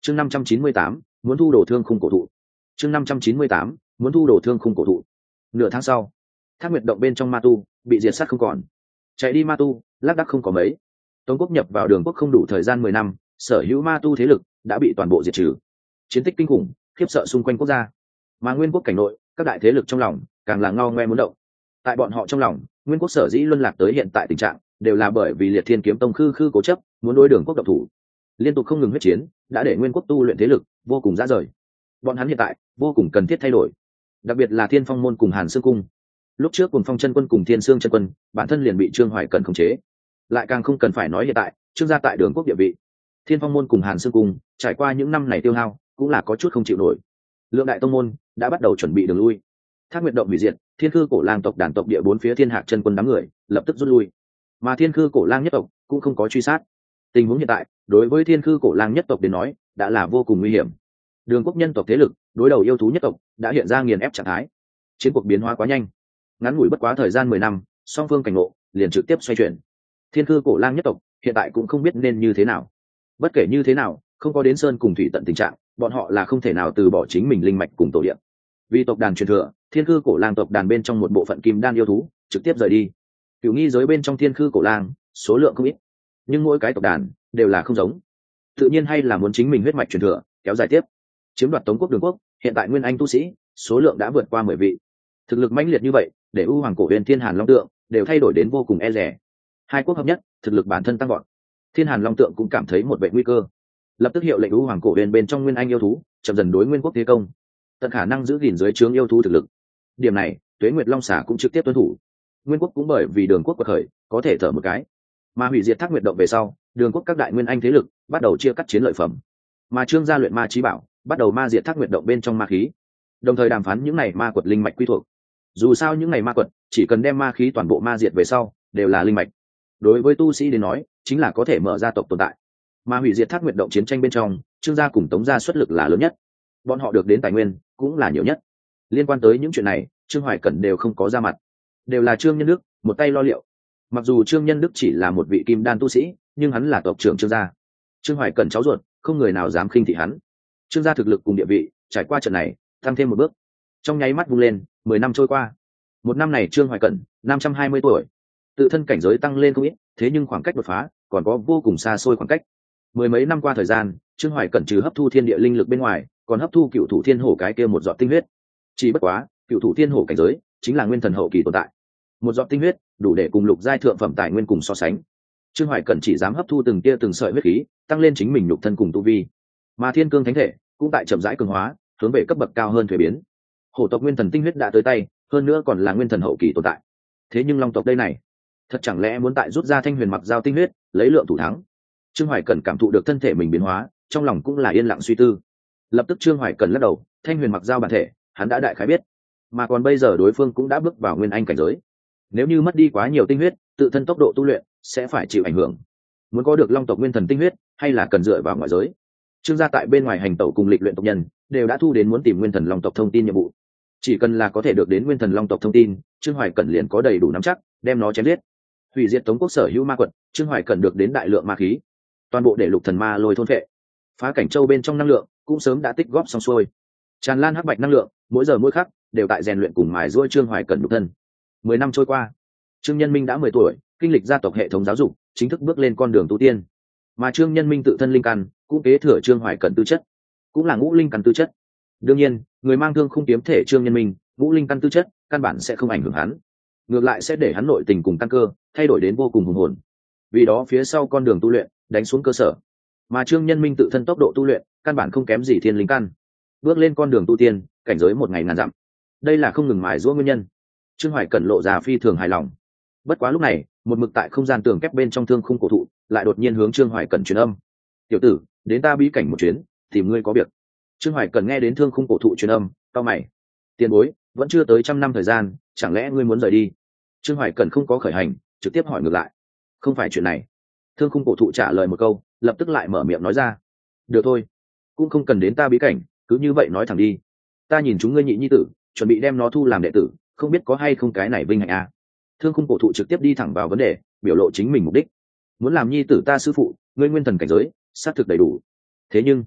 chương 598, muốn thu đồ thương khung cổ thụ. chương 598, muốn thu đồ thương khung cổ thụ. Nửa tháng sau, Thác Nguyệt động bên trong ma tu bị diệt sát không còn. Chạy đi ma tu lác đác không có mấy. Tống quốc nhập vào Đường quốc không đủ thời gian 10 năm, sở hữu ma tu thế lực đã bị toàn bộ diệt trừ. Chiến tích kinh khủng khiếp sợ xung quanh quốc gia, mà Nguyên quốc cảnh nội các đại thế lực trong lòng càng là ngao ngoe muốn động. Tại bọn họ trong lòng, Nguyên quốc sở dĩ luân lạc tới hiện tại tình trạng đều là bởi vì Liệt Thiên Kiếm Tông khư cố chấp muốn đối Đường quốc độc thủ, liên tục không ngừng huyết chiến đã để Nguyên quốc tu luyện thế lực vô cùng rã rời. Bọn hắn hiện tại vô cùng cần thiết thay đổi, đặc biệt là Thiên Phong môn cùng Hàn Sương cung. Lúc trước Cuồng Phong chân quân cùng Thiên Sương chân quân bản thân liền bị Trương Hoài Cẩn khống chế, lại càng không cần phải nói hiện tại Trương gia tại Đường quốc địa vị. Thiên Phong môn cùng Hàn Sương cung trải qua những năm này tiêu hao cũng là có chút không chịu nổi. Lượng đại tông môn đã bắt đầu chuẩn bị đường lui. Thác Nguyệt động hủy diệt, Thiên Khư cổ lang tộc đàn tộc địa bốn phía Thiên Hạc chân quân đám người lập tức rút lui, mà Thiên Khư cổ lang nhất tộc cũng không có truy sát. Tình huống hiện tại đối với Thiên Khư cổ lang nhất tộc đến nói đã là vô cùng nguy hiểm. Đường quốc nhân tộc thế lực đối đầu yêu thú nhất tộc đã hiện ra nghiền ép trạng thái. Chiến cuộc biến hóa quá nhanh, ngắn ngủi bất quá thời gian 10 năm, song phương cảnh ngộ liền trực tiếp xoay chuyển. Thiên Khư cổ lang nhất tộc hiện tại cũng không biết nên như thế nào. Bất kể như thế nào, không có đến sơn cùng thủy tận tình trạng, bọn họ là không thể nào từ bỏ chính mình linh mạch cùng tổ địa. Vì tộc đàn truyền thừa, Thiên Khư cổ lang tộc đàn bên trong một bộ phận kim đan yêu thú trực tiếp rời đi. Cửu nghi giới bên trong Thiên Khư cổ lang số lượng không ít, nhưng mỗi cái tộc đàn đều là không giống, tự nhiên hay là muốn chính mình huyết mạch truyền thừa kéo dài tiếp. Chiếm đoạt Tống quốc Đường quốc, hiện tại nguyên anh tu sĩ số lượng đã vượt qua 10 vị. Thực lực mãnh liệt như vậy, để U Hoàng cổ huyền Thiên Hàn Long tượng đều thay đổi đến vô cùng e dè. Hai quốc hợp nhất, thực lực bản thân tăng vọt. Thiên Hàn Long tượng cũng cảm thấy một vệ nguy cơ, lập tức hiệu lệnh U Hoàng cổ huyền bên trong nguyên anh yêu thú chậm dần đối Nguyên quốc thế công, tận khả năng giữ gìn dưới trướng yêu thú thực lực. Điểm này, Tuế Nguyệt Long xả cũng trực tiếp tuân thủ. Nguyên quốc cũng bởi vì Đường quốc quật khởi, có thể thở một cái. Mà hủy diệt Thác Nguyệt động về sau, Đường quốc các đại nguyên anh thế lực bắt đầu chia cắt chiến lợi phẩm, mà Trương gia luyện ma chí bảo bắt đầu ma diệt Thác Nguyệt động bên trong ma khí, đồng thời đàm phán những này ma quật linh mạch quy thuộc. Dù sao những này ma quật chỉ cần đem ma khí toàn bộ ma diệt về sau đều là linh mạch, đối với tu sĩ đến nói chính là có thể mở ra tộc tồn tại. Mà hủy diệt Thác Nguyệt động chiến tranh bên trong, Trương gia cùng Tống gia xuất lực là lớn nhất, bọn họ được đến tài nguyên cũng là nhiều nhất. Liên quan tới những chuyện này, Trương Hoài Cẩn đều không có ra mặt, đều là Trương Nhân Đức một tay lo liệu. Mặc dù Trương Nhân Đức chỉ là một vị kim đan tu sĩ, nhưng hắn là tộc trưởng Trương gia, Trương Hoài Cẩn cháu ruột, không người nào dám khinh thị hắn. Trương gia thực lực cùng địa vị trải qua trận này tăng thêm một bước, trong nháy mắt vung lên. 10 năm trôi qua, một năm này Trương Hoài Cẩn 520 tuổi, tự thân cảnh giới tăng lên không ít, thế nhưng khoảng cách đột phá còn có vô cùng xa xôi khoảng cách. Mười mấy năm qua thời gian, Trương Hoài Cẩn trừ hấp thu thiên địa linh lực bên ngoài, còn hấp thu Cựu Thủ Thiên Hổ cái kia một giọt tinh huyết. Chỉ bất quá, Cựu Thủ Thiên Hổ cảnh giới chính là nguyên thần hậu kỳ tồn tại, một giọt tinh huyết đủ để cùng lục giai thượng phẩm tài nguyên cùng so sánh. Trương Hoài Cẩn chỉ dám hấp thu từng tia từng sợi huyết khí, tăng lên chính mình nhục thân cùng tu vi, mà Thiên Cương Thánh Thể cũng tại chậm rãi cường hóa, hướng về cấp bậc cao hơn thuế biến. Hổ tộc nguyên thần tinh huyết đã tới tay, hơn nữa còn là nguyên thần hậu kỳ tồn tại. Thế nhưng Long tộc đây này, thật chẳng lẽ muốn tại rút ra Thanh Huyền Mặc Dao tinh huyết, lấy lượng thủ thắng? Trương Hoài Cẩn cảm thụ được thân thể mình biến hóa, trong lòng cũng là yên lặng suy tư. Lập tức Trương Hoài Cẩn lắc đầu, Thanh Huyền Mặc Dao bản thể, hắn đã đại khái biết, mà còn bây giờ đối phương cũng đã bước vào nguyên anh cảnh giới. Nếu như mất đi quá nhiều tinh huyết, tự thân tốc độ tu luyện sẽ phải chịu ảnh hưởng. Muốn có được Long tộc nguyên thần tinh huyết, hay là cần dựa vào ngoại giới. Trương gia tại bên ngoài hành tẩu cùng lịch luyện tộc nhân, đều đã thu đến muốn tìm nguyên thần Long tộc thông tin nhiệm vụ. Chỉ cần là có thể được đến nguyên thần Long tộc thông tin, Trương Hoài Cẩn liền có đầy đủ nắm chắc đem nó chém giết. Hủy diệt Tống quốc sở hữu ma quật, Trương Hoài Cẩn được đến đại lượng ma khí, toàn bộ để Lục Thần Ma Lôi thôn phệ. Phá cảnh châu bên trong năng lượng cũng sớm đã tích góp xong xuôi, tràn lan hắc bạch năng lượng, mỗi giờ mỗi khắc đều tại rèn luyện cùng mài giũa Trương Hoài Cẩn nhục thân. 10 năm trôi qua, Trương Nhân Minh đã 10 tuổi, kinh lịch gia tộc hệ thống giáo dục, chính thức bước lên con đường tu tiên. Mà Trương Nhân Minh tự thân linh căn cũng kế thừa Trương Hoài Cẩn tư chất, cũng là ngũ linh căn tư chất. Đương nhiên, người mang thương khung kiếm thể Trương Nhân Minh, ngũ linh căn tư chất căn bản sẽ không ảnh hưởng hắn, ngược lại sẽ để hắn nội tình cùng căn cơ thay đổi đến vô cùng hùng hồn. Vì đó phía sau con đường tu luyện đánh xuống cơ sở, mà Trương Nhân Minh tự thân tốc độ tu luyện căn bản không kém gì thiên linh căn, bước lên con đường tu tiên, cảnh giới một ngày ngàn dặm. Đây là không ngừng mài giũa nguyên nhân. Trương Hoài Cẩn lộ ra phi thường hài lòng. Bất quá lúc này, một mực tại không gian tường kép bên trong thương khung cổ thụ lại đột nhiên hướng Trương Hoài Cẩn truyền âm: "Tiểu tử, đến ta bí cảnh một chuyến, tìm ngươi có việc." Trương Hoài Cẩn nghe đến thương khung cổ thụ truyền âm, cau mày: "Tiền bối, vẫn chưa tới 100 năm thời gian, chẳng lẽ ngươi muốn rời đi?" Trương Hoài Cẩn không có khởi hành, trực tiếp hỏi ngược lại: "Không phải chuyện này." Thương khung cổ thụ trả lời một câu, lập tức lại mở miệng nói ra: "Được thôi, cũng không cần đến ta bí cảnh, cứ như vậy nói thẳng đi. Ta nhìn chúng ngươi nhị nhi tử, chuẩn bị đem nó thu làm đệ tử, không biết có hay không cái này vinh hạnh à?" Thương khung cổ thụ trực tiếp đi thẳng vào vấn đề, biểu lộ chính mình mục đích: "Muốn làm nhi tử ta sư phụ, ngươi nguyên thần cảnh giới xác thực đầy đủ. Thế nhưng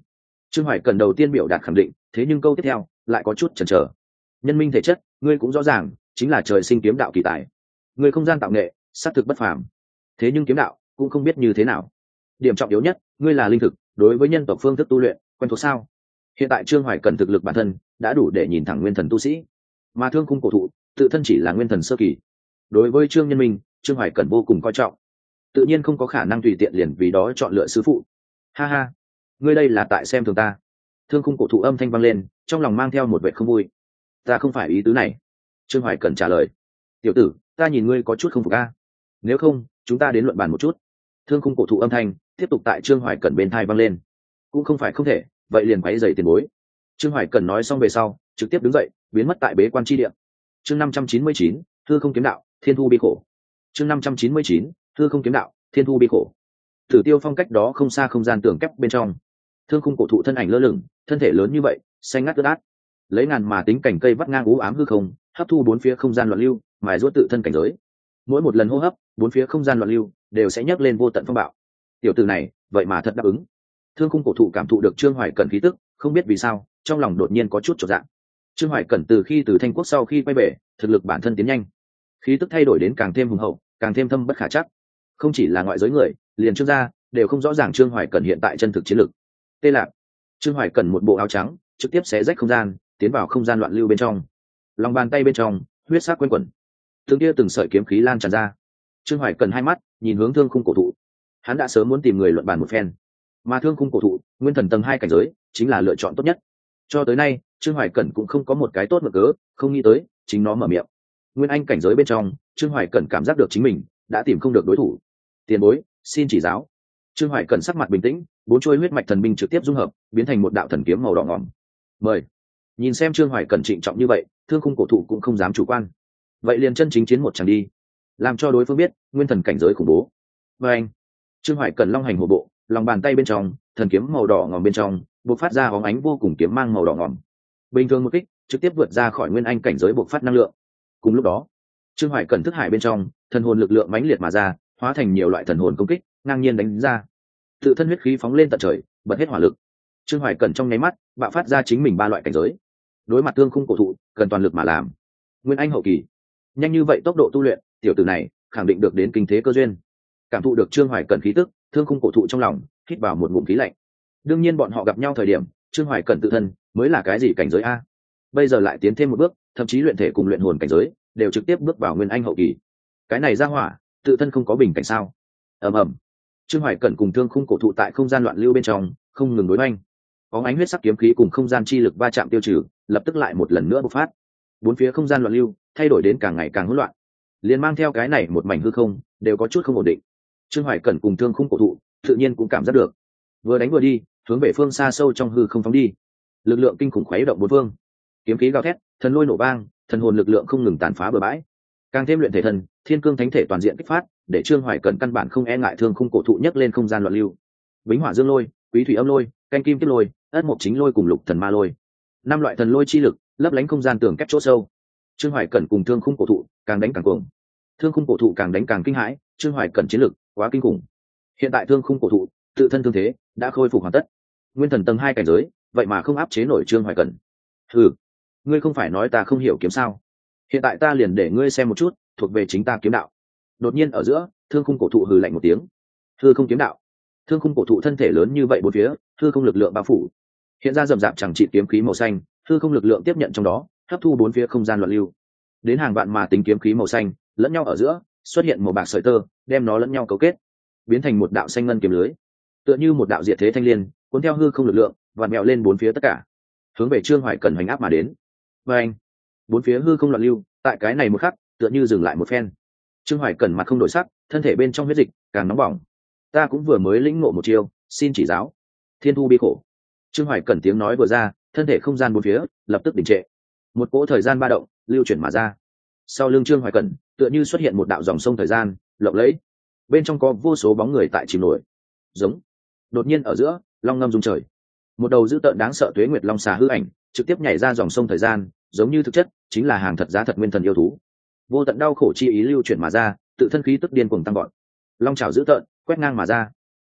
Trương Hoài Cần đầu tiên biểu đạt khẳng định, thế nhưng câu tiếp theo lại có chút chần chờ. Nhân minh thể chất, ngươi cũng rõ ràng, chính là trời sinh kiếm đạo kỳ tài. Ngươi không gian tạo nghệ, sát thực bất phàm. Thế nhưng kiếm đạo cũng không biết như thế nào. Điểm trọng yếu nhất, ngươi là linh thực, đối với nhân tộc phương thức tu luyện quen thuộc sao? Hiện tại Trương Hoài Cần thực lực bản thân đã đủ để nhìn thẳng nguyên thần tu sĩ, mà Thương Khung cổ thụ tự thân chỉ là nguyên thần sơ kỳ. Đối với Trương Nhân Minh, Trương Hoài Cần vô cùng coi trọng, tự nhiên không có khả năng tùy tiện liền vì đó chọn lựa sư phụ. Ha ha, ngươi đây là tại xem thường ta. Thương Khung cổ thụ âm thanh vang lên, trong lòng mang theo một vẻ không vui. Ta không phải ý tứ này. Trương Hoài Cần trả lời. Tiểu tử, ta nhìn ngươi có chút không phục a. Nếu không, chúng ta đến luận bàn một chút. Thương Khung cổ thụ âm thanh tiếp tục tại Trương Hoài Cần bên tai vang lên. Cũng không phải không thể, vậy liền quấy rầy tiền bối. Trương Hoài Cần nói xong về sau, trực tiếp đứng dậy, biến mất tại bế quan chi địa. Chương 599, hư không kiếm đạo, thiên thu bi khổ. Chương 599, hư không kiếm đạo, thiên thu bi khổ. Tử Tiêu Phong cách đó không xa không gian tường kép bên trong. Thương Khung cổ thụ thân ảnh lơ lửng, thân thể lớn như vậy, xanh ngắt tươi át, lấy ngàn mà tính cảnh cây vắt ngang ú ám hư không, hấp thu bốn phía không gian loạn lưu, mài giũa tự thân cảnh giới. Mỗi một lần hô hấp, bốn phía không gian loạn lưu đều sẽ nhấc lên vô tận phong bạo. Tiểu tử này, vậy mà thật đáp ứng. Thương Khung cổ thụ cảm thụ được Trương Hoài Cần khí tức, không biết vì sao, trong lòng đột nhiên có chút chột dạ. Trương Hoài Cần từ khi từ Thanh Quốc sau khi quay về, thực lực bản thân tiến nhanh, khí tức thay đổi đến càng thêm hùng hậu, càng thêm thâm bất khả trắc. Không chỉ là ngoại giới người, liền Trương gia đều không rõ ràng Trương Hoài Cần hiện tại chân thực chiến lực. Tê Lạc, Trương Hoài Cần một bộ áo trắng, trực tiếp xé rách không gian, tiến vào không gian loạn lưu bên trong. Lòng bàn tay bên trong, huyết sắc quanh quẩn, từng tia từng sợi kiếm khí lan tràn ra. Trương Hoài Cần hai mắt nhìn hướng Thương Khung cổ thụ, hắn đã sớm muốn tìm người luận bàn một phen, mà Thương Khung cổ thụ nguyên thần tầng 2 cảnh giới chính là lựa chọn tốt nhất. Cho tới nay Trương Hoài Cẩn cũng không có một cái tốt mực cớ, không nghĩ tới chính nó mở miệng. Nguyên anh cảnh giới bên trong, Trương Hoài Cẩn cảm giác được chính mình đã tìm không được đối thủ. Tiền bối, xin chỉ giáo. Trương Hoài Cẩn sắc mặt bình tĩnh, bốn chuôi huyết mạch thần binh trực tiếp dung hợp, biến thành một đạo thần kiếm màu đỏ ngòm. Mời. Nhìn xem Trương Hoài Cẩn trịnh trọng như vậy, Thương Khung cổ thụ cũng không dám chủ quan. Vậy liền chân chính chiến một chẳng đi, làm cho đối phương biết nguyên thần cảnh giới khủng bố. Và anh, Trương Hoài Cẩn long hành hổ bộ, lòng bàn tay bên trong, thần kiếm màu đỏ ngòm bên trong bộc phát ra bóng ánh vô cùng kiếm mang màu đỏ ngòm. Bình thường một kích trực tiếp vượt ra khỏi nguyên anh cảnh giới bộc phát năng lượng. Cùng lúc đó, Trương Hoài Cẩn thức hải bên trong, thần hồn lực lượng mãnh liệt mà ra, hóa thành nhiều loại thần hồn công kích, ngang nhiên đánh ra. Tự thân huyết khí phóng lên tận trời, bật hết hỏa lực. Trương Hoài Cẩn trong nháy mắt bạo phát ra chính mình 3 loại cảnh giới. Đối mặt Thương Khung cổ thụ, cần toàn lực mà làm. Nguyên anh hậu kỳ, nhanh như vậy tốc độ tu luyện, tiểu tử này khẳng định được đến kinh thế cơ duyên. Cảm thụ được Trương Hoài Cẩn khí tức, Thương Khung cổ thụ trong lòng hít vào một ngụm khí lạnh. Đương nhiên bọn họ gặp nhau thời điểm, Trương Hoài Cẩn tự thân mới là cái gì cảnh giới a? Bây giờ lại tiến thêm một bước, thậm chí luyện thể cùng luyện hồn cảnh giới đều trực tiếp bước vào nguyên anh hậu kỳ. Cái này ra hỏa, tự thân không có bình cảnh sao? Ầm ầm. Trương Hoài Cẩn cùng Thương Khung cổ thụ tại không gian loạn lưu bên trong không ngừng đối oanh. Có ánh huyết sắc kiếm khí cùng không gian chi lực va chạm tiêu trừ, lập tức lại một lần nữa bộc phát. Bốn phía không gian loạn lưu thay đổi đến càng ngày càng hỗn loạn, liền mang theo cái này một mảnh hư không đều có chút không ổn định. Trương Hoài Cẩn cùng Thương Khung cổ thụ tự nhiên cũng cảm giác được, vừa đánh vừa đi, hướng về phương xa sâu trong hư không phóng đi. Lực lượng kinh khủng khuấy động bốn phương, kiếm khí gào thét, thần lôi nổ vang, thần hồn lực lượng không ngừng tàn phá bừa bãi. Càng thêm luyện thể thần, thiên cương thánh thể toàn diện kích phát, để Trương Hoài Cẩn căn bản không e ngại Thương Khung cổ thụ nhấc lên không gian loạn lưu. Bính hỏa dương lôi, quý thủy âm lôi, canh kim tiếp lôi, ất mộc chính lôi cùng lục thần ma lôi, 5 loại thần lôi chi lực lấp lánh không gian tường kép chỗ sâu. Trương Hoài Cẩn cùng Thương Khung cổ thụ càng đánh càng cuồng, Thương Khung cổ thụ càng đánh càng kinh hãi. Trương Hoài Cẩn chiến lực quá kinh khủng. Hiện tại Thương Khung cổ thụ tự thân thương thế đã khôi phục hoàn tất, nguyên thần tầng 2 cảnh giới, vậy mà không áp chế nổi Trương Hoài Cẩn. Ừ, ngươi không phải nói ta không hiểu kiếm sao? Hiện tại ta liền để ngươi xem một chút thuộc về chính ta kiếm đạo. Đột nhiên ở giữa, Thương Khung cổ thụ hừ lạnh một tiếng. Hư không kiếm đạo. Thương Khung cổ thụ thân thể lớn như vậy bốn phía, hư không lực lượng bao phủ, hiện ra rậm rạp chẳng trị kiếm khí màu xanh, hư không lực lượng tiếp nhận trong đó, hấp thu bốn phía không gian loạn lưu. Đến hàng vạn mà tính kiếm khí màu xanh, lẫn nhau ở giữa xuất hiện màu bạc sợi tơ, đem nó lẫn nhau cấu kết, biến thành một đạo xanh ngân kiếm lưới, tựa như một đạo diệt thế thanh liên, cuốn theo hư không lực lượng, vặn mèo lên bốn phía tất cả, hướng về Trương Hoài Cẩn hoành áp mà đến. Và anh, bốn phía hư không loạn lưu, tại cái này một khắc, tựa như dừng lại một phen. Trương Hoài Cẩn mặt không đổi sắc, thân thể bên trong huyết dịch càng nóng bỏng. Ta cũng vừa mới lĩnh ngộ một chiêu, xin chỉ giáo. Thiên thu bi khổ. Trương Hoài Cẩn tiếng nói vừa ra, thân thể không gian bốn phía lập tức đình trệ. Một cỗ thời gian ba động lưu chuyển mà ra. Sau lưng Trương Hoài Cẩn, tựa như xuất hiện một đạo dòng sông thời gian, lộng lẫy. Bên trong có vô số bóng người tại chìm nổi. Giống. Đột nhiên ở giữa, long ngâm rung trời. Một đầu dữ tợn đáng sợ tuế nguyệt long xà hư ảnh, trực tiếp nhảy ra dòng sông thời gian, giống như thực chất chính là hàng thật giá thật nguyên thần yêu thú. Vô tận đau khổ chi ý lưu chuyển mà ra, tự thân khí tức điên cuồng tăng vọt. Long chảo dữ tợn, quét ngang mà ra.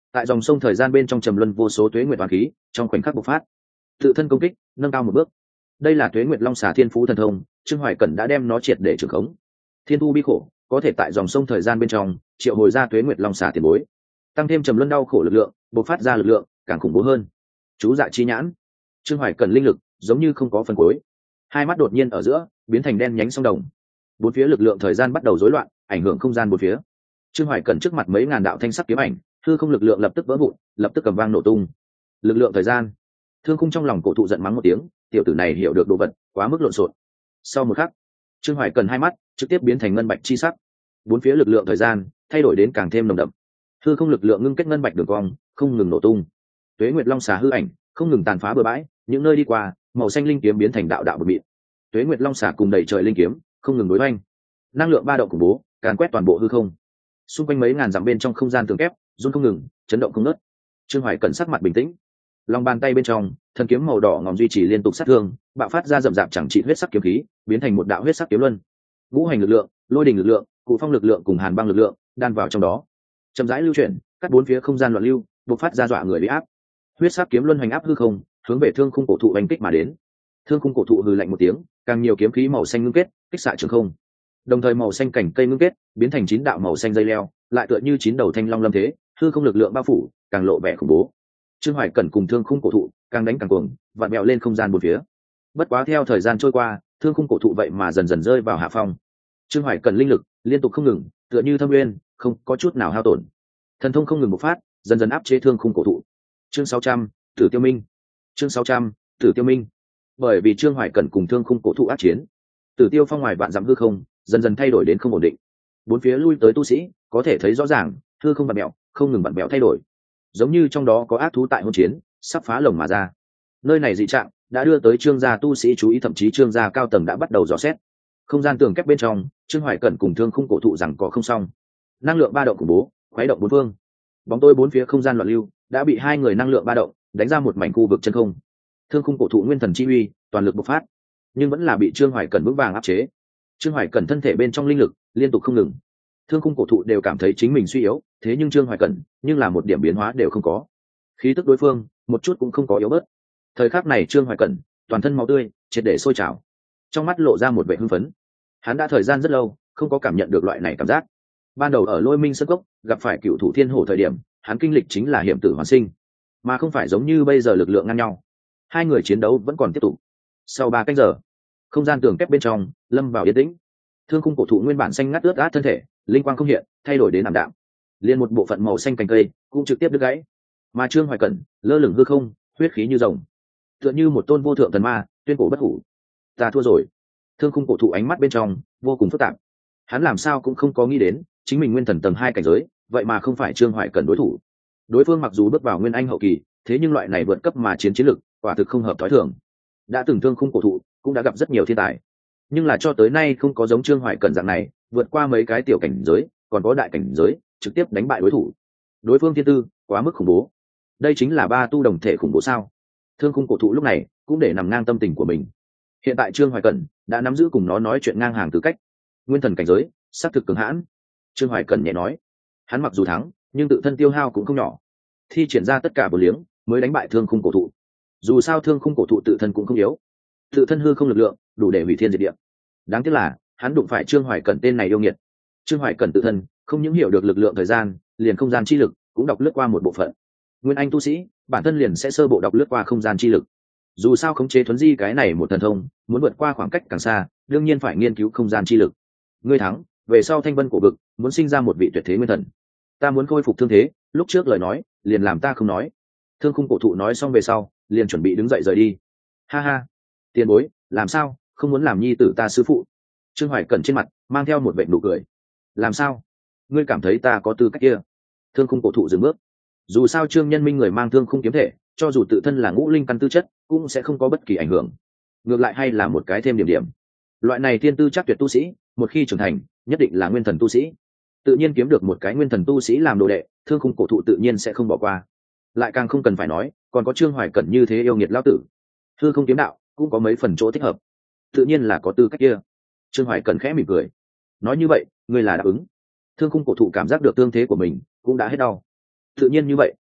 tại dòng sông thời gian bên trong trầm luân vô số tuế nguyệt toàn khí trong khoảnh khắc bộc phát, tự thân công kích nâng cao một bước. Đây là tuế nguyệt long xà thiên phú thần thông, Trương Hoài Cẩn đã đem nó triệt để trưởng khống. Thiên thu bi khổ có thể tại dòng sông thời gian bên trong triệu hồi ra tuế nguyệt long xà tiền bối, tăng thêm trầm luân đau khổ lực lượng, bộc phát ra lực lượng càng khủng bố hơn. Chú dạ chi nhãn, Trương Hoài Cẩn linh lực giống như không có phần cuối, hai mắt đột nhiên ở giữa biến thành đen nhánh sông đồng, bốn phía lực lượng thời gian bắt đầu rối loạn, ảnh hưởng không gian bốn phía. Trương Hoài Cẩn trước mặt mấy ngàn đạo thanh sắc kiếm ảnh, hư không lực lượng lập tức vỡ vụn, lập tức cầm vang nổ tung. Lực lượng thời gian, Thương Khung trong lòng cổ thụ giận mắng một tiếng, tiểu tử này hiểu được đồ vật quá mức lộn xộn. Sau một khắc, Trương Hoài Cẩn hai mắt trực tiếp biến thành ngân bạch chi sắc, bốn phía lực lượng thời gian thay đổi đến càng thêm nồng đậm. Hư không lực lượng ngưng kết ngân bạch đường cong, không ngừng nổ tung. Tuế Nguyệt Long xà hư ảnh không ngừng tàn phá bừa bãi, những nơi đi qua, màu xanh linh kiếm biến thành đạo đạo bờ mịn. Tuế Nguyệt Long xà cùng đầy trời linh kiếm không ngừng đối hoành, năng lượng ba động khủng bố càn quét toàn bộ hư không. Xung quanh mấy ngàn dặm bên trong không gian tường kép run không ngừng, chấn động không ngớt. Trương Hoài Cẩn sắc mặt bình tĩnh, lòng bàn tay bên trong thần kiếm màu đỏ ngòm duy trì liên tục sát thương, bạo phát ra rậm rạp chẳng trị huyết sắc kiếm khí, biến thành một đạo huyết sắc kiếm luân. Ngũ hành lực lượng, lôi đình lực lượng, cụ phong lực lượng cùng hàn băng lực lượng đan vào trong đó, chậm rãi lưu chuyển, cắt bốn phía không gian loạn lưu, bộc phát ra dọa người bị áp. Huyết sắc kiếm luân hoành áp hư không, hướng về Thương Khung cổ thụ đánh kích mà đến. Thương Khung cổ thụ hừ lạnh một tiếng, càng nhiều kiếm khí màu xanh ngưng kết, kích xạ trường không. Đồng thời màu xanh cảnh cây ngưng kết, biến thành 9 đạo màu xanh dây leo, lại tựa như 9 đầu thanh long lâm thế, hư không lực lượng bao phủ, càng lộ vẻ khủng bố. Trương Hoài Cẩn cùng Thương Khung cổ thụ càng đánh càng cuồng, vặn vẹo lên không gian bốn phía. Bất quá theo thời gian trôi qua, Thương Khung cổ thụ vậy mà dần dần rơi vào hạ phong. Trương Hoài Cẩn linh lực liên tục không ngừng, tựa như thâm nguyên, không có chút nào hao tổn. Thần thông không ngừng bộc phát, dần dần áp chế Thương Khung cổ thụ. Chương 600, Tử Tiêu Minh. Chương 600, Tử Tiêu Minh. Bởi vì Trương Hoài Cẩn cùng Thương Khung cổ thụ ác chiến, Tử Tiêu Phong ngoài vạn dặm hư không dần dần thay đổi đến không ổn định. Bốn phía lui tới tu sĩ có thể thấy rõ ràng, hư không vặn mèo, không ngừng vặn mèo thay đổi, giống như trong đó có ác thú tại hôn chiến, sắp phá lồng mà ra. Nơi này dị trạng đã đưa tới Trương gia tu sĩ chú ý, thậm chí Trương gia cao tầng đã bắt đầu dò xét. Không gian tường kép bên trong, Trương Hoài Cẩn cùng Thương Khung cổ thụ rằng có không xong, năng lượng ba động khủng bố khuấy động bốn phương, bóng tối bốn phía không gian loạn lưu đã bị hai người năng lượng ba động đánh ra một mảnh khu vực chân không. Thương Khung cổ thụ nguyên thần chi uy toàn lực bộc phát, nhưng vẫn là bị Trương Hoài Cẩn vững vàng áp chế. Trương Hoài Cẩn thân thể bên trong linh lực liên tục không ngừng, Thương Khung cổ thụ đều cảm thấy chính mình suy yếu, thế nhưng Trương Hoài Cẩn nhưng là một điểm biến hóa đều không có, khí tức đối phương một chút cũng không có yếu bớt. Thời khắc này Trương Hoài Cẩn toàn thân máu tươi triệt để sôi trào, trong mắt lộ ra một vẻ hưng phấn. Hắn đã thời gian rất lâu không có cảm nhận được loại này cảm giác. Ban đầu ở Lôi Minh Sơn Cốc gặp phải cựu thủ Thiên Hổ thời điểm, hắn kinh lịch chính là hiểm tử hoàn sinh, mà không phải giống như bây giờ lực lượng ngang nhau. Hai người chiến đấu vẫn còn tiếp tục. Sau 3 canh giờ, không gian tường kép bên trong lâm vào yên tĩnh. Thương Khung cổ thụ nguyên bản xanh ngắt ướt át thân thể, linh quang không hiện, thay đổi đến ảm đạm. Liên một bộ phận màu xanh cành cây cũng trực tiếp đứt gãy. Mà Trương Hoài Cẩn lơ lửng hư không, huyết khí như rồng, tựa như một tôn vô thượng thần ma, tuyên cổ bất hủ. Ta thua rồi. Thương Khung cổ thụ ánh mắt bên trong vô cùng phức tạp. Hắn làm sao cũng không có nghĩ đến, chính mình nguyên thần tầng 2 cảnh giới, vậy mà không phải Trương Hoài Cẩn đối thủ. Đối phương mặc dù bước vào nguyên anh hậu kỳ, thế nhưng loại này vượt cấp mà chiến lực, quả thực không hợp thói thường. Đã từng Thương Khung cổ thụ cũng đã gặp rất nhiều thiên tài, nhưng là cho tới nay không có giống Trương Hoài Cẩn dạng này, vượt qua mấy cái tiểu cảnh giới, còn có đại cảnh giới, trực tiếp đánh bại đối thủ. Đối phương thiên tư quá mức khủng bố. Đây chính là 3 tu đồng thể khủng bố sao? Thương Khung cổ thụ lúc này cũng để nằm ngang tâm tình của mình. Hiện tại Trương Hoài Cẩn đã nắm giữ cùng nó nói chuyện ngang hàng tư cách. Nguyên thần cảnh giới, xác thực cường hãn. Trương Hoài Cẩn nhẹ nói, hắn mặc dù thắng, nhưng tự thân tiêu hao cũng không nhỏ. Thi triển ra tất cả bổ liếng mới đánh bại Thương Khung cổ thụ. Dù sao Thương Khung cổ thụ tự thân cũng không yếu, tự thân hư không lực lượng đủ để hủy thiên diệt địa. Đáng tiếc là hắn đụng phải Trương Hoài Cẩn tên này yêu nghiệt. Trương Hoài Cẩn tự thân không những hiểu được lực lượng thời gian, liền không gian chi lực cũng đọc lướt qua một bộ phận. Nguyên anh tu sĩ bản thân liền sẽ sơ bộ đọc lướt qua không gian chi lực. Dù sao khống chế thuấn di cái này một thần thông, muốn vượt qua khoảng cách càng xa, đương nhiên phải nghiên cứu không gian chi lực. Ngươi thắng, về sau Thanh Vân cổ vực muốn sinh ra một vị tuyệt thế nguyên thần. Ta muốn khôi phục thương thế, lúc trước lời nói liền làm ta không nói. Thương Khung cổ thụ nói xong về sau, liền chuẩn bị đứng dậy rời đi. Ha ha, tiền bối, làm sao không muốn làm nhi tử ta sư phụ? Trương Hoài Cẩn trên mặt mang theo một vẻ nụ cười. Làm sao? Ngươi cảm thấy ta có tư cách kia? Thương Khung cổ thụ dừng bước. Dù sao Trương Nhân Minh người mang thương khung kiếm thể, cho dù tự thân là ngũ linh căn tư chất, cũng sẽ không có bất kỳ ảnh hưởng. Ngược lại hay là một cái thêm điểm điểm. Loại này thiên tư chắc tuyệt tu sĩ, một khi trưởng thành, nhất định là nguyên thần tu sĩ. Tự nhiên kiếm được một cái nguyên thần tu sĩ làm đồ đệ, Thương Khung cổ thụ tự nhiên sẽ không bỏ qua. Lại càng không cần phải nói, còn có Trương Hoài Cẩn như thế yêu nghiệt lão tử. Hư không kiếm đạo cũng có mấy phần chỗ thích hợp, tự nhiên là có tư cách kia. Trương Hoài Cẩn khẽ mỉm cười, nói như vậy ngươi là đáp ứng? Thương Khung cổ thụ cảm giác được tương thế của mình cũng đã hết đau. Tự nhiên như vậy.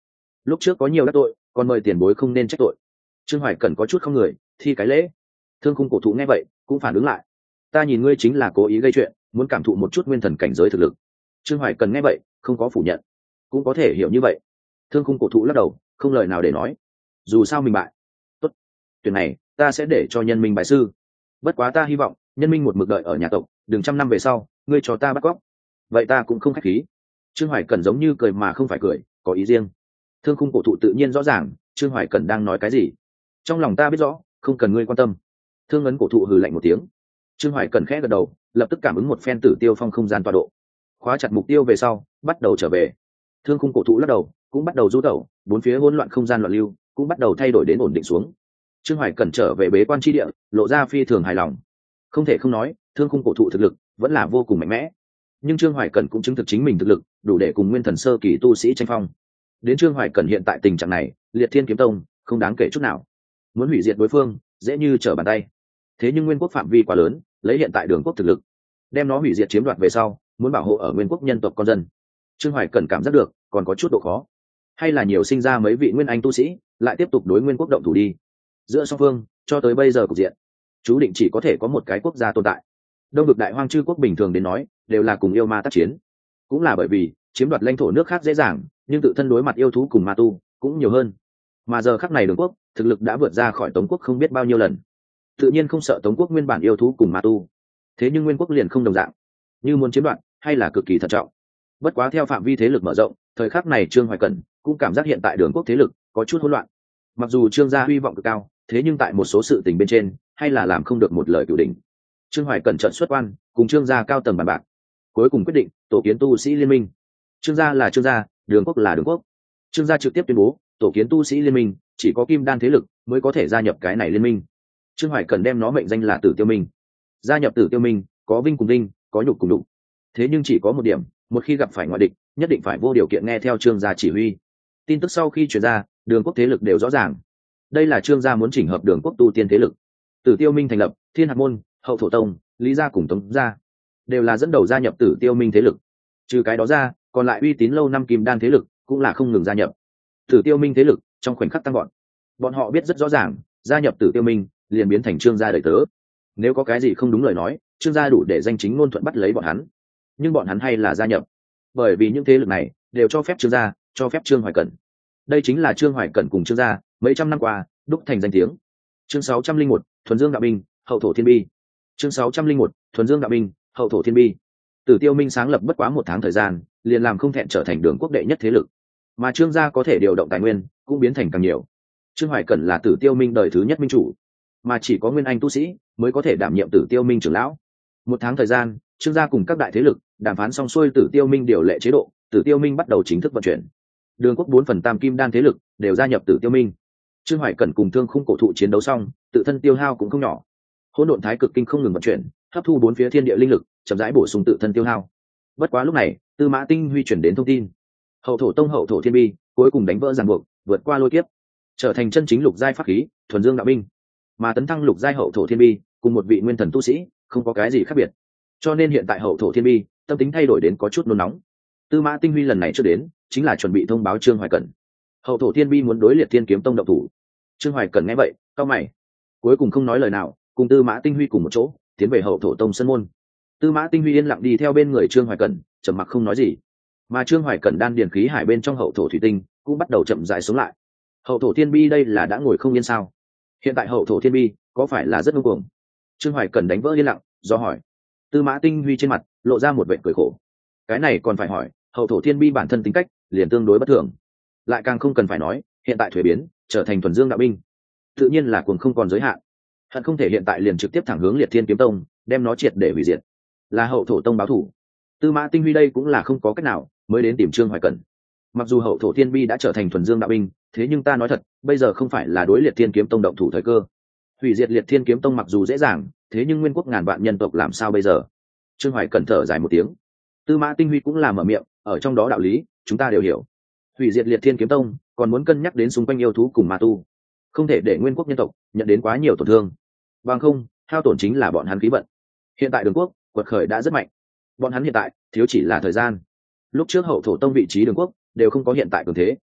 lúc trước có nhiều đắc tội, còn mời tiền bối không nên trách tội. Trương Hoài Cẩn có chút không người, thi cái lễ. Thương Khung cổ thụ nghe vậy cũng phản ứng lại, ta nhìn ngươi chính là cố ý gây chuyện, muốn cảm thụ một chút nguyên thần cảnh giới thực lực. Trương Hoài Cẩn nghe vậy không có phủ nhận, cũng có thể hiểu như vậy. Thương Khung cổ thụ lắc đầu, không lời nào để nói. Dù sao mình bại, tốt, chuyện này ta sẽ để cho nhân minh bại sư. Bất quá ta hy vọng nhân minh một mực đợi ở nhà tộc, đừng trăm năm về sau ngươi cho ta bắt cóc, vậy ta cũng không khách khí. Trương Hoài Cẩn giống như cười mà không phải cười, có ý riêng. Thương Khung cổ thụ tự nhiên rõ ràng Trương Hoài Cẩn đang nói cái gì, trong lòng ta biết rõ, không cần ngươi quan tâm. Thương ấn cổ thụ hừ lạnh một tiếng. Trương Hoài Cẩn khẽ gật đầu, lập tức cảm ứng một phen Tử Tiêu Phong không gian tọa độ, khóa chặt mục tiêu về sau bắt đầu trở về. Thương Khung cổ thụ lắc đầu, cũng bắt đầu du tẩu, bốn phía hỗn loạn không gian loạn lưu cũng bắt đầu thay đổi đến ổn định xuống. Trương Hoài Cẩn trở về bế quan tri địa, lộ ra phi thường hài lòng. Không thể không nói, Thương Khung cổ thụ thực lực vẫn là vô cùng mạnh mẽ, nhưng Trương Hoài Cẩn cũng chứng thực chính mình thực lực đủ để cùng nguyên thần sơ kỳ tu sĩ tranh phong. Đến Trương Hoài Cẩn hiện tại tình trạng này, Liệt Thiên Kiếm Tông không đáng kể chút nào, muốn hủy diệt đối phương dễ như trở bàn tay. Thế nhưng Nguyên Quốc phạm vi quá lớn, lấy hiện tại Đường Quốc thực lực, đem nó hủy diệt chiếm đoạt về sau, muốn bảo hộ ở Nguyên Quốc nhân tộc con dân, Trương Hoài Cẩn cảm giác được còn có chút độ khó. Hay là nhiều sinh ra mấy vị nguyên anh tu sĩ lại tiếp tục đối Nguyên Quốc động thủ đi. Giữa song phương cho tới bây giờ cục diện chú định chỉ có thể có một cái quốc gia tồn tại. Đông vực Đại Hoang chư quốc bình thường đến nói đều là cùng yêu ma tác chiến, cũng là bởi vì chiếm đoạt lãnh thổ nước khác dễ dàng, nhưng tự thân đối mặt yêu thú cùng ma tu cũng nhiều hơn. Mà giờ khắc này Đường Quốc thực lực đã vượt ra khỏi Tống Quốc không biết bao nhiêu lần, tự nhiên không sợ Tống Quốc nguyên bản yêu thú cùng ma tu. Thế nhưng Nguyên Quốc liền không đồng dạng, như muốn chiếm đoạt hay là cực kỳ thận trọng. Bất quá theo phạm vi thế lực mở rộng, thời khắc này Trương Hoài Cẩn cũng cảm giác hiện tại Đường Quốc thế lực có chút hỗn loạn. Mặc dù Trương gia hy vọng cực cao, thế nhưng tại một số sự tình bên trên hay là làm không được một lời cửu đỉnh. Trương Hoài Cẩn trận xuất quan, cùng Trương gia cao tầng bàn bạc, cuối cùng quyết định tổ kiến tu sĩ liên minh. Trương gia là Trương gia, Đường Quốc là Đường Quốc. Trương gia trực tiếp tuyên bố tổ kiến tu sĩ liên minh, chỉ có kim đan thế lực mới có thể gia nhập cái này liên minh. Trương Hoài Cẩn đem nó mệnh danh là Tử Tiêu Minh. Gia nhập Tử Tiêu Minh, có vinh cùng vinh, có nhục cùng nhục. Thế nhưng chỉ có một điểm, một khi gặp phải ngoại địch, nhất định phải vô điều kiện nghe theo Trương gia chỉ huy. Tin tức sau khi truyền ra, Đường Quốc thế lực đều rõ ràng. Đây là Trương gia muốn chỉnh hợp Đường Quốc tu tiên thế lực. Tử Tiêu Minh thành lập, Thiên Hạt môn, Hậu Thổ tông, Lý gia cùng Tống gia đều là dẫn đầu gia nhập Tử Tiêu Minh thế lực. Trừ cái đó ra, còn lại uy tín lâu năm kim đan thế lực cũng là không ngừng gia nhập. Tử Tiêu Minh thế lực trong khoảnh khắc tăng gọn. Bọn họ biết rất rõ ràng, gia nhập Tử Tiêu Minh liền biến thành Trương gia đời tớ. Nếu có cái gì không đúng lời nói, Trương gia đủ để danh chính ngôn thuận bắt lấy bọn hắn. Nhưng bọn hắn hay là gia nhập, bởi vì những thế lực này đều cho phép Trương gia, cho phép Trương Hoài Cẩn. Đây chính là Trương Hoài Cẩn cùng Trương gia mấy trăm năm qua đúc thành danh tiếng. Chương 601, Thuần Dương Đạo Binh, Hậu Thổ Thiên Bi. Chương 601, Thuần Dương Đạo Binh, Hậu Thổ Thiên Bi. Tử Tiêu Minh sáng lập bất quá 1 tháng thời gian, liền làm không thẹn trở thành Đường Quốc đệ nhất thế lực. Mà Trương gia có thể điều động tài nguyên, cũng biến thành càng nhiều. Trương Hoài Cẩn là Tử Tiêu Minh đời thứ nhất minh chủ, mà chỉ có nguyên anh tu sĩ mới có thể đảm nhiệm Tử Tiêu Minh trưởng lão. 1 tháng thời gian, Trương gia cùng các đại thế lực đàm phán xong xuôi Tử Tiêu Minh điều lệ chế độ, Tử Tiêu Minh bắt đầu chính thức vận chuyển. Đường Quốc 4 phần tam kim đan thế lực đều gia nhập Tử Tiêu Minh. Trương Hoài Cẩn cùng Thương Khung cổ thụ chiến đấu xong, tự thân tiêu hao cũng không nhỏ. Hỗn độn thái cực kinh không ngừng vận chuyển, hấp thu 4 phía thiên địa linh lực, chậm rãi bổ sung tự thân tiêu hao. Bất quá lúc này, Tư Mã Tinh Huy chuyển đến thông tin, Hậu Thổ tông Hậu Thổ Thiên Bi cuối cùng đánh vỡ ràng buộc, vượt qua lôi kiếp, trở thành chân chính lục giai pháp khí, Thuần Dương Đạo Binh. Mà tấn thăng lục giai Hậu Thổ Thiên Bi, cùng một vị nguyên thần tu sĩ, không có cái gì khác biệt. Cho nên hiện tại Hậu Thổ Thiên Bi, tâm tính thay đổi đến có chút nôn nóng. Tư Mã Tinh Huy lần này chưa đến, chính là chuẩn bị thông báo Trương Hoài Cẩn. Hậu Thổ Thiên Bi muốn đối Liệt Thiên Kiếm Tông động thủ. Trương Hoài Cẩn nghe vậy, cau mày, cuối cùng không nói lời nào, cùng Tư Mã Tinh Huy cùng một chỗ tiến về Hậu Thổ tông sân môn. Tư Mã Tinh Huy yên lặng đi theo bên người Trương Hoài Cẩn, trầm mặc không nói gì. Mà Trương Hoài Cẩn đan điền khí hải bên trong Hậu Thổ thủy tinh cũng bắt đầu chậm rãi sống lại. Hậu Thổ Thiên Bi đây là đã ngồi không yên sao? Hiện tại Hậu Thổ Thiên Bi có phải là rất ngông cuồng? Trương Hoài Cẩn đánh vỡ yên lặng, do hỏi. Tư Mã Tinh Huy trên mặt lộ ra một vẻ cười khổ. Cái này còn phải hỏi, Hậu Thổ Thiên Bi bản thân tính cách liền tương đối bất thường, lại càng không cần phải nói, hiện tại thuế biến, trở thành Thuần Dương Đạo Binh, tự nhiên là cuồng không còn giới hạn. Hận không thể hiện tại liền trực tiếp thẳng hướng Liệt Thiên Kiếm Tông, đem nó triệt để hủy diệt. Là Hậu Thổ tông báo thủ. Tư Mã Tinh Huy đây cũng là không có cách nào, mới đến tìm Trương Hoài Cẩn. Mặc dù Hậu Thổ Thiên Bi đã trở thành Thuần Dương Đạo Binh, thế nhưng ta nói thật, bây giờ không phải là đối Liệt Thiên Kiếm Tông động thủ thời cơ. Hủy diệt Liệt Thiên Kiếm Tông mặc dù dễ dàng, thế nhưng Nguyên Quốc ngàn vạn nhân tộc làm sao bây giờ? Trương Hoài Cẩn thở dài một tiếng. Tư Mã Tinh Huy cũng là mở miệng, ở trong đó đạo lý, chúng ta đều hiểu. Hủy diệt Liệt Thiên Kiếm Tông, còn muốn cân nhắc đến xung quanh yêu thú cùng ma tu, không thể để Nguyên Quốc nhân tộc nhận đến quá nhiều tổn thương. Bằng không, hao tổn chính là bọn hắn khí vận. Hiện tại Đường Quốc quật khởi đã rất mạnh, bọn hắn hiện tại thiếu chỉ là thời gian. Lúc trước Hậu Thổ tông vị trí Đường Quốc đều không có hiện tại cường thế,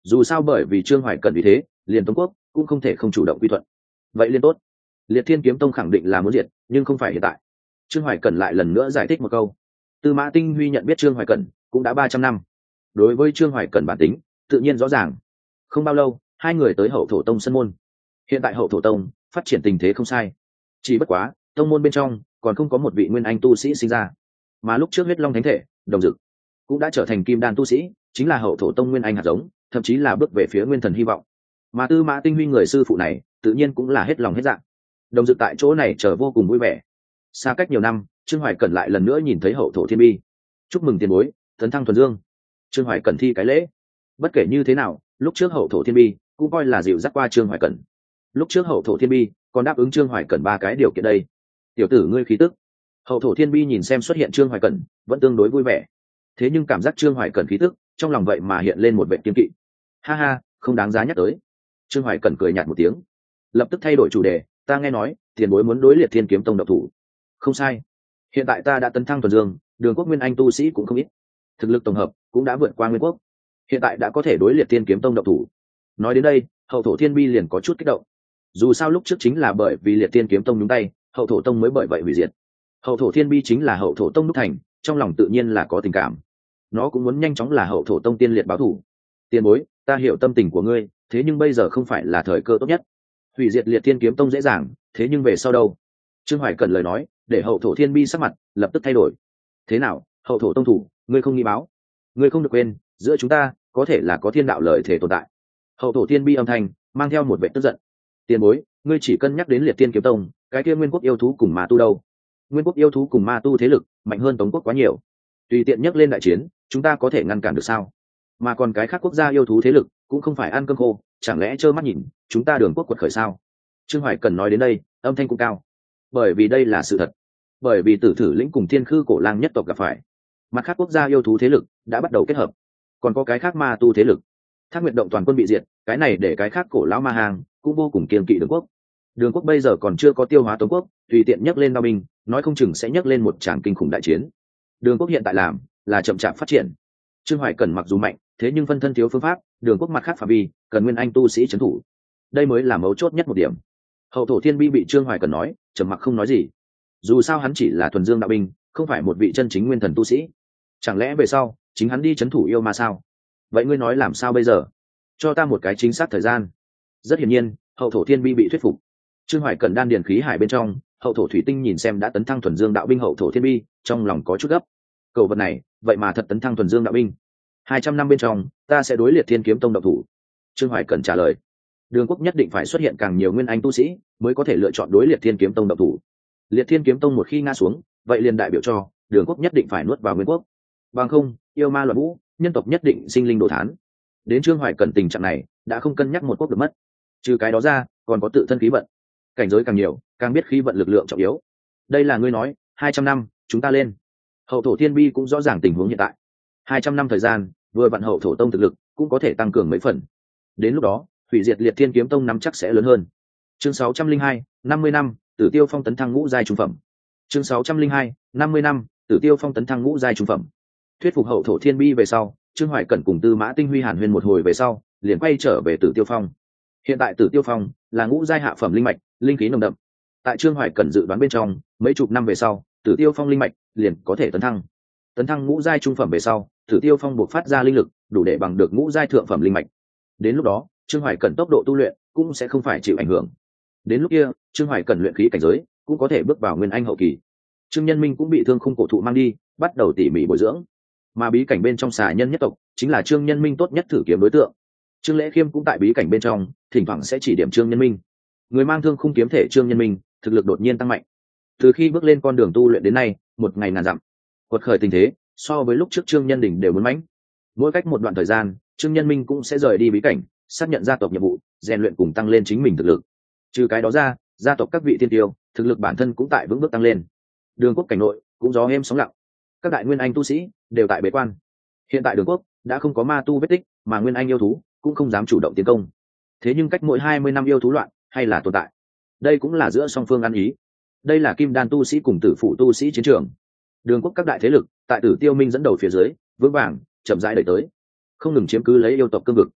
dù sao bởi vì Trương Hoài Cẩn vì thế liền Tống quốc cũng không thể không chủ động quy thuận. Vậy liên tốt, Liệt Thiên Kiếm Tông khẳng định là muốn diệt, nhưng không phải hiện tại. Trương Hoài Cẩn lại lần nữa giải thích một câu. Tư Mã Tinh Huy nhận biết Trương Hoài Cẩn cũng đã 300 năm, đối với Trương Hoài Cẩn bản tính tự nhiên rõ ràng. Không bao lâu hai người tới Hậu Thổ Tông sân môn. Hiện tại Hậu Thổ Tông phát triển tình thế không sai, chỉ bất quá tông môn bên trong còn không có một vị nguyên anh tu sĩ sinh ra, mà lúc trước huyết long thánh thể Đồng Dực cũng đã trở thành kim đan tu sĩ, chính là Hậu Thổ Tông nguyên anh hạt giống, thậm chí là bước về phía nguyên thần hy vọng. Mà Tư Mã Tinh Huy người sư phụ này tự nhiên cũng là hết lòng hết dạ. Đồng Dực tại chỗ này chờ vô cùng vui vẻ. Xa cách nhiều năm, Trương Hoài Cẩn lại lần nữa nhìn thấy Hậu Thổ Thiên Bi. Chúc mừng tiền bối tấn thăng thuần dương. Trương Hoài Cẩn thi cái lễ. Bất kể như thế nào, lúc trước Hậu Thổ Thiên Bi cũng coi là dịu dắt qua Trương Hoài Cẩn. Lúc trước Hậu Thổ Thiên Bi còn đáp ứng Trương Hoài Cẩn 3 cái điều kiện đây. Tiểu tử ngươi khí tức. Hậu Thổ Thiên Bi nhìn xem xuất hiện Trương Hoài Cẩn vẫn tương đối vui vẻ, thế nhưng cảm giác Trương Hoài Cẩn khí tức trong lòng vậy mà hiện lên một vẻ kiêng kỵ. Ha ha, không đáng giá nhắc tới. Trương Hoài Cẩn cười nhạt một tiếng, lập tức thay đổi chủ đề. Ta nghe nói tiền bối muốn đối Liệt Thiên Kiếm Tông độc thủ. Không sai, hiện tại ta đã tấn thăng thuần dương, Đường quốc nguyên anh tu sĩ cũng không ít, thực lực tổng hợp cũng đã vượt qua Nguyên quốc, hiện tại đã có thể đối Liệt Thiên Kiếm Tông độc thủ. Nói đến đây, Hậu Thổ Thiên Bi liền có chút kích động. Dù sao lúc trước chính là bởi vì Liệt Thiên Kiếm Tông nhúng tay, Hậu Thổ Tông mới bởi vậy hủy diệt. Hậu Thổ Thiên Bi chính là Hậu Thổ Tông đúc thành, trong lòng tự nhiên là có tình cảm. Nó cũng muốn nhanh chóng là Hậu Thổ Tông tiên liệt báo thù. Tiền bối, ta hiểu tâm tình của ngươi, thế nhưng bây giờ không phải là thời cơ tốt nhất. Hủy diệt Liệt Thiên Kiếm Tông dễ dàng, thế nhưng về sau đâu? Trương Hoài Cẩn lời nói để Hậu Thổ Thiên Bi sắc mặt lập tức thay đổi. Thế nào, Hậu Thổ Tông thủ ngươi không nghi báo? Ngươi không được quên, giữa chúng ta có thể là có thiên đạo lợi thể tồn tại. Hậu Thổ Thiên Bi âm thanh mang theo một vẻ tức giận. Tiền bối, ngươi chỉ cân nhắc đến Liệt Thiên Kiếm Tông, cái kia Nguyên quốc yêu thú cùng ma tu đâu? Nguyên quốc yêu thú cùng ma tu thế lực mạnh hơn Tống quốc quá nhiều, tùy tiện nhắc lên đại chiến chúng ta có thể ngăn cản được sao? Mà còn cái khác quốc gia yêu thú thế lực cũng không phải ăn cơm khô, chẳng lẽ trơ mắt nhìn chúng ta Đường quốc quật khởi sao? Trương Hoài Cần nói đến đây âm thanh cũng cao, bởi vì đây là sự thật. Bởi vì Tử Thử lĩnh cùng Thiên Khư cổ lang nhất tộc gặp phải, mặt khác quốc gia yêu thú thế lực đã bắt đầu kết hợp, còn có cái khác ma tu thế lực. Thác Nguyệt động toàn quân bị diệt, cái này để cái khác cổ lão ma hàng cũng vô cùng kiêng kỵ Đường quốc. Đường quốc bây giờ còn chưa có tiêu hóa Tống quốc, tùy tiện nhắc lên đao binh, nói không chừng sẽ nhắc lên một tràng kinh khủng đại chiến. Đường quốc hiện tại làm là chậm chạp phát triển. Trương Hoài Cần mặc dù mạnh, thế nhưng phân thân thiếu phương pháp, Đường quốc mặt khác phạm vi cần nguyên anh tu sĩ trấn thủ, đây mới là mấu chốt nhất một điểm. Hậu Thổ Thiên Bi bị Trương Hoài Cần nói trầm mặc không nói gì. Dù sao hắn chỉ là thuần dương đạo binh, không phải một vị chân chính nguyên thần tu sĩ. Chẳng lẽ về sau chính hắn đi trấn thủ yêu ma sao? Vậy ngươi nói làm sao bây giờ? Cho ta một cái chính xác thời gian. Rất hiển nhiên, Hậu Thổ Thiên Bi bị thuyết phục. Trương Hoài Cần đan điền khí hải bên trong, Hậu Thổ Thủy Tinh nhìn xem đã tấn thăng thuần dương đạo binh Hậu Thổ Thiên Bi, trong lòng có chút gấp. Cầu vật này, vậy mà thật tấn thăng thuần dương đạo binh. 200 năm bên trong, ta sẽ đối Liệt Thiên Kiếm Tông độc thủ. Trương Hoài Cần trả lời. Đường quốc nhất định phải xuất hiện càng nhiều nguyên anh tu sĩ, mới có thể lựa chọn đối Liệt Thiên Kiếm Tông độc thủ. Liệt Thiên Kiếm Tông một khi ngã xuống, vậy liền đại biểu cho Đường quốc nhất định phải nuốt vào Nguyên quốc. Bằng không, yêu ma loạn vũ, nhân tộc nhất định sinh linh đồ thán. Đến Trương Hoài Cần tình trạng này, đã không cân nhắc một quốc được mất. Trừ cái đó ra, còn có tự thân khí vận. Cảnh giới càng nhiều, càng biết khí vận lực lượng trọng yếu. Đây là ngươi nói, 200 năm, chúng ta lên. Hậu Thổ Thiên Bi cũng rõ ràng tình huống hiện tại. 200 năm thời gian, vừa vặn Hậu Thổ Tông thực lực cũng có thể tăng cường mấy phần. Đến lúc đó, hủy diệt Liệt Thiên Kiếm Tông nắm chắc sẽ lớn hơn. Chương 602, 50 năm, Tử Tiêu Phong tấn thăng ngũ giai trung phẩm. Chương 602, 50 năm, Tử Tiêu Phong tấn thăng ngũ giai trung phẩm. Thuyết phục Hậu Thổ Thiên Bi về sau, Trương Hoài Cẩn cùng Tư Mã Tinh Huy hàn huyên một hồi về sau, liền quay trở về Tử Tiêu Phong. Hiện tại Tử Tiêu Phong là ngũ giai hạ phẩm linh mạch, linh khí nồng đậm. Tại Trương Hoài Cẩn dự đoán bên trong, mấy chục năm về sau, Tử Tiêu Phong linh mạch liền có thể tấn thăng. Tấn thăng ngũ giai trung phẩm về sau, Tử Tiêu Phong buộc phát ra linh lực, đủ để bằng được ngũ giai thượng phẩm linh mạch. Đến lúc đó, Trương Hoài Cẩn tốc độ tu luyện cũng sẽ không phải chịu ảnh hưởng. Đến lúc kia, Trương Hoài Cẩn luyện khí cảnh giới cũng có thể bước vào nguyên anh hậu kỳ. Trương Nhân Minh cũng bị thương khung cổ thụ mang đi, bắt đầu tỉ mỉ bồi dưỡng. Mà bí cảnh bên trong xà nhân nhất tộc chính là Trương Nhân Minh tốt nhất thử kiếm đối tượng. Trương Lễ Khiêm cũng tại bí cảnh bên trong, thỉnh thoảng sẽ chỉ điểm Trương Nhân Minh. Người mang thương khung kiếm thể Trương Nhân Minh, thực lực đột nhiên tăng mạnh. Từ khi bước lên con đường tu luyện đến nay, một ngày ngàn dặm, quật khởi tình thế, so với lúc trước Trương Nhân Đình đều muốn mãnh. Mỗi cách một đoạn thời gian, Trương Nhân Minh cũng sẽ rời đi bí cảnh, xác nhận gia tộc nhiệm vụ, rèn luyện cùng tăng lên chính mình thực lực. Trừ cái đó ra, gia tộc các vị tiên tiêu, thực lực bản thân cũng tại vững bước tăng lên. Đường quốc cảnh nội cũng gió êm sóng lặng, các đại nguyên anh tu sĩ đều tại bế quan. Hiện tại Đường quốc đã không có ma tu vết tích, mà nguyên anh yêu thú cũng không dám chủ động tiến công. Thế nhưng cách mỗi 20 năm yêu thú loạn hay là tồn tại. Đây cũng là giữa song phương ăn ý. Đây là kim đan tu sĩ cùng tử phụ tu sĩ chiến trường. Đường quốc các đại thế lực tại Tử Tiêu Minh dẫn đầu phía dưới, vững vàng chậm rãi đẩy tới, không ngừng chiếm cứ lấy yêu tộc cương vực.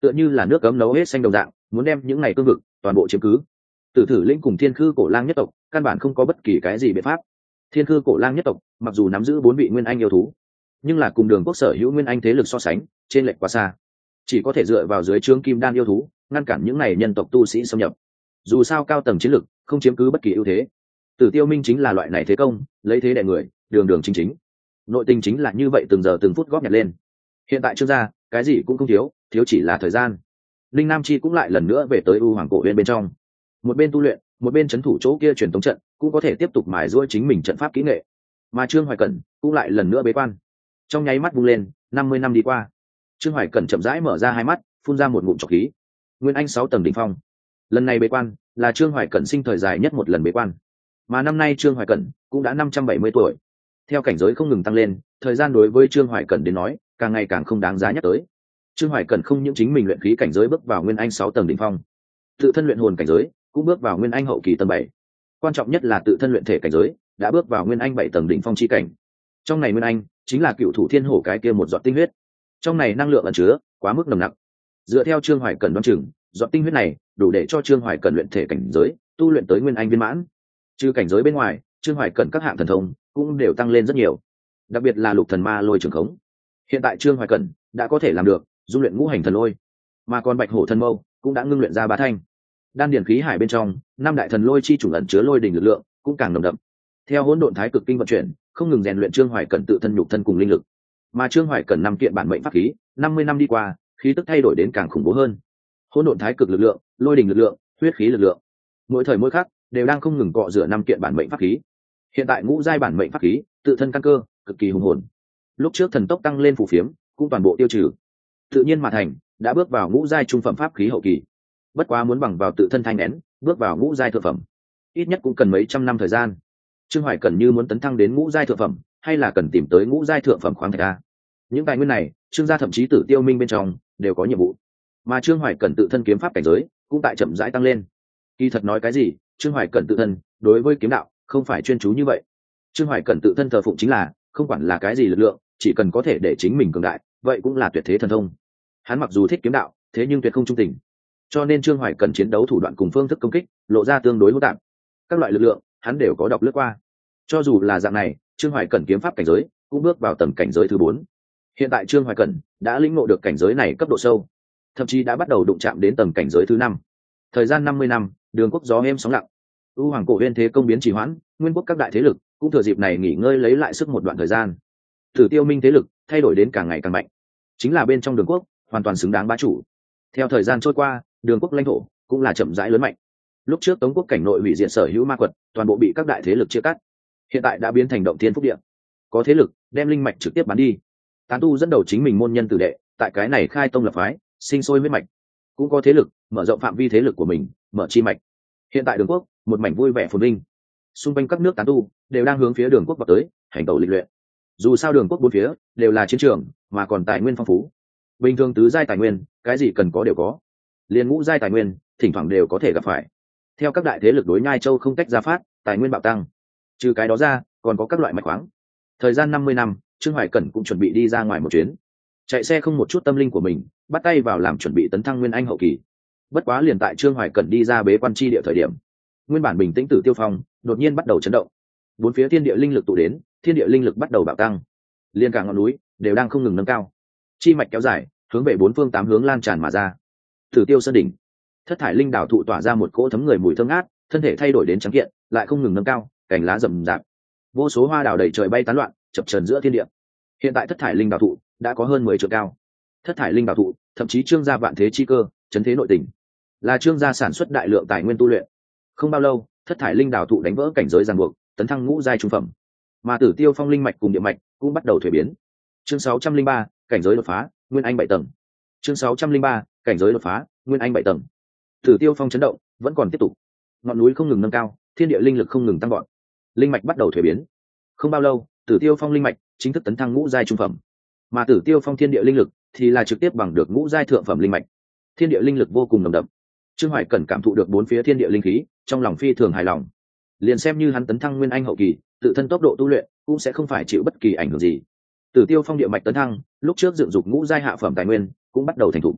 tựa như là nước cấm nấu hết xanh đồng dạng, muốn đem những này cương vực toàn bộ chiếm cứ. Tử Thử Lĩnh cùng Thiên Khư Cổ Lang nhất tộc căn bản không có bất kỳ cái gì biện pháp. Thiên Khư Cổ Lang nhất tộc mặc dù nắm giữ 4 vị nguyên anh yêu thú, nhưng là cùng Đường Quốc sở hữu nguyên anh thế lực so sánh, trên lệch quá xa, chỉ có thể dựa vào dưới trướng Kim Đan yêu thú ngăn cản những này nhân tộc tu sĩ xâm nhập. Dù sao cao tầng chiến lực không chiếm cứ bất kỳ ưu thế. Tử Tiêu Minh chính là loại này thế công, lấy thế đè người, đường đường chính chính. Nội tình chính là như vậy, từng giờ từng phút góp nhặt lên. Hiện tại Trương gia cái gì cũng không thiếu, thiếu chỉ là thời gian. Linh Nam Chi cũng lại lần nữa về tới U Hoàng Cổ Uyên bên trong, một bên tu luyện, một bên trấn thủ chỗ kia truyền tống trận, cũng có thể tiếp tục mài giũa chính mình trận pháp kỹ nghệ. Mà Trương Hoài Cẩn cũng lại lần nữa bế quan. Trong nháy mắt vung lên, 50 năm đi qua. Trương Hoài Cẩn chậm rãi mở ra hai mắt, phun ra một ngụm trọc khí. Nguyên Anh 6 tầng đỉnh phong. Lần này bế quan là Trương Hoài Cẩn sinh thời dài nhất một lần bế quan. Mà năm nay Trương Hoài Cẩn cũng đã 570 tuổi. Theo cảnh giới không ngừng tăng lên, thời gian đối với Trương Hoài Cẩn đến nói, càng ngày càng không đáng giá nhắc tới. Trương Hoài Cẩn không những chính mình luyện khí cảnh giới bước vào Nguyên Anh 6 tầng đỉnh phong, tự thân luyện hồn cảnh giới cũng bước vào Nguyên Anh hậu kỳ tầng 7. Quan trọng nhất là tự thân luyện thể cảnh giới đã bước vào Nguyên Anh 7 tầng đỉnh phong chi cảnh. Trong này Nguyên Anh chính là cựu thủ thiên hổ cái kia một giọt tinh huyết. Trong này năng lượng ẩn chứa quá mức nồng nặc. Dựa theo Trương Hoài Cẩn đoán chừng, giọt tinh huyết này đủ để cho Trương Hoài Cẩn luyện thể cảnh giới tu luyện tới Nguyên Anh viên mãn. Trừ cảnh giới bên ngoài, Trương Hoài Cẩn các hạng thần thông cũng đều tăng lên rất nhiều. Đặc biệt là Lục Thần Ma Lôi Trường Khống. Hiện tại Trương Hoài Cẩn đã có thể làm được dung luyện ngũ hành thần lôi, mà còn Bạch Hổ thần mâu cũng đã ngưng luyện ra 3 thanh. Đan điển khí hải bên trong, 5 đại thần lôi chi chủng ẩn chứa lôi đỉnh lực lượng cũng càng nồng đậm. Theo hỗn độn thái cực kinh vận chuyển, không ngừng rèn luyện Trương Hoài Cẩn tự thân nhục thân cùng linh lực. Mà Trương Hoài Cẩn 5 kiện bản mệnh pháp khí, 50 năm đi qua, khí tức thay đổi đến càng khủng bố hơn. Hỗn độn thái cực lực lượng, lôi đỉnh lực lượng, huyết khí lực lượng, mỗi thời mỗi khắc đều đang không ngừng cọ rửa 5 kiện bản mệnh pháp khí. Hiện tại ngũ giai bản mệnh pháp khí, tự thân căn cơ cực kỳ hùng hồn. Lúc trước thần tốc tăng lên phù phiếm, cũng toàn bộ tiêu trừ. Tự nhiên mà thành, đã bước vào ngũ giai trung phẩm pháp khí hậu kỳ. Bất quá muốn bằng vào tự thân thanh nén, bước vào ngũ giai thượng phẩm, ít nhất cũng cần mấy trăm năm thời gian. Trương Hoài Cẩn như muốn tấn thăng đến ngũ giai thượng phẩm, hay là cần tìm tới ngũ giai thượng phẩm khoáng thạch a. Những tài nguyên này, Trương gia thậm chí Tử Tiêu Minh bên trong đều có nhiệm vụ. Mà Trương Hoài Cẩn tự thân kiếm pháp cảnh giới cũng tại chậm rãi tăng lên. Kỳ thật nói cái gì, Trương Hoài Cẩn tự thân đối với kiếm đạo không phải chuyên chú như vậy. Trương Hoài Cẩn tự thân thờ phụng chính là không quản là cái gì lực lượng, chỉ cần có thể để chính mình cường đại, vậy cũng là tuyệt thế thần thông. Hắn mặc dù thích kiếm đạo, thế nhưng tuyệt không trung tình. Cho nên Trương Hoài Cẩn chiến đấu thủ đoạn cùng phương thức công kích lộ ra tương đối hỗn tạp. Các loại lực lượng, hắn đều có đọc lướt qua. Cho dù là dạng này, Trương Hoài Cẩn kiếm pháp cảnh giới cũng bước vào tầm cảnh giới thứ 4. Hiện tại Trương Hoài Cẩn đã lĩnh ngộ được cảnh giới này cấp độ sâu, thậm chí đã bắt đầu đụng chạm đến tầm cảnh giới thứ 5. Thời gian 50 năm, Đường Quốc gió êm sóng lặng. U Hoàng Cổ Uyên thế công biến trì hoãn, Nguyên Quốc các đại thế lực cũng thừa dịp này nghỉ ngơi lấy lại sức một đoạn thời gian. Tử Tiêu Minh thế lực thay đổi đến càng ngày càng mạnh, chính là bên trong Đường Quốc hoàn toàn xứng đáng bá chủ. Theo thời gian trôi qua, Đường Quốc lãnh thổ cũng là chậm rãi lớn mạnh. Lúc trước Tống Quốc cảnh nội hủy diệt sở hữu ma quật, toàn bộ bị các đại thế lực chia cắt. Hiện tại đã biến thành động thiên phúc địa. Có thế lực đem linh mạch trực tiếp bán đi. Tán tu dẫn đầu chính mình môn nhân tử đệ, tại cái này khai tông lập phái, sinh sôi huyết mạch. Cũng có thế lực mở rộng phạm vi thế lực của mình, mở chi mạch. Hiện tại Đường Quốc một mảnh vui vẻ phồn vinh. Xung quanh các nước tán tu đều đang hướng phía Đường Quốc vào tới, hành tẩu lịch luyện. Dù sao Đường Quốc bốn phía đều là chiến trường, mà còn tài nguyên phong phú. Bình thường tứ giai tài nguyên, cái gì cần có đều có. Liên ngũ giai tài nguyên, thỉnh thoảng đều có thể gặp phải. Theo các đại thế lực đối Nhai Châu không tách ra phát, tài nguyên bạo tăng. Trừ cái đó ra, còn có các loại mạch khoáng. Thời gian 50 năm, Trương Hoài Cẩn cũng chuẩn bị đi ra ngoài một chuyến. Chạy xe không một chút tâm linh của mình, bắt tay vào làm chuẩn bị tấn thăng Nguyên Anh hậu kỳ. Bất quá liền tại Trương Hoài Cẩn đi ra bế quan chi địa thời điểm, nguyên bản bình tĩnh Tử Tiêu Phong đột nhiên bắt đầu chấn động. Bốn phía thiên địa linh lực tụ đến, thiên địa linh lực bắt đầu bạo tăng. Liên cả ngọn núi đều đang không ngừng nâng cao. Chi mạch kéo dài, hướng về 4 phương 8 hướng lan tràn mà ra. Tử Tiêu sơn đỉnh, thất thải linh đảo thụ tỏa ra một cỗ thấm người mùi thơm ngát, thân thể thay đổi đến trắng kiện, lại không ngừng nâng cao, cành lá rậm rạp. Vô số hoa đào đầy trời bay tán loạn, chập chờn giữa thiên địa. Hiện tại thất thải linh đảo thụ đã có hơn 10 trượng cao. Thất thải linh đảo thụ, thậm chí Trương gia vạn thế chi cơ, chấn thế nội tình. Là Trương gia sản xuất đại lượng tài nguyên tu luyện. Không bao lâu, thất thải linh đảo thụ đánh vỡ cảnh giới ràng buộc, tấn thăng ngũ giai trung phẩm. Mà Tử Tiêu Phong linh mạch cùng địa mạch cũng bắt đầu thuế biến. Chương 603, cảnh giới đột phá, Nguyên Anh 7 tầng. Chương 603, cảnh giới đột phá, Nguyên Anh 7 tầng. Tử Tiêu Phong chấn động vẫn còn tiếp tục. Ngọn núi không ngừng nâng cao, thiên địa linh lực không ngừng tăng vọt. Linh mạch bắt đầu thuế biến. Không bao lâu, Tử Tiêu Phong linh mạch chính thức tấn thăng ngũ giai trung phẩm. Mà Tử Tiêu Phong thiên địa linh lực thì là trực tiếp bằng được ngũ giai thượng phẩm linh mạch. Thiên địa linh lực vô cùng nồng đậm. Trương Hoài Cẩn cảm thụ được bốn phía thiên địa linh khí, trong lòng phi thường hài lòng. Liền xem như hắn tấn thăng Nguyên Anh hậu kỳ, tự thân tốc độ tu luyện cũng sẽ không phải chịu bất kỳ ảnh hưởng gì. Tử Tiêu Phong địa mạch tấn thăng, lúc trước dựng dục ngũ giai hạ phẩm tài nguyên cũng bắt đầu thành thục.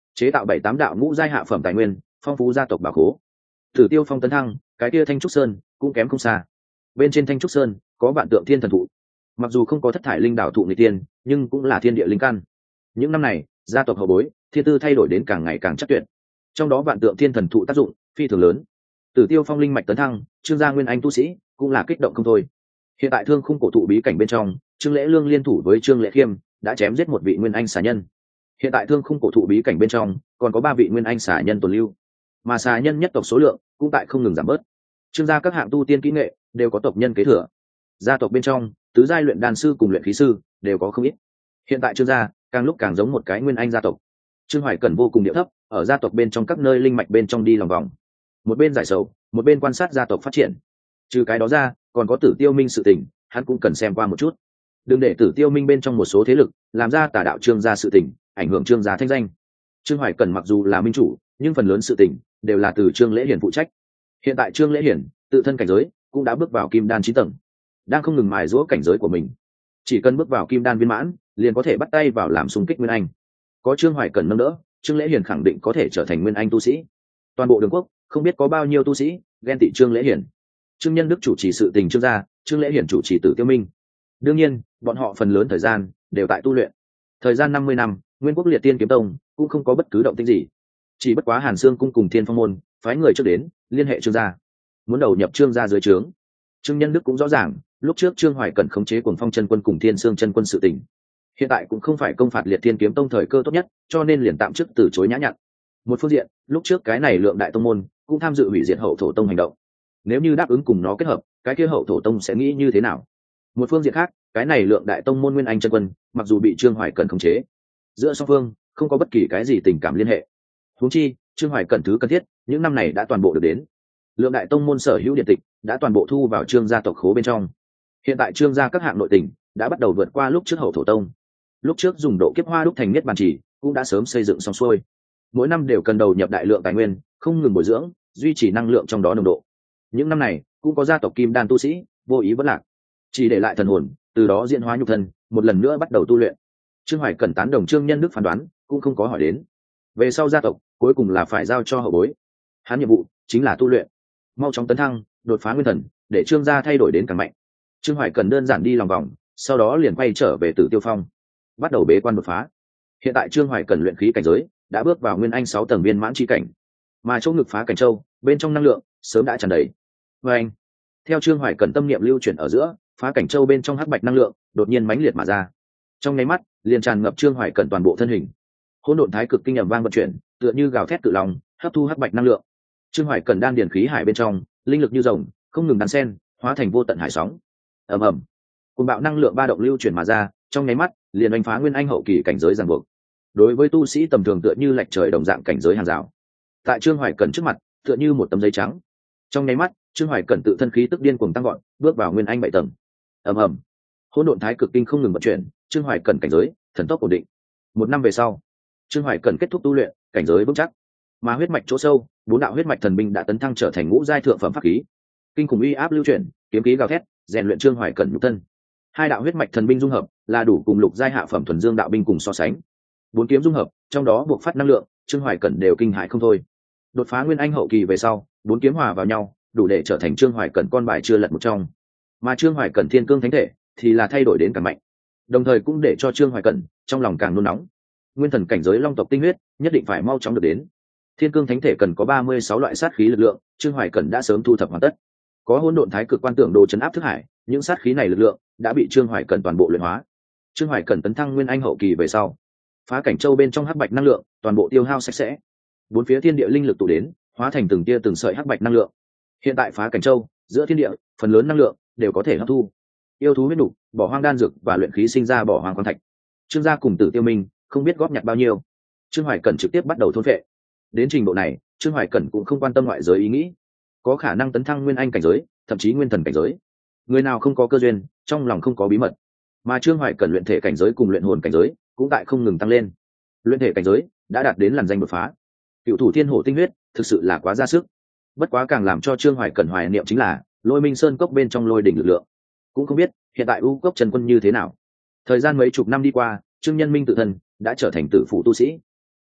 chế tạo 7-8 đạo ngũ giai hạ phẩm tài nguyên, phong phú gia tộc bảo khố. Tử Tiêu Phong tấn thăng, cái kia Thanh Trúc Sơn cũng kém không xa. Bên trên Thanh Trúc Sơn có vạn tượng thiên thần thụ, mặc dù không có thất thải linh đảo thụ nghịch tiên, nhưng cũng là thiên địa linh căn. Những năm này, gia tộc hậu bối, thiên tư thay đổi đến càng ngày càng chắc tuyệt. Trong đó vạn tượng thiên thần thụ tác dụng phi thường lớn. Tử Tiêu Phong linh mạch tấn thăng, Trương gia nguyên anh tu sĩ cũng là kích động không thôi. Hiện tại Thương Khung cổ thụ bí cảnh bên trong, Trương Lễ Lương liên thủ với Trương Lễ Khiêm đã chém giết một vị nguyên anh xà nhân. Hiện tại Thương Khung cổ thụ bí cảnh bên trong còn có 3 vị nguyên anh xà nhân tồn lưu, mà xà nhân nhất tộc số lượng cũng tại không ngừng giảm bớt. Trương gia các hạng tu tiên kỹ nghệ đều có tộc nhân kế thừa. Gia tộc bên trong, tứ giai luyện đan sư cùng luyện khí sư đều có không ít. Hiện tại Trương gia càng lúc càng giống một cái nguyên anh gia tộc. Trương Hoài Cẩn vô cùng điệu thấp, ở gia tộc bên trong các nơi linh mạch bên trong đi lòng vòng, một bên giải sầu, một bên quan sát gia tộc phát triển. Trừ cái đó ra, còn có Tử Tiêu Minh sự tình, hắn cũng cần xem qua một chút. Đừng để Tử Tiêu Minh bên trong một số thế lực làm ra tà đạo Trương gia sự tình, ảnh hưởng Trương gia thanh danh. Trương Hoài Cẩn mặc dù là minh chủ, nhưng phần lớn sự tình đều là từ Trương Lễ Hiển phụ trách. Hiện tại Trương Lễ Hiển tự thân cảnh giới cũng đã bước vào kim đan 9 tầng, đang không ngừng mài giũa cảnh giới của mình. Chỉ cần bước vào kim đan viên mãn, liền có thể bắt tay vào làm xung kích nguyên anh. Có Trương Hoài Cẩn nâng đỡ, Trương Lễ Hiển khẳng định có thể trở thành nguyên anh tu sĩ. Toàn bộ đường quốc không biết có bao nhiêu tu sĩ ghen tị Trương Lễ Hiển. Trương Nhân Đức chủ trì sự tình Trương gia, Trương Lễ Hiển chủ trì Tử Tiêu Minh. Đương nhiên, bọn họ phần lớn thời gian đều tại tu luyện. Thời gian 50 năm, Nguyên Quốc Liệt Tiên Kiếm Tông cũng không có bất cứ động tĩnh gì. Chỉ bất quá Hàn Xương cung cùng Thiên Phong môn phái người trước đến, liên hệ Trương gia, muốn đầu nhập Trương gia dưới trướng. Trương Nhân Đức cũng rõ ràng, lúc trước Trương Hoài Cẩn khống chế Cuồng Phong chân quân cùng Thiên Sương chân quân sự tình, hiện tại cũng không phải công phạt Liệt Tiên Kiếm Tông thời cơ tốt nhất, cho nên liền tạm chức từ chối nhã nhặn. Một phương diện, lúc trước cái này Lượng Đại tông môn cũng tham dự hủy diệt Hậu Thổ tông hành động. Nếu như đáp ứng cùng nó kết hợp, cái kia Hậu Thổ tông sẽ nghĩ như thế nào? Một phương diện khác, cái này Lượng Đại tông môn nguyên anh chân quân, mặc dù bị Trương Hoài Cẩn khống chế, giữa song phương không có bất kỳ cái gì tình cảm liên hệ. Huống chi, Trương Hoài Cẩn thứ cần thiết, những năm này đã toàn bộ được đến. Lượng Đại tông môn sở hữu điện tịch đã toàn bộ thu vào Trương gia tộc khố bên trong. Hiện tại Trương gia các hạng nội tình đã bắt đầu vượt qua lúc trước Hậu Thổ tông. Lúc trước dùng độ kiếp hoa đúc thành niết bàn chỉ, cũng đã sớm xây dựng xong xuôi. Mỗi năm đều cần đầu nhập đại lượng tài nguyên, không ngừng bồi dưỡng, duy trì năng lượng trong đó nồng độ. Những năm này cũng có gia tộc kim đan tu sĩ vô ý vẫn lạc, chỉ để lại thần hồn, từ đó diễn hóa nhục thân, một lần nữa bắt đầu tu luyện. Trương Hoài Cẩn tán đồng Trương Nhân Đức phán đoán, cũng không có hỏi đến. Về sau gia tộc cuối cùng là phải giao cho hậu bối. Hắn nhiệm vụ chính là tu luyện, mau chóng tấn thăng, đột phá nguyên thần, để Trương gia thay đổi đến càng mạnh. Trương Hoài Cẩn đơn giản đi lòng vòng, sau đó liền quay trở về Tử Tiêu Phong, bắt đầu bế quan đột phá. Hiện tại Trương Hoài Cẩn luyện khí cảnh giới đã bước vào nguyên anh 6 tầng viên mãn chi cảnh, mà chỗ ngực phá cảnh châu bên trong năng lượng sớm đã tràn đầy. Và anh, theo Trương Hoài Cẩn tâm niệm lưu chuyển ở giữa, phá cảnh châu bên trong hắc bạch năng lượng đột nhiên mãnh liệt mà ra, trong nháy mắt liền tràn ngập Trương Hoài Cẩn toàn bộ thân hình. Hỗn độn thái cực kinh ầm vang vận chuyển, tựa như gào thét cự long, hấp thu hắc bạch năng lượng. Trương Hoài Cẩn đan điền khí hải bên trong, linh lực như rồng, không ngừng đan sen, hóa thành vô tận hải sóng. Ầm ầm, cuồng bạo năng lượng ba động lưu chuyển mà ra, trong nháy mắt liền đánh phá nguyên anh hậu kỳ cảnh giới ràng buộc. Đối với tu sĩ tầm thường tựa như lệch trời đồng dạng cảnh giới hàng rào. Tại Trương Hoài Cẩn trước mặt, tựa như một tấm giấy trắng. Trong nháy mắt, Trương Hoài Cẩn tự thân khí tức điên cuồng tăng gọn, bước vào nguyên anh 7 tầng. Ầm ầm, hỗn độn thái cực kinh không ngừng vận chuyển, Trương Hoài Cẩn cảnh giới thần tốc ổn định. 1 năm về sau, Trương Hoài Cẩn kết thúc tu luyện, cảnh giới vững chắc. Mà huyết mạch chỗ sâu, 4 đạo huyết mạch thần binh đã tấn thăng trở thành ngũ giai thượng phẩm pháp khí. Kinh khủng uy áp lưu chuyển, kiếm khí gào thét, rèn luyện Trương Hoài Cẩn nhục thân. 2 đạo huyết mạch thần binh dung hợp, là đủ cùng lục giai hạ phẩm thuần dương đạo binh cùng so sánh. 4 kiếm dung hợp, trong đó buộc phát năng lượng, Trương Hoài Cẩn đều kinh hãi không thôi. Đột phá nguyên anh hậu kỳ về sau, 4 kiếm hòa vào nhau, đủ để trở thành Trương Hoài Cẩn con bài chưa lật một trong. Mà Trương Hoài Cẩn thiên cương thánh thể thì là thay đổi đến càng mạnh, đồng thời cũng để cho Trương Hoài Cẩn trong lòng càng nôn nóng. Nguyên thần cảnh giới long tộc tinh huyết nhất định phải mau chóng được đến. Thiên cương thánh thể cần có 36 loại sát khí lực lượng, Trương Hoài Cẩn đã sớm thu thập hoàn tất. Có hỗn độn thái cực quan tưởng đồ chấn áp thức hải, những sát khí này lực lượng đã bị Trương Hoài Cẩn toàn bộ luyện hóa. Trương Hoài Cẩn tấn thăng nguyên anh hậu kỳ về sau, phá cảnh châu bên trong hắc bạch năng lượng toàn bộ tiêu hao sạch sẽ. 4 phía thiên địa linh lực tụ đến, hóa thành từng tia từng sợi hắc bạch năng lượng. Hiện tại phá cảnh châu, giữa thiên địa, phần lớn năng lượng đều có thể hấp thu. Yêu thú huyết nục, bỏ hoang đan dược và luyện khí sinh ra bỏ hoang quan thạch. Trương gia cùng Tử Tiêu Minh không biết góp nhặt bao nhiêu, Trương Hoài Cẩn trực tiếp bắt đầu thôn phệ. Đến trình độ này, Trương Hoài Cẩn cũng không quan tâm ngoại giới ý nghĩ, có khả năng tấn thăng nguyên anh cảnh giới, thậm chí nguyên thần cảnh giới. Người nào không có cơ duyên, trong lòng không có bí mật. Mà Trương Hoài Cẩn luyện thể cảnh giới cùng luyện hồn cảnh giới cũng tại không ngừng tăng lên. Luyện thể cảnh giới đã đạt đến làn danh đột phá. Cựu thủ thiên hổ tinh huyết thực sự là quá ra sức. Bất quá càng làm cho Trương Hoài Cẩn hoài niệm chính là Lôi Minh Sơn cốc bên trong lôi đỉnh lực lượng. Cũng không biết hiện tại U cốc Trần Quân như thế nào. Thời gian mấy chục năm đi qua, Trương Nhân Minh tự thân đã trở thành tử phụ tu sĩ.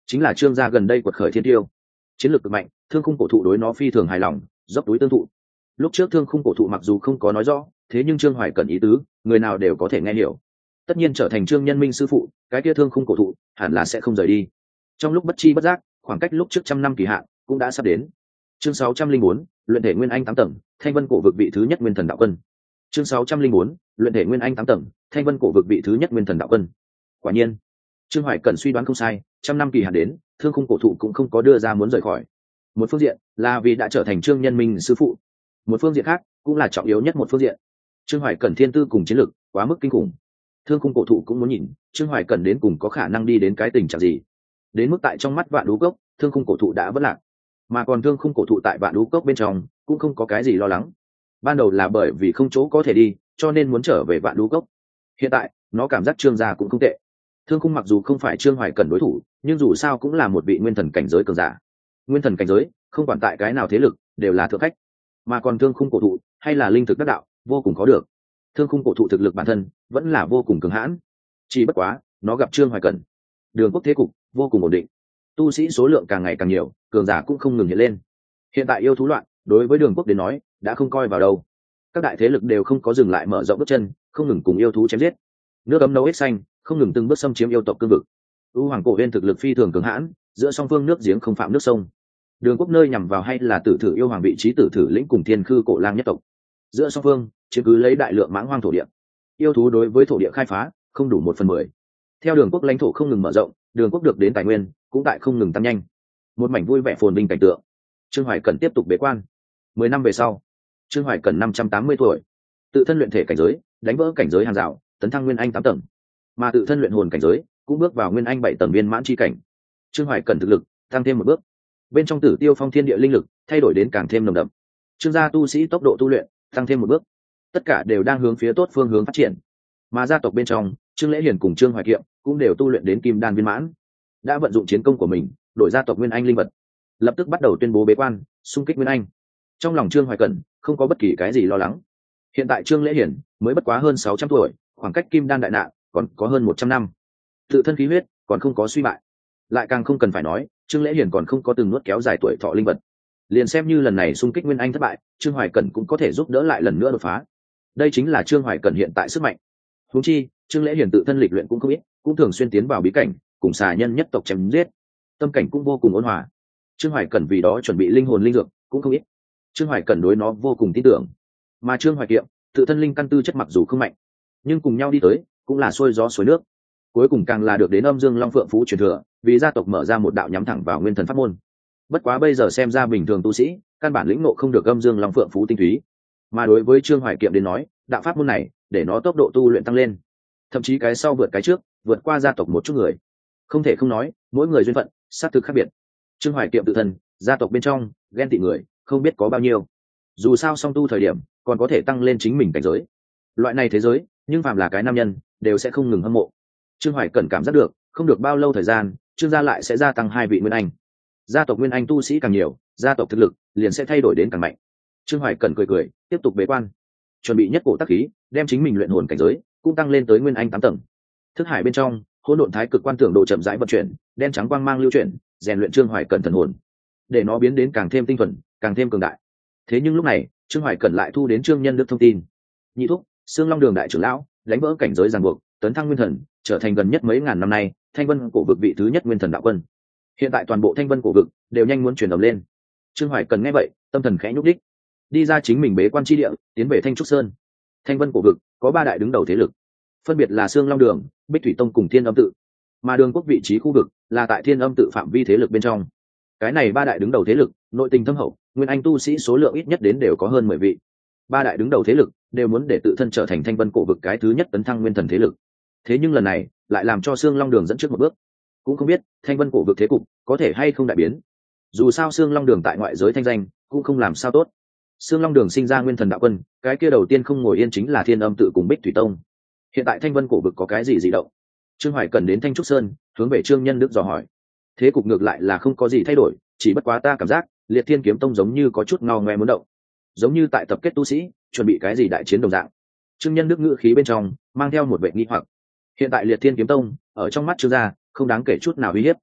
chính là trương gia gần đây quật khởi thiên tiêu, chiến lược cực mạnh, thương khung cổ thụ đối nó phi thường hài lòng, dốc túi tương thụ. Lúc trước thương khung cổ thụ mặc dù không có nói rõ, thế nhưng trương hoài cẩn ý tứ người nào đều có thể nghe hiểu. Tất nhiên trở thành trương nhân minh sư phụ, cái kia thương khung cổ thụ hẳn là sẽ không rời đi. Trong lúc bất chi bất giác, khoảng cách lúc trước 100 năm kỳ hạn cũng đã sắp đến. Chương 604, luyện thể nguyên anh 8 tầng, thanh vân cổ vực vị thứ nhất nguyên thần đạo quân. Chương 604, luyện thể nguyên anh 8 tầng, thanh vân cổ vực vị thứ nhất nguyên thần đạo quân. Quả nhiên, trương hoài cẩn suy đoán không sai, 100 năm kỳ hạn đến, thương khung cổ thụ cũng không có đưa ra muốn rời khỏi. Một phương diện là vì đã trở thành trương nhân minh sư phụ, một phương diện khác cũng là trọng yếu nhất một phương diện. Trương hoài cẩn thiên tư cùng chiến lược quá mức kinh khủng, thương khung cổ thụ cũng muốn nhìn trương hoài cẩn đến cùng có khả năng đi đến cái tình trạng gì. Đến mức tại trong mắt vạn đú cốc, thương khung cổ thụ đã vất lạc, mà còn thương khung cổ thụ tại vạn đú cốc bên trong cũng không có cái gì lo lắng. Ban đầu là bởi vì không chỗ có thể đi cho nên muốn trở về vạn đú cốc, hiện tại nó cảm giác trương gia cũng không tệ. Thương khung mặc dù không phải trương hoài cẩn đối thủ, nhưng dù sao cũng là một vị nguyên thần cảnh giới cường giả. Nguyên thần cảnh giới không quản tại cái nào thế lực đều là thượng khách, mà còn thương khung cổ thụ hay là linh thực đắc đạo, vô cùng có được. Thương khung cổ thụ thực lực bản thân vẫn là vô cùng cường hãn, chỉ bất quá nó gặp trương hoài cẩn, đường quốc thế cục vô cùng ổn định, tu sĩ số lượng càng ngày càng nhiều, cường giả cũng không ngừng hiện lên. Hiện tại yêu thú loạn đối với đường quốc đến nói đã không coi vào đâu, các đại thế lực đều không có dừng lại mở rộng bước chân, không ngừng cùng yêu thú chém giết. Nước ấm nấu ếch xanh không ngừng từng bước xâm chiếm yêu tộc cương vực. U hoàng cổ viên thực lực phi thường cường hãn, giữa song phương nước giếng không phạm nước sông. Đường quốc nơi nhằm vào hay là tử thử yêu hoàng vị trí tử thử lĩnh cùng thiên khư cổ lang nhất tộc. Giữa song phương chiếm cứ lấy đại lượng mãng hoang thổ địa, yêu thú đối với thổ địa khai phá không đủ 1/10. Theo đường quốc lãnh thổ không ngừng mở rộng, đường quốc được đến tài nguyên cũng tại không ngừng tăng nhanh, một mảnh vui vẻ phồn vinh cảnh tượng. Trương hoài cẩn tiếp tục bế quan. 10 năm về sau, trương hoài cẩn 580 tuổi, tự thân luyện thể cảnh giới đánh vỡ cảnh giới hàng rào, tấn thăng nguyên anh 8 tầng, mà tự thân luyện hồn cảnh giới cũng bước vào nguyên anh 7 tầng viên mãn chi cảnh. Trương hoài cẩn thực lực tăng thêm một bước, bên trong Tử Tiêu Phong thiên địa linh lực thay đổi đến càng thêm nồng đậm. Trương gia tu sĩ tốc độ tu luyện tăng thêm một bước, tất cả đều đang hướng phía tốt phương hướng phát triển. Mà gia tộc bên trong, Trương Lễ Hiền cùng Trương Hoài Kiệm cũng đều tu luyện đến kim đan viên mãn, đã vận dụng chiến công của mình đổi gia tộc nguyên anh linh vật, lập tức bắt đầu tuyên bố bế quan xung kích nguyên anh. Trong lòng Trương Hoài Cẩn không có bất kỳ cái gì lo lắng. Hiện tại Trương Lễ Hiển mới bất quá hơn 600 tuổi, khoảng cách kim đan đại nạn còn có hơn 100 năm, tự thân khí huyết còn không có suy bại, lại càng không cần phải nói Trương Lễ Hiển còn không có từng nuốt kéo dài tuổi thọ linh vật. Liền xem như lần này xung kích nguyên anh thất bại, Trương Hoài Cẩn cũng có thể giúp đỡ lại lần nữa đột phá. Đây chính là Trương Hoài Cẩn hiện tại sức mạnh. Huống chi Trương Lễ Hiển tự thân lịch luyện cũng không ít, cũng thường xuyên tiến vào bí cảnh cùng xà nhân nhất tộc chém giết, tâm cảnh cũng vô cùng ôn hòa. Trương Hoài Cẩn vì đó chuẩn bị linh hồn linh dược cũng không ít, Trương Hoài Cẩn đối nó vô cùng tin tưởng. Mà Trương Hoài Kiệm tự thân linh căn tư chất mặc dù không mạnh, nhưng cùng nhau đi tới cũng là xuôi gió suối nước, cuối cùng càng là được đến Âm Dương Long Phượng Phú truyền thừa, vì gia tộc mở ra một đạo nhắm thẳng vào nguyên thần pháp môn. Bất quá bây giờ xem ra bình thường tu sĩ căn bản lĩnh ngộ không được Âm Dương Long Phượng Phú tinh túy, mà đối với Trương Hoài Kiệm đến nói, đạo pháp môn này để nó tốc độ tu luyện tăng lên, thậm chí cái sau vượt cái trước, vượt qua gia tộc một chút người. Không thể không nói, mỗi người duyên phận xác thực khác biệt. Trương Hoài Kiệm tự thân, gia tộc bên trong ghen tị người không biết có bao nhiêu, dù sao song tu thời điểm còn có thể tăng lên chính mình cảnh giới. Loại này thế giới, nhưng phàm là cái nam nhân đều sẽ không ngừng hâm mộ. Trương Hoài Cẩn cảm giác được, không được bao lâu thời gian, Trương gia lại sẽ gia tăng 2 vị nguyên anh. Gia tộc nguyên anh tu sĩ càng nhiều, gia tộc thực lực liền sẽ thay đổi đến càng mạnh. Trương Hoài Cẩn cười cười, tiếp tục bế quan, chuẩn bị nhất cổ tác khí, đem chính mình luyện hồn cảnh giới cũng tăng lên tới nguyên anh 8 tầng. Thức hải bên trong, hỗn độn thái cực quan tưởng độ chậm rãi vận chuyển, đen trắng quang mang lưu chuyển, rèn luyện Trương Hoài Cẩn thần hồn, để nó biến đến càng thêm tinh thuần, càng thêm cường đại. Thế nhưng lúc này, Trương Hoài Cẩn lại thu đến Trương Nhân Đức thông tin. Nhị thúc, Sương Long Đường đại trưởng lão đánh vỡ cảnh giới ràng buộc, tấn thăng nguyên thần, trở thành gần nhất mấy ngàn năm nay Thanh Vân cổ vực vị thứ nhất nguyên thần đạo quân. Hiện tại toàn bộ Thanh Vân cổ vực đều nhanh muốn truyền ầm lên. Trương Hoài Cẩn nghe vậy, tâm thần khẽ nhúc đích, đi ra chính mình bế quan chi địa, tiến về Thanh Trúc Sơn. Thanh Vân cổ vực có 3 đại đứng đầu thế lực, phân biệt là Sương Long Đường, Bích Thủy Tông cùng Thiên Âm tự. Mà Đường quốc vị trí khu vực là tại Thiên Âm tự phạm vi thế lực bên trong. Cái này 3 đại đứng đầu thế lực, nội tình thâm hậu, nguyên anh tu sĩ số lượng ít nhất đến đều có hơn 10 vị. 3 đại đứng đầu thế lực đều muốn để tự thân trở thành Thanh Vân cổ vực cái thứ nhất tấn thăng nguyên thần thế lực. Thế nhưng lần này lại làm cho Sương Long Đường dẫn trước một bước. Cũng không biết Thanh Vân cổ vực thế cục có thể hay không đại biến. Dù sao Sương Long Đường tại ngoại giới thanh danh cũng không làm sao tốt. Sương Long Đường sinh ra nguyên thần đạo quân, cái kia đầu tiên không ngồi yên chính là Thiên Âm tự cùng Bích Thủy Tông. Hiện tại Thanh Vân cổ vực có cái gì dị động? Trương Hoài Cẩn đến Thanh Trúc Sơn, hướng về Trương Nhân Đức dò hỏi. Thế cục ngược lại là không có gì thay đổi, chỉ bất quá ta cảm giác Liệt Thiên Kiếm Tông giống như có chút ngao ngoe muốn động, giống như tại tập kết tu sĩ, chuẩn bị cái gì đại chiến đồng dạng. Trương Nhân Đức ngữ khí bên trong mang theo một vẻ nghi hoặc. Hiện tại Liệt Thiên Kiếm Tông ở trong mắt Trương gia không đáng kể chút nào uy hiếp,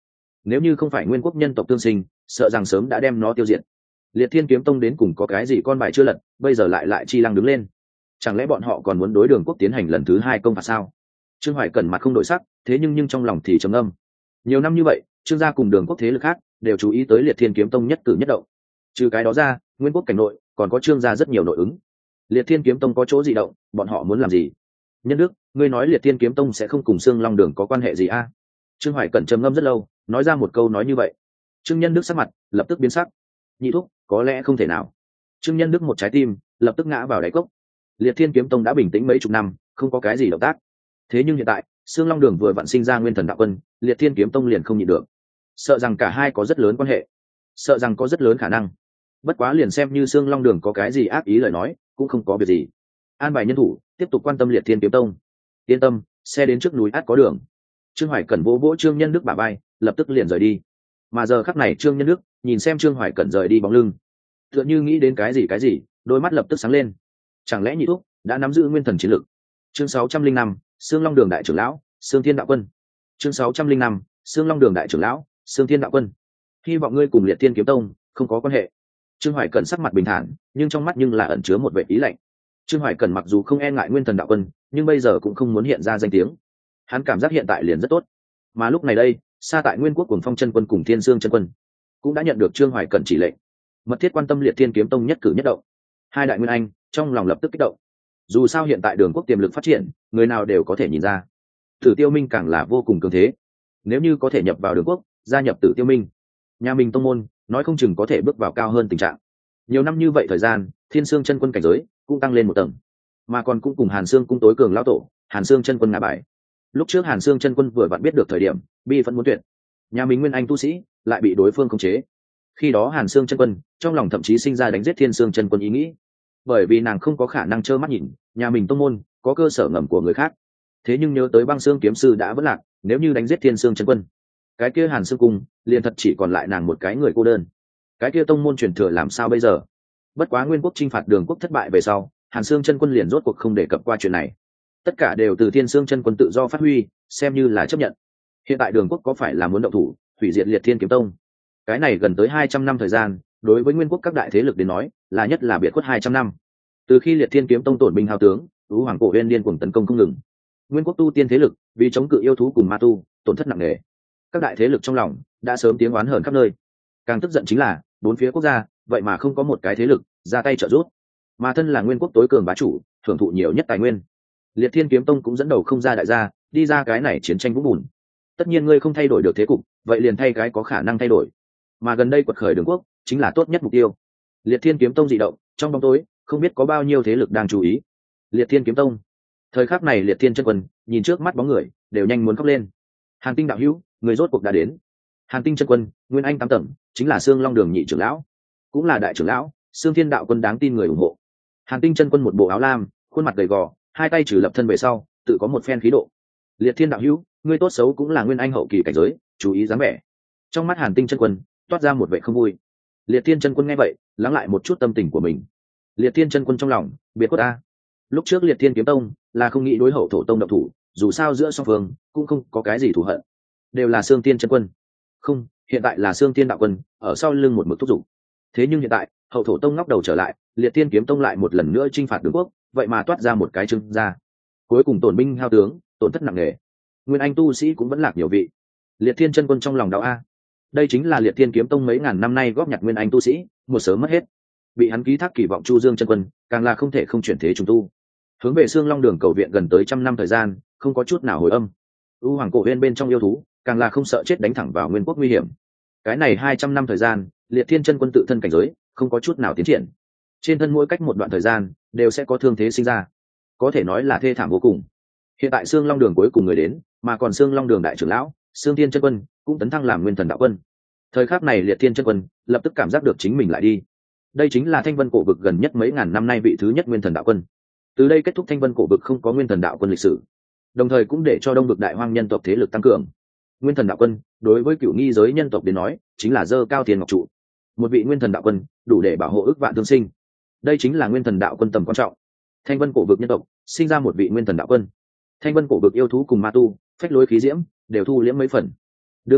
nếu như không phải nguyên quốc nhân tộc tương sinh, sợ rằng sớm đã đem nó tiêu diệt. Liệt Thiên Kiếm Tông đến cùng có cái gì con bài chưa lật, bây giờ lại chi lăng đứng lên. Chẳng lẽ bọn họ còn muốn đối Đường Quốc tiến hành lần thứ hai công phạt sao? Trương Hoài Cẩn mặt không đổi sắc, thế nhưng trong lòng thì trầm ngâm. Nhiều năm như vậy, Trương gia cùng Đường Quốc thế lực khác đều chú ý tới Liệt Thiên Kiếm Tông nhất cử nhất động. Trừ cái đó ra, nguyên quốc cảnh nội còn có Trương gia rất nhiều nội ứng. Liệt Thiên Kiếm Tông có chỗ gì động, bọn họ muốn làm gì? Nhân Đức, ngươi nói Liệt Thiên Kiếm Tông sẽ không cùng Sương Long Đường có quan hệ gì a? Trương Hoài Cẩn trầm ngâm rất lâu, nói ra một câu nói như vậy. Trương Nhân Đức sắc mặt lập tức biến sắc. Nhị thúc, có lẽ không thể nào. Trương Nhân Đức một trái tim lập tức ngã vào đáy cốc. Liệt Thiên Kiếm Tông đã bình tĩnh mấy chục năm, không có cái gì động tác. Thế nhưng hiện tại, Sương Long Đường vừa vặn sinh ra Nguyên Thần Đạo Quân, Liệt Thiên Kiếm Tông liền không nhịn được. Sợ rằng cả hai có rất lớn quan hệ, sợ rằng có rất lớn khả năng. Bất quá liền xem như Sương Long Đường có cái gì ác ý lời nói, cũng không có việc gì. An bài nhân thủ, tiếp tục quan tâm Liệt Thiên Kiếm Tông. Yên tâm, xe đến trước núi át có đường. Trương Hoài Cẩn vỗ vỗ Trương Nhân Đức bả vai, lập tức liền rời đi. Mà giờ khắc này Trương Nhân Đức nhìn xem Trương Hoài Cẩn rời đi bóng lưng, tựa như nghĩ đến cái gì, đôi mắt lập tức sáng lên. Chẳng lẽ nhị thúc đã nắm giữ nguyên thần chiến lực? Chương 605, Sương Long Đường đại trưởng lão, Sương Thiên Đạo Quân. Chương 605, Sương Long Đường đại trưởng lão, Sương Thiên Đạo Quân. Hy vọng ngươi cùng Liệt Thiên Kiếm Tông không có quan hệ. Trương Hoài Cẩn sắc mặt bình thản, nhưng trong mắt là ẩn chứa một vẻ ý lạnh. Trương Hoài Cẩn mặc dù không e ngại Nguyên Thần Đạo Quân, nhưng bây giờ cũng không muốn hiện ra danh tiếng. Hắn cảm giác hiện tại liền rất tốt. Mà lúc này đây, xa tại Nguyên Quốc Cuồng Phong chân quân cùng Thiên Dương chân quân cũng đã nhận được Trương Hoài Cẩn chỉ lệnh, mật thiết quan tâm Liệt Thiên Kiếm Tông nhất cử nhất động. Hai đại nguyên anh trong lòng lập tức kích động. Dù sao hiện tại Đường Quốc tiềm lực phát triển, người nào đều có thể nhìn ra. Tử Tiêu Minh càng là vô cùng cường thế. Nếu như có thể nhập vào Đường Quốc, gia nhập Tử Tiêu Minh, nhà mình tông môn nói không chừng có thể bước vào cao hơn tình trạng. Nhiều năm như vậy thời gian, Thiên Sương chân quân cảnh giới cũng tăng lên một tầng, mà còn cũng cùng Hàn Sương cung tối cường lão tổ Hàn Sương chân quân ngả bài. Lúc trước Hàn Sương chân quân vừa vặn biết được thời điểm bi vẫn muốn tuyệt, nhà mình nguyên anh tu sĩ lại bị đối phương khống chế. Khi đó Hàn Sương chân quân trong lòng thậm chí sinh ra đánh giết Thiên Sương chân quân ý nghĩ, bởi vì nàng không có khả năng trơ mắt nhìn nhà mình tông môn có cơ sở ngầm của người khác. Thế nhưng nhớ tới Băng Sương kiếm sư đã vất lạc, nếu như đánh giết Thiên Sương chân quân, cái kia Hàn Sương cung liền thật chỉ còn lại nàng một cái người cô đơn. Cái kia tông môn truyền thừa làm sao bây giờ? Bất quá Nguyên Quốc chinh phạt Đường Quốc thất bại về sau, Hàn Sương chân quân liền rốt cuộc không đề cập qua chuyện này. Tất cả đều từ Thiên Sương chân quân tự do phát huy, xem như là chấp nhận. Hiện tại Đường Quốc có phải là muốn động thủ hủy diệt Liệt Thiên Kiếm Tông? Cái này gần tới 200 năm thời gian, đối với Nguyên Quốc các đại thế lực đến nói, là nhất là biệt khuất 200 năm. Từ khi Liệt Thiên Kiếm Tông tổn binh hao tướng, Ú Hoàng Cổ Uyên điên cuồng tấn công không ngừng. Nguyên Quốc tu tiên thế lực vì chống cự yêu thú cùng ma tu, tổn thất nặng nề. Các đại thế lực trong lòng đã sớm tiếng oán hờn khắp nơi. Càng tức giận chính là, bốn phía quốc gia vậy mà không có một cái thế lực ra tay trợ giúp. Mà thân là Nguyên Quốc tối cường bá chủ, thưởng thụ nhiều nhất tài nguyên, Liệt Thiên Kiếm Tông cũng dẫn đầu không ra đại gia, đi ra cái này chiến tranh vũng bùn. Tất nhiên ngươi không thay đổi được thế cục, vậy liền thay cái có khả năng thay đổi. Mà gần đây quật khởi Đường Quốc chính là tốt nhất mục tiêu. Liệt Thiên Kiếm Tông dị động, trong bóng tối không biết có bao nhiêu thế lực đang chú ý. Liệt Thiên Kiếm Tông. Thời khắc này Liệt Thiên chân quân nhìn trước mắt bóng người, đều nhanh muốn khóc lên. Hàn Tinh đạo hữu, người rốt cuộc đã đến. Hàn Tinh chân quân, nguyên anh 8 tầng, chính là Sương Long Đường nhị trưởng lão, cũng là đại trưởng lão, Sương Thiên Đạo Quân đáng tin người ủng hộ. Hàn Tinh chân quân một bộ áo lam, khuôn mặt gầy gò, hai tay trừ lập thân về sau, tự có một phen khí độ. Liệt Thiên đạo hữu, ngươi tốt xấu cũng là nguyên anh hậu kỳ cảnh giới, chú ý dáng vẻ. Trong mắt Hàn Tinh chân quân toát ra một vẻ không vui. Liệt Thiên chân quân nghe vậy, lắng lại một chút tâm tình của mình. Liệt Thiên chân quân trong lòng biệt khuất a. Lúc trước Liệt Thiên kiếm tông là không nghĩ đối Hậu Thổ tông động thủ, dù sao giữa song phương cũng không có cái gì thù hận, đều là Sương Thiên chân quân. Không, hiện tại là Sương Thiên đạo quân ở sau lưng một mực thúc giục. Thế nhưng hiện tại Hậu Thổ tông ngóc đầu trở lại, Liệt Thiên kiếm tông lại một lần nữa chinh phạt Đường Quốc, vậy mà toát ra một cái trưng ra. Cuối cùng tổn binh hao tướng, tổn thất nặng nề. Nguyên anh tu sĩ cũng vẫn lạc nhiều vị. Liệt Thiên chân quân trong lòng đau a. Đây chính là Liệt Thiên kiếm tông mấy ngàn năm nay góp nhặt nguyên anh tu sĩ, một sớm mất hết. Bị hắn ký thác kỳ vọng Chu Dương chân quân, càng là không thể không chuyển thế trùng tu. Hướng về Sương Long Đường cầu viện gần tới 100 năm thời gian, không có chút nào hồi âm. U Hoàng Cổ Uyên bên trong yêu thú, càng là không sợ chết đánh thẳng vào Nguyên Quốc nguy hiểm. Cái này 200 năm thời gian, Liệt Thiên chân quân tự thân cảnh giới, không có chút nào tiến triển. Trên thân mỗi cách một đoạn thời gian, đều sẽ có thương thế sinh ra. Có thể nói là thê thảm vô cùng. Hiện tại Sương Long Đường cuối cùng người đến, mà còn Sương Long Đường đại trưởng lão, Sương Thiên chân quân cũng tấn thăng làm Nguyên Thần đạo quân. Thời khắc này Liệt Thiên chân quân lập tức cảm giác được chính mình lại đi. Đây chính là Thanh Vân cổ vực gần nhất mấy ngàn năm nay vị thứ nhất Nguyên Thần đạo quân. Từ đây kết thúc Thanh Vân cổ vực không có Nguyên Thần đạo quân lịch sử, đồng thời cũng để cho Đông vực đại hoang nhân tộc thế lực tăng cường. Nguyên Thần đạo quân đối với cửu nghi giới nhân tộc đến nói chính là dơ cao tiền ngọc trụ. Một vị Nguyên Thần đạo quân đủ để bảo hộ ức vạn thương sinh. Đây chính là Nguyên Thần đạo quân tầm quan trọng. Thanh Vân cổ vực nhân tộc sinh ra một vị Nguyên Thần đạo quân. Thanh Vân cổ vực yêu thú cùng ma tu, phách lối khí diễm đều thu liễm mấy phần. Đương nhiên,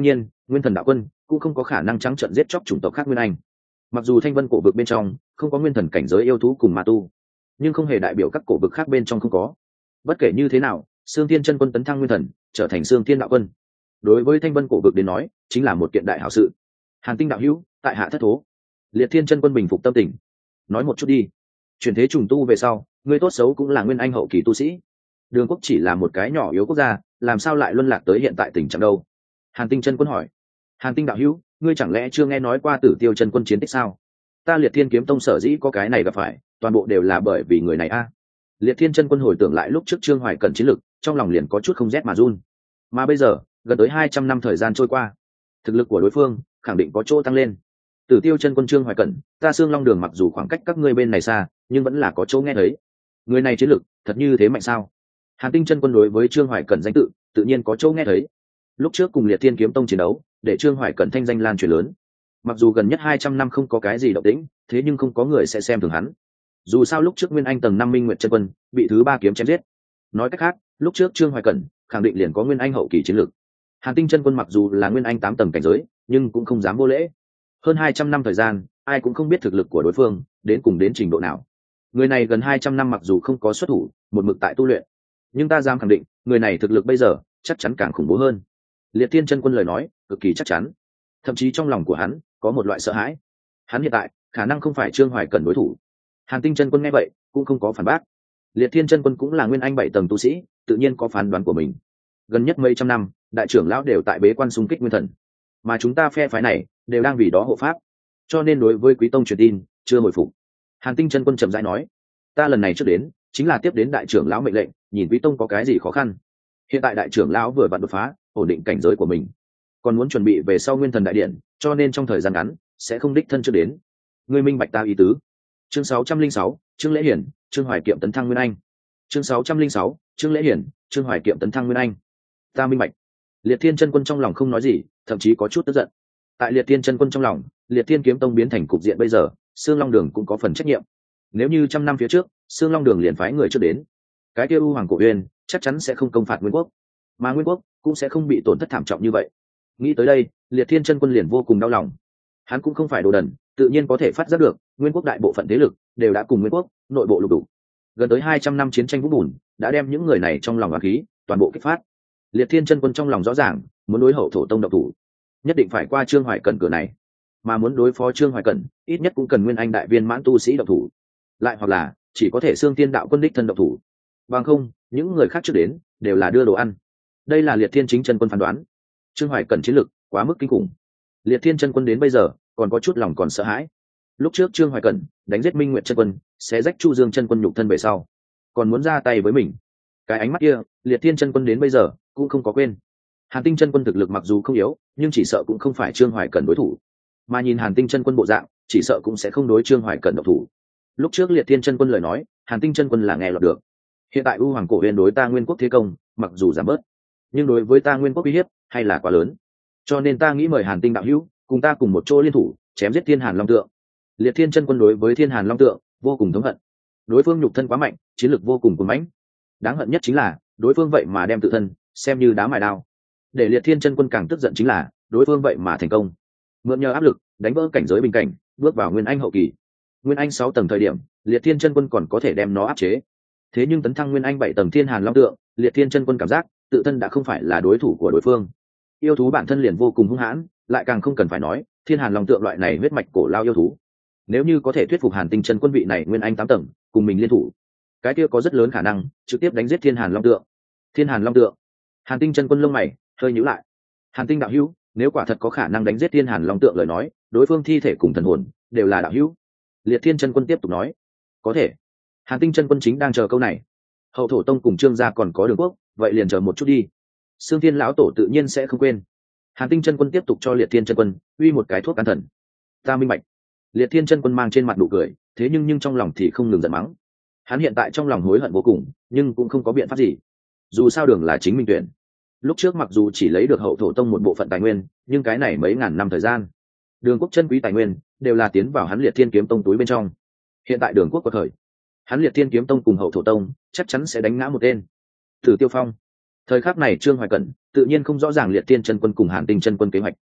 Nguyên thần đạo quân cũng không có khả năng trắng trợn giết chóc chủng tộc khác nguyên anh. Mặc dù thanh vân cổ vực bên trong không có nguyên thần cảnh giới yêu thú cùng ma tu, nhưng không hề đại biểu các cổ vực khác bên trong không có. Bất kể như thế nào, Xương Thiên chân quân tấn thăng nguyên thần, trở thành Xương Thiên đạo quân, đối với thanh vân cổ vực đến nói chính là một kiện đại hảo sự. Hàn Tinh đạo hữu, tại hạ thất thố. Liệt Thiên chân quân bình phục tâm tình, nói một chút đi. Chuyển thế trùng tu về sau, người tốt xấu cũng là nguyên anh hậu kỳ tu sĩ. Đường quốc chỉ là một cái nhỏ yếu quốc gia, làm sao lại luân lạc tới hiện tại tình trạng đâu? Hàn Tinh chân quân hỏi. Hàn Tinh đạo hữu, ngươi chẳng lẽ chưa nghe nói qua Tử Tiêu chân quân chiến tích sao? Ta Liệt Thiên kiếm tông sở dĩ có cái này gặp phải, toàn bộ đều là bởi vì người này a. Liệt Thiên chân quân hồi tưởng lại lúc trước Trương Hoài Cẩn chiến lực, trong lòng liền có chút không rét mà run. Mà bây giờ, gần tới 200 năm thời gian trôi qua, thực lực của đối phương khẳng định có chỗ tăng lên. Tử Tiêu chân quân Trương Hoài Cẩn, ta Xương Long Đường mặc dù khoảng cách các ngươi bên này xa, nhưng vẫn là có chỗ nghe thấy. Người này chiến lực thật như thế mạnh sao? Hàn Tinh chân quân đối với Trương Hoài Cẩn danh tự nhiên có chỗ nghe thấy. Lúc trước cùng Liệt Thiên kiếm tông chiến đấu, để Trương Hoài Cẩn thanh danh lan truyền lớn. Mặc dù gần nhất 200 năm không có cái gì động tĩnh, thế nhưng không có người sẽ xem thường hắn. Dù sao lúc trước Nguyên Anh tầng 5 Minh Nguyệt chân quân bị thứ 3 kiếm chém giết. Nói cách khác, lúc trước Trương Hoài Cẩn khẳng định liền có Nguyên Anh hậu kỳ chiến lược. Hàn Tinh chân quân mặc dù là Nguyên Anh 8 tầng cảnh giới, nhưng cũng không dám vô lễ. Hơn 200 năm thời gian, ai cũng không biết thực lực của đối phương đến cùng đến trình độ nào. Người này gần 200 năm mặc dù không có xuất thủ, một mực tại tu luyện, nhưng ta dám khẳng định, người này thực lực bây giờ chắc chắn càng khủng bố hơn. Liệt Thiên chân quân lời nói cực kỳ chắc chắn, thậm chí trong lòng của hắn có một loại sợ hãi. Hắn hiện tại khả năng không phải Trương Hoài Cẩn đối thủ. Hàn Tinh chân quân nghe vậy cũng không có phản bác. Liệt Thiên chân quân cũng là Nguyên Anh 7 tầng tu sĩ, tự nhiên có phán đoán của mình. Gần nhất mấy trăm năm, đại trưởng lão đều tại bế quan xung kích nguyên thần, mà chúng ta phe phái này đều đang vì đó hộ pháp, cho nên đối với Quý tông truyền tin chưa hồi phục. Hàn Tinh chân quân chậm rãi nói, ta lần này trước đến chính là tiếp đến đại trưởng lão mệnh lệnh, nhìn Quý tông có cái gì khó khăn. Hiện tại đại trưởng lão vừa vặn đột phá, ổn định cảnh giới của mình, còn muốn chuẩn bị về sau nguyên thần đại điện, cho nên trong thời gian ngắn sẽ không đích thân chưa đến. Ngươi minh bạch ta ý tứ. Chương 606, Trương Lễ Hiển, Trương Hoài Kiệm tấn thăng Nguyên Anh. Chương 606, Trương Lễ Hiển, Trương Hoài Kiệm tấn thăng Nguyên Anh. Ta minh bạch. Liệt Thiên chân quân trong lòng không nói gì, thậm chí có chút tức giận. Tại Liệt Thiên chân quân trong lòng, Liệt Thiên kiếm tông biến thành cục diện bây giờ, Xương Long Đường cũng có phần trách nhiệm. Nếu như trăm năm phía trước, Xương Long Đường liền phái người trước đến, cái kia U Hoàng Cổ Uyên chắc chắn sẽ không công phạt Nguyên Quốc, mà Nguyên Quốc cũng sẽ không bị tổn thất thảm trọng như vậy. Nghĩ tới đây, Liệt Thiên chân quân liền vô cùng đau lòng. Hắn cũng không phải đồ đần, tự nhiên có thể phát giác được, Nguyên Quốc đại bộ phận thế lực đều đã cùng Nguyên Quốc nội bộ lục đục. Gần tới 200 năm chiến tranh vũng bùn, đã đem những người này trong lòng oán khí toàn bộ kích phát. Liệt Thiên chân quân trong lòng rõ ràng, muốn đối Hậu Thổ tông động thủ, nhất định phải qua Trương Hoài Cẩn cửa này, mà muốn đối phó Trương Hoài Cẩn, ít nhất cũng cần Nguyên Anh đại viên mãn tu sĩ động thủ, lại hoặc là chỉ có thể Xương Thiên đạo quân đích thân động thủ. Bằng không, những người khác trước đến đều là đưa đồ ăn. Đây là Liệt Thiên chính chân quân phán đoán. Trương Hoài Cẩn chiến lực quá mức kinh khủng. Liệt Thiên chân quân đến bây giờ còn có chút lòng còn sợ hãi. Lúc trước Trương Hoài Cẩn đánh giết Minh Nguyệt chân quân, xé rách Chu Dương chân quân nhục thân về sau, còn muốn ra tay với mình. Cái ánh mắt kia, Liệt Thiên chân quân đến bây giờ cũng không có quên. Hàn Tinh chân quân thực lực mặc dù không yếu, nhưng chỉ sợ cũng không phải Trương Hoài Cẩn đối thủ. Mà nhìn Hàn Tinh chân quân bộ dạng, chỉ sợ cũng sẽ không đối Trương Hoài Cẩn độc thủ. Lúc trước Liệt Thiên chân quân lời nói, Hàn Tinh chân quân là nghe lọt được. Hiện tại U Hoàng Cổ Uyên đối ta Nguyên Quốc thế công, mặc dù giảm bớt, nhưng đối với ta Nguyên Quốc uy hiếp hay là quá lớn. Cho nên ta nghĩ mời Hàn Tinh đạo hữu cùng ta cùng một chỗ liên thủ, chém giết Thiên Hàn Long Tượng. Liệt Thiên chân quân đối với Thiên Hàn Long Tượng vô cùng thống hận. Đối phương nhục thân quá mạnh, chiến lực vô cùng cuồng mãnh. Đáng hận nhất chính là, đối phương vậy mà đem tự thân xem như đá mài đao. Để Liệt Thiên chân quân càng tức giận chính là, đối phương vậy mà thành công, mượn nhờ áp lực đánh vỡ cảnh giới bình cảnh, bước vào Nguyên Anh hậu kỳ. Nguyên Anh 6 tầng thời điểm, Liệt Thiên chân quân còn có thể đem nó áp chế. Thế nhưng tấn thăng Nguyên Anh 7 tầng Thiên Hàn Long Tượng, Liệt Thiên chân quân cảm giác tự thân đã không phải là đối thủ của đối phương. Yêu thú bản thân liền vô cùng hung hãn, lại càng không cần phải nói Thiên Hàn Long Tượng loại này huyết mạch cổ lao yêu thú. Nếu như có thể thuyết phục Hàn Tinh chân quân vị này Nguyên Anh 8 tầng cùng mình liên thủ, cái kia có rất lớn khả năng trực tiếp đánh giết Thiên Hàn Long Tượng. Thiên Hàn Long Tượng. Hàn Tinh chân quân lông mày hơi nhíu lại. Hàn Tinh đạo hữu, nếu quả thật có khả năng đánh giết Thiên Hàn Long Tượng lời nói, đối phương thi thể cùng thần hồn đều là đạo hữu. Liệt Thiên chân quân tiếp tục nói, có thể. Hàn Tinh chân quân chính đang chờ câu này. Hậu Thổ tông cùng Trương gia còn có Đường Quốc, vậy liền chờ một chút đi. Xương Thiên lão tổ tự nhiên sẽ không quên. Hàn Tinh chân quân tiếp tục cho Liệt Thiên chân quân uy một cái thuốc can thần. Ta minh bạch. Liệt Thiên chân quân mang trên mặt nụ cười, thế nhưng trong lòng thì không ngừng giận mắng. Hắn hiện tại trong lòng hối hận vô cùng, nhưng cũng không có biện pháp gì. Dù sao Đường là chính mình tuyển. Lúc trước mặc dù chỉ lấy được Hậu Thổ tông một bộ phận tài nguyên, nhưng cái này mấy ngàn năm thời gian, Đường Quốc chân quý tài nguyên đều là tiến vào hắn Liệt Thiên kiếm tông túi bên trong. Hiện tại Đường Quốc có thời, hắn Liệt Thiên kiếm tông cùng Hậu Thổ tông chắc chắn sẽ đánh ngã một tên. Tử Tiêu Phong. Thời khắc này Trương Hoài Cẩn tự nhiên không rõ ràng Liệt Thiên chân quân cùng Hàn Tinh chân quân kế hoạch.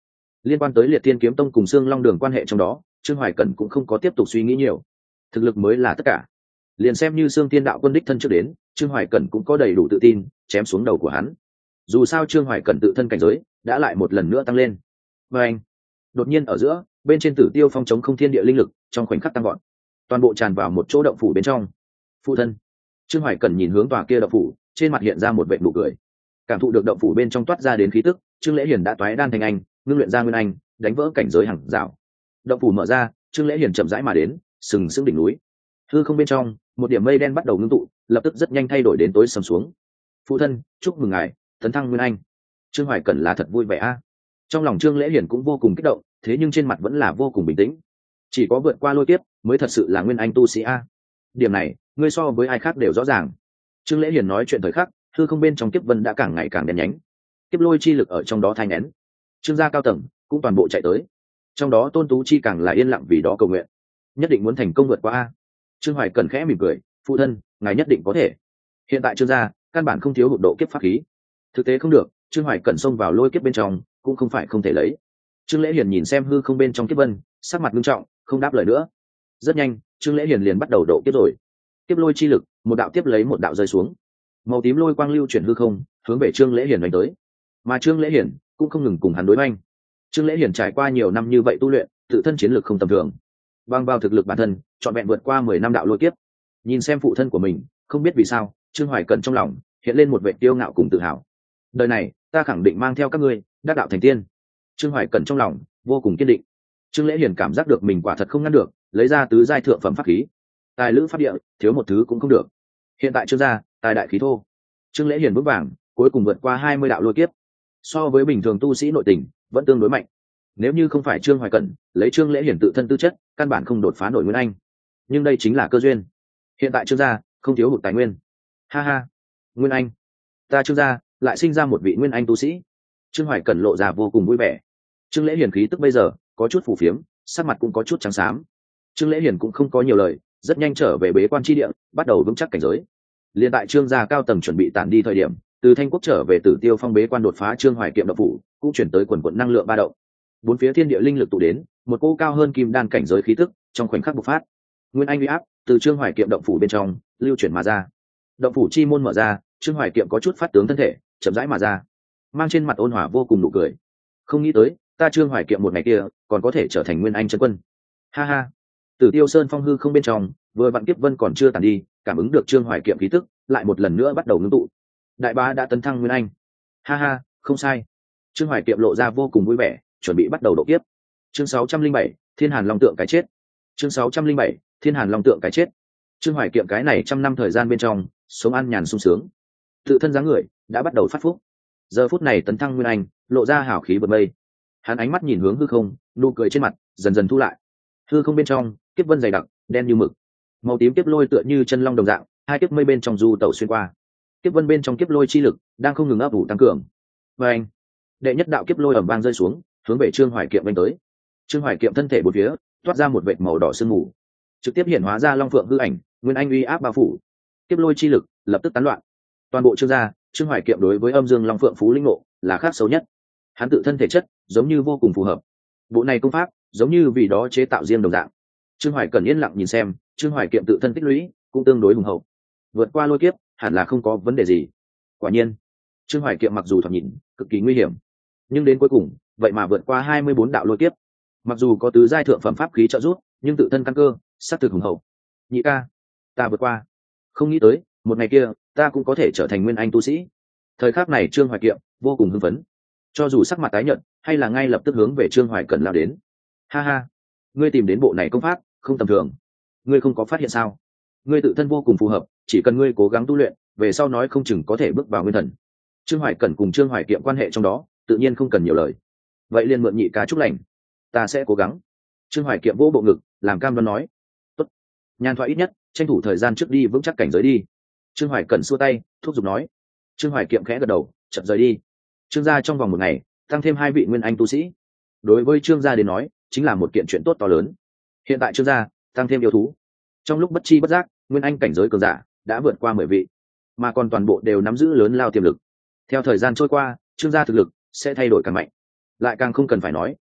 Liên quan tới Liệt Thiên Kiếm Tông cùng Xương Long Đường quan hệ trong đó, Trương Hoài Cẩn cũng không có tiếp tục suy nghĩ nhiều. Thực lực mới là tất cả. Liền xem như Xương Thiên Đạo Quân đích thân trước đến, Trương Hoài Cẩn cũng có đầy đủ tự tin chém xuống đầu của hắn. Dù sao Trương Hoài Cẩn tự thân cảnh giới đã lại một lần nữa tăng lên. Và anh, đột nhiên ở giữa, bên trên Tử Tiêu Phong chống không thiên địa linh lực trong khoảnh khắc tăng gọn, toàn bộ tràn vào một chỗ động phủ bên trong. Phụ thân. Trương Hoài Cẩn nhìn hướng tòa kia động phủ, trên mặt hiện ra một vệt nụ cười. Cảm thụ được động phủ bên trong toát ra đến khí tức, Trương Lễ Hiền đã toái đan thành anh, ngưng luyện ra nguyên anh, đánh vỡ cảnh giới hàng rào. Động phủ mở ra, Trương Lễ Hiền chậm rãi mà đến, sừng sững đỉnh núi. Hư không bên trong, một điểm mây đen bắt đầu ngưng tụ, lập tức rất nhanh thay đổi đến tối sầm xuống. Phụ thân, chúc mừng ngài tấn thăng nguyên anh. Trương Hoài Cẩn là thật vui vẻ a. Trong lòng Trương Lễ Hiền cũng vô cùng kích động, thế nhưng trên mặt vẫn là vô cùng bình tĩnh. Chỉ có vượt qua lôi kiếp mới thật sự là nguyên anh tu sĩ a. Điểm này, ngươi so với ai khác đều rõ ràng. Trương Lễ Hiền nói chuyện thời khắc, hư không bên trong kiếp vân đã càng ngày càng đen nhánh, kiếp lôi chi lực ở trong đó thay nén. Trương gia cao tầng cũng toàn bộ chạy tới, trong đó Tôn Tú Chi càng là yên lặng vì đó cầu nguyện, nhất định muốn thành công vượt qua a. Trương Hoài Cẩn khẽ mỉm cười, phụ thân, ngài nhất định có thể. Hiện tại Trương gia căn bản không thiếu hụt độ kiếp pháp khí, thực tế không được, Trương Hoài Cẩn xông vào lôi kiếp bên trong cũng không phải không thể lấy. Trương Lễ Hiền nhìn xem hư không bên trong kiếp vân, sắc mặt nghiêm trọng, không đáp lời nữa. Rất nhanh, Trương Lễ Hiền liền bắt đầu độ kiếp rồi. Kiếp lôi chi lực, một đạo tiếp lấy một đạo rơi xuống, màu tím lôi quang lưu chuyển hư không, hướng về Trương Lễ Hiền đánh tới. Mà Trương Lễ Hiền cũng không ngừng cùng hắn đối oanh. Trương Lễ Hiền trải qua nhiều năm như vậy tu luyện, tự thân chiến lực không tầm thường, bằng vào thực lực bản thân, trọn vẹn vượt qua 10 năm đạo lôi kiếp. Nhìn xem phụ thân của mình, không biết vì sao, Trương Hoài Cẩn trong lòng hiện lên một vẻ kiêu ngạo cùng tự hào. Đời này, ta khẳng định mang theo các ngươi đắc đạo thành tiên. Trương Hoài Cẩn trong lòng vô cùng kiên định. Trương Lễ Hiền cảm giác được mình quả thật không ngăn được, lấy ra tứ giai thượng phẩm pháp khí, tài lữ pháp địa, thiếu một thứ cũng không được. Hiện tại Trương gia tài đại khí thô, Trương Lễ Hiền vững vàng, cuối cùng vượt qua 20 đạo lôi kiếp, so với bình thường tu sĩ nội tình vẫn tương đối mạnh. Nếu như không phải Trương Hoài Cẩn lấy Trương Lễ Hiền tự thân tư chất, căn bản không đột phá nổi nguyên anh. Nhưng đây chính là cơ duyên. Hiện tại Trương gia không thiếu hụt tài nguyên. Ha ha, nguyên anh, ta Trương gia lại sinh ra một vị nguyên anh tu sĩ. Trương Hoài Cẩn lộ ra vô cùng vui vẻ. Trương Lễ Hiền khí tức bây giờ có chút phù phiếm, sắc mặt cũng có chút trắng xám. Trương Lễ Hiền cũng không có nhiều lời, rất nhanh trở về bế quan chi địa, bắt đầu vững chắc cảnh giới. Liên tại Trương gia cao tầng chuẩn bị tản đi thời điểm, từ Thanh Quốc trở về Tử Tiêu Phong bế quan đột phá Trương Hoài Kiệm động phủ, cũng chuyển tới quần quần năng lượng ba động. Bốn phía thiên địa linh lực tụ đến, một cô cao hơn kim đan cảnh giới khí tức trong khoảnh khắc bộc phát. Nguyên anh uy áp từ Trương Hoài Kiệm động phủ bên trong lưu chuyển mà ra. Động phủ chi môn mở ra, Trương Hoài Kiệm có chút phát tướng thân thể, chậm rãi mà ra, mang trên mặt ôn hòa vô cùng nụ cười. Không nghĩ tới, ta Trương Hoài Kiệm một ngày kia còn có thể trở thành nguyên anh chân quân. Ha ha. Tử Tiêu Sơn phong hư không bên trong, vừa vạn kiếp vân còn chưa tàn đi, cảm ứng được Trương Hoài Kiệm khí tức, lại một lần nữa bắt đầu ngưng tụ. Đại bá đã tấn thăng nguyên anh. Ha ha, không sai. Trương Hoài Kiệm lộ ra vô cùng vui vẻ, chuẩn bị bắt đầu độ kiếp. Chương 607, Thiên Hàn Long tượng cái chết. Chương 607, Thiên Hàn Long tượng cái chết. Trương Hoài Kiệm cái này trăm năm thời gian bên trong, sống an nhàn sung sướng, tự thân dáng người đã bắt đầu phát phúc. Giờ phút này tấn thăng nguyên anh, lộ ra hào khí vượt mây. Hắn ánh mắt nhìn hướng hư không, nụ cười trên mặt dần dần thu lại. Hư không bên trong, kiếp vân dày đặc, đen như mực, màu tím kiếp lôi tựa như chân long đồng dạng, hai kiếp mây bên trong du tẩu xuyên qua. Kiếp vân bên trong kiếp lôi chi lực đang không ngừng ấp ủ tăng cường. Và anh, đệ nhất đạo kiếp lôi ầm vang rơi xuống, hướng về Trương Hoài Kiệm đánh tới. Trương Hoài Kiệm thân thể bốn phía toát ra một vệt màu đỏ sương mù, trực tiếp hiện hóa ra long phượng hư ảnh, nguyên anh uy áp bao phủ. Kiếp lôi chi lực lập tức tán loạn. Toàn bộ Trương gia, Trương Hoài Kiệm đối với âm dương long phượng phú linh ngộ là khác xấu nhất. Hắn tự thân thể chất giống như vô cùng phù hợp, bộ này công pháp giống như vì đó chế tạo riêng đồng dạng. Trương Hoài cần yên lặng nhìn xem, Trương Hoài Kiệm tự thân tích lũy cũng tương đối hùng hậu, vượt qua lôi kiếp hẳn là không có vấn đề gì. Quả nhiên, Trương Hoài Kiệm mặc dù thoạt nhìn cực kỳ nguy hiểm, nhưng đến cuối cùng vậy mà vượt qua 24 đạo lôi kiếp. Mặc dù có tứ giai thượng phẩm pháp khí trợ giúp, nhưng tự thân căn cơ sát thực hùng hậu. Nhị ca, ta vượt qua. Không nghĩ tới, một ngày kia ta cũng có thể trở thành nguyên anh tu sĩ. Thời khắc này Trương Hoài Kiệm vô cùng hưng phấn, cho dù sắc mặt tái nhợt hay là ngay lập tức hướng về Trương Hoài Cẩn lao đến. Ha ha, ngươi tìm đến bộ này công pháp không tầm thường, ngươi không có phát hiện sao? Ngươi tự thân vô cùng phù hợp, chỉ cần ngươi cố gắng tu luyện, về sau nói không chừng có thể bước vào nguyên thần. Trương Hoài Cẩn cùng Trương Hoài Kiệm quan hệ trong đó tự nhiên không cần nhiều lời, vậy liền mượn nhị ca chúc lành, ta sẽ cố gắng. Trương Hoài Kiệm vỗ bộ ngực làm cam đoan nói. Tốt, nhàn thoại ít nhất tranh thủ thời gian trước đi vững chắc cảnh giới đi. Trương Hoài Cẩn xua tay thúc giục nói. Trương Hoài Kiệm khẽ gật đầu chậm rời đi. Trương gia trong vòng một ngày tăng thêm 2 vị nguyên anh tu sĩ, đối với Trương gia đến nói chính là một kiện chuyện tốt to lớn. Hiện tại Trương gia tăng thêm yêu thú, trong lúc bất chi bất giác nguyên anh cảnh giới cường giả đã vượt qua 10 vị, mà còn toàn bộ đều nắm giữ lớn lao tiềm lực. Theo thời gian trôi qua, Trương gia thực lực sẽ thay đổi càng mạnh, lại càng không cần phải nói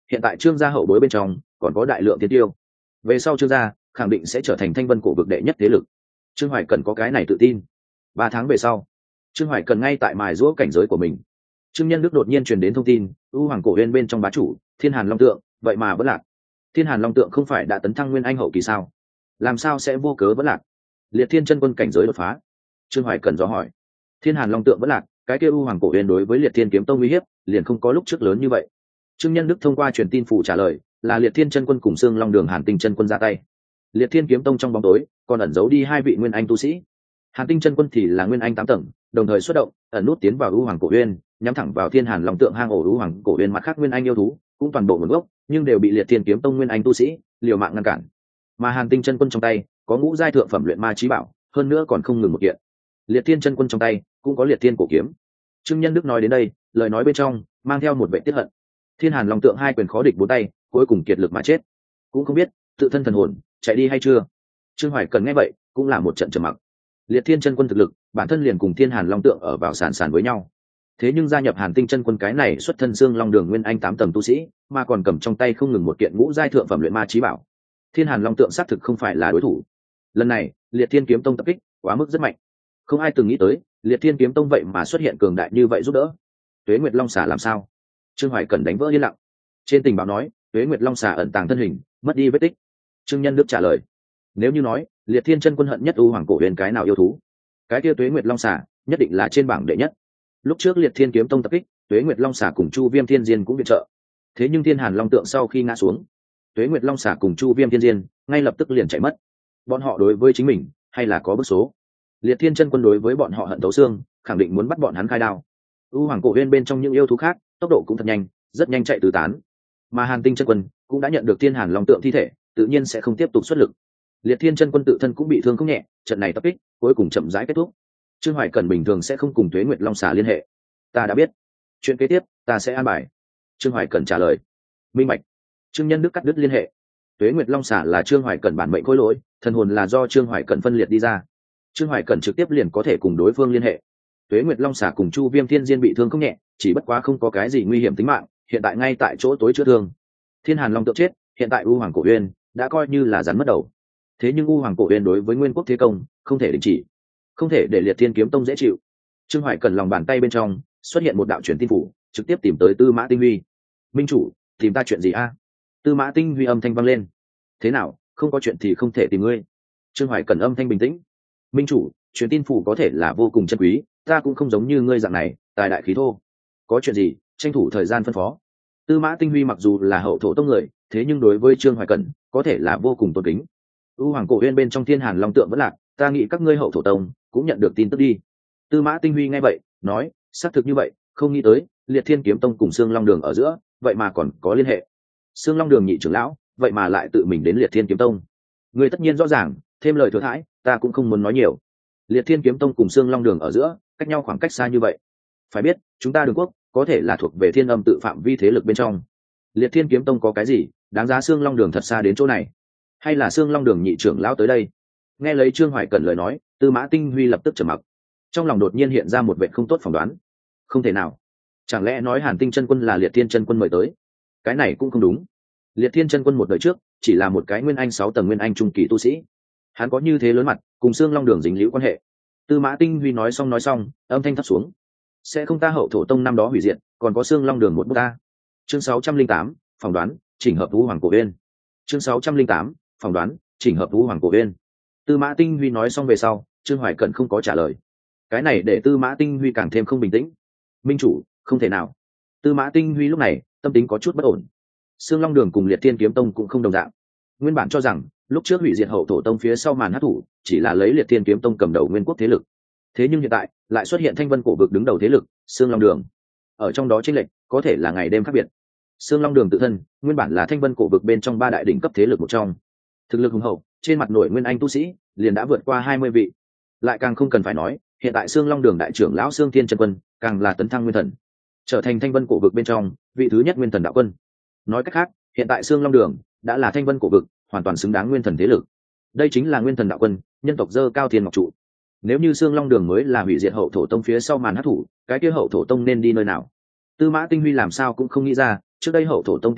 hiện tại Trương gia hậu bối bên trong còn có đại lượng thiên tiêu, về sau Trương gia khẳng định sẽ trở thành thanh vân cổ vực đệ nhất thế lực. Trương Hoài Cẩn có cái này tự tin. 3 tháng về sau, Trương Hoài Cẩn ngay tại mài giũa cảnh giới của mình. Trương Nhân Đức đột nhiên truyền đến thông tin, U Hoàng cổ huyền bên trong bá chủ Thiên Hàn Long Tượng vậy mà vẫn lạc. Thiên Hàn Long Tượng không phải đã tấn thăng nguyên anh hậu kỳ sao, làm sao sẽ vô cớ vẫn lạc? Liệt Thiên chân quân cảnh giới đột phá. Trương Hoài Cẩn dò hỏi. Thiên Hàn Long Tượng vẫn lạc, cái kia U Hoàng cổ huyền đối với Liệt Thiên kiếm tông uy hiếp liền không có lúc trước lớn như vậy. Trương Nhân Đức thông qua truyền tin phụ trả lời, là Liệt Thiên chân quân cùng Xương Long Đường Hàn Tinh chân quân ra tay. Liệt Thiên kiếm tông trong bóng tối còn ẩn giấu đi 2 vị nguyên anh tu sĩ. Hàn Tinh chân quân thì là nguyên anh 8 tầng, đồng thời xuất động, ẩn nút tiến vào U Hoàng cổ uyên, nhắm thẳng vào Thiên Hàn Long Tượng hang ổ U Hoàng cổ uyên. Mặt khác nguyên anh yêu thú cũng toàn bộ nguồn gốc, nhưng đều bị Liệt Thiên kiếm tông nguyên anh tu sĩ liều mạng ngăn cản. Mà Hàn Tinh chân quân trong tay có ngũ giai thượng phẩm luyện ma chí bảo, hơn nữa còn không ngừng một kiện. Liệt Thiên chân quân trong tay cũng có Liệt Thiên cổ kiếm. Trương Nhân Đức nói đến đây, lời nói bên trong mang theo một vẻ tiết hận. Thiên Hàn Long Tượng 2 quyền khó địch 4 tay, cuối cùng kiệt lực mà chết. Cũng không biết tự thân thần hồn chạy đi hay chưa. Trương Hoài Cần nghe vậy cũng là một trận trầm mặc. Liệt Thiên chân quân thực lực bản thân liền cùng Thiên Hàn Long Tượng ở vào sàn với nhau, thế nhưng gia nhập Hàn Tinh chân quân cái này xuất thân xương long đường nguyên anh 8 tầng tu sĩ, mà còn cầm trong tay không ngừng một kiện ngũ giai thượng phẩm luyện ma chí bảo. Thiên Hàn Long Tượng xác thực không phải là đối thủ. Lần này Liệt Thiên kiếm tông tập kích quá mức rất mạnh, không ai từng nghĩ tới Liệt Thiên kiếm tông vậy mà xuất hiện cường đại như vậy giúp đỡ. Tuế Nguyệt Long xà làm sao? Trương Hoài Cần đánh vỡ yên lặng. Trên tình báo nói Tuế Nguyệt Long xà ẩn tàng thân hình, mất đi vết tích. Trương Nhân Đức trả lời, nếu như nói Liệt Thiên chân quân hận nhất U Hoàng cổ huyền cái nào yêu thú, cái kia Tuế Nguyệt Long xà nhất định là trên bảng đệ nhất. Lúc trước Liệt Thiên kiếm tông tập kích, Tuế Nguyệt Long xà cùng Chu Viêm Thiên Diên cũng viện trợ. Thế nhưng Thiên Hàn Long Tượng sau khi ngã xuống, Tuế Nguyệt Long xà cùng Chu Viêm Thiên Diên ngay lập tức liền chạy mất. Bọn họ đối với chính mình hay là có bức số. Liệt Thiên chân quân đối với bọn họ hận thấu xương, khẳng định muốn bắt bọn hắn khai đao. U Hoàng cổ huyền bên trong những yêu thú khác, tốc độ cũng thật nhanh, rất nhanh chạy tứ tán. Mà Hàn Tinh chân quân cũng đã nhận được Thiên Hàn Long Tượng thi thể, tự nhiên sẽ không tiếp tục xuất lực. Liệt Thiên chân quân tự thân cũng bị thương không nhẹ, trận này tập kích cuối cùng chậm rãi kết thúc. Trương Hoài Cần bình thường sẽ không cùng Tuế Nguyệt Long xà liên hệ. Ta đã biết, chuyện kế tiếp ta sẽ an bài. Trương Hoài Cần trả lời. Minh bạch. Trương Nhân Đức cắt đứt liên hệ. Tuế Nguyệt Long xà là Trương Hoài Cần bản mệnh khối lỗi, thần hồn là do Trương Hoài Cần phân liệt đi ra. Trương Hoài Cần trực tiếp liền có thể cùng đối phương liên hệ. Tuế Nguyệt Long xà cùng Chu Viêm Thiên Diên bị thương không nhẹ, chỉ bất quá không có cái gì nguy hiểm tính mạng, hiện tại ngay tại chỗ tối chữa thương. Thiên Hàn Long Tượng chết, hiện tại U Hoàng cổ uyên đã coi như là rắn mất đầu. Thế nhưng U Hoàng cổ uyên đối với Nguyên Quốc thế công không thể đình chỉ, không thể để Liệt Thiên kiếm tông dễ chịu. Trương Hoài Cần lòng bàn tay bên trong xuất hiện một đạo truyền tin phủ, trực tiếp tìm tới Tư Mã Tinh Huy. Minh chủ, tìm ta chuyện gì a? Tư Mã Tinh Huy âm thanh vang lên. Thế nào, không có chuyện thì không thể tìm ngươi. Trương Hoài Cần âm thanh bình tĩnh. Minh chủ, truyền tin phủ có thể là vô cùng chân quý, ta cũng không giống như ngươi dạng này tài đại khí thô. Có chuyện gì tranh thủ thời gian phân phó. Tư Mã Tinh Huy mặc dù là hậu thổ tông người, thế nhưng đối với Trương Hoài Cần có thể là vô cùng tôn kính. U Hoàng cổ uyên bên trong Thiên Hàn Long Tượng vẫn lạc, ta nghĩ các ngươi hậu thổ tông cũng nhận được tin tức đi. Tư Mã Tinh Huy nghe vậy nói, xác thực như vậy, không nghĩ tới Liệt Thiên kiếm tông cùng Xương Long Đường ở giữa vậy mà còn có liên hệ. Xương Long Đường nhị trưởng lão vậy mà lại tự mình đến Liệt Thiên kiếm tông. Người tất nhiên rõ ràng, thêm lời thừa thãi ta cũng không muốn nói nhiều. Liệt Thiên kiếm tông cùng Xương Long Đường ở giữa cách nhau khoảng cách xa như vậy, phải biết chúng ta Đường quốc có thể là thuộc về Thiên Âm tự phạm vi thế lực bên trong. Liệt Thiên kiếm tông có cái gì đáng giá Xương Long Đường thật xa đến chỗ này, hay là Xương Long Đường nhị trưởng lão tới đây? Nghe lấy Trương Hoài Cẩn lời nói, Tư Mã Tinh Huy lập tức trầm mặc, trong lòng đột nhiên hiện ra một vẻ không tốt phỏng đoán. Không thể nào, chẳng lẽ nói Hàn Tinh chân quân là Liệt Thiên chân quân mời tới? Cái này cũng không đúng. Liệt Thiên chân quân một đời trước chỉ là một cái nguyên anh 6 tầng nguyên anh trung kỳ tu sĩ, hắn có như thế lớn mặt cùng Xương Long Đường dính liễu quan hệ? Tư Mã Tinh Huy nói xong, âm thanh thấp xuống. Sẽ không ta hậu thổ tông năm đó hủy diệt, còn có Xương Long Đường một bước ta. Chương 608, phỏng đoán, chỉnh hợp U Hoàng cổ uyên. Chương 608, phỏng đoán, chỉnh hợp U Hoàng cổ uyên. Tư Mã Tinh Huy nói xong về sau, Trương Hoài Cẩn không có trả lời. Cái này để Tư Mã Tinh Huy càng thêm không bình tĩnh. Minh chủ, không thể nào. Tư Mã Tinh Huy lúc này tâm tính có chút bất ổn. Xương Long Đường cùng Liệt Thiên kiếm tông cũng không đồng dạng. Nguyên bản cho rằng lúc trước hủy diệt hậu thổ tông phía sau màn hắc thủ chỉ là lấy Liệt Thiên kiếm tông cầm đầu Nguyên Quốc thế lực, thế nhưng hiện tại lại xuất hiện Thanh Vân cổ vực đứng đầu thế lực Xương Long Đường. Ở trong đó chênh lệch có thể là ngày đêm khác biệt. Xương Long Đường tự thân nguyên bản là Thanh Vân cổ vực bên trong 3 đại đỉnh cấp thế lực một trong, thực lực hùng hậu, trên mặt nổi nguyên anh tu sĩ liền đã vượt qua 20 vị. Lại càng không cần phải nói, hiện tại Xương Long Đường đại trưởng lão Xương Thiên chân quân càng là tấn thăng nguyên thần, trở thành Thanh Vân cổ vực bên trong vị thứ nhất nguyên thần đạo quân. Nói cách khác, hiện tại Xương Long Đường đã là Thanh Vân cổ vực hoàn toàn xứng đáng nguyên thần thế lực. Đây chính là nguyên thần đạo quân, nhân tộc dơ cao thiên ngọc trụ. Nếu như Xương Long Đường mới là hủy diệt hậu thổ tông phía sau màn hắc thủ, cái kia hậu thổ tông nên đi nơi nào? Tư Mã Tinh Huy làm sao cũng không nghĩ ra, trước đây hậu thổ tông tiên tổ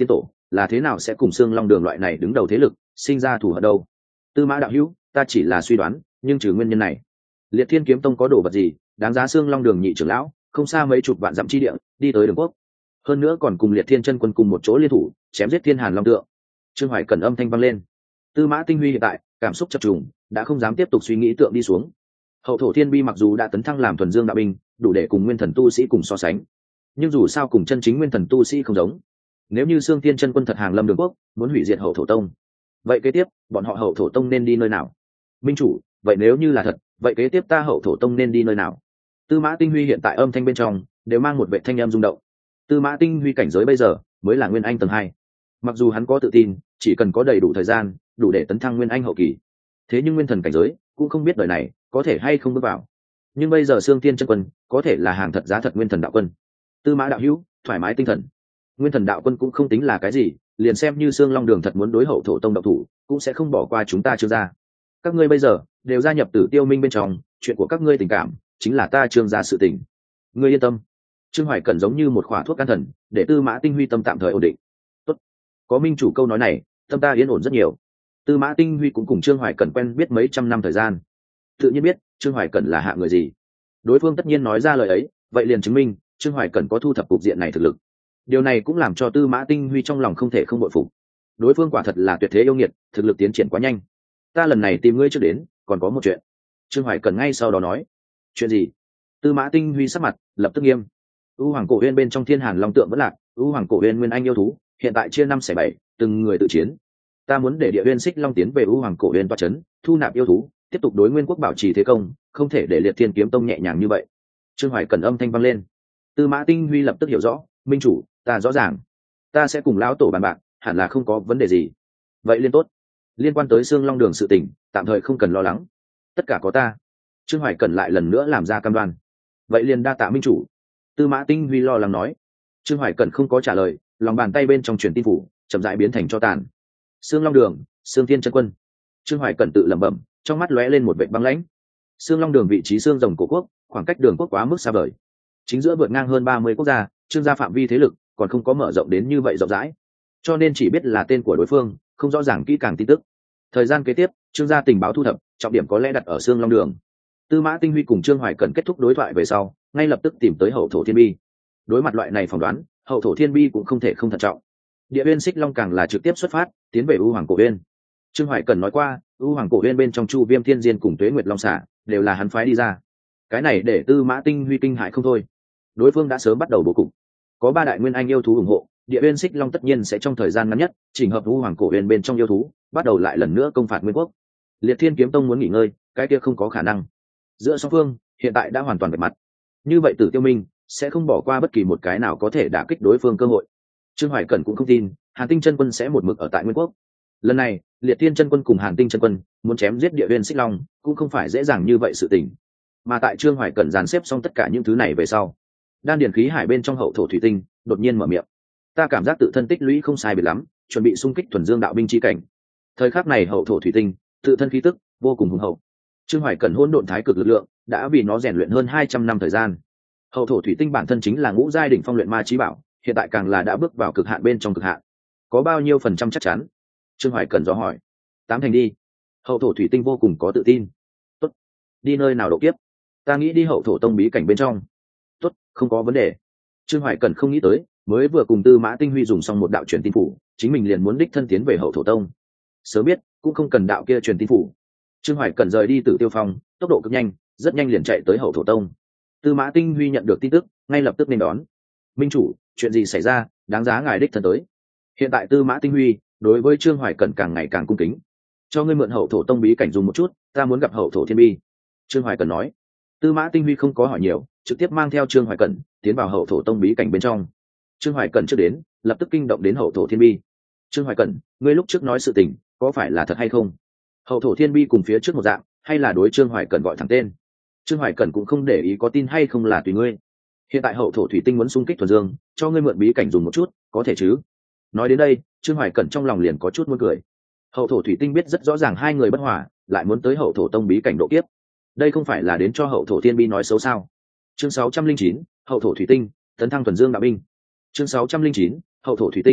là thế nào sẽ cùng xương long đường loại này đứng đầu thế lực sinh ra thù hận đâu? Tư mã đạo hữu, ta chỉ là suy đoán, nhưng trừ nguyên nhân này, liệt thiên kiếm tông có đồ vật gì đáng giá xương long đường nhị trưởng lão không xa mấy chục vạn dặm chi địa đi tới đường quốc, hơn nữa còn cùng liệt thiên chân quân cùng một chỗ liên thủ chém giết thiên hàn long tượng? Trương Hoài Cẩn âm thanh vang lên. Tư mã tinh huy hiện tại cảm xúc chập trùng, đã không dám tiếp tục suy nghĩ tượng đi xuống. Hậu thổ thiên bi mặc dù đã tấn thăng làm thuần dương đạo binh, đủ để cùng nguyên thần tu sĩ cùng so sánh, nhưng dù sao cùng chân chính nguyên thần tu sĩ không giống. Nếu như Xương Thiên chân quân thật hàng lâm đường quốc, muốn hủy diệt hậu thổ tông, vậy kế tiếp bọn họ hậu thổ tông nên đi nơi nào? Minh chủ, vậy nếu như là thật, vậy kế tiếp ta hậu thổ tông nên đi nơi nào? Tư mã tinh huy hiện tại âm thanh bên trong đều mang một vệ thanh âm rung động. Tư mã tinh huy cảnh giới bây giờ mới là nguyên anh tầng 2. Mặc dù hắn có tự tin chỉ cần có đầy đủ thời gian đủ để tấn thăng nguyên anh hậu kỳ, thế nhưng nguyên thần cảnh giới cũng không biết đời này có thể hay không bước vào. Nhưng bây giờ Xương Thiên chân quân có thể là hàng thật giá thật nguyên thần đạo quân. Tư mã đạo hữu, thoải mái tinh thần, nguyên thần đạo quân cũng không tính là cái gì, liền xem như Xương Long đường thật muốn đối hậu thổ tông đạo thủ cũng sẽ không bỏ qua chúng ta Trương gia. Các ngươi bây giờ đều gia nhập Tử Tiêu Minh bên trong, chuyện của các ngươi tình cảm chính là ta Trương gia sự tình. Ngươi yên tâm. Trương Hoài Cẩn giống như một khỏa thuốc can thần, để Tư mã tinh huy tâm tạm thời ổn định. Tốt, có minh chủ câu nói này, tâm ta yên ổn rất nhiều. Tư mã tinh huy cũng cùng Trương Hoài Cẩn quen biết mấy trăm năm thời gian, tự nhiên biết Trương Hoài Cẩn là hạ người gì. Đối phương tất nhiên nói ra lời ấy, vậy liền chứng minh Trương Hoài Cẩn có thu thập cục diện này thực lực. Điều này cũng làm cho Tư mã tinh huy trong lòng không thể không bội phục. Đối phương quả thật là tuyệt thế yêu nghiệt, thực lực tiến triển quá nhanh. Ta lần này tìm ngươi trước đến còn có một chuyện. Trương Hoài Cẩn ngay sau đó nói. Chuyện gì? Tư mã tinh huy sắc mặt lập tức nghiêm. U Hoàng Cổ Uyên bên trong Thiên Hàn Long tượng vẫn lạc, U Hoàng Cổ Uyên nguyên anh yêu thú hiện tại chia 5/7, từng người tự chiến. Ta muốn để Địa Uyên Xích Long tiến về U Hoàng Cổ Uyên toa chấn, thu nạp yêu thú, tiếp tục đối nguyên quốc bảo trì thế công, không thể để Liệt Thiên kiếm tông nhẹ nhàng như vậy. Trương Hoài Cẩn âm thanh vang lên. Tư mã tinh huy lập tức hiểu rõ. Minh chủ, ta rõ ràng, ta sẽ cùng lão tổ bàn bạc, hẳn là không có vấn đề gì. Vậy liên tốt, liên quan tới Xương Long đường sự tình tạm thời không cần lo lắng, tất cả có ta. Trương Hoài Cẩn lại lần nữa làm ra cam đoan. Vậy liền đa tạ minh chủ. Tư mã tinh huy lo lắng nói. Trương Hoài Cẩn không có trả lời, lòng bàn tay bên trong truyền tin phủ chậm rãi biến thành tro tàn. Xương Long đường, Xương Thiên chân quân. Trương Hoài Cẩn tự lẩm bẩm, trong mắt lóe lên một vệt băng lãnh. Xương Long đường vị trí xương rồng cổ quốc, khoảng cách đường quốc quá mức xa vời, chính giữa vượt ngang hơn 30 quốc gia, Trương gia phạm vi thế lực còn không có mở rộng đến như vậy rộng rãi, cho nên chỉ biết là tên của đối phương, không rõ ràng kỹ càng tin tức. Thời gian kế tiếp, Trương gia tình báo thu thập trọng điểm có lẽ đặt ở Xương Long đường. Tư mã tinh huy cùng Trương Hoài Cẩn kết thúc đối thoại về sau, ngay lập tức tìm tới hậu thổ thiên bi. Đối mặt loại này phỏng đoán, hậu thổ thiên bi cũng không thể không thận trọng. Địa Uyên Xích Long càng là trực tiếp xuất phát tiến về U Hoàng Cổ Uyên. Trương Hoài Cẩn nói qua, U Hoàng Cổ Uyên bên trong Chu Viêm Thiên Diên cùng Tuế Nguyệt Long Xả đều là hắn phái đi ra. Cái này để Tư mã tinh huy kinh hại không thôi. Đối phương đã sớm bắt đầu bố cục, có 3 đại nguyên anh yêu thú ủng hộ, Địa Uyên Xích Long tất nhiên sẽ trong thời gian ngắn nhất chỉnh hợp U Hoàng Cổ Uyên bên trong yêu thú, bắt đầu lại lần nữa công phạt nguyên quốc. Liệt Thiên kiếm tông muốn nghỉ ngơi, cái kia không có khả năng. Giữa song phương hiện tại đã hoàn toàn vạch mặt, như vậy Tử Tiêu Minh sẽ không bỏ qua bất kỳ một cái nào có thể đả kích đối phương cơ hội. Trương Hoài Cẩn cũng không tin Hàn Tinh chân quân sẽ một mực ở tại nguyên quốc. Lần này Liệt Thiên chân quân cùng Hàn Tinh chân quân muốn chém giết Địa Uyên Xích Long cũng không phải dễ dàng như vậy sự tình. Mà tại Trương Hoài Cẩn dàn xếp xong tất cả những thứ này về sau, đan điền khí hải bên trong hậu thổ thủy tinh đột nhiên mở miệng. Ta cảm giác tự thân tích lũy không sai biệt lắm, chuẩn bị xung kích thuần dương đạo binh chi cảnh. Thời khắc này hậu thổ thủy tinh tự thân khí tức vô cùng hùng hậu. Trương Hoài Cẩn hỗn độn thái cực lực lượng đã vì nó rèn luyện hơn 200 năm thời gian. Hậu thổ thủy tinh bản thân chính là ngũ giai đỉnh phong luyện ma chí bảo, hiện tại càng là đã bước vào cực hạn bên trong cực hạn. Có bao nhiêu phần trăm chắc chắn? Trương Hoài Cẩn dò hỏi. 8 thành đi. Hậu thổ thủy tinh vô cùng có tự tin. Tốt. Đi nơi nào độ kiếp? Ta nghĩ đi hậu thổ tông bí cảnh bên trong. Tốt, không có vấn đề. Trương Hoài Cẩn không nghĩ tới, mới vừa cùng Tư mã tinh huy dùng xong một đạo truyền tin phủ, chính mình liền muốn đích thân tiến về hậu thổ tông. Sớm biết cũng không cần đạo kia truyền tin phủ. Trương Hoài Cẩn rời đi Tử Tiêu Phong, tốc độ cực nhanh, rất nhanh liền chạy tới hậu thổ tông. Tư mã tinh huy nhận được tin tức, ngay lập tức nên đón. Minh chủ, chuyện gì xảy ra, đáng giá ngài đích thân tới. Hiện tại Tư mã tinh huy đối với Trương Hoài Cẩn càng ngày càng cung kính. Cho ngươi mượn hậu thổ tông bí cảnh dùng một chút, ta muốn gặp hậu thổ thiên bi. Trương Hoài Cẩn nói. Tư mã tinh huy không có hỏi nhiều, trực tiếp mang theo Trương Hoài Cẩn tiến vào hậu thổ tông bí cảnh bên trong. Trương Hoài Cẩn trước đến, lập tức kinh động đến hậu thổ thiên bi. Trương Hoài Cẩn, ngươi lúc trước nói sự tình có phải là thật hay không? Hậu thổ thiên bi cùng phía trước một dạng, hay là đối Trương Hoài Cẩn gọi thẳng tên? Trương Hoài Cẩn cũng không để ý có tin hay không là tùy ngươi. Hiện tại hậu thổ thủy tinh muốn xung kích thuần dương, cho ngươi mượn bí cảnh dùng một chút, có thể chứ? Nói đến đây, Trương Hoài Cẩn trong lòng liền có chút muốn cười. Hậu thổ thủy tinh biết rất rõ ràng hai người bất hòa, lại muốn tới hậu thổ tông bí cảnh độ kiếp. Đây không phải là đến cho hậu thổ thiên bi nói xấu sao? Chương 609, hậu thổ thủy tinh tấn thăng thuần dương đạo binh. Chương 609, hậu thổ thủy tinh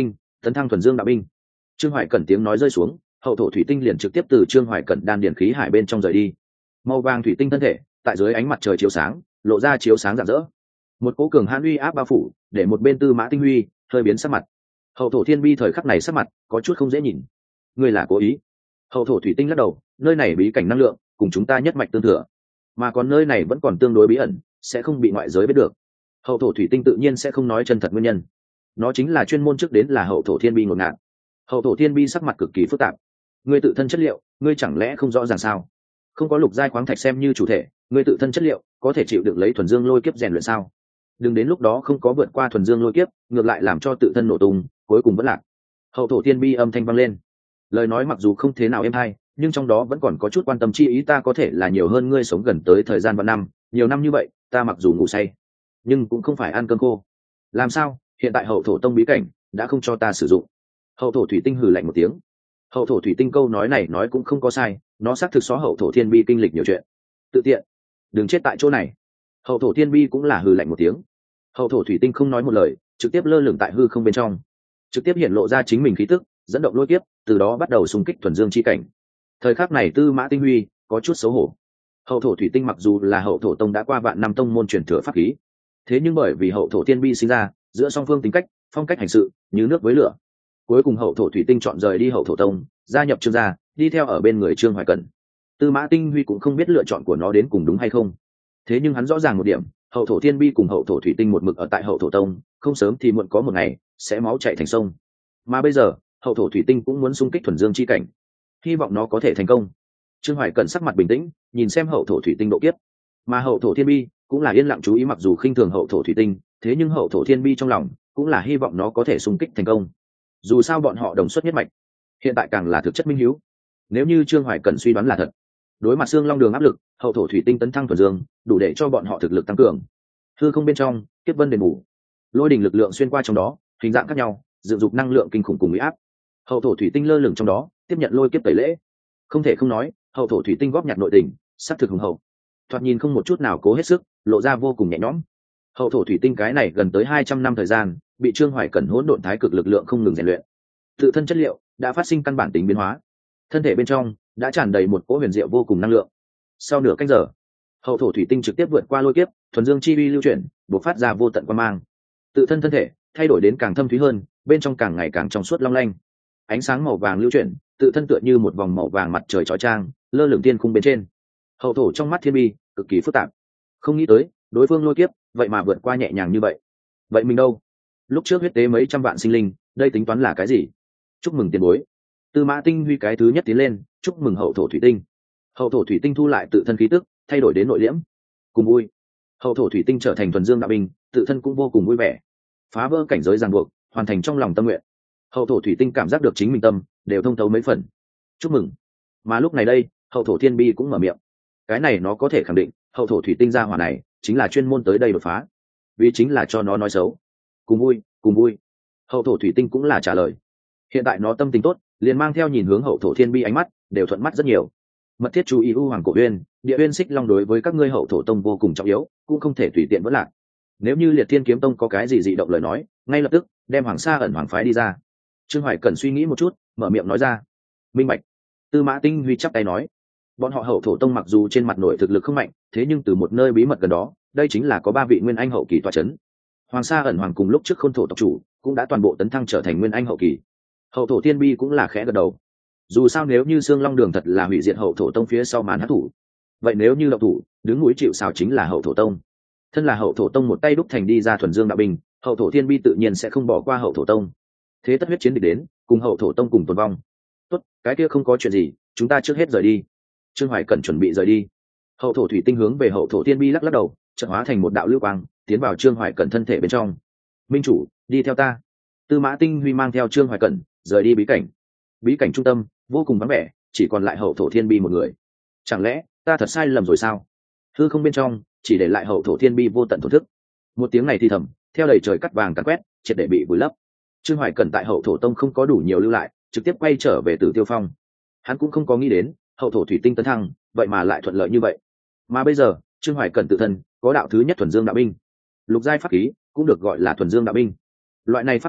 tấn thăng thuần dương đạo binh. Trương Hoài Cẩn tiếng nói rơi xuống, hậu thổ thủy tinh liền trực tiếp từ Trương Hoài Cẩn đan điển khí hải bên trong rời đi. Màu vàng thủy tinh thân thể tại dưới ánh mặt trời chiếu sáng, lộ ra chiếu sáng rạng rỡ. Một cỗ cường hãn uy áp bao phủ, để một bên Tư Mã Tinh Huy hơi biến sắc mặt. Hậu thổ thiên bi thời khắc này sắc mặt có chút không dễ nhìn. Ngươi là cố ý? Hậu thổ thủy tinh lắc đầu, nơi này bí cảnh năng lượng cùng chúng ta nhất mạch tương thừa, mà còn nơi này vẫn còn tương đối bí ẩn, sẽ không bị ngoại giới biết được. Hậu thổ thủy tinh tự nhiên sẽ không nói chân thật nguyên nhân, nó chính là chuyên môn trước đến là hậu thổ thiên bi ngột ngạt. Hậu thổ thiên bi sắc mặt cực kỳ phức tạp. Ngươi tự thân chất liệu, ngươi chẳng lẽ không rõ ràng sao? Không có lục giai khoáng thạch xem như chủ thể, ngươi tự thân chất liệu có thể chịu được lấy thuần dương lôi kiếp rèn luyện sao? Đừng đến lúc đó không có vượt qua thuần dương lôi kiếp, ngược lại làm cho tự thân nổ tung, cuối cùng vẫn lạc. Hậu thổ thiên bi âm thanh vang lên, lời nói mặc dù không thế nào êm hay, nhưng trong đó vẫn còn có chút quan tâm chi ý. Ta có thể là nhiều hơn ngươi sống gần tới thời gian vạn năm, nhiều năm như vậy ta mặc dù ngủ say nhưng cũng không phải ăn cơm khô. Làm sao hiện tại hậu thổ tông bí cảnh đã không cho ta sử dụng? Hậu thổ thủy tinh hừ lạnh một tiếng. Hậu thổ thủy tinh câu nói này nói cũng không có sai, nó xác thực xóa hậu thổ thiên bi kinh lịch nhiều chuyện. Tự tiện, đừng chết tại chỗ này. Hậu thổ thiên bi cũng là hừ lạnh một tiếng. Hậu thổ thủy tinh không nói một lời, trực tiếp lơ lửng tại hư không bên trong, trực tiếp hiện lộ ra chính mình khí tức, dẫn động lôi kiếp, từ đó bắt đầu xung kích thuần dương chi cảnh. Thời khắc này Tư Mã Tinh Huy có chút xấu hổ. Hậu thổ thủy tinh mặc dù là hậu thổ tông đã qua vạn năm tông môn truyền thừa pháp khí, thế nhưng bởi vì hậu thổ thiên bi sinh ra, giữa song phương tính cách phong cách hành sự như nước với lửa, cuối cùng hậu thổ thủy tinh chọn rời đi hậu thổ tông, gia nhập Trương gia, đi theo ở bên người Trương Hoài Cẩn. Tư Mã Tinh Huy cũng không biết lựa chọn của nó đến cùng đúng hay không, thế nhưng hắn rõ ràng một điểm, hậu thổ thiên bi cùng hậu thổ thủy tinh một mực ở tại hậu thổ tông, không sớm thì muộn có một ngày sẽ máu chảy thành sông. Mà bây giờ hậu thổ thủy tinh cũng muốn xung kích thuần dương chi cảnh, hy vọng nó có thể thành công. Trương Hoài Cẩn sắc mặt bình tĩnh nhìn xem hậu thổ thủy tinh độ kiếp, mà hậu thổ thiên bi cũng là yên lặng chú ý. Mặc dù khinh thường hậu thổ thủy tinh, thế nhưng hậu thổ thiên bi trong lòng cũng là hy vọng nó có thể xung kích thành công. Dù sao bọn họ đồng xuất nhất mạch, hiện tại càng là thực chất minh hiếu. Nếu như Trương Hoài Cẩn suy đoán là thật, đối mặt xương long đường áp lực, hậu thổ thủy tinh tấn thăng thuần dương đủ để cho bọn họ thực lực tăng cường. Hư không bên trong kiếp vân đền bù, lôi đình lực lượng xuyên qua trong đó, hình dạng khác nhau, dựng dục năng lượng kinh khủng cùng uy áp. Hậu thổ thủy tinh lơ lửng trong đó, tiếp nhận lôi kiếp tẩy lễ. Không thể không nói, hậu thổ thủy tinh góp nhặt nội tình sắc thực hùng hậu, thoạt nhìn không một chút nào cố hết sức, lộ ra vô cùng nhẹ nhõm. Hậu thổ thủy tinh cái này gần tới 200 năm thời gian bị Trương Hoài Cẩn hỗn độn thái cực lực lượng không ngừng rèn luyện, tự thân chất liệu đã phát sinh căn bản tính biến hóa, thân thể bên trong đã tràn đầy một cỗ huyền diệu vô cùng năng lượng. Sau nửa canh giờ, hậu thổ thủy tinh trực tiếp vượt qua lôi kiếp, thuần dương chi uy lưu chuyển, bộc phát ra vô tận quang mang, tự thân thân thể thay đổi đến càng thâm thúy hơn, bên trong càng ngày càng trong suốt long lanh, ánh sáng màu vàng lưu chuyển, tự thân tựa như một vòng màu vàng mặt trời chói chang lơ lửng tiên khung bên trên. Hậu thổ trong mắt thiên bi cực kỳ phức tạp, không nghĩ tới đối phương lôi kiếp vậy mà vượt qua nhẹ nhàng như vậy. Vậy mình đâu? Lúc trước huyết tế mấy trăm vạn sinh linh, đây tính toán là cái gì? Chúc mừng tiền bối. Tư Mã Tinh Huy cái thứ nhất tiến lên, chúc mừng hậu thổ thủy tinh. Hậu thổ thủy tinh thu lại tự thân khí tức, thay đổi đến nội liễm, cùng vui. Hậu thổ thủy tinh trở thành thuần dương đạo binh, tự thân cũng vô cùng vui vẻ, phá vỡ cảnh giới ràng buộc, hoàn thành trong lòng tâm nguyện. Hậu thổ thủy tinh cảm giác được chính mình tâm đều thông thấu mấy phần. Chúc mừng. Mà lúc này đây, hậu thổ thiên bi cũng mở miệng. Cái này nó có thể khẳng định, hậu thổ thủy tinh gia hỏa này chính là chuyên môn tới đây đột phá, vì chính là cho nó nói xấu. Cùng vui, cùng vui. Hậu thổ thủy tinh cũng là trả lời. Hiện tại nó tâm tình tốt, liền mang theo nhìn hướng hậu thổ thiên bi ánh mắt đều thuận mắt rất nhiều. Mật thiết chú ý u hoàng cổ uyên, địa uyên xích long đối với các ngươi hậu thổ tông vô cùng trọng yếu, cũng không thể tùy tiện vỡ lạc. Nếu như liệt thiên kiếm tông có cái gì dị động lời nói, ngay lập tức đem hoàng sa ẩn hoàng phái đi ra. Trương Hoài Cẩn suy nghĩ một chút, mở miệng nói ra. Minh bạch. Tư Mã Tinh Huy chắp tay nói. Bọn họ hậu thổ tông mặc dù trên mặt nội thực lực không mạnh, thế nhưng từ một nơi bí mật gần đó, đây chính là có 3 vị nguyên anh hậu kỳ tọa chấn. Hoàng sa ẩn hoàng cùng lúc trước khôn thổ tộc chủ cũng đã toàn bộ tấn thăng trở thành nguyên anh hậu kỳ. Hậu thổ thiên bi cũng là khẽ gật đầu. Dù sao nếu như xương long đường thật là hủy diệt hậu thổ tông phía sau màn hắc thủ, vậy nếu như động thủ đứng núi chịu sào chính là hậu thổ tông. Thân là hậu thổ tông một tay đúc thành đi ra thuần dương đạo binh, hậu thổ thiên bi tự nhiên sẽ không bỏ qua hậu thổ tông. Thế tất huyết chiến địch đến, cùng hậu thổ tông cùng tồn vong. Tốt, cái kia không có chuyện gì, chúng ta trước hết rời đi. Trương Hoài Cẩn chuẩn bị rời đi. Hậu thổ thủy tinh hướng về hậu thổ thiên bi lắc lắc đầu, chợt hóa thành một đạo lưu quang tiến vào Trương Hoài Cẩn thân thể bên trong. Minh chủ, đi theo ta. Tư Mã Tinh Huy mang theo Trương Hoài Cẩn rời đi bí cảnh. Bí cảnh trung tâm vô cùng vắng vẻ, chỉ còn lại hậu thổ thiên bi một người. Chẳng lẽ ta thật sai lầm rồi sao? Hư không bên trong chỉ để lại hậu thổ thiên bi vô tận thổn thức. Một tiếng này thì thầm theo đầy trời cắt vàng càn quét, triệt để bị vùi lấp. Trương Hoài Cẩn tại hậu thổ tông không có đủ nhiều lưu lại, trực tiếp quay trở về Tử Tiêu Phong. Hắn cũng không có nghĩ đến hậu thổ thủy tinh tấn thăng vậy mà lại thuận lợi như vậy. Mà bây giờ Trương Hoài Cẩn tự thân có đạo thứ nhất thuần dương đạo binh, lục giai pháp khí cũng được gọi là thuần dương đạo binh. Loại này pháp khí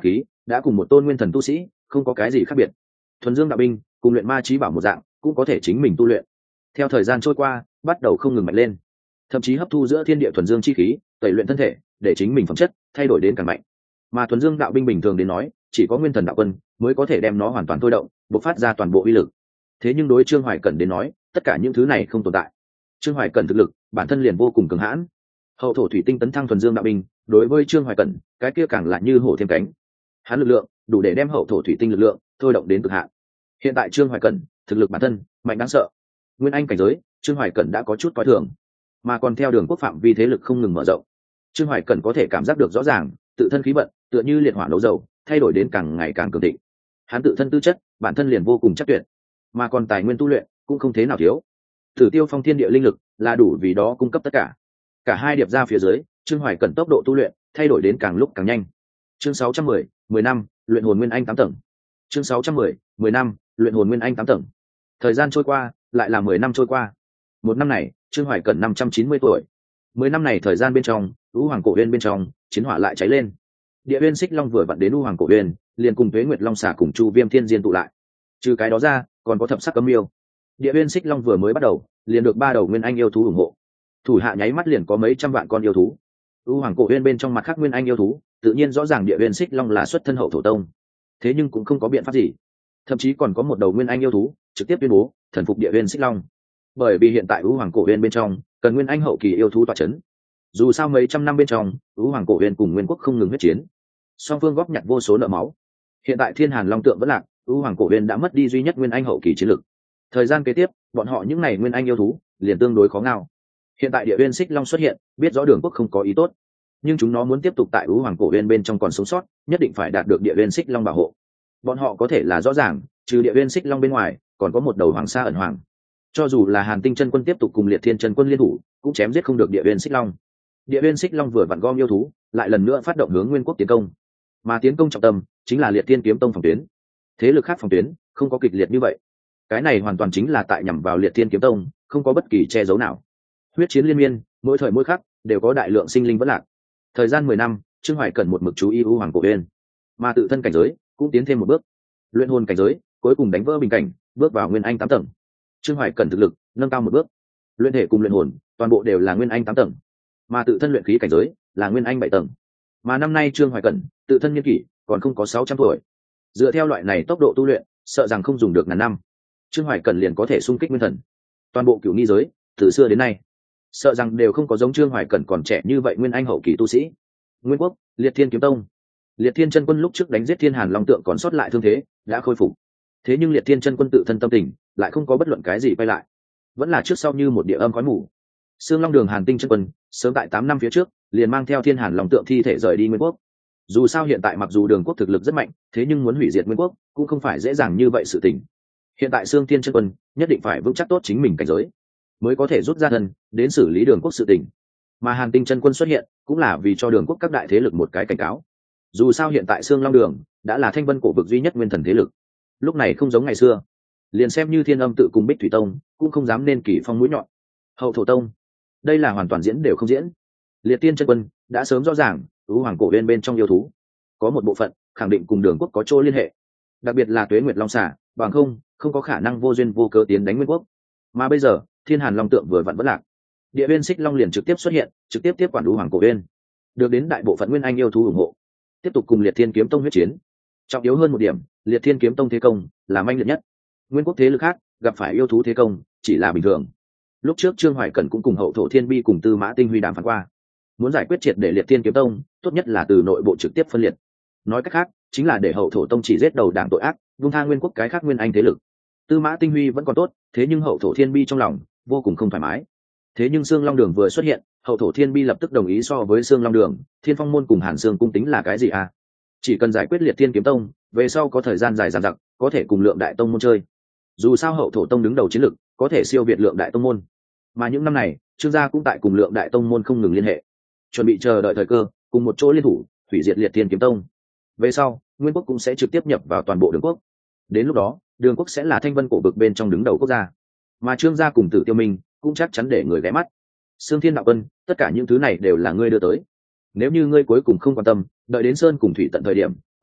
đã cùng một tôn nguyên thần tu sĩ không có cái gì khác biệt. Thuần dương đạo binh cùng luyện ma trí bảo một dạng, cũng có thể chính mình tu luyện. Theo thời gian trôi qua, bắt đầu không ngừng mạnh lên, thậm chí hấp thu giữa thiên địa thuần dương chi khí, tẩy luyện thân thể, để chính mình phẩm chất thay đổi đến càng mạnh. Mà thuần dương đạo binh bình thường đến nói, chỉ có nguyên thần đạo quân mới có thể đem nó hoàn toàn thôi động, bộc phát ra toàn bộ uy lực. Thế nhưng đối Trương Hoài Cẩn đến nói, tất cả những thứ này không tồn tại. Trương Hoài Cẩn thực lực bản thân liền vô cùng cường hãn, hậu thổ thủy tinh tấn thăng thuần dương đạo binh, đối với Trương Hoài Cẩn, cái kia càng là như hổ thêm cánh. Hắn lực lượng đủ để đem hậu thổ thủy tinh lực lượng thôi động đến cực hạn. Hiện tại Trương Hoài Cẩn thực lực bản thân mạnh đáng sợ, nguyên anh cảnh giới Trương Hoài Cẩn đã có chút coi thường, mà còn theo đường quốc phạm vi thế lực không ngừng mở rộng, Trương Hoài Cẩn có thể cảm giác được rõ ràng, tự thân khí vận tựa như liệt hỏa nấu dầu, thay đổi đến càng ngày càng cường thịnh. Hắn tự thân tư chất bản thân liền vô cùng chắc tuyệt, mà còn tài nguyên tu luyện cũng không thế nào thiếu. Tử Tiêu Phong thiên địa linh lực là đủ vì đó cung cấp tất cả. Cả hai điệp ra phía dưới, Trương Hoài Cẩn tốc độ tu luyện thay đổi đến càng lúc càng nhanh. Chương 610, 10 năm, luyện hồn nguyên anh 8 tầng. Chương 610, 10 năm, luyện hồn nguyên anh 8 tầng. Thời gian trôi qua, lại là 10 năm trôi qua. Một năm này, Trương Hoài Cẩn 590 tuổi. 10 năm này thời gian bên trong, U Hoàng Cổ Uyên bên trong, chiến hỏa lại cháy lên. Địa Uyên Xích Long vừa vặn đến U Hoàng Cổ Uyên, liền cùng Tuế Nguyệt Long xà cùng Chu Viêm Thiên Diên tụ lại. Trừ cái đó ra, còn có Thập Sắc Cấm Yêu. Địa Uyên Xích Long vừa mới bắt đầu, liền được 3 đầu nguyên anh yêu thú ủng hộ. Thủ hạ nháy mắt liền có mấy trăm vạn con yêu thú. U Hoàng Cổ Uyên bên trong mặt khác nguyên anh yêu thú, tự nhiên rõ ràng Địa Uyên Xích Long là xuất thân hậu thổ tông. Thế nhưng cũng không có biện pháp gì. Thậm chí còn có một đầu nguyên anh yêu thú trực tiếp tuyên bố thần phục Địa Uyên Xích Long. Bởi vì hiện tại U Hoàng Cổ Uyên bên trong cần nguyên anh hậu kỳ yêu thú tọa chấn. Dù sao mấy trăm năm bên trong, U Hoàng Cổ Uyên cùng Nguyên Quốc không ngừng huyết chiến, song phương góp nhặt vô số nợ máu. Hiện tại Thiên Hàn Long tượng vẫn lạc, U Hoàng Cổ Uyên đã mất đi duy nhất nguyên anh hậu kỳ chiến lực. Thời gian kế tiếp, bọn họ những này nguyên anh yêu thú liền tương đối khó ngao. Hiện tại Địa Uyên Xích Long xuất hiện, biết rõ Đường Quốc không có ý tốt, nhưng chúng nó muốn tiếp tục tại U Hoàng Cổ Uyên bên trong còn sống sót, nhất định phải đạt được Địa Uyên Xích Long bảo hộ. Bọn họ có thể là rõ ràng, trừ Địa Uyên Xích Long bên ngoài, còn có một đầu Hoàng Sa ẩn hoàng. Cho dù là Hàn Tinh Chân Quân tiếp tục cùng Liệt Thiên Chân Quân liên thủ, cũng chém giết không được Địa Uyên Xích Long. Địa Uyên Xích Long vừa vặn gom yêu thú, lại lần nữa phát động hướng Nguyên Quốc tiến công. Mà tiến công trọng tâm chính là Liệt Thiên Kiếm Tông phòng tuyến. Thế lực khác phòng tuyến không có kịch liệt như vậy. Cái này hoàn toàn chính là tại nhằm vào Liệt Thiên Kiếm Tông, không có bất kỳ che giấu nào. Huyết chiến liên miên, mỗi thời mỗi khắc đều có đại lượng sinh linh vẫn lạc. Thời gian 10 năm, Trương Hoài Cẩn một mực chú ý U Hoàng Cổ Uyên, mà tự thân cảnh giới cũng tiến thêm một bước. Luyện hồn cảnh giới cuối cùng đánh vỡ bình cảnh, bước vào nguyên anh 8 tầng. Trương Hoài Cẩn thực lực nâng cao một bước. Luyện thể cùng luyện hồn, toàn bộ đều là nguyên anh 8 tầng, mà tự thân luyện khí cảnh giới là nguyên anh 7 tầng. Mà năm nay Trương Hoài Cẩn tự thân niên kỷ còn không có 600 tuổi. Dựa theo loại này tốc độ tu luyện, sợ rằng không dùng được ngàn năm, Trương Hoài Cẩn liền có thể xung kích nguyên thần. Toàn bộ cửu nghi giới từ xưa đến nay, sợ rằng đều không có giống Trương Hoài Cẩn còn trẻ như vậy nguyên anh hậu kỳ tu sĩ. Nguyên Quốc, Liệt Thiên Kiếm Tông. Liệt Thiên Chân Quân lúc trước đánh giết Thiên Hàn Long tượng còn sót lại thương thế, đã khôi phục. Thế nhưng Liệt Thiên Chân Quân tự thân tâm tình lại không có bất luận cái gì quay lại, vẫn là trước sau như một địa âm khói mù. Sương Long Đường Hàn Tinh Chân Quân sớm tại 8 năm phía trước liền mang theo Thiên Hàn Long tượng thi thể rời đi Nguyên Quốc. Dù sao hiện tại mặc dù Đường Quốc thực lực rất mạnh, thế nhưng muốn hủy diệt Nguyên Quốc cũng không phải dễ dàng như vậy sự tình. Hiện tại Sương Thiên Chân Quân nhất định phải vững chắc tốt chính mình cảnh giới, mới có thể rút ra thân đến xử lý Đường Quốc sự tình. Mà Hàn Tinh Chân Quân xuất hiện cũng là vì cho Đường Quốc các đại thế lực một cái cảnh cáo. Dù sao hiện tại Sương Long Đường đã là Thanh Vân cổ vực duy nhất nguyên thần thế lực, lúc này không giống ngày xưa, liền xem như Thiên Âm tự cùng Bích Thủy Tông cũng không dám nên kỳ phong mũi nhọn. Hậu thổ tông, đây là hoàn toàn diễn đều không diễn. Liệt Tiên Chân Quân đã sớm rõ ràng, U Hoàng Cổ Uyên bên trong yêu thú có một bộ phận khẳng định cùng Đường Quốc có chỗ liên hệ, đặc biệt là Tuế Nguyệt Long xà, bằng không có khả năng vô duyên vô cớ tiến đánh Nguyên Quốc. Mà bây giờ Thiên Hàn Long tượng vừa vặn vẫn lạc, Địa Uyên Xích Long liền trực tiếp xuất hiện, trực tiếp tiếp quản U Hoàng Cổ Uyên, được đến đại bộ phận nguyên anh yêu thú ủng hộ, tiếp tục cùng Liệt Thiên Kiếm Tông huyết chiến. Trọng yếu hơn một điểm, Liệt Thiên Kiếm Tông thế công là manh liệt nhất. Nguyên Quốc thế lực khác gặp phải yêu thú thế công chỉ là bình thường. Lúc trước Trương Hoài Cẩn cũng cùng Hậu Thổ Thiên Bi cùng Tư Mã Tinh Huy đàm phán qua, muốn giải quyết triệt để Liệt Thiên Kiếm Tông, tốt nhất là từ nội bộ trực tiếp phân liệt. Nói cách khác, chính là để Hậu Thổ Tông chỉ giết đầu đảng tội ác, vung tha Nguyên Quốc cái khác nguyên anh thế lực. Tư Mã Tinh Huy vẫn còn tốt, thế nhưng Hậu Thổ Thiên Bi trong lòng vô cùng không thoải mái. Thế nhưng Sương Long Đường vừa xuất hiện, Hậu Thổ Thiên Bi lập tức đồng ý so với Sương Long Đường, Thiên Phong môn cùng Hàn Sương cung tính là cái gì à? Chỉ cần giải quyết Liệt Thiên Kiếm Tông, về sau có thời gian dài dằng dặc, có thể cùng Lượng Đại Tông môn chơi. Dù sao Hậu Thổ Tông đứng đầu chiến lực, có thể siêu việt Lượng Đại Tông môn. Mà những năm này, Trương gia cũng tại cùng Lượng Đại Tông môn không ngừng liên hệ, chuẩn bị chờ đợi thời cơ, cùng một chỗ liên thủ, hủy diệt Liệt Thiên Kiếm Tông. Về sau, Nguyên Quốc cũng sẽ trực tiếp nhập vào toàn bộ Đường Quốc. Đến lúc đó, Đường Quốc sẽ là Thanh Vân cổ vực bên trong đứng đầu quốc gia. Mà Trương gia cùng Tử Tiêu Minh cũng chắc chắn để người ghé mắt. Sương Thiên Đạo Quân, tất cả những thứ này đều là ngươi đưa tới. Nếu như ngươi cuối cùng không quan tâm, đợi đến Sơn cùng Thủy tận thời điểm,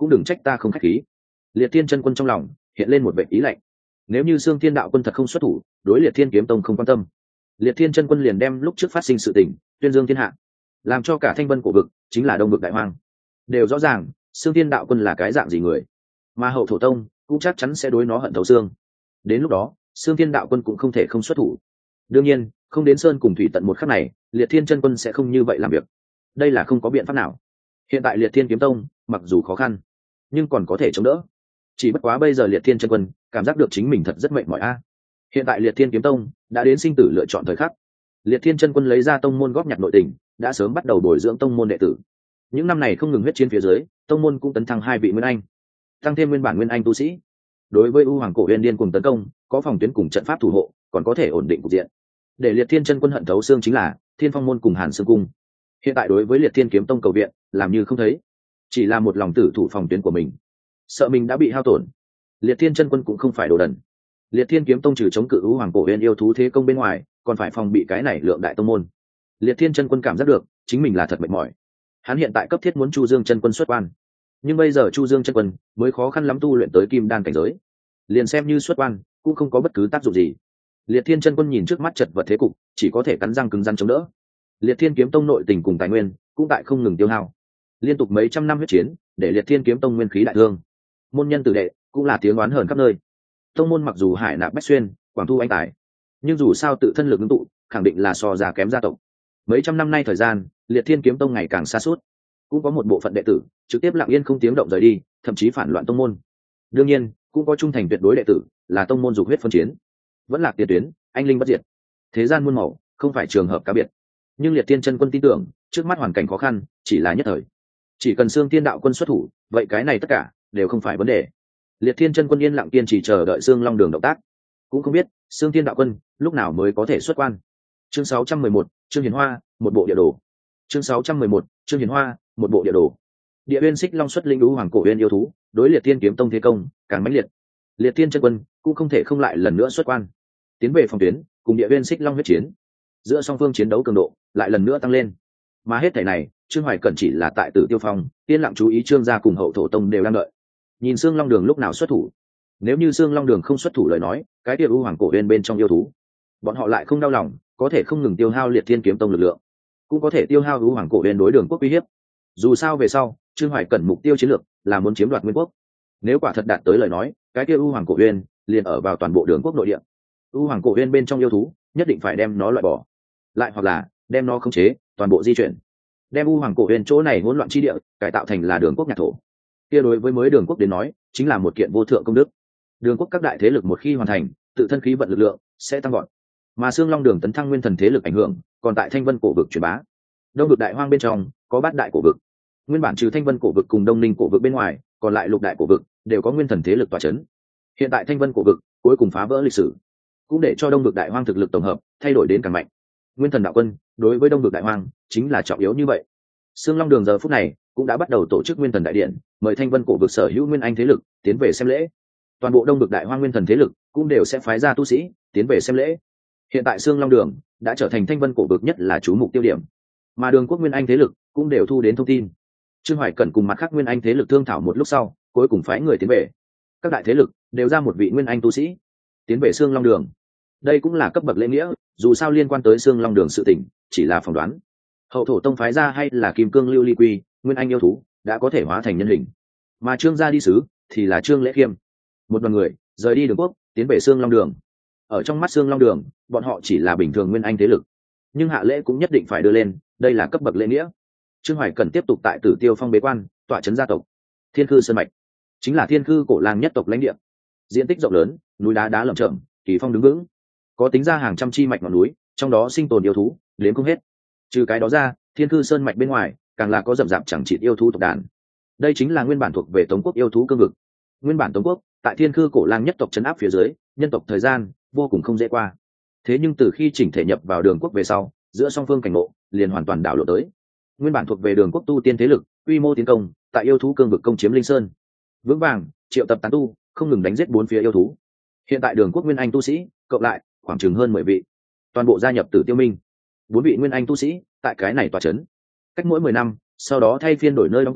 cũng đừng trách ta không khách khí. Liệt Thiên chân quân trong lòng hiện lên một vệ ý lạnh. Nếu như Xương Thiên đạo quân thật không xuất thủ, đối Liệt Thiên kiếm tông không quan tâm, Liệt Thiên chân quân liền đem lúc trước phát sinh sự tình tuyên dương thiên hạ, làm cho cả thanh vân cổ vực chính là đông vực đại hoang đều rõ ràng Xương Thiên đạo quân là cái dạng gì người, mà hậu thổ tông cũng chắc chắn sẽ đối nó hận thấu xương. Đến lúc đó Xương Thiên đạo quân cũng không thể không xuất thủ. Đương nhiên không đến sơn cùng thủy tận một khắc này, Liệt Thiên chân quân sẽ không như vậy làm việc. Đây là không có biện pháp nào. Hiện tại Liệt Thiên kiếm tông mặc dù khó khăn nhưng còn có thể chống đỡ. Chỉ bất quá bây giờ Liệt Thiên chân quân cảm giác được chính mình thật rất mệt mỏi a. Hiện tại Liệt Thiên kiếm tông đã đến sinh tử lựa chọn thời khắc. Liệt Thiên chân quân lấy ra tông môn góp nhặt nội tình, đã sớm bắt đầu bồi dưỡng tông môn đệ tử. Những năm này không ngừng huyết chiến phía dưới, tông môn cũng tấn thăng 2 vị nguyên anh, tăng thêm nguyên bản nguyên anh tu sĩ. Đối với U Hoàng Cổ Uyên điên cùng tấn công, có phòng tuyến cùng trận pháp thủ hộ, còn có thể ổn định cục diện. Để Liệt Thiên chân quân hận thấu xương chính là Thiên Phong môn cùng Hàn Xương cung. Hiện tại đối với Liệt Thiên kiếm tông cầu viện, làm như không thấy, chỉ là một lòng tử thủ phòng tuyến của mình, sợ mình đã bị hao tổn. Liệt Thiên chân quân cũng không phải đồ đần. Liệt Thiên kiếm tông trừ chống cự U Hoàng Cổ Uyên yêu thú thế công bên ngoài, còn phải phòng bị cái này lượng đại tông môn. Liệt Thiên chân quân cảm giác được chính mình là thật mệt mỏi. Hắn hiện tại cấp thiết muốn Chu Dương chân quân xuất quan, nhưng bây giờ Chu Dương chân quân mới khó khăn lắm tu luyện tới kim đan cảnh giới, liền xem như xuất quan cũng không có bất cứ tác dụng gì. Liệt Thiên chân quân nhìn trước mắt chật vật thế cục, chỉ có thể cắn răng cứng rắn chống đỡ. Liệt Thiên kiếm tông nội tình cùng tài nguyên cũng tại không ngừng tiêu hao, liên tục mấy trăm năm huyết chiến để Liệt Thiên kiếm tông nguyên khí đại thương, môn nhân tử đệ cũng là tiếng oán hờn khắp nơi. Tông môn mặc dù hải nạp bách xuyên, quảng thu anh tài, nhưng dù sao tự thân lực ngưng tụ khẳng định là so già kém gia tộc. Mấy trăm năm nay thời gian, Liệt Thiên kiếm tông ngày càng xa suốt, cũng có một bộ phận đệ tử trực tiếp lặng yên không tiếng động rời đi, thậm chí phản loạn tông môn. Đương nhiên cũng có trung thành tuyệt đối đệ tử, là tông môn dục huyết phân chiến, vẫn là tiền tuyến, anh linh bất diệt. Thế gian muôn màu, không phải trường hợp cá biệt. Nhưng Liệt Thiên chân quân tin tưởng, trước mắt hoàn cảnh khó khăn chỉ là nhất thời, chỉ cần Xương Thiên đạo quân xuất thủ, vậy cái này tất cả đều không phải vấn đề. Liệt Thiên chân quân yên lặng kiên trì chờ đợi Xương Long Đường động tác, cũng không biết Xương Thiên đạo quân lúc nào mới có thể xuất quan. Chương 611, Trương Hiền Hoa, một bộ địa đồ. Chương 611, Trương Hiền Hoa, một bộ địa đồ. Địa Uyên Xích Long xuất linh U Hoàng Cổ Uyên yêu thú, đối Liệt Thiên kiếm tông thế công càng mãnh liệt. Liệt Thiên chân quân cũng không thể không lại lần nữa xuất quan, tiến về phòng tuyến, cùng Địa Uyên Xích Long huyết chiến. Giữa song phương chiến đấu cường độ lại lần nữa tăng lên. Mà hết thảy này, Trương Hoài Cẩn chỉ là tại Tử Tiêu Phong, yên lặng chú ý Trương gia cùng Hậu Thổ Tông đều đang đợi, nhìn Xương Long Đường lúc nào xuất thủ. Nếu như Xương Long Đường không xuất thủ lời nói, cái kia U Hoàng Cổ Uyên bên trong yêu thú, bọn họ lại không đau lòng, có thể không ngừng tiêu hao Liệt Thiên kiếm tông lực lượng, cũng có thể tiêu hao U Hoàng Cổ Uyên đối Đường quốc uy hiếp. Dù sao về sau, Trương Hoài Cẩn mục tiêu chiến lược là muốn chiếm đoạt Nguyên quốc. Nếu quả thật đạt tới lời nói, cái kia U Hoàng Cổ Uyên liền ở vào toàn bộ Đường quốc nội địa. U Hoàng Cổ Uyên bên trong yêu thú, nhất định phải đem nó loại bỏ, lại hoặc là đem nó khống chế, toàn bộ di chuyển, đem U Hoàng Cổ Uyên chỗ này hỗn loạn chi địa cải tạo thành là Đường quốc nhạc thổ. Kia đối với mới Đường quốc đến nói, chính là một kiện vô thượng công đức. Đường quốc các đại thế lực một khi hoàn thành, tự thân khí vận lực lượng sẽ tăng gọn. Mà Xương Long Đường tấn thăng nguyên thần thế lực ảnh hưởng, còn tại Thanh Vân cổ vực truyền bá. Đông vực đại hoang bên trong có 8 đại cổ vực. Nguyên bản trừ Thanh Vân cổ vực cùng Đông Ninh cổ vực bên ngoài, còn lại lục đại cổ vực đều có nguyên thần thế lực tọa chấn. Hiện tại Thanh Vân cổ vực cuối cùng phá vỡ lịch sử, cũng để cho Đông vực đại hoang thực lực tổng hợp thay đổi đến càng mạnh. Nguyên thần đạo quân đối với Đông vực đại hoang chính là trọng yếu như vậy. Xương Long Đường giờ phút này cũng đã bắt đầu tổ chức nguyên thần đại điện, mời Thanh Vân cổ vực sở hữu nguyên anh thế lực tiến về xem lễ. Toàn bộ Đông vực đại hoang nguyên thần thế lực cũng đều sẽ phái ra tu sĩ tiến về xem lễ. Hiện tại Xương Long Đường đã trở thành Thanh Vân cổ vực nhất là chú mục tiêu điểm, mà Đường quốc nguyên anh thế lực cũng đều thu đến thông tin. Trương Hoài Cẩn cùng mặt khác nguyên anh thế lực thương thảo một lúc sau, cuối cùng phái người tiến về. Các đại thế lực đều ra một vị nguyên anh tu sĩ tiến về Xương Long Đường. Đây cũng là cấp bậc lễ nghĩa, dù sao liên quan tới Xương Long Đường sự tình, chỉ là phỏng đoán. Hậu Thổ Tông phái ra hay là Kim Cương Lưu Ly Quy, nguyên anh yêu thú đã có thể hóa thành nhân hình, mà Trương gia đi sứ thì là Trương Lễ Khiêm. Một đoàn người rời đi Đường quốc, tiến về Xương Long Đường. Ở trong mắt Xương Long Đường, bọn họ chỉ là bình thường nguyên anh thế lực, nhưng hạ lễ cũng nhất định phải đưa lên, đây là cấp bậc lễ nghĩa. Trương Hoài Cẩn tiếp tục tại Tử Tiêu Phong bế quan, tọa trấn gia tộc. Thiên Khư Sơn mạch chính là Thiên Khư cổ lang nhất tộc lãnh địa, diện tích rộng lớn, núi đá đá lởm chởm, kỳ phong đứng vững, có tính ra hàng trăm chi mạch ngọn núi, trong đó sinh tồn yêu thú đến không hết. Trừ cái đó ra, Thiên Khư Sơn mạch bên ngoài càng là có rậm rạp chẳng chịt yêu thú tộc đàn. Đây chính là nguyên bản thuộc về Tống quốc yêu thú cương vực. Nguyên bản Tống quốc tại Thiên Khư cổ lang nhất tộc trấn áp phía dưới, nhân tộc thời gian vô cùng không dễ qua. Thế nhưng từ khi chỉnh thể nhập vào Đường quốc về sau, giữa song phương cảnh ngộ liền hoàn toàn đảo lộn tới. Nguyên bản thuộc về Đường quốc tu tiên thế lực, quy mô tiến công tại yêu thú cương vực công chiếm Linh Sơn, vững vàng triệu tập tán tu, không ngừng đánh giết 4 phía yêu thú. Hiện tại Đường quốc nguyên anh tu sĩ cộng lại khoảng chừng hơn 10 vị, toàn bộ gia nhập Tử Tiêu Minh. 4 vị nguyên anh tu sĩ tại cái này tọa chấn, cách mỗi 10 năm, sau đó thay phiên đổi nơi đóng quân,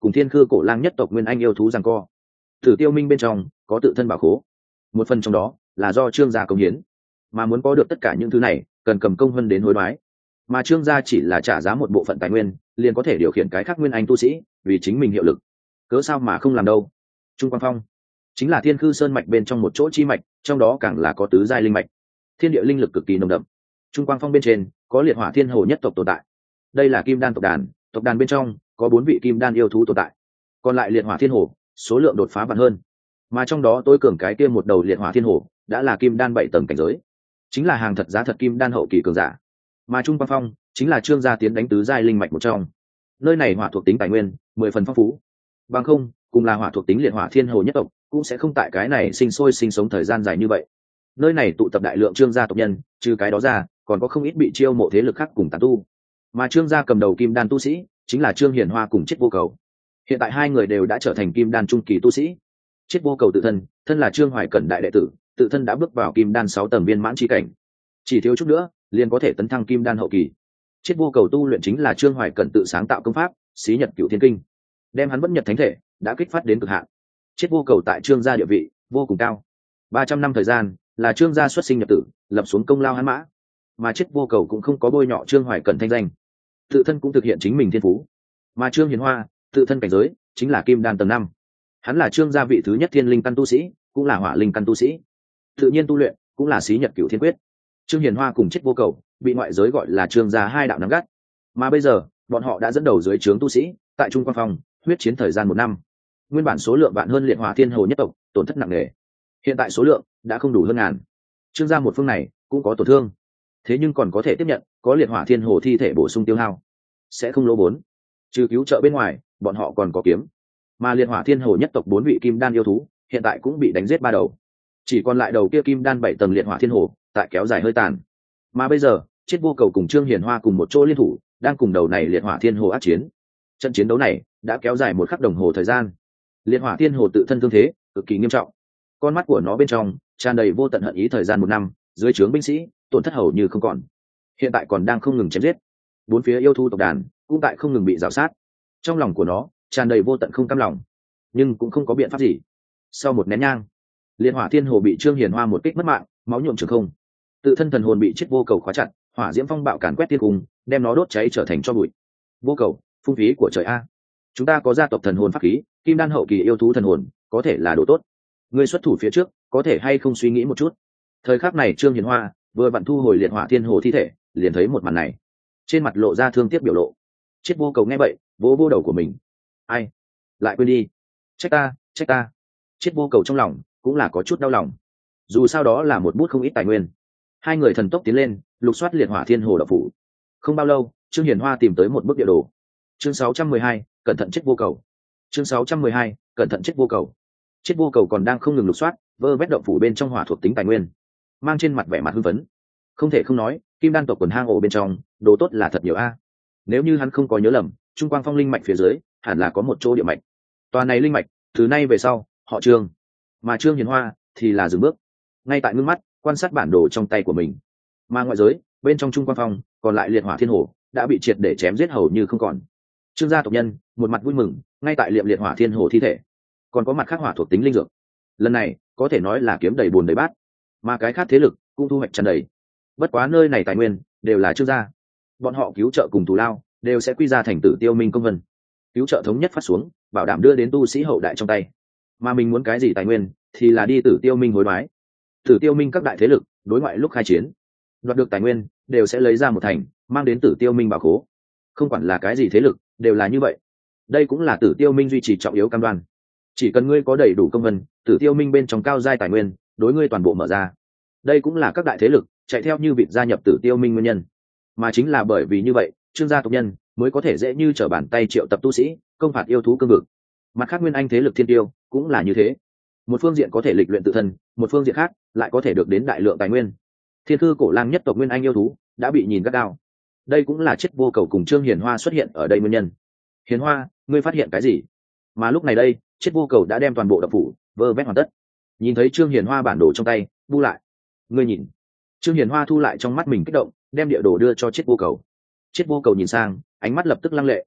cùng thiên khư cổ lang nhất tộc nguyên anh yêu thú giằng co. Tử Tiêu Minh bên trong có tự thân bảo khố, một phần trong đó là do Trương gia cống hiến, mà muốn có được tất cả những thứ này cần cầm công hơn đến hối đoái, mà Trương gia chỉ là trả giá một bộ phận tài nguyên liền có thể điều khiển cái khác nguyên anh tu sĩ vì chính mình hiệu lực, cớ sao mà không làm đâu. Trung Quang Phong chính là thiên khư sơn mạch bên trong một chỗ chi mạch, trong đó càng là có tứ giai linh mạch, thiên địa linh lực cực kỳ nồng đậm. Trung Quang Phong bên trên có liệt hỏa thiên hồ nhất tộc tồn tại, đây là kim đan tộc đàn bên trong có 4 vị kim đan yêu thú tồn tại, còn lại liệt hỏa thiên hồ số lượng đột phá vạn hơn, mà trong đó tối cường cái kia một đầu liệt hỏa thiên hồ đã là kim đan 7 tầng cảnh giới, chính là hàng thật giá thật kim đan hậu kỳ cường giả. Mà Trung Quang Phong chính là Trương gia tiến đánh tứ giai linh mạch một trong, nơi này hỏa thuộc tính tài nguyên 10 phần phong phú, bằng không cùng là hỏa thuộc tính liệt hỏa thiên hồ nhất tộc cũng sẽ không tại cái này sinh sống thời gian dài như vậy. Nơi này tụ tập đại lượng Trương gia tộc nhân, trừ cái đó ra còn có không ít bị chiêu mộ thế lực khác cùng tán tu, mà Trương gia cầm đầu kim đan tu sĩ chính là Trương Hiền Hoa cùng Chết Vô Cầu. Hiện tại hai người đều đã trở thành kim đan trung kỳ tu sĩ. Chết Vô Cầu tự thân là Trương Hoài Cẩn đại đệ tử, tự thân đã bước vào kim đan 6 tầng viên mãn chi cảnh, chỉ thiếu chút nữa liền có thể tấn thăng kim đan hậu kỳ. Chết Vô Cầu tu luyện chính là Trương Hoài Cẩn tự sáng tạo công pháp Xí Nhật Cửu Thiên Kinh, đem hắn vẫn nhật thánh thể đã kích phát đến cực hạn. Chết Vô Cầu tại Trương gia địa vị vô cùng cao, 300 năm thời gian là Trương gia xuất sinh nhập tử, lập xuống công lao hắn mã, mà Chết Vô Cầu cũng không có bôi nhọ Trương Hoài Cẩn thanh danh, tự thân cũng thực hiện chính mình thiên phú. Mà Trương Hiền Hoa tự thân cảnh giới chính là kim đan tầng 5, hắn là Trương gia vị thứ nhất thiên linh căn tu sĩ, cũng là hỏa linh căn tu sĩ, tự nhiên tu luyện cũng là Xí Nhật Cửu Thiên Quyết. Trương Hiền Hoa cùng Chết Vô Cầu bị ngoại giới gọi là Trương gia hai đạo nắm gắt, mà bây giờ bọn họ đã dẫn đầu dưới trướng tu sĩ tại Trung Quang Phong huyết chiến thời gian 1 năm, nguyên bản số lượng vạn hơn liệt hỏa thiên hồ nhất tộc tổn thất nặng nề, hiện tại số lượng đã không đủ hơn ngàn. Trương gia một phương này cũng có tổn thương, thế nhưng còn có thể tiếp nhận có liệt hỏa thiên hồ thi thể bổ sung tiêu hao, sẽ không lỗ vốn. Trừ cứu trợ bên ngoài bọn họ còn có kiếm, mà liệt hỏa thiên hồ nhất tộc 4 vị kim đan yêu thú hiện tại cũng bị đánh giết 3 đầu, chỉ còn lại đầu kia kim đan 7 tầng liệt hỏa thiên hồ tại kéo dài hơi tàn. Mà bây giờ Chết Vô Cầu cùng Trương Hiền Hoa cùng một chỗ liên thủ đang cùng đầu này liệt hỏa thiên hồ ác chiến. Trận chiến đấu này đã kéo dài 1 khắc đồng hồ thời gian. Liệt hỏa thiên hồ tự thân thương thế cực kỳ nghiêm trọng, con mắt của nó bên trong tràn đầy vô tận hận ý, thời gian 1 năm dưới trướng binh sĩ tổn thất hầu như không còn, hiện tại còn đang không ngừng chém giết, 4 phía yêu thú tộc đàn cũng tại không ngừng bị rào sát. Trong lòng của nó tràn đầy vô tận không cam lòng, nhưng cũng không có biện pháp gì. Sau 1 nén nhang, liệt hỏa thiên hồ bị Trương Hiền Hoa một kích mất mạng, máu nhuộm trường không, tự thân thần hồn bị Chết Vô Cầu khóa chặt, hỏa diễm phong bạo càn quét thiên cung, đem nó đốt cháy trở thành tro bụi. Vô Cầu, phung phí của trời a, chúng ta có gia tộc thần hồn pháp khí kim đan hậu kỳ yêu thú thần hồn, có thể là đồ tốt, ngươi xuất thủ phía trước có thể hay không suy nghĩ một chút. Thời khắc này Trương Hiền Hoa vừa vặn thu hồi liệt hỏa thiên hồ thi thể, liền thấy một màn này, trên mặt lộ ra thương tiếc biểu lộ. Chết Vô Cầu nghe vậy vỗ vô đầu của mình, ai, lại quên đi, trách ta. Chết Vô Cầu trong lòng cũng là có chút đau lòng, dù sao đó là một bút không ít tài nguyên. Hai người thần tốc tiến lên lục soát liệt hỏa thiên hồ đậu phủ. Không bao lâu Trương Hiền Hoa tìm tới một bức địa đồ. Chương 612, cẩn thận Chết Vô Cầu. Chương 612, cẩn thận Chết Vô Cầu. Chết Vô Cầu còn đang không ngừng lục soát vơ vét động phủ bên trong hỏa thuộc tính tài nguyên, mang trên mặt vẻ mặt hưng phấn. Không thể không nói, kim đan tộc quần hang ổ bên trong đồ tốt là thật nhiều a. Nếu như hắn không có nhớ lầm, Trung Quang Phong linh mạch phía dưới hẳn là có một chỗ địa mạch. Tòa này linh mạch từ nay về sau họ Trương, mà Trương Hiền Hoa thì là dừng bước, ngay tại ngưng mắt quan sát bản đồ trong tay của mình. Mà ngoại giới bên trong Trung Quang Phong còn lại liệt hỏa thiên hồ đã bị triệt để chém giết hầu như không còn. Trương gia tộc nhân một mặt vui mừng, ngay tại liệm liệt hỏa thiên hồ thi thể, còn có mặt khác hỏa thuộc tính linh dược. Lần này có thể nói là kiếm đầy bùn đầy bát, mà cái khác thế lực cũng thu hoạch tràn đầy. Bất quá nơi này tài nguyên đều là Trương gia, bọn họ cứu trợ cùng thù lao đều sẽ quy ra thành Tử Tiêu Minh công vân, cứu trợ thống nhất phát xuống, bảo đảm đưa đến tu sĩ hậu đại trong tay. Mà mình muốn cái gì tài nguyên thì là đi Tử Tiêu Minh hối đoái. Tử Tiêu Minh các đại thế lực đối ngoại lúc khai chiến, đoạt được tài nguyên đều sẽ lấy ra một thành mang đến Tử Tiêu Minh bảo khố. Không quản là cái gì thế lực đều là như vậy, đây cũng là Tử Tiêu Minh duy trì trọng yếu cam đoan. Chỉ cần ngươi có đầy đủ công vân, Tử Tiêu Minh bên trong cao giai tài nguyên đối ngươi toàn bộ mở ra. Đây cũng là các đại thế lực chạy theo như vịt gia nhập Tử Tiêu Minh nguyên nhân. Mà chính là bởi vì như vậy, Trương gia tộc nhân mới có thể dễ như trở bàn tay triệu tập tu sĩ công phạt yêu thú cương vực. Mặt khác nguyên anh thế lực thiên tiêu cũng là như thế, một phương diện có thể lịch luyện tự thân, một phương diện khác lại có thể được đến đại lượng tài nguyên. Thiên Cư Cổ Lang nhất tộc nguyên anh yêu thú đã bị nhìn gắt gao, đây cũng là Chết Vô Cầu cùng Trương Hiền Hoa xuất hiện ở đây nguyên nhân. Hiền Hoa, ngươi phát hiện cái gì? Mà lúc này đây Chết Vô Cầu đã đem toàn bộ đập phủ vơ vét hoàn tất, nhìn thấy Trương Hiền Hoa bản đồ trong tay bu lại. Ngươi nhìn. Trương Hiền Hoa thu lại trong mắt mình kích động, đem địa đồ đưa cho Chết Vô Cầu. Chết Vô Cầu nhìn sang, ánh mắt lập tức lăng lệ.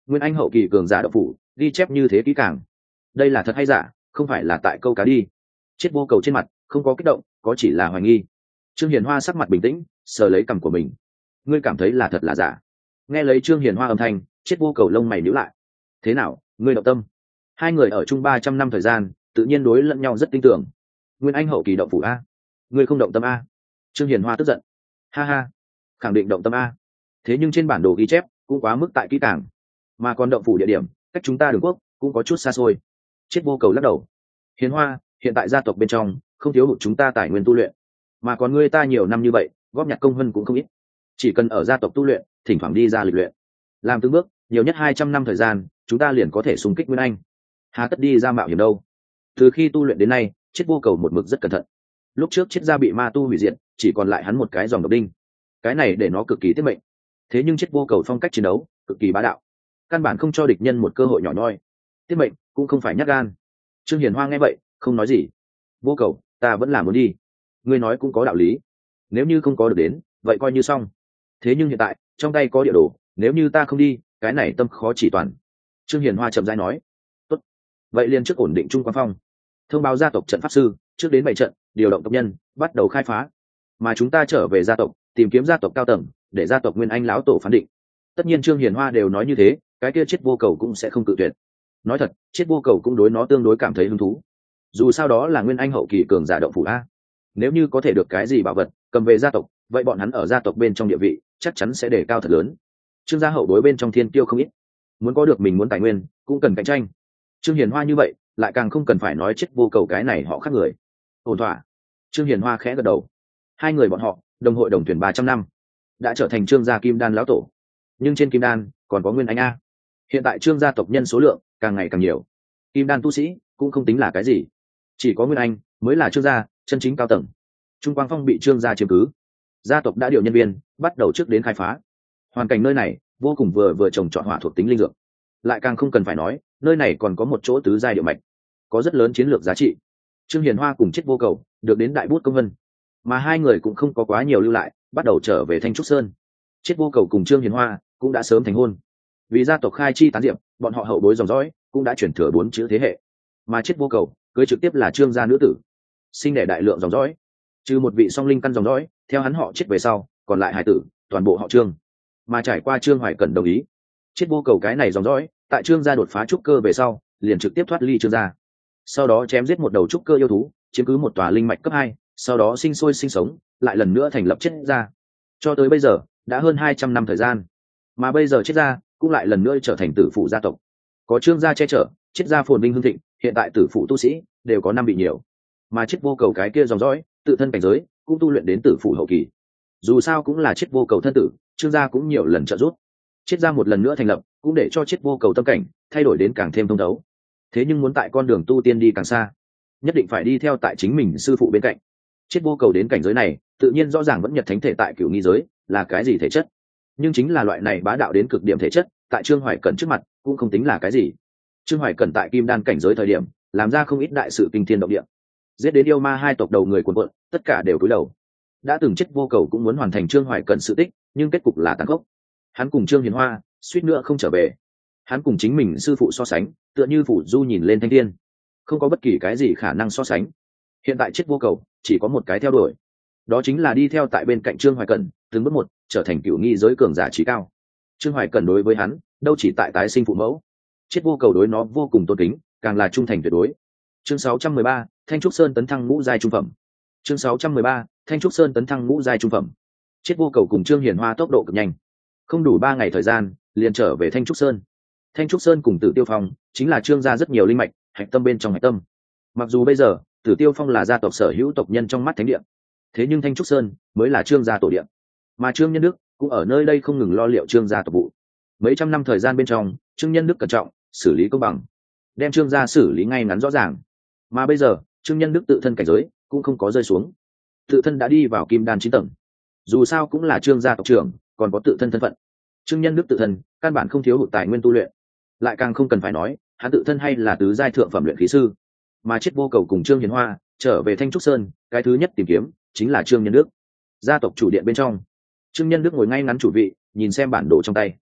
Nguyên Anh hậu kỳ cường giả động phủ ghi chép như thế kỹ càng, đây là thật hay giả? Không phải là tại câu cá đi. Chết vô cầu trên mặt không có kích động, có chỉ là hoài nghi. Trương Hiền Hoa sắc mặt bình tĩnh, sờ lấy cằm của mình. Ngươi cảm thấy là thật là giả? Nghe lấy Trương Hiền Hoa âm thanh, chết vô cầu lông mày nhíu lại. Thế nào, ngươi động tâm? Hai người ở chung 300 năm thời gian, tự nhiên đối lẫn nhau rất tin tưởng. Nguyên Anh hậu kỳ động phủ a, ngươi không động tâm a? Trương Hiền Hoa tức giận. Ha ha, khẳng định động tâm a. Thế nhưng trên bản đồ ghi chép cũng quá mức tại kỹ càng, mà còn động phủ địa điểm cách chúng ta đường quốc cũng có chút xa xôi. Chết vô cầu lắc đầu. Hiền Hoa, hiện tại gia tộc bên trong không thiếu hụt chúng ta tài nguyên tu luyện, mà còn ngươi ta nhiều năm như vậy góp nhặt công vân cũng không ít, chỉ cần ở gia tộc tu luyện, thỉnh thoảng đi ra lịch luyện, làm từng bước, nhiều nhất 200 năm thời gian chúng ta liền có thể xung kích Nguyên Anh. Hà tất đi ra mạo hiểm đâu? Từ khi tu luyện đến nay, chết vô cầu một mực rất cẩn thận. Lúc trước chết gia bị ma tu hủy diệt, chỉ còn lại hắn một cái dòng độc đinh, cái này để nó cực kỳ tiết mệnh. Thế nhưng chết vô cầu phong cách chiến đấu cực kỳ bá đạo, căn bản không cho địch nhân một cơ hội nhỏ nhoi. Tiết mệnh cũng không phải nhát gan. Trương Hiền Hoa nghe vậy không nói gì. Vô cầu, ta vẫn là muốn đi. Ngươi nói cũng có đạo lý, nếu như không có được đến vậy coi như xong. Thế nhưng hiện tại trong tay có địa đồ, nếu như ta không đi, cái này tâm khó chỉ toàn. Trương Hiền Hoa chậm rãi nói. Tốt, vậy liền trước ổn định Trung Quang Phong, thông báo gia tộc trận pháp sư trước đến 7 trận, điều động tộc nhân bắt đầu khai phá, mà chúng ta trở về gia tộc tìm kiếm gia tộc cao tầng để gia tộc Nguyên Anh lão tổ phán định. Tất nhiên Trương Hiền Hoa đều nói như thế, cái kia chết vô cầu cũng sẽ không cự tuyệt. Nói thật, chết vô cầu cũng đối nó tương đối cảm thấy hứng thú, dù sao đó là Nguyên Anh hậu kỳ cường giả động phủ a. Nếu như có thể được cái gì bảo vật cầm về gia tộc, vậy bọn hắn ở gia tộc bên trong địa vị chắc chắn sẽ đề cao thật lớn. Trương gia hậu đối bên trong thiên kiêu không ít, muốn có được mình muốn tài nguyên cũng cần cạnh tranh. Trương Hiền Hoa như vậy lại càng không cần phải nói chết vô cầu cái này họ khác người. Ổn thỏa. Trương Hiền Hoa khẽ gật đầu. Hai người bọn họ đồng hội đồng thuyền 300 năm, đã trở thành Trương gia kim đan lão tổ. Nhưng trên kim đan còn có Nguyên Anh a. Hiện tại Trương gia tộc nhân số lượng càng ngày càng nhiều, kim đan tu sĩ cũng không tính là cái gì, chỉ có Nguyên Anh mới là Trương gia chân chính cao tầng. Trung Quang Phong bị Trương gia chiếm cứ, gia tộc đã điều nhân viên bắt đầu trước đến khai phá. Hoàn cảnh nơi này vô cùng vừa trồng trọt hỏa thuộc tính linh dược, lại càng không cần phải nói nơi này còn có một chỗ tứ giai địa mạch, có rất lớn chiến lược giá trị. Trương Hiền Hoa cùng chết vô cầu được đến đại bút công vân, mà hai người cũng không có quá nhiều lưu lại, bắt đầu trở về Thanh Trúc Sơn. Chết vô cầu cùng Trương Hiền Hoa cũng đã sớm thành hôn, vì gia tộc khai chi tán diệp, bọn họ hậu bối dòng dõi cũng đã chuyển thừa 4 chữ thế hệ, mà chết vô cầu cưới trực tiếp là Trương gia nữ tử, sinh đẻ đại lượng dòng dõi, trừ một vị song linh căn dòng dõi theo hắn họ chết về sau, còn lại hài tử toàn bộ họ Trương. Mà trải qua Trương Hoài Cẩn đồng ý, chết vô cầu cái này dòng dõi tại Trương gia đột phá trúc cơ về sau, liền trực tiếp thoát ly Trương gia, sau đó chém giết một đầu trúc cơ yêu thú, chiếm cứ một tòa linh mạch cấp 2, sau đó sinh sôi sinh sống, lại lần nữa thành lập chết gia. Cho tới bây giờ đã hơn 200 năm thời gian, mà bây giờ chết gia cũng lại lần nữa trở thành tử phụ gia tộc, có Trương gia che chở, chết gia phồn vinh hưng thịnh. Hiện tại tử phụ tu sĩ đều có 5 bị nhiều, mà chết vô cầu cái kia dòng dõi tự thân cảnh giới cũng tu luyện đến tử phụ hậu kỳ. Dù sao cũng là chết vô cầu thân tử, Trương gia cũng nhiều lần trợ giúp, chết gia một lần nữa thành lập cũng để cho chết vô cầu tâm cảnh thay đổi đến càng thêm thông thấu. Thế nhưng muốn tại con đường tu tiên đi càng xa, nhất định phải đi theo tại chính mình sư phụ bên cạnh. Chết vô cầu đến cảnh giới này, tự nhiên rõ ràng vẫn nhật thánh thể tại cửu nghi giới là cái gì thể chất, nhưng chính là loại này bá đạo đến cực điểm thể chất, tại Trương Hoài Cẩn trước mặt cũng không tính là cái gì. Trương Hoài Cẩn tại kim đan cảnh giới thời điểm làm ra không ít đại sự kinh thiên động địa, giết đến yêu ma hai tộc đầu người cuồn cuộn, tất cả đều cúi đầu. Đã từng chết vô cầu cũng muốn hoàn thành Trương Hoài Cẩn sự tích, nhưng kết cục là tàn khốc. Hắn cùng Trương Hiền Hoa suýt nữa không trở về. Hắn cùng chính mình sư phụ so sánh, tựa như phủ du nhìn lên thanh thiên, không có bất kỳ cái gì khả năng so sánh. Hiện tại chết vô cầu chỉ có một cái theo đuổi, đó chính là đi theo tại bên cạnh Trương Hoài Cẩn, từng bước một trở thành cửu nghi giới cường giả trí cao. Trương Hoài Cẩn đối với hắn đâu chỉ tại tái sinh phụ mẫu, chết vô cầu đối nó vô cùng tôn kính, càng là trung thành tuyệt đối. Chương 613, Thanh Trúc Sơn tấn thăng ngũ giai trung phẩm. Chương 613, Thanh Trúc Sơn tấn thăng ngũ giai trung phẩm. Chết vô cầu cùng Trương Hiền Hoa tốc độ cực nhanh, không đủ 3 ngày thời gian liền trở về Thanh Trúc Sơn. Thanh Trúc Sơn cùng Tử Tiêu Phong chính là Trương gia rất nhiều linh mạch, hạch tâm bên trong hạch tâm. Mặc dù bây giờ Tử Tiêu Phong là gia tộc sở hữu tộc nhân trong mắt thánh địa, thế nhưng Thanh Trúc Sơn mới là Trương gia tổ địa, mà Trương Nhân Đức cũng ở nơi đây không ngừng lo liệu Trương gia tộc vụ. Mấy trăm năm thời gian bên trong, Trương Nhân Đức cẩn trọng xử lý công bằng, đem Trương gia xử lý ngay ngắn rõ ràng. Mà bây giờ Trương Nhân Đức tự thân cảnh giới cũng không có rơi xuống, tự thân đã đi vào kim đan 9 tầng. Dù sao cũng là Trương gia tộc trưởng, còn có tự thân thân phận. Trương Nhân Đức tự thân căn bản không thiếu hụt tài nguyên tu luyện, lại càng không cần phải nói hắn tự thân hay là tứ giai thượng phẩm luyện khí sư. Mà chết vô cầu cùng Trương Hiền Hoa trở về Thanh Trúc Sơn, cái thứ nhất tìm kiếm chính là Trương Nhân Đức. Gia tộc chủ điện bên trong, Trương Nhân Đức ngồi ngay ngắn chủ vị, nhìn xem bản đồ trong tay.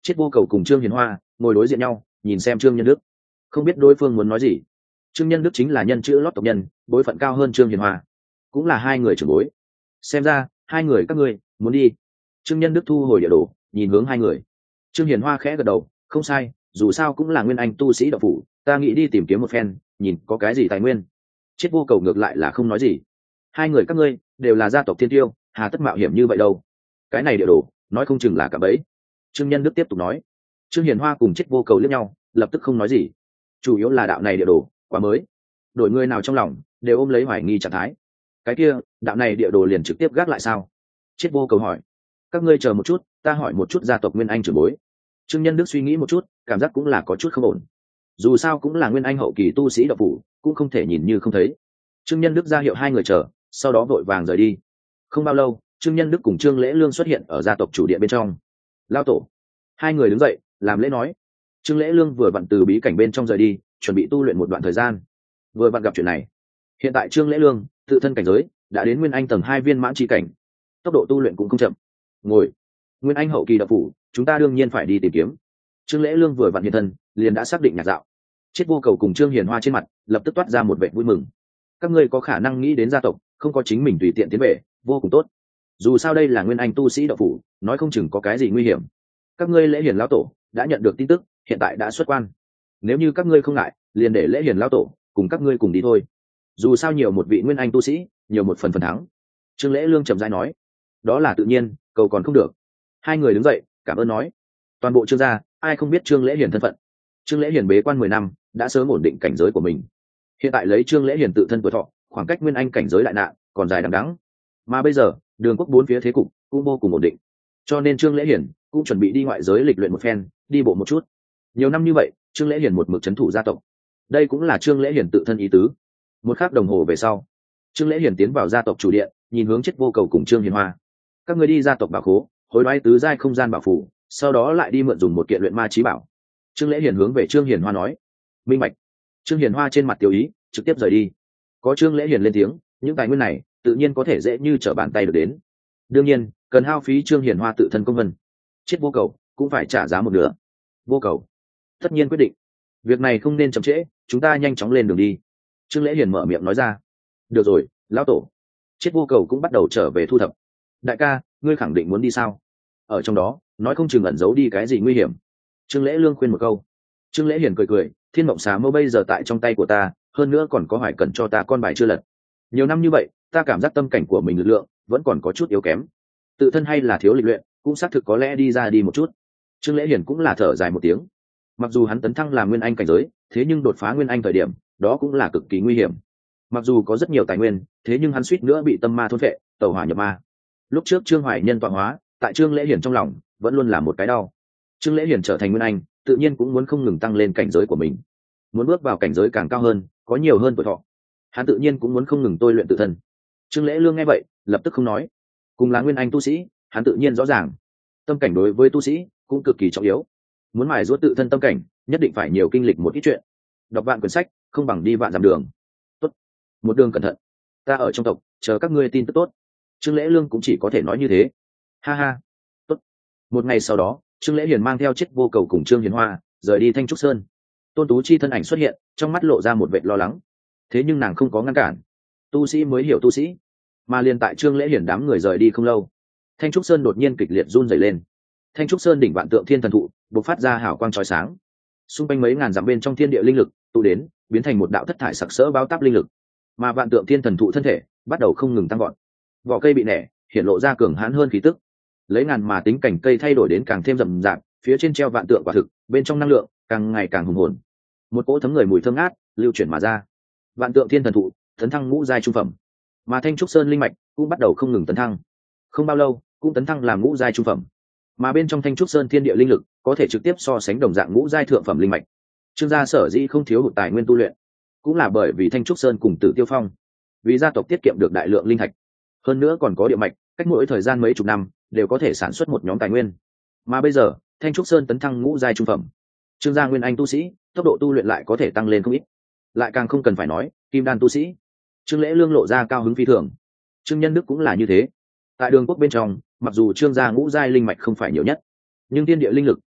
Chiết Vô Cầu cùng Trương Hiền Hoa ngồi đối diện nhau, nhìn xem Trương Nhân Đức, không biết đối phương muốn nói gì. Trương Nhân Đức chính là nhân chữ lót tộc nhân, bối phận cao hơn Trương Hiền Hoa, cũng là hai người trưởng bối. Xem ra hai người các ngươi muốn đi. Trương Nhân Đức thu hồi địa đồ, nhìn hướng hai người. Trương Hiền Hoa khẽ gật đầu, không sai, dù sao cũng là nguyên anh tu sĩ đạo phủ, ta nghĩ đi tìm kiếm một phen, nhìn có cái gì tài nguyên. Chiết Vô Cầu ngược lại là không nói gì. Hai người các ngươi đều là gia tộc thiên tiêu, hà tất mạo hiểm như vậy đâu. Cái này địa đồ nói không chừng là cả bẫy. Trương Nhân Đức tiếp tục nói. Trương Hiền Hoa cùng Chiết Vô Cầu liếc nhau, lập tức không nói gì. Chủ yếu là đạo này địa đồ quá mới, đổi người nào trong lòng đều ôm lấy hoài nghi trạng thái. Cái kia đạo này địa đồ liền trực tiếp gác lại sao? Chiết Vô Cầu hỏi. Các ngươi chờ một chút, ta hỏi một chút gia tộc nguyên anh trưởng bối. Trương Nhân Đức suy nghĩ một chút, cảm giác cũng là có chút không ổn. Dù sao cũng là nguyên anh hậu kỳ tu sĩ đạo phủ, cũng không thể nhìn như không thấy. Trương Nhân Đức ra hiệu hai người chờ, sau đó vội vàng rời đi. Không bao lâu, Trương Nhân Đức cùng Trương Lễ Lương xuất hiện ở gia tộc chủ điện bên trong. Lao tổ. Hai người đứng dậy làm lễ nói. Trương Lễ Lương vừa vặn từ bí cảnh bên trong rời đi, chuẩn bị tu luyện một đoạn thời gian, vừa vặn gặp chuyện này. Hiện tại Trương Lễ Lương tự thân cảnh giới đã đến nguyên anh tầng 2 viên mãn chi cảnh, tốc độ tu luyện cũng không chậm. Ngồi. Nguyên anh hậu kỳ đạo phủ, chúng ta đương nhiên phải đi tìm kiếm. Trương Lễ Lương vừa vặn hiện thân, liền đã xác định nhạc dạo. Chiết Vô Cầu cùng Trương Hiền Hoa trên mặt lập tức toát ra một vẻ vui mừng. Các ngươi có khả năng nghĩ đến gia tộc, không có chính mình tùy tiện tiến về, vô cùng tốt. Dù sao đây là nguyên anh tu sĩ đạo phủ, nói không chừng có cái gì nguy hiểm. Các ngươi Lễ Hiền lão tổ đã nhận được tin tức, hiện tại đã xuất quan. Nếu như các ngươi không ngại, liền để Lễ Hiền lão tổ cùng các ngươi cùng đi thôi. Dù sao nhiều một vị nguyên anh tu sĩ, nhiều một phần thắng. Trương Lễ Lương trầm rãi nói. Đó là tự nhiên, cầu còn không được. Hai người đứng dậy cảm ơn nói. Toàn bộ Trương gia ai không biết Trương Lễ Hiền thân phận. Trương Lễ Hiền bế quan 10 năm, đã sớm ổn định cảnh giới của mình. Hiện tại lấy Trương Lễ Hiền tự thân tuổi thọ, khoảng cách nguyên anh cảnh giới đại nạn còn dài đằng đẵng. Mà bây giờ đường quốc 4 phía thế cục cũng vô cùng ổn định, cho nên Trương Lễ Hiền cũng chuẩn bị đi ngoại giới lịch luyện một phen, đi bộ một chút. Nhiều năm như vậy, Trương Lễ Hiền một mực trấn thủ gia tộc, đây cũng là Trương Lễ Hiền tự thân ý tứ. Một khắc đồng hồ về sau, Trương Lễ Hiền tiến vào gia tộc chủ điện, nhìn hướng Chiết Vô Cầu cùng Trương Hiền Hoa. Các người đi gia tộc bảo khố, hối đoái tứ giai không gian bảo phủ, sau đó lại đi mượn dùng một kiện luyện ma chí bảo. Trương Lễ Hiền hướng về Trương Hiền Hoa nói. Minh bạch. Trương Hiền Hoa trên mặt tiểu ý, trực tiếp rời đi. Có Trương Lễ Hiền lên tiếng, những tài nguyên này tự nhiên có thể dễ như trở bàn tay được đến. Đương nhiên cần hao phí Trương Hiền Hoa tự thân công vân. Chiết Vô Cầu cũng phải trả giá một nửa. Vô Cầu tất nhiên quyết định, việc này không nên chậm trễ, chúng ta nhanh chóng lên đường đi. Trương Lễ Hiền mở miệng nói ra. Được rồi, lão tổ. Chiết Vô Cầu cũng bắt đầu trở về thu thập. Đại ca, ngươi khẳng định muốn đi sao? Ở trong đó nói không chừng ẩn giấu đi cái gì nguy hiểm. Trương Lễ Lương khuyên một câu. Trương Lễ Hiền cười cười, Thiên Mộng Xà Mâu bây giờ tại trong tay của ta, hơn nữa còn có Hoài Cẩn cho ta con bài chưa lật. Nhiều năm như vậy, ta cảm giác tâm cảnh của mình lực lượng vẫn còn có chút yếu kém, tự thân hay là thiếu lịch luyện, cũng xác thực có lẽ đi ra đi một chút. Trương Lễ Hiền cũng là thở dài một tiếng. Mặc dù hắn tấn thăng làm nguyên anh cảnh giới, thế nhưng đột phá nguyên anh thời điểm, đó cũng là cực kỳ nguy hiểm. Mặc dù có rất nhiều tài nguyên, thế nhưng hắn suýt nữa bị tâm ma thôn phệ, tẩu hỏa nhập ma. Lúc trước Trương Hoài Nhân tọa hóa, tại Trương Lễ Hiền trong lòng vẫn luôn là một cái đau. Trương Lễ Hiền trở thành nguyên anh, tự nhiên cũng muốn không ngừng tăng lên cảnh giới của mình, muốn bước vào cảnh giới càng cao hơn, có nhiều hơn tuổi thọ. Hắn tự nhiên cũng muốn không ngừng tôi luyện tự thân. Trương Lễ Lương nghe vậy, lập tức không nói. Cùng là nguyên anh tu sĩ, hắn tự nhiên rõ ràng, tâm cảnh đối với tu sĩ cũng cực kỳ trọng yếu. Muốn mài giũa tự thân tâm cảnh, nhất định phải nhiều kinh lịch một ít chuyện. Đọc vạn quyển sách, không bằng đi vạn dặm đường. Tốt, một đường cẩn thận. Ta ở trong tộc, chờ các ngươi tin tức tốt. Trương Lễ Lương cũng chỉ có thể nói như thế. Ha ha. Tốt. Một ngày sau đó, Trương Lễ Hiền mang theo Chiết Vô Cầu cùng Trương Hiền Hoa rời đi Thanh Trúc Sơn. Tôn Tú Chi thân ảnh xuất hiện, trong mắt lộ ra một vẻ lo lắng. Thế nhưng nàng không có ngăn cản. Tu sĩ mới hiểu tu sĩ. Mà liền tại Trương Lễ Hiền đám người rời đi không lâu, Thanh Trúc Sơn đột nhiên kịch liệt run rẩy lên. Thanh Trúc Sơn đỉnh vạn tượng thiên thần thụ bộc phát ra hào quang chói sáng. Xung quanh mấy ngàn dặm bên trong thiên địa linh lực tụ đến, biến thành một đạo thất thải sặc sỡ báo táp linh lực. Mà vạn tượng thiên thần thụ thân thể bắt đầu không ngừng tăng gọn. Vỏ cây bị nẻ, hiện lộ ra cường hãn hơn khí tức. Lấy ngàn mà tính cảnh cây thay đổi đến càng thêm rậm rạp, phía trên treo vạn tượng quả thực, bên trong năng lượng càng ngày càng hùng hồn. Một cỗ thấm người mùi thơm ngát lưu chuyển mà ra. Vạn tượng thiên thần thụ tấn thăng ngũ giai trung phẩm, mà Thanh Trúc Sơn linh mạch cũng bắt đầu không ngừng tấn thăng. Không bao lâu, cũng tấn thăng làm ngũ giai trung phẩm. Mà bên trong Thanh Trúc Sơn thiên địa linh lực có thể trực tiếp so sánh đồng dạng ngũ giai thượng phẩm linh mạch. Trương gia sở dĩ không thiếu hụt tài nguyên tu luyện, cũng là bởi vì Thanh Trúc Sơn cùng Tử Tiêu Phong, vì gia tộc tiết kiệm được đại lượng linh thạch. Hơn nữa còn có địa mạch, cách mỗi thời gian mấy chục năm đều có thể sản xuất một nhóm tài nguyên. Mà bây giờ, Thanh Trúc Sơn tấn thăng ngũ giai trung phẩm, Trương gia nguyên anh tu sĩ, tốc độ tu luyện lại có thể tăng lên không ít. Lại càng không cần phải nói, kim đan tu sĩ. Trương Lễ Lương lộ ra cao hứng phi thường. Trương Nhân Đức cũng là như thế. Tại Đường quốc bên trong, mặc dù Trương gia ngũ giai linh mạch không phải nhiều nhất, nhưng thiên địa linh lực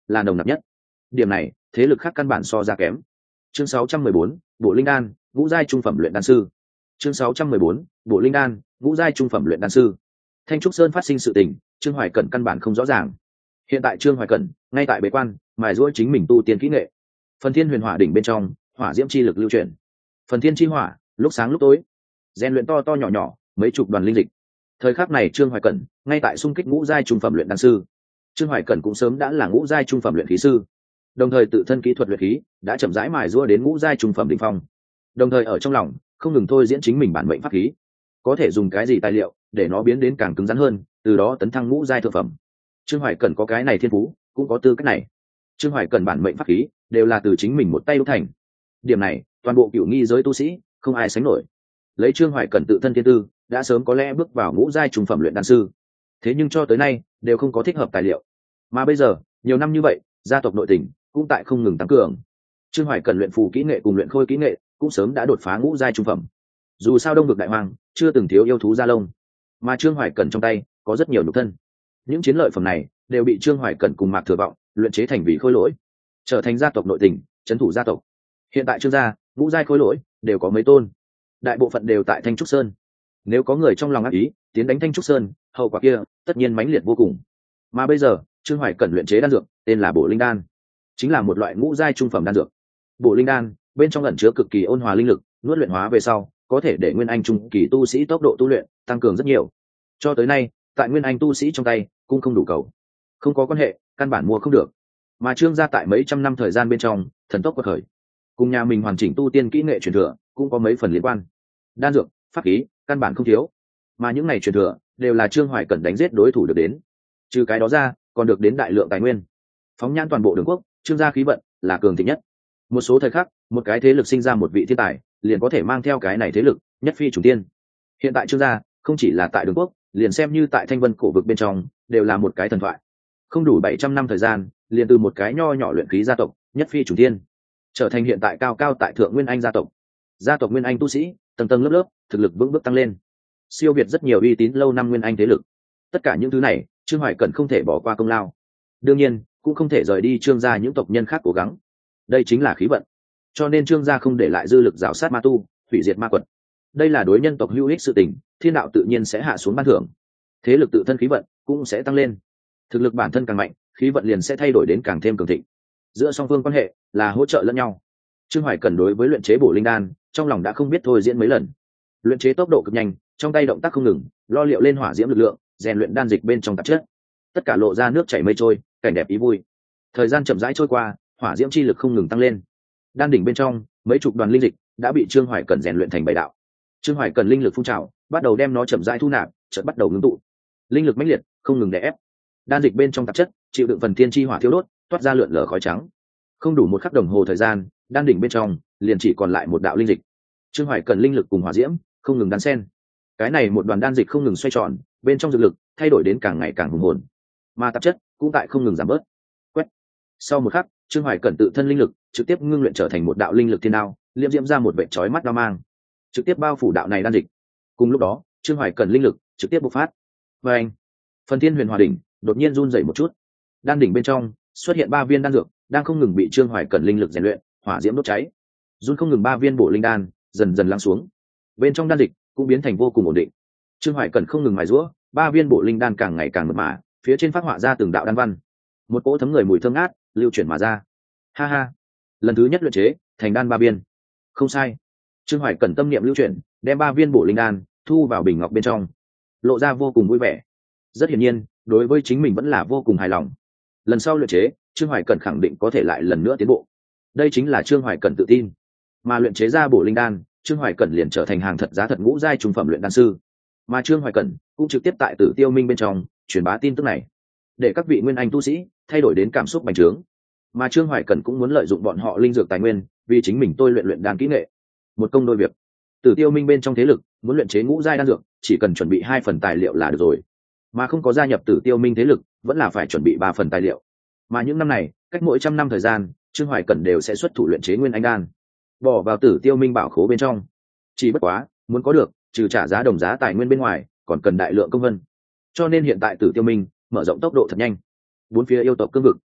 là nồng nặc nhất. Điểm này thế lực khác căn bản so ra kém. Chương 614, bộ linh đan, ngũ giai trung phẩm luyện đan sư. Chương 614, bộ linh đan, ngũ giai trung phẩm luyện đan sư. Thanh trúc sơn phát sinh sự tình, Trương Hoài Cẩn căn bản không rõ ràng. Hiện tại Trương Hoài Cẩn ngay tại bế quan, mài giũa chính mình tu tiên kỹ nghệ. Phần Thiên Huyền Hỏa đỉnh bên trong, hỏa diễm chi lực lưu chuyển. Phần Thiên chi hỏa, lúc sáng lúc tối, rèn luyện to to nhỏ nhỏ, mấy chục đoàn linh dịch. Thời khắc này Trương Hoài Cẩn ngay tại xung kích ngũ giai trung phẩm luyện đan sư. Trương Hoài Cẩn cũng sớm đã là ngũ giai trung phẩm luyện khí sư, đồng thời tự thân kỹ thuật luyện khí đã chậm rãi mài giũa đến ngũ giai trung phẩm đỉnh phong. Đồng thời ở trong lòng không ngừng thôi diễn chính mình bản mệnh pháp khí, có thể dùng cái gì tài liệu để nó biến đến càng cứng rắn hơn, từ đó tấn thăng ngũ giai thượng phẩm. Trương Hoài Cẩn có cái này thiên phú, cũng có tư cách này. Trương Hoài Cẩn bản mệnh pháp khí đều là từ chính mình một tay đúc thành. Điểm này, toàn bộ cửu nghi giới tu sĩ không ai sánh nổi. Lấy Trương Hoài Cẩn tự thân thiên tư, đã sớm có lẽ bước vào ngũ giai trung phẩm luyện đan sư. Thế nhưng cho tới nay đều không có thích hợp tài liệu. Mà bây giờ, nhiều năm như vậy, gia tộc nội tình cũng tại không ngừng tăng cường. Trương Hoài Cẩn luyện phù kỹ nghệ cùng luyện khôi kỹ nghệ cũng sớm đã đột phá ngũ giai trung phẩm. Dù sao Đông Vực Đại Hoang chưa từng thiếu yêu thú da lông, mà Trương Hoài Cẩn trong tay có rất nhiều nhục thân. Những chiến lợi phẩm này đều bị Trương Hoài Cẩn cùng Mạc Thừa Vọng luyện chế thành vị khôi lỗi, trở thành gia tộc nội tình, trấn thủ gia tộc. Hiện tại Trương gia ngũ giai khôi lỗi đều có mấy tôn, đại bộ phận đều tại Thanh Trúc Sơn. Nếu có người trong lòng ác ý tiến đánh Thanh Trúc Sơn, hậu quả kia tất nhiên mãnh liệt vô cùng. Mà bây giờ Trương Hoài Cẩn luyện chế đan dược tên là Bổ Linh Đan, chính là một loại ngũ giai trung phẩm đan dược. Bổ Linh Đan bên trong ẩn chứa cực kỳ ôn hòa linh lực, nuốt luyện hóa về sau có thể để nguyên anh trung kỳ tu sĩ tốc độ tu luyện tăng cường rất nhiều. Cho tới nay tại nguyên anh tu sĩ trong tay cũng không đủ cầu, không có quan hệ, căn bản mua không được. Mà Trương gia tại mấy trăm năm thời gian bên trong thần tốc quật khởi, cùng nhà mình hoàn chỉnh tu tiên kỹ nghệ truyền thừa cũng có mấy phần liên quan. Đan dược, pháp khí căn bản không thiếu, mà những này truyền thừa đều là Trương Hoài Cẩn đánh giết đối thủ được đến. Trừ cái đó ra còn được đến đại lượng tài nguyên. Phóng nhãn toàn bộ Đường quốc, Trương gia khí vận là cường thịnh nhất. Một số thời khắc, một cái thế lực sinh ra một vị thiên tài liền có thể mang theo cái này thế lực nhất phi trùng tiên. Hiện tại Trương gia không chỉ là tại Đường quốc, liền xem như tại Thanh Vân cổ vực bên trong đều là một cái thần thoại. Không đủ 700 năm thời gian, liền từ một cái nho nhỏ luyện khí gia tộc nhất phi trùng tiên trở thành hiện tại cao cao tại thượng Nguyên Anh gia tộc. Gia tộc Nguyên Anh tu sĩ tầng tầng lớp lớp, thực lực vững bước tăng lên, siêu việt rất nhiều uy tín lâu năm Nguyên Anh thế lực. Tất cả những thứ này Trương Hoài Cẩn không thể bỏ qua công lao, đương nhiên cũng không thể rời đi Trương gia những tộc nhân khác cố gắng. Đây chính là khí vận, cho nên Trương gia không để lại dư lực rào sát ma tu, hủy diệt ma quật. Đây là đối nhân tộc hữu ích sự tình, thiên đạo tự nhiên sẽ hạ xuống ban thưởng, thế lực tự thân khí vận cũng sẽ tăng lên. Thực lực bản thân càng mạnh, khí vận liền sẽ thay đổi đến càng thêm cường thịnh. Giữa song phương quan hệ là hỗ trợ lẫn nhau. Trương Hoài Cẩn đối với luyện chế Bổ Linh Đan trong lòng đã không biết thôi diễn mấy lần. Luyện chế tốc độ cực nhanh, trong tay động tác không ngừng, lo liệu lên hỏa diễm lực lượng, rèn luyện đan dịch bên trong tạp chất, tất cả lộ ra nước chảy mây trôi, cảnh đẹp ý vui. Thời gian chậm rãi trôi qua, hỏa diễm chi lực không ngừng tăng lên. Đan đỉnh bên trong mấy chục đoàn linh dịch đã bị Trương Hoài Cẩn rèn luyện thành bảy đạo. Trương Hoài Cẩn linh lực phun trào, bắt đầu đem nó chậm rãi thu nạp, chợt bắt đầu ngưng tụ. Linh lực mãnh liệt, không ngừng đè ép. Đan dịch bên trong tạp chất chịu đựng phần thiên chi hỏa thiêu đốt, toát ra lượn lờ khói trắng. Không đủ một khắc đồng hồ thời gian, đan đỉnh bên trong liền chỉ còn lại một đạo linh dịch. Trương Hoài Cẩn linh lực cùng hỏa diễm không ngừng đan xen. Cái này một đoàn đan dịch không ngừng xoay tròn, bên trong dược lực thay đổi đến càng ngày càng hùng hồn, mà tạp chất cũng tại không ngừng giảm bớt. Quét. Sau một khắc, Trương Hoài Cẩn tự thân linh lực trực tiếp ngưng luyện trở thành một đạo linh lực thiên đao, liệm diễm ra một vệt chói mắt đao mang, trực tiếp bao phủ đạo này đan dịch. Cùng lúc đó, Trương Hoài Cẩn linh lực trực tiếp bộc phát. Và anh, phần Thiên Huyền Hòa đỉnh đột nhiên run rẩy một chút. Đan đỉnh bên trong xuất hiện 3 viên đan dược, đang không ngừng bị Trương Hoài Cẩn linh lực rèn luyện, hỏa diễm đốt cháy. Run không ngừng 3 viên Bổ Linh Đan dần dần lắng xuống. Bên trong đan dịch cũng biến thành vô cùng ổn định. Trương Hoài Cẩn không ngừng mài giũa, 3 viên Bổ Linh Đan càng ngày càng mượt mà, phía trên phát họa ra từng đạo đan văn. Một cỗ thấm người mùi thơm ngát lưu chuyển mà ra. Ha ha, lần thứ nhất luyện chế thành đan 3 viên. Không sai. Trương Hoài Cẩn tâm niệm lưu chuyển, đem 3 viên Bổ Linh Đan thu vào bình ngọc bên trong, lộ ra vô cùng vui vẻ. Rất hiển nhiên, đối với chính mình vẫn là vô cùng hài lòng. Lần sau luyện chế, Trương Hoài Cẩn khẳng định có thể lại lần nữa tiến bộ. Đây chính là Trương Hoài Cẩn tự tin. Mà luyện chế ra Bổ Linh Đan, Trương Hoài Cẩn liền trở thành hàng thật giá thật ngũ giai trung phẩm luyện đan sư. Mà Trương Hoài Cẩn cũng trực tiếp tại Tử Tiêu Minh bên trong truyền bá tin tức này, để các vị nguyên anh tu sĩ thay đổi đến cảm xúc bành trướng. Mà Trương Hoài Cẩn cũng muốn lợi dụng bọn họ linh dược tài nguyên, vì chính mình tôi luyện đan kỹ nghệ. Một công đôi việc. Tử Tiêu Minh bên trong thế lực muốn luyện chế ngũ giai đan dược, chỉ cần chuẩn bị 2 phần tài liệu là được rồi. Mà không có gia nhập Tử Tiêu Minh thế lực, vẫn là phải chuẩn bị 3 phần tài liệu. Mà những năm này, cách mỗi 100 năm thời gian, Trương Hoài Cẩn đều sẽ xuất thủ luyện chế nguyên anh đan, bỏ vào Tử Tiêu Minh bảo khố bên trong. Chỉ bất quá, muốn có được, trừ trả giá đồng giá tài nguyên bên ngoài, còn cần đại lượng công vân. Cho nên hiện tại Tử Tiêu Minh mở rộng tốc độ thật nhanh. 4 phía yêu tộc cương vực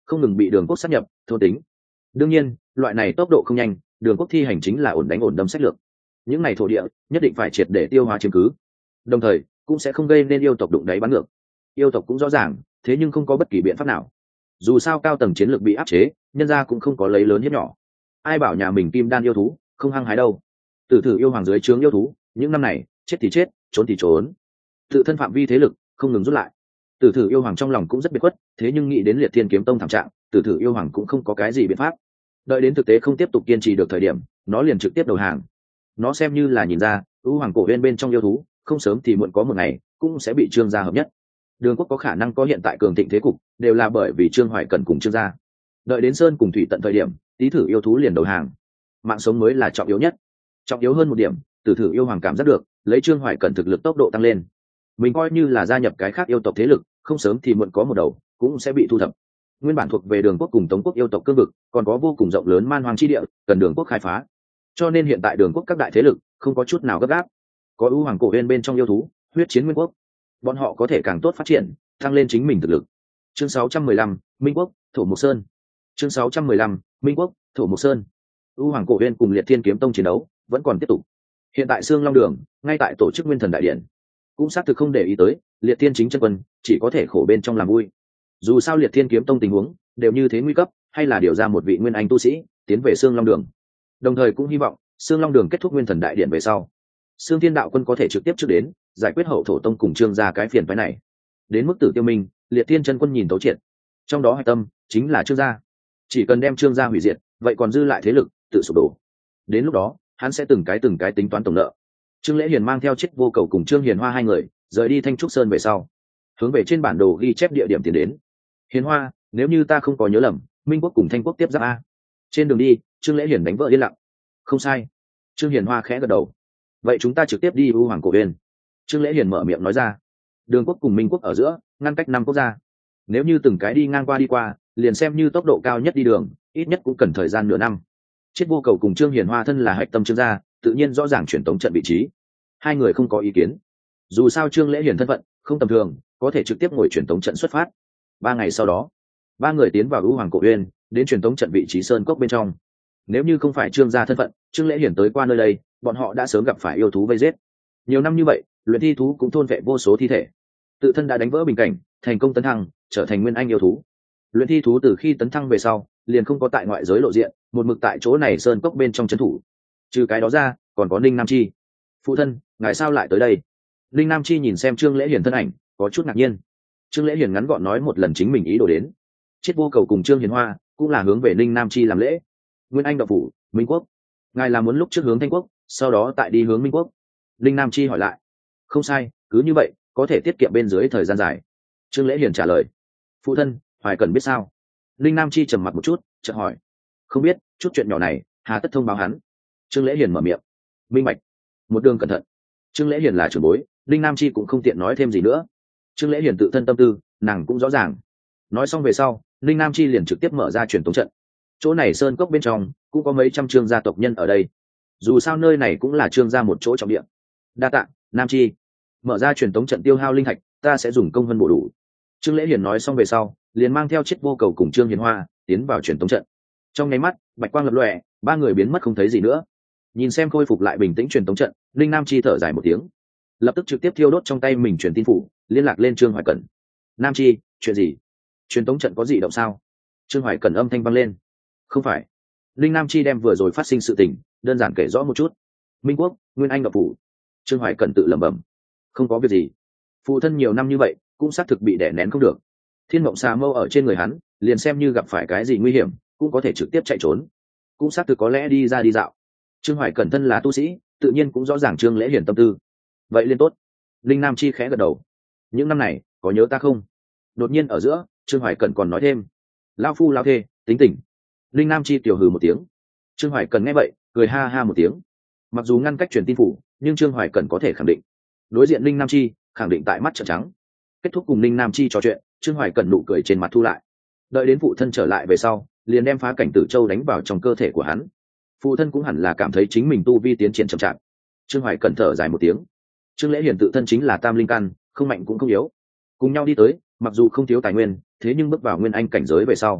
không ngừng bị đường quốc sát nhập thôn tính. Đương nhiên loại này tốc độ không nhanh, đường quốc thi hành chính là ổn đánh ổn đâm sách lược. Những này thổ địa nhất định phải triệt để tiêu hóa chiếm cứ, đồng thời cũng sẽ không gây nên yêu tộc đụng đáy bắn ngược. Yêu tộc cũng rõ ràng, thế nhưng không có bất kỳ biện pháp nào. Dù sao cao tầng chiến lược bị áp chế, nhân gia cũng không có lấy lớn hiếp nhỏ. Ai bảo nhà mình kim đan yêu thú không hăng hái đâu. Tử thử yêu hoàng dưới trướng yêu thú, những năm này chết thì chết, trốn thì trốn, tự thân phạm vi thế lực không ngừng rút lại. Tử thử yêu hoàng trong lòng cũng rất biệt khuất, thế nhưng nghĩ đến Liệt Thiên Kiếm Tông thảm trạng, tử thử yêu hoàng cũng không có cái gì biện pháp. Đợi đến thực tế không tiếp tục kiên trì được thời điểm, nó liền trực tiếp đầu hàng. Nó xem như là nhìn ra ưu hoàng cổ huyên bên trong yêu thú không sớm thì muộn có một ngày cũng sẽ bị Trương gia hợp nhất. Đường quốc có khả năng có hiện tại cường thịnh thế cục đều là bởi vì Trương Hoài Cẩn cùng Trương gia. Đợi đến sơn cùng thủy tận thời điểm, tý thử yêu thú liền đầu hàng. Mạng sống mới là trọng yếu nhất. Trọng yếu hơn một điểm, tử thử yêu hoàng cảm giác được lấy Trương Hoài Cẩn thực lực tốc độ tăng lên, mình coi như là gia nhập cái khác yêu tộc thế lực không sớm thì muộn có một đầu cũng sẽ bị thu thập. Nguyên bản thuộc về đường quốc cùng tống quốc yêu tộc cương vực còn có vô cùng rộng lớn man hoang chi địa cần đường quốc khai phá, cho nên hiện tại đường quốc các đại thế lực không có chút nào gấp gáp. Có ưu hoàng cổ huyên bên trong yêu thú huyết chiến nguyên quốc, bọn họ có thể càng tốt phát triển, tăng lên chính mình thực lực. Chương 615, Minh Quốc, Thổ Mộc Sơn. Chương 615, Minh Quốc, Thổ Mộc Sơn. ưu hoàng cổ huyên cùng Liệt Thiên Kiếm Tông chiến đấu vẫn còn tiếp tục. Hiện tại Sương Long Đường ngay tại tổ chức Nguyên Thần Đại Điện, cũng xác thực không để ý tới Liệt Thiên chính chân quân, chỉ có thể khổ bên trong làm vui. Dù sao Liệt Thiên Kiếm Tông tình huống đều như thế nguy cấp, hay là điều ra một vị nguyên anh tu sĩ tiến về Sương Long Đường, đồng thời cũng hy vọng Sương Long Đường kết thúc Nguyên Thần Đại Điện về sau, Sương Thiên Đạo Quân có thể trực tiếp trước đến giải quyết hậu thổ tông cùng Trương gia cái phiền phái này. Đến mức tử tiêu minh, Liệt Thiên chân quân nhìn tấu triệt, trong đó hạch tâm chính là Trương gia. Chỉ cần đem Trương gia hủy diệt, vậy còn dư lại thế lực tự sụp đổ. Đến lúc đó hắn sẽ từng cái tính toán tổng nợ. Trương Lễ Hiền mang theo Chết Vô Cầu cùng Trương Hiền Hoa hai người rời đi Thanh Trúc Sơn về sau, hướng về trên bản đồ ghi chép địa điểm tiến đến. Hiền Hoa, nếu như ta không có nhớ lầm, Minh Quốc cùng Thanh Quốc tiếp giáp a. Trên đường đi, Trương Lễ Hiền đánh vợ yên lặng. Không sai. Trương Hiền Hoa khẽ gật đầu. Vậy chúng ta trực tiếp đi ưu hoàng cổ huyên. Trương Lễ Hiền mở miệng nói ra. Đường quốc cùng Minh Quốc ở giữa ngăn cách 5 quốc gia, nếu như từng cái đi ngang qua đi qua, liền xem như tốc độ cao nhất đi đường, ít nhất cũng cần thời gian nửa năm. Chết Vô Cầu cùng Trương Hiền Hoa thân là hạch tâm Trương gia, tự nhiên rõ ràng truyền tống trận vị trí. Hai người không có ý kiến. Dù sao Trương Lễ Hiền thân phận không tầm thường, có thể trực tiếp ngồi truyền tống trận xuất phát. 3 ngày sau đó, 3 người tiến vào ưu hoàng cổ uyên, đến truyền tống trận vị trí sơn cốc bên trong. Nếu như không phải Trương gia thân phận, Trương Lễ Hiền tới qua nơi đây, bọn họ đã sớm gặp phải yêu thú vây giết. Nhiều năm như vậy, luyện thi thú cũng thôn vệ vô số thi thể, tự thân đã đánh vỡ bình cảnh, thành công tấn thăng, trở thành nguyên anh yêu thú. Luyện thi thú từ khi tấn thăng về sau, liền không có tại ngoại giới lộ diện, một mực tại chỗ này sơn cốc bên trong trấn thủ. Trừ cái đó ra, còn có Ninh Nam Chi. Phụ thân, ngài sao lại tới đây? Ninh Nam Chi nhìn xem Trương Lễ Hiền thân ảnh, có chút ngạc nhiên. Trương Lễ Hiền ngắn gọn nói một lần chính mình ý đồ đến. Chết Vô Cầu cùng Trương Hiền Hoa cũng là hướng về Ninh Nam Chi làm lễ. Nguyên Anh đạo phủ, Minh Quốc. Ngài là muốn lúc trước hướng Thanh Quốc, sau đó tại đi hướng Minh Quốc. Ninh Nam Chi hỏi lại. Không sai, cứ như vậy có thể tiết kiệm bên dưới thời gian dài. Trương Lễ Hiền trả lời. Phụ thân, Hoài Cần biết sao? Ninh Nam Chi trầm mặt một chút, chợt hỏi. Không biết, chút chuyện nhỏ này hà tất thông báo hắn? Trương Lễ Hiền mở miệng. Minh bạch. Một đường cẩn thận. Trương Lễ Hiền là trưởng bối, Ninh Nam Chi cũng không tiện nói thêm gì nữa. Trương Lễ Hiền tự thân tâm tư, nàng cũng rõ ràng. Nói xong về sau, Ninh Nam Chi liền trực tiếp mở ra truyền tống trận. Chỗ này sơn cốc bên trong cũng có mấy trăm Trương gia tộc nhân ở đây. Dù sao nơi này cũng là Trương gia một chỗ trọng địa. Đa tạ, Nam Chi. Mở ra truyền tống trận tiêu hao linh thạch, ta sẽ dùng công vân bổ đủ. Trương Lễ Hiền nói xong về sau, liền mang theo Chết Vô Cầu cùng Trương Hiền Hoa tiến vào truyền tống trận. Trong nháy mắt, bạch quang lập lòe, 3 người biến mất không thấy gì nữa. Nhìn xem khôi phục lại bình tĩnh truyền tống trận, Linh Nam Chi thở dài một tiếng, lập tức trực tiếp thiêu đốt trong tay mình truyền tin phủ, liên lạc lên Trương Hoài Cẩn. Nam Chi, chuyện gì? Truyền tống trận có gì động sao? Trương Hoài Cẩn âm thanh vang lên. Không phải. Linh Nam Chi đem vừa rồi phát sinh sự tình đơn giản kể rõ một chút. Minh Quốc, Nguyên Anh gặp phủ. Trương Hoài Cẩn tự lẩm bẩm. Không có việc gì. Phụ thân nhiều năm như vậy cũng xác thực bị đè nén không được. Thiên mộng xà mâu ở trên người hắn, liền xem như gặp phải cái gì nguy hiểm cũng có thể trực tiếp chạy trốn, cũng xác thực có lẽ đi ra đi dạo. Trương Hoài Cẩn thân là tu sĩ, tự nhiên cũng rõ ràng Trương Lễ Hiền tâm tư. Vậy liên tốt. Linh Nam Chi khẽ gật đầu. Những năm này có nhớ ta không? Đột nhiên ở giữa, Trương Hoài Cẩn còn nói thêm. Lao phu lao thê, tính tình. Linh Nam Chi tiểu hừ một tiếng. Trương Hoài Cẩn nghe vậy cười ha ha một tiếng. Mặc dù ngăn cách truyền tin phủ, nhưng Trương Hoài Cẩn có thể khẳng định, đối diện Linh Nam Chi khẳng định tại mắt trợn trắng. Kết thúc cùng Linh Nam Chi trò chuyện, Trương Hoài Cẩn nụ cười trên mặt thu lại. Đợi đến phụ thân trở lại về sau, liền đem phá cảnh tử châu đánh vào trong cơ thể của hắn. Phụ thân cũng hẳn là cảm thấy chính mình tu vi tiến triển chậm chạp. Trương Hoài Cẩn thở dài một tiếng. Trương Lễ Hiền tự thân chính là tam linh căn, không mạnh cũng không yếu, cùng nhau đi tới, mặc dù không thiếu tài nguyên, thế nhưng bước vào nguyên anh cảnh giới về sau,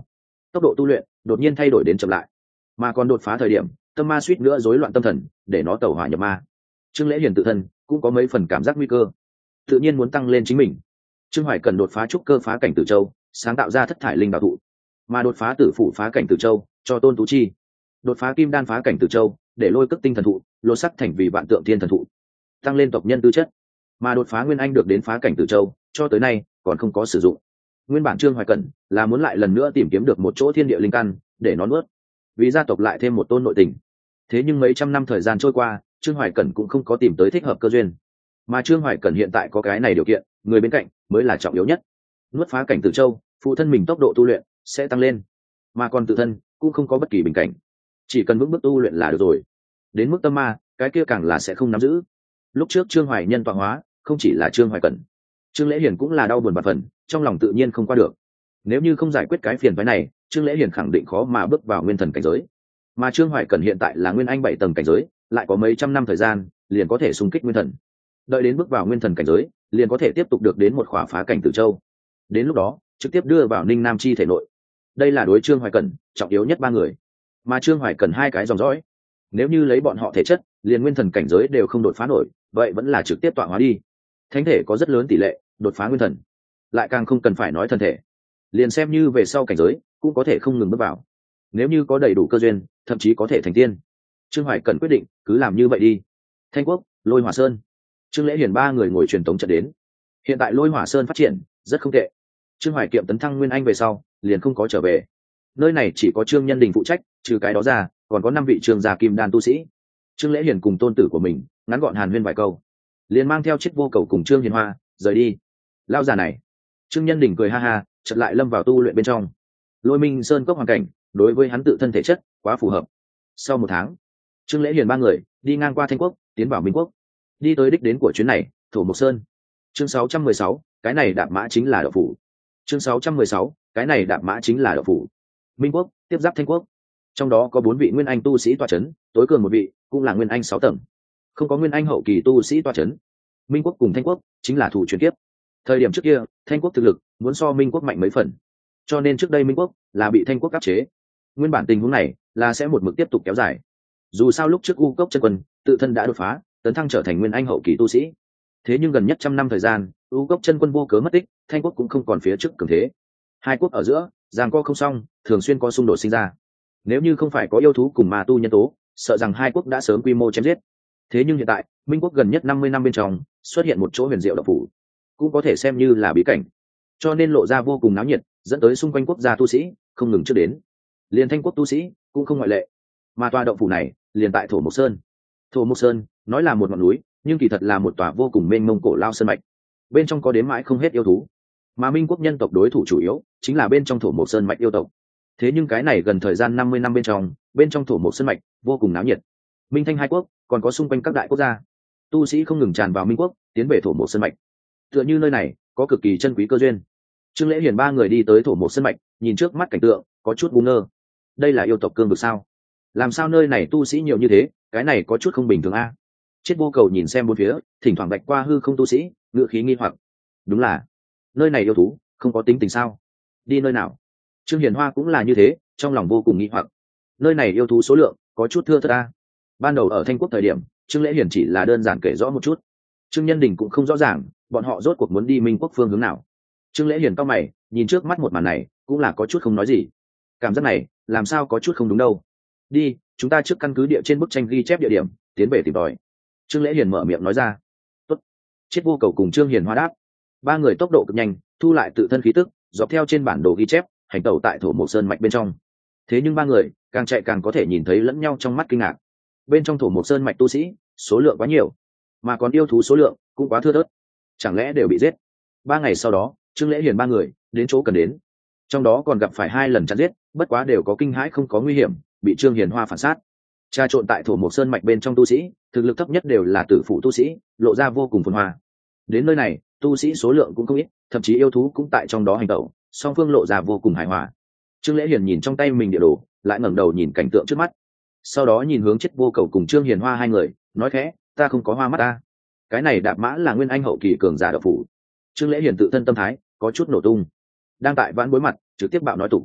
tốc độ tu luyện đột nhiên thay đổi đến chậm lại, mà còn đột phá thời điểm tâm ma suýt nữa rối loạn tâm thần để nó tẩu hỏa nhập ma. Trương Lễ Hiền tự thân cũng có mấy phần cảm giác nguy cơ, tự nhiên muốn tăng lên chính mình. Trương Hoài cần đột phá trúc cơ phá cảnh Tử Châu, sáng tạo ra thất thải linh bảo thụ, mà đột phá tử phủ phá cảnh Tử Châu cho Tôn Tú Chi, đột phá kim đan phá cảnh Tử Châu để lôi cất tinh thần thụ lột sắc thành vì vạn tượng thiên thần thụ, tăng lên tộc nhân tư chất, mà đột phá nguyên anh được đến phá cảnh Tử Châu cho tới nay còn không có sử dụng. Nguyên bản Trương Hoài Cẩn là muốn lại lần nữa tìm kiếm được một chỗ thiên địa linh căn để nó nuốt, vì gia tộc lại thêm một tôn nội tình. Thế nhưng mấy trăm năm thời gian trôi qua, Trương Hoài Cẩn cũng không có tìm tới thích hợp cơ duyên, mà Trương Hoài Cẩn hiện tại có cái này điều kiện, người bên cạnh mới là trọng yếu nhất. Nuốt phá cảnh Tử Châu, phụ thân mình tốc độ tu luyện sẽ tăng lên, mà còn tự thân cũng không có bất kỳ bình cảnh, chỉ cần vững bước tu luyện là được rồi. Đến mức tâm ma, cái kia càng là sẽ không nắm giữ. Lúc trước Trương Hoài nhân tọa hóa, không chỉ là Trương Hoài Cẩn, Trương Lễ Hiền cũng là đau buồn bạt phần, trong lòng tự nhiên không qua được. Nếu như không giải quyết cái phiền phức này, Trương Lễ Hiền khẳng định khó mà bước vào nguyên thần cảnh giới. Mà Trương Hoài Cẩn hiện tại là nguyên anh 7 tầng cảnh giới, lại có mấy trăm năm thời gian, liền có thể xung kích nguyên thần. Đợi đến bước vào nguyên thần cảnh giới, liền có thể tiếp tục được đến một khóa phá cảnh Tử Châu. Đến lúc đó, trực tiếp đưa vào Ninh Nam chi thể nội. Đây là đối Trương Hoài Cẩn trọng yếu nhất ba người. Mà Trương Hoài Cẩn hai cái dòng dõi, nếu như lấy bọn họ thể chất, liền nguyên thần cảnh giới đều không đột phá nổi, vậy vẫn là trực tiếp tọa hóa đi. Thánh thể có rất lớn tỷ lệ đột phá nguyên thần, lại càng không cần phải nói thân thể, liền xem như về sau cảnh giới cũng có thể không ngừng bước vào. Nếu như có đầy đủ cơ duyên, thậm chí có thể thành tiên. Trương Hoài Cẩn quyết định cứ làm như vậy đi. Thanh Quốc, Lôi Hỏa Sơn, Trương Lễ Hiền ba người ngồi truyền tống trận đến. Hiện tại Lôi Hỏa Sơn phát triển rất không tệ. Trương Hoài Kiệm tấn thăng nguyên anh về sau, liền không có trở về. Nơi này chỉ có Trương Nhân Đình phụ trách, trừ cái đó ra, còn có 5 vị Trương gia kim đan tu sĩ. Trương Lễ Hiền cùng tôn tử của mình ngắn gọn hàn huyên vài câu, liền mang theo chiếc vô cầu cùng Trương Hiền Hoa rời đi. Lao già này, Trương Nhân Đình cười ha ha, chợt lại lâm vào tu luyện bên trong. Lôi Minh Sơn cốc hoàn cảnh đối với hắn tự thân thể chất quá phù hợp. Sau 1 tháng, Trương Lễ Hiền ba người đi ngang qua Thanh Quốc, tiến vào Minh Quốc, đi tới đích đến của chuyến này, Thổ Mộc Sơn. Chương 616, cái này đạp mã chính là đậu phủ. Chương 616, cái này đạp mã chính là đậu phủ. Minh Quốc tiếp giáp Thanh Quốc, trong đó có 4 vị nguyên anh tu sĩ tọa chấn, tối cường một vị cũng là nguyên anh 6 tầng, không có nguyên anh hậu kỳ tu sĩ tọa chấn. Minh Quốc cùng Thanh Quốc chính là thủ chuyển kiếp. Thời điểm trước kia, Thanh Quốc thực lực muốn so Minh Quốc mạnh mấy phần, cho nên trước đây Minh Quốc là bị Thanh Quốc áp chế. Nguyên bản tình huống này là sẽ một mực tiếp tục kéo dài. Dù sao lúc trước U Cốc chân quân tự thân đã đột phá, tấn thăng trở thành nguyên anh hậu kỳ tu sĩ. Thế nhưng gần nhất 100 năm thời gian, U Cốc chân quân vô cớ mất tích, Thanh Quốc cũng không còn phía trước cường thế. Hai quốc ở giữa giằng co không xong, thường xuyên có xung đột sinh ra. Nếu như không phải có yêu thú cùng ma tu nhân tố, sợ rằng hai quốc đã sớm quy mô chém giết. Thế nhưng hiện tại, Minh Quốc gần nhất 50 năm bên trong xuất hiện một chỗ huyền diệu đậu phủ, cũng có thể xem như là bí cảnh, cho nên lộ ra vô cùng náo nhiệt, dẫn tới xung quanh quốc gia tu sĩ không ngừng trước đến. Liên Thanh Quốc tu sĩ cũng không ngoại lệ. Mà tòa động phủ này liền tại Thổ Mộc Sơn. Thổ Mộc Sơn nói là một ngọn núi, nhưng kỳ thật là một tòa vô cùng mênh mông cổ lao sơn mạch, bên trong có đến mãi không hết yêu thú. Mà Minh Quốc nhân tộc đối thủ chủ yếu chính là bên trong Thổ Mộc Sơn mạch yêu tộc. Thế nhưng cái này gần thời gian 50 năm bên trong Thổ Mộc Sơn mạch vô cùng náo nhiệt. Minh Thanh hai quốc còn có xung quanh các đại quốc gia, tu sĩ không ngừng tràn vào Minh Quốc, tiến về Thổ Mộc Sơn mạch. Tựa như nơi này có cực kỳ chân quý cơ duyên. Trương Lễ Hiền ba người đi tới Thổ Mộc Sơn mạch, nhìn trước mắt cảnh tượng, có chút ngu ngơ. Đây là yêu tộc cương vực sao? Làm sao nơi này tu sĩ nhiều như thế, cái này có chút không bình thường a. Triết Vô Cầu nhìn xem bốn phía, thỉnh thoảng bạch qua hư không tu sĩ, ngựa khí nghi hoặc. Đúng là, nơi này yêu thú không có tính tình sao? Đi nơi nào? Trương Hiền Hoa cũng là như thế, trong lòng vô cùng nghi hoặc. Nơi này yêu thú số lượng có chút thưa thớt a. Ban đầu ở Thanh Quốc thời điểm, Trương Lễ Hiền chỉ là đơn giản kể rõ một chút. Trương Nhân Đình cũng không rõ ràng, bọn họ rốt cuộc muốn đi Minh Quốc phương hướng nào. Trương Lễ Hiền cau mày, nhìn trước mắt một màn này, cũng là có chút không nói gì. Cảm giác này, làm sao có chút không đúng đâu. Đi, chúng ta trước căn cứ địa trên bức tranh ghi chép địa điểm, tiến về tìm tòi. Trương Lễ Hiền mở miệng nói ra. Tốt. Triết Vô Cầu cùng Trương Hiền Hoa đáp. Ba người tốc độ cực nhanh, thu lại tự thân khí tức, dọc theo trên bản đồ ghi chép, hành tẩu tại Thổ Mộc Sơn mạch bên trong. Thế nhưng ba người càng chạy càng có thể nhìn thấy lẫn nhau trong mắt kinh ngạc. Bên trong Thổ Mộc Sơn mạch tu sĩ, số lượng quá nhiều, mà còn yêu thú số lượng cũng quá thưa thớt. Chẳng lẽ đều bị giết? 3 ngày sau đó, Trương Lễ Hiền ba người đến chỗ cần đến, trong đó còn gặp phải 2 lần chặn giết, bất quá đều có kinh hãi không có nguy hiểm, bị Trương Hiền Hoa phản sát. Tra trộn tại Thổ Mộc Sơn mạch bên trong tu sĩ, thực lực thấp nhất đều là tử phụ tu sĩ, lộ ra vô cùng phồn hoa. Đến nơi này, tu sĩ số lượng cũng không ít, thậm chí yêu thú cũng tại trong đó hành tẩu, song phương lộ ra vô cùng hài hòa. Trương Lễ Hiền nhìn trong tay mình địa đồ, lại ngẩng đầu nhìn cảnh tượng trước mắt, sau đó nhìn hướng Triết Vô Cầu cùng Trương Hiền Hoa hai người, nói khẽ, ta không có hoa mắt ta. Cái này đạp mã là nguyên anh hậu kỳ cường giả đậu phủ. Trương Lễ Hiền tự thân tâm thái có chút nổ tung, đang tại vãn bối mặt trực tiếp bạo nói tục.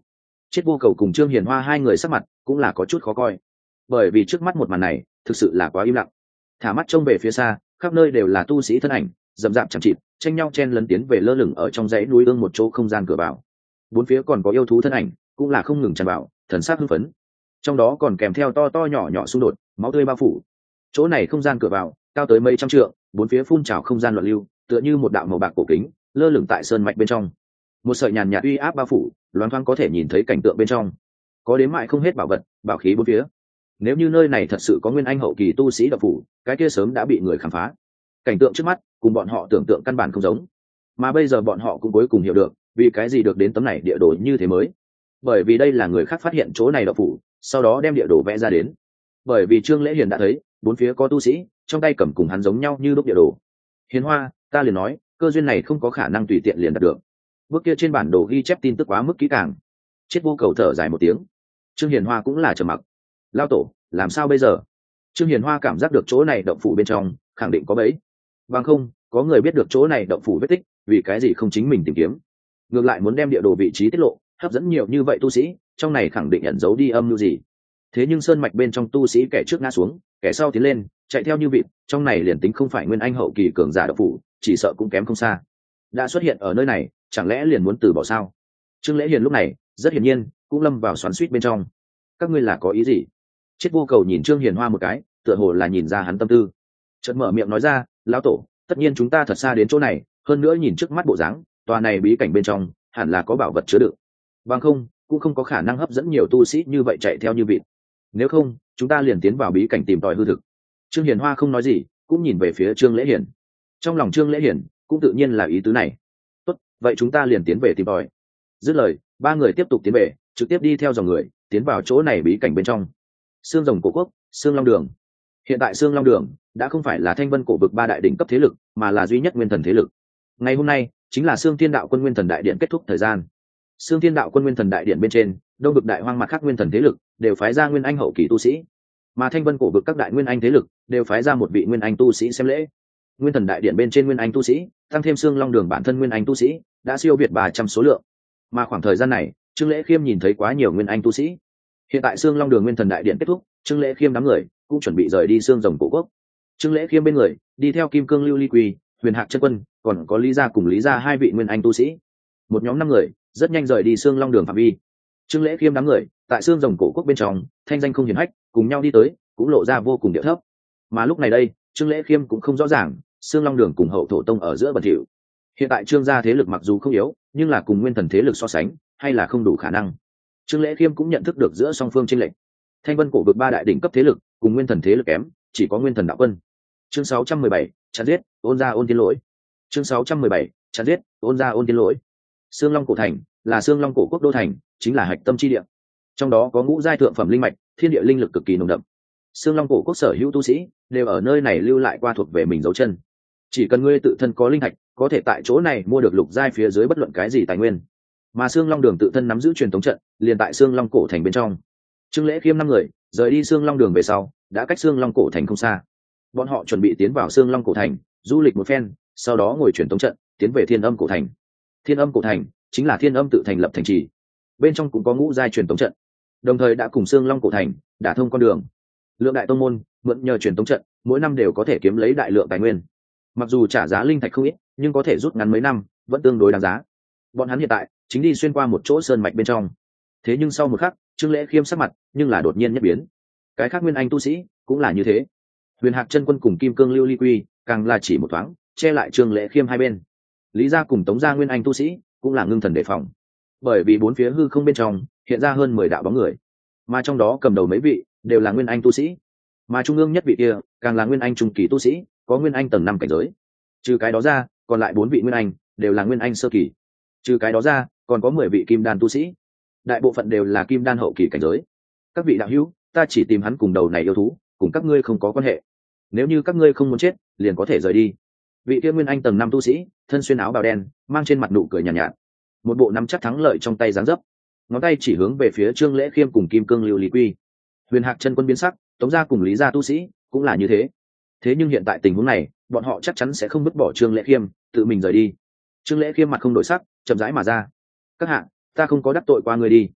Chết Vô Cầu cùng Trương Hiền Hoa hai người sắc mặt cũng là có chút khó coi, bởi vì trước mắt một màn này thực sự là quá im lặng. Thả mắt trông về phía xa, khắp nơi đều là tu sĩ thân ảnh, rậm rạp chẳng chịt, tranh nhau chen lấn tiến về lơ lửng ở trong dãy núi ương một chỗ không gian cửa vào. Bốn phía còn có yêu thú thân ảnh, cũng là không ngừng tràn vào, thần sắc hưng phấn. Trong đó còn kèm theo to to nhỏ nhỏ xung đột, máu tươi bao phủ. Chỗ này không gian cửa vào cao tới mấy trăm trượng, bốn phía phun trào không gian loạn lưu, tựa như một đạo màu bạc cổ kính, lơ lửng tại sơn mạch bên trong. Một sợi nhàn nhạt uy áp bao phủ, loáng thoáng có thể nhìn thấy cảnh tượng bên trong. Có đếm mãi không hết bảo vật, bảo khí bốn phía. Nếu như nơi này thật sự có nguyên anh hậu kỳ tu sĩ độc phủ, cái kia sớm đã bị người khám phá. Cảnh tượng trước mắt cùng bọn họ tưởng tượng căn bản không giống, mà bây giờ bọn họ cũng cuối cùng hiểu được vì cái gì được đến tấm này địa đồ như thế mới. Bởi vì đây là người khác phát hiện chỗ này độc phủ, sau đó đem địa đồ vẽ ra đến. Bởi vì Trương Lễ Hiền đã thấy bốn phía có tu sĩ trong tay cầm cùng hắn giống nhau như đúc địa đồ. Hiền Hoa, ta liền nói cơ duyên này không có khả năng tùy tiện liền đạt được. Bước kia trên bản đồ ghi chép tin tức quá mức kỹ càng. Chết Vô Cầu thở dài một tiếng. Trương Hiền Hoa cũng là trầm mặc. Lao tổ, làm sao bây giờ? Trương Hiền Hoa cảm giác được chỗ này động phủ bên trong khẳng định có bẫy. Bằng không, có người biết được chỗ này động phủ vết tích, vì cái gì không chính mình tìm kiếm? Ngược lại muốn đem địa đồ vị trí tiết lộ, hấp dẫn nhiều như vậy tu sĩ, trong này khẳng định ẩn giấu đi âm mưu gì. Thế nhưng sơn mạch bên trong tu sĩ kẻ trước ngã xuống, kẻ sau tiến lên, chạy theo như vịt, trong này liền tính không phải nguyên anh hậu kỳ cường giả động phủ, chỉ sợ cũng kém không xa. Đã xuất hiện ở nơi này, chẳng lẽ liền muốn từ bỏ sao? Trương Lễ Hiền lúc này rất hiển nhiên cũng lâm vào xoắn xuýt bên trong. Các ngươi là có ý gì? Chết Vô Cầu nhìn Trương Hiền Hoa một cái, tựa hồ là nhìn ra hắn tâm tư. Chợt mở miệng nói ra, lão tổ, tất nhiên chúng ta thật xa đến chỗ này, hơn nữa nhìn trước mắt bộ dáng, tòa này bí cảnh bên trong hẳn là có bảo vật chứa đựng. Bằng không, cũng không có khả năng hấp dẫn nhiều tu sĩ như vậy chạy theo như vịt. Nếu không, chúng ta liền tiến vào bí cảnh tìm tòi hư thực. Trương Hiền Hoa không nói gì, cũng nhìn về phía Trương Lễ Hiền. Trong lòng Trương Lễ Hiền cũng tự nhiên là ý tứ này. Tốt, vậy chúng ta liền tiến về tìm tòi. Dứt lời, ba người tiếp tục tiến về, trực tiếp đi theo dòng người, tiến vào chỗ này bí cảnh bên trong. Xương Rồng Cổ Quốc, Xương Long Đường. Hiện tại Xương Long Đường đã không phải là Thanh Vân Cổ vực ba đại đỉnh cấp thế lực, mà là duy nhất nguyên thần thế lực. Ngày hôm nay chính là Xương Thiên Đạo Quân Nguyên Thần Đại Điện kết thúc thời gian. Xương Thiên Đạo Quân Nguyên Thần Đại Điện bên trên, đông vực đại hoang mặt khác nguyên thần thế lực đều phái ra nguyên anh hậu kỳ tu sĩ, mà Thanh Vân Cổ vực các đại nguyên anh thế lực đều phái ra một vị nguyên anh tu sĩ xem lễ. Nguyên Thần Đại Điện bên trên nguyên anh tu sĩ, tăng thêm Xương Long Đường bản thân nguyên anh tu sĩ, đã siêu việt 300 số lượng. Mà khoảng thời gian này, Trương Lễ Khiêm nhìn thấy quá nhiều nguyên anh tu sĩ. Hiện tại Xương Long Đường Nguyên Thần Đại Điện kết thúc, Trương Lễ Khiêm đám người cũng chuẩn bị rời đi Xương Rồng Cổ Quốc. Trương Lễ Khiêm bên người đi theo Kim Cương Lưu Ly Quỳ, Huyền Hạc Chân Quân, còn có Lý Gia cùng Lý Gia hai vị nguyên anh tu sĩ. Một nhóm 5 người rất nhanh rời đi Xương Long Đường phạm vi. Trương Lễ Khiêm đám người tại Xương Rồng Cổ Quốc bên trong, thanh danh không hiển hách, cùng nhau đi tới, cũng lộ ra vô cùng điệu thấp. Mà lúc này đây, Trương Lễ Khiêm cũng không rõ ràng, Xương Long Đường cùng Hậu Thổ Tông ở giữa bẩn thỉu. Hiện tại Trương gia thế lực mặc dù không yếu, nhưng là cùng nguyên thần thế lực so sánh, hay là không đủ khả năng. Trương Lễ Khiêm cũng nhận thức được giữa song phương chênh lệch. Thanh Vân Cổ vực ba đại đỉnh cấp thế lực, cùng nguyên thần thế lực kém, chỉ có Nguyên Thần Đạo Quân. Chương 617, chặn giết, ôn ra ôn tiên lỗi. Chương 617, chặn giết, ôn ra ôn tiên lỗi. Xương Long Cổ Thành là Xương Long Cổ Quốc đô thành, chính là hạch tâm chi địa. Trong đó có ngũ giai thượng phẩm linh mạch, thiên địa linh lực cực kỳ nồng đậm. Xương Long Cổ Quốc sở hữu tu sĩ đều ở nơi này lưu lại qua thuộc về mình dấu chân. Chỉ cần ngươi tự thân có linh thạch, có thể tại chỗ này mua được lục giai phía dưới bất luận cái gì tài nguyên. Mà Xương Long Đường tự thân nắm giữ truyền thống trận, liền tại Xương Long Cổ Thành bên trong. Trương Lễ Khiêm 5 người rời đi Xương Long Đường về sau, đã cách Xương Long Cổ Thành không xa. Bọn họ chuẩn bị tiến vào Xương Long Cổ Thành, du lịch một phen, sau đó ngồi truyền thống trận, tiến về Thiên Âm Cổ Thành. Thiên Âm Cổ Thành chính là Thiên Âm tự thành lập thành trì, bên trong cũng có ngũ giai truyền thống trận, đồng thời đã cùng Xương Long Cổ Thành đả thông con đường. Lượng đại tông môn mượn nhờ truyền thống trận, mỗi năm đều có thể kiếm lấy đại lượng tài nguyên. Mặc dù trả giá linh thạch không ít, nhưng có thể rút ngắn mấy năm, vẫn tương đối đáng giá. Bọn hắn hiện tại chính đi xuyên qua một chỗ sơn mạch bên trong. Thế nhưng sau một khắc, Trương Lễ Khiêm sắc mặt nhưng là đột nhiên nhất biến. Cái khác nguyên anh tu sĩ cũng là như thế. Huyền Hạc Chân Quân cùng Kim Cương Lưu Ly Quy càng là chỉ một thoáng che lại Trương Lễ Khiêm hai bên. Lý Gia cùng Tống Gia nguyên anh tu sĩ cũng là ngưng thần đề phòng, bởi vì bốn phía hư không bên trong hiện ra hơn 10 đạo bóng người, mà trong đó cầm đầu mấy vị đều là nguyên anh tu sĩ, mà trung ương nhất vị kia càng là nguyên anh trung kỳ tu sĩ, có nguyên anh tầng 5 cảnh giới. Trừ cái đó ra, còn lại 4 vị nguyên anh đều là nguyên anh sơ kỳ. Trừ cái đó ra, còn có 10 vị kim đan tu sĩ, đại bộ phận đều là kim đan hậu kỳ cảnh giới. Các vị đạo hữu, ta chỉ tìm hắn cùng đầu này yêu thú, cùng các ngươi không có quan hệ. Nếu như các ngươi không muốn chết, liền có thể rời đi. Vị kia nguyên anh tầng 5 tu sĩ, thân xuyên áo bào đen, mang trên mặt nụ cười nhàn nhạt, một bộ nắm chắc thắng lợi trong tay dáng dấp, ngón tay chỉ hướng về phía Trương Lễ Khiêm cùng Kim Cương Lưu Ly Quy. Huyền Hạc Chân Quân biến sắc, Tống Gia cùng Lý Gia tu sĩ cũng là như thế. Thế nhưng hiện tại tình huống này, bọn họ chắc chắn sẽ không vứt bỏ Trương Lễ Khiêm, tự mình rời đi. Trương Lễ Khiêm mặt không đổi sắc, chậm rãi mà ra. Các hạ, ta không có đắc tội qua người đi.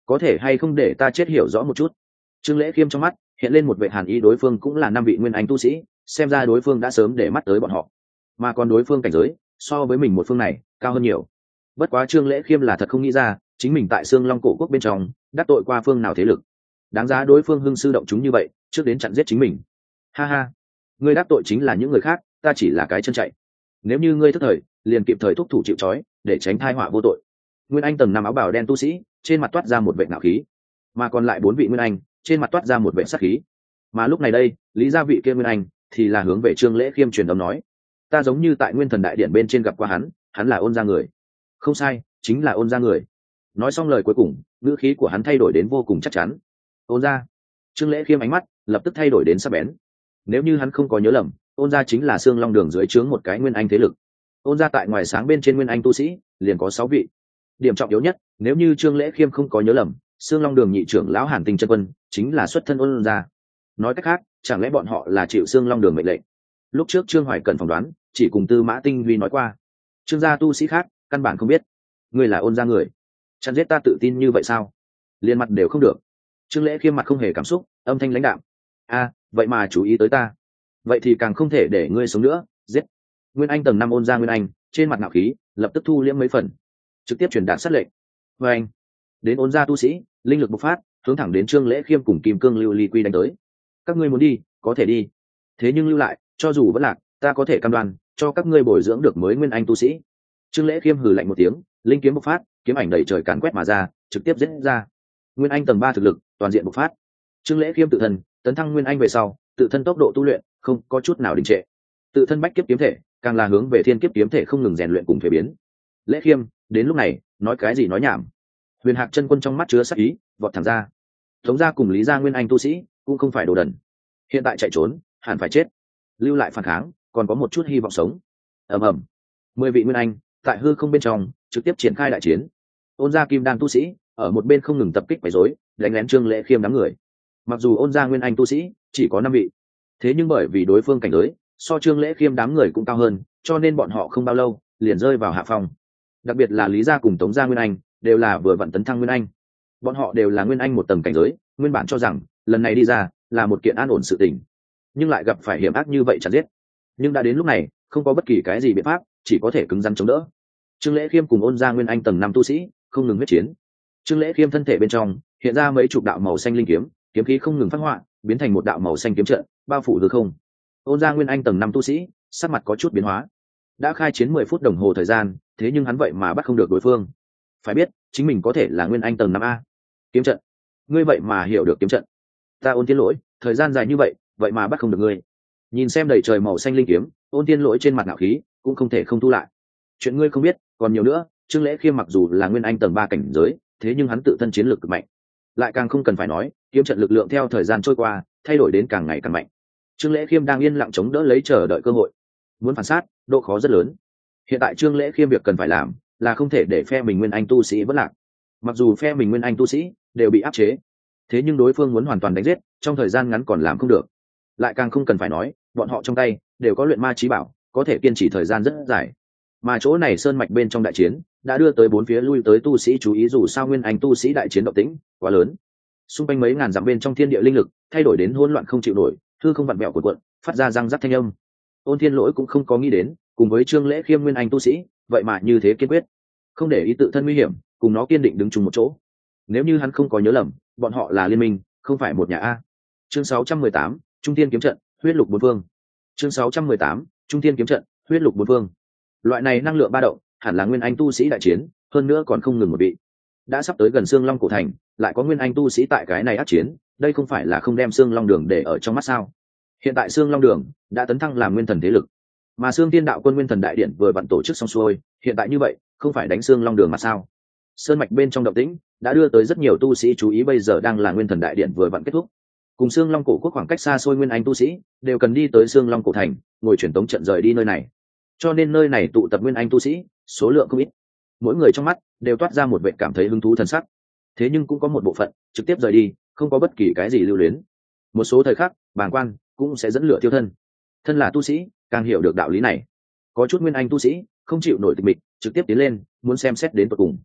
có thể hay không để ta chết hiểu rõ một chút. Trương Lễ Khiêm trong mắt hiện lên một vệ hàn ý, đối phương cũng là 5 vị nguyên anh tu sĩ, xem ra đối phương đã sớm để mắt tới bọn họ, mà còn đối phương cảnh giới so với mình một phương này cao hơn nhiều. Bất quá Trương Lễ Khiêm là thật không nghĩ ra chính mình tại Xương Long cổ quốc bên trong đắc tội qua phương nào thế lực đáng giá đối phương hưng sư động chúng như vậy trước đến chặn giết chính mình. Ha ha, ngươi đắc tội chính là những người khác, ta chỉ là cái chân chạy. Nếu như ngươi thức thời liền kịp thời thúc thủ chịu trói để tránh thai họa vô tội. Nguyên anh tầng 5 áo bào đen tu sĩ trên mặt toát ra một vệ ngạo khí, mà còn lại 4 vị nguyên anh trên mặt toát ra một vệ sát khí. Mà lúc này đây lý gia vị kia nguyên anh thì là hướng về Trương Lễ Khiêm truyền âm nói, ta giống như tại Nguyên Thần đại điện bên trên gặp qua hắn là Ôn gia người. Không sai, chính là Ôn gia người. Nói xong lời cuối cùng ngữ khí của hắn thay đổi đến vô cùng chắc chắn. Ôn gia. Trương Lễ Khiêm ánh mắt lập tức thay đổi đến sắc bén. Nếu như hắn không có nhớ lầm, Ôn gia chính là Xương Long đường dưới trướng một cái nguyên anh thế lực. Ôn gia tại ngoài sáng bên trên nguyên anh tu sĩ liền có 6 vị. Điểm trọng yếu nhất, nếu như Trương Lễ Khiêm không có nhớ lầm, Xương Long đường nhị trưởng lão Hàn Tinh chân quân chính là xuất thân Ôn gia. Nói cách khác, chẳng lẽ bọn họ là chịu Xương Long đường mệnh lệnh? Lúc trước Trương Hoài Cẩn phỏng đoán chỉ cùng Tư Mã Tinh Huy nói qua, Trương gia tu sĩ khác căn bản không biết ngươi là Ôn gia người. Chặn giết ta tự tin như vậy sao? Liên mặt đều không được. Trương Lễ Khiêm mặt không hề cảm xúc, âm thanh lãnh đạm. Vậy mà chú ý tới ta, vậy thì càng không thể để ngươi sống nữa. Giết. Nguyên anh tầng 5 Ôn gia nguyên anh trên mặt ngạo khí lập tức thu liễm mấy phần, trực tiếp truyền đạt sát lệnh. Và anh đến Ôn gia tu sĩ linh lực bộc phát, hướng thẳng đến Trương Lễ Khiêm cùng Kim Cương Lưu Ly Quy đánh tới. Các ngươi muốn đi có thể đi, thế nhưng lưu lại cho dù vẫn lạc ta có thể cam đoan cho các ngươi bồi dưỡng được mới nguyên anh tu sĩ. Trương Lễ Khiêm hừ lạnh một tiếng, linh kiếm bộc phát, kiếm ảnh đầy trời càn quét mà ra, trực tiếp giết ra. Nguyên anh tầng 3 thực lực toàn diện bộc phát. Trương Lễ Khiêm tự thân tấn thăng nguyên anh về sau, tự thân tốc độ tu luyện không có chút nào đình trệ, tự thân bách kiếp kiếm thể càng là hướng về thiên kiếp kiếm thể không ngừng rèn luyện cùng thuế biến. Lễ Khiêm đến lúc này nói cái gì nói nhảm. Huyền Hạc chân quân trong mắt chứa sắc ý, vọt thẳng ra. Tống gia cùng Lý gia nguyên anh tu sĩ cũng không phải đồ đần, hiện tại chạy trốn hẳn phải chết, lưu lại phản kháng còn có một chút hy vọng sống. Ầm ầm, 10 vị nguyên anh tại hư không bên trong trực tiếp triển khai đại chiến. Ôn gia kim đan tu sĩ ở một bên không ngừng tập kích quấy rối, đánh lén Trương Lễ Khiêm đám người. Mặc dù Ôn gia nguyên anh tu sĩ chỉ có 5 vị, thế nhưng bởi vì đối phương cảnh giới so Trương Lễ Khiêm đám người cũng cao hơn, cho nên bọn họ không bao lâu liền rơi vào hạ phong. Đặc biệt là Lý gia cùng Tống gia nguyên anh đều là vừa vặn tấn thăng nguyên anh, bọn họ đều là nguyên anh một tầng cảnh giới, nguyên bản cho rằng lần này đi ra là một kiện an ổn sự tình, nhưng lại gặp phải hiểm ác như vậy chặt giết. Nhưng đã đến lúc này không có bất kỳ cái gì biện pháp, chỉ có thể cứng rắn chống đỡ. Trương Lễ Khiêm cùng Ôn gia nguyên anh tầng 5 tu sĩ không ngừng huyết chiến. Trương Lễ Khiêm thân thể bên trong hiện ra mấy chục đạo màu xanh linh kiếm, kiếm khí không ngừng phát họa, biến thành một đạo màu xanh kiếm trận bao phủ hư không. Ôn gia nguyên anh tầng 5 tu sĩ sắc mặt có chút biến hóa. Đã khai chiến 10 phút đồng hồ thời gian, thế nhưng hắn vậy mà bắt không được đối phương. Phải biết chính mình có thể là nguyên anh tầng 5A. Kiếm trận, ngươi vậy mà hiểu được kiếm trận? Ta Ôn Thiên Lỗi thời gian dài như vậy vậy mà bắt không được ngươi. Nhìn xem đầy trời màu xanh linh kiếm, Ôn Thiên Lỗi trên mặt ngạo khí cũng không thể không thu lại. Chuyện ngươi không biết còn nhiều nữa. Trương Lễ Khiêm mặc dù là nguyên anh tầng 3 cảnh giới, thế nhưng hắn tự thân chiến lược cực mạnh, lại càng không cần phải nói kiếm trận lực lượng theo thời gian trôi qua thay đổi đến càng ngày càng mạnh. Trương Lễ Khiêm đang yên lặng chống đỡ lấy chờ đợi cơ hội, muốn phản sát độ khó rất lớn. Hiện tại Trương Lễ Khiêm việc cần phải làm là không thể để phe mình nguyên anh tu sĩ vất lạc. Mặc dù phe mình nguyên anh tu sĩ đều bị áp chế, thế nhưng đối phương muốn hoàn toàn đánh giết trong thời gian ngắn còn làm không được. Lại càng không cần phải nói bọn họ trong tay đều có luyện ma chí bảo, có thể kiên trì thời gian rất dài. Mà chỗ này sơn mạch bên trong đại chiến đã đưa tới 4 phía lui tới tu sĩ chú ý, dù sao nguyên anh tu sĩ đại chiến động tĩnh quá lớn, xung quanh mấy ngàn dặm bên trong thiên địa linh lực thay đổi đến hỗn loạn không chịu nổi, hư không vặn vẹo cuộn cuộn, phát ra răng rắc thanh âm. Ôn Thiên Lỗi cũng không có nghĩ đến cùng với Trương Lễ Khiêm nguyên anh tu sĩ vậy mà như thế kiên quyết, không để ý tự thân nguy hiểm, cùng nó kiên định đứng chung một chỗ. Nếu như hắn không có nhớ lầm, bọn họ là liên minh, không phải một nhà A. Chương 618, Trung Thiên kiếm trận, huyết lục bốn phương. Chương 618, Trung Thiên kiếm trận, huyết lục bốn phương. Loại này năng lượng ba động hẳn là nguyên anh tu sĩ đại chiến, hơn nữa còn không ngừng một vị. Đã sắp tới gần Xương Long cổ thành, lại có nguyên anh tu sĩ tại cái này ác chiến, đây không phải là không đem Xương Long đường để ở trong mắt sao? Hiện tại Xương Long đường đã tấn thăng làm nguyên thần thế lực, mà Xương Tiên đạo quân nguyên thần đại điện vừa vặn tổ chức xong xuôi, hiện tại như vậy không phải đánh Xương Long đường mà sao? Sơn mạch bên trong động tĩnh đã đưa tới rất nhiều tu sĩ chú ý, bây giờ đang là nguyên thần đại điện vừa vặn kết thúc, cùng Xương Long cổ quốc khoảng cách xa xôi nguyên anh tu sĩ đều cần đi tới Xương Long cổ thành, ngồi truyền tống trận rời đi nơi này, cho nên nơi này tụ tập nguyên anh tu sĩ số lượng không ít, mỗi người trong mắt đều toát ra một vẻ cảm thấy hứng thú thần sắc. Thế nhưng cũng có một bộ phận trực tiếp rời đi, không có bất kỳ cái gì lưu luyến. Một số thời khắc bàng quan cũng sẽ dẫn lửa tiêu thân, thân là tu sĩ càng hiểu được đạo lý này. Có chút nguyên anh tu sĩ không chịu nổi tịch mịch, trực tiếp tiến lên muốn xem xét đến tận cùng.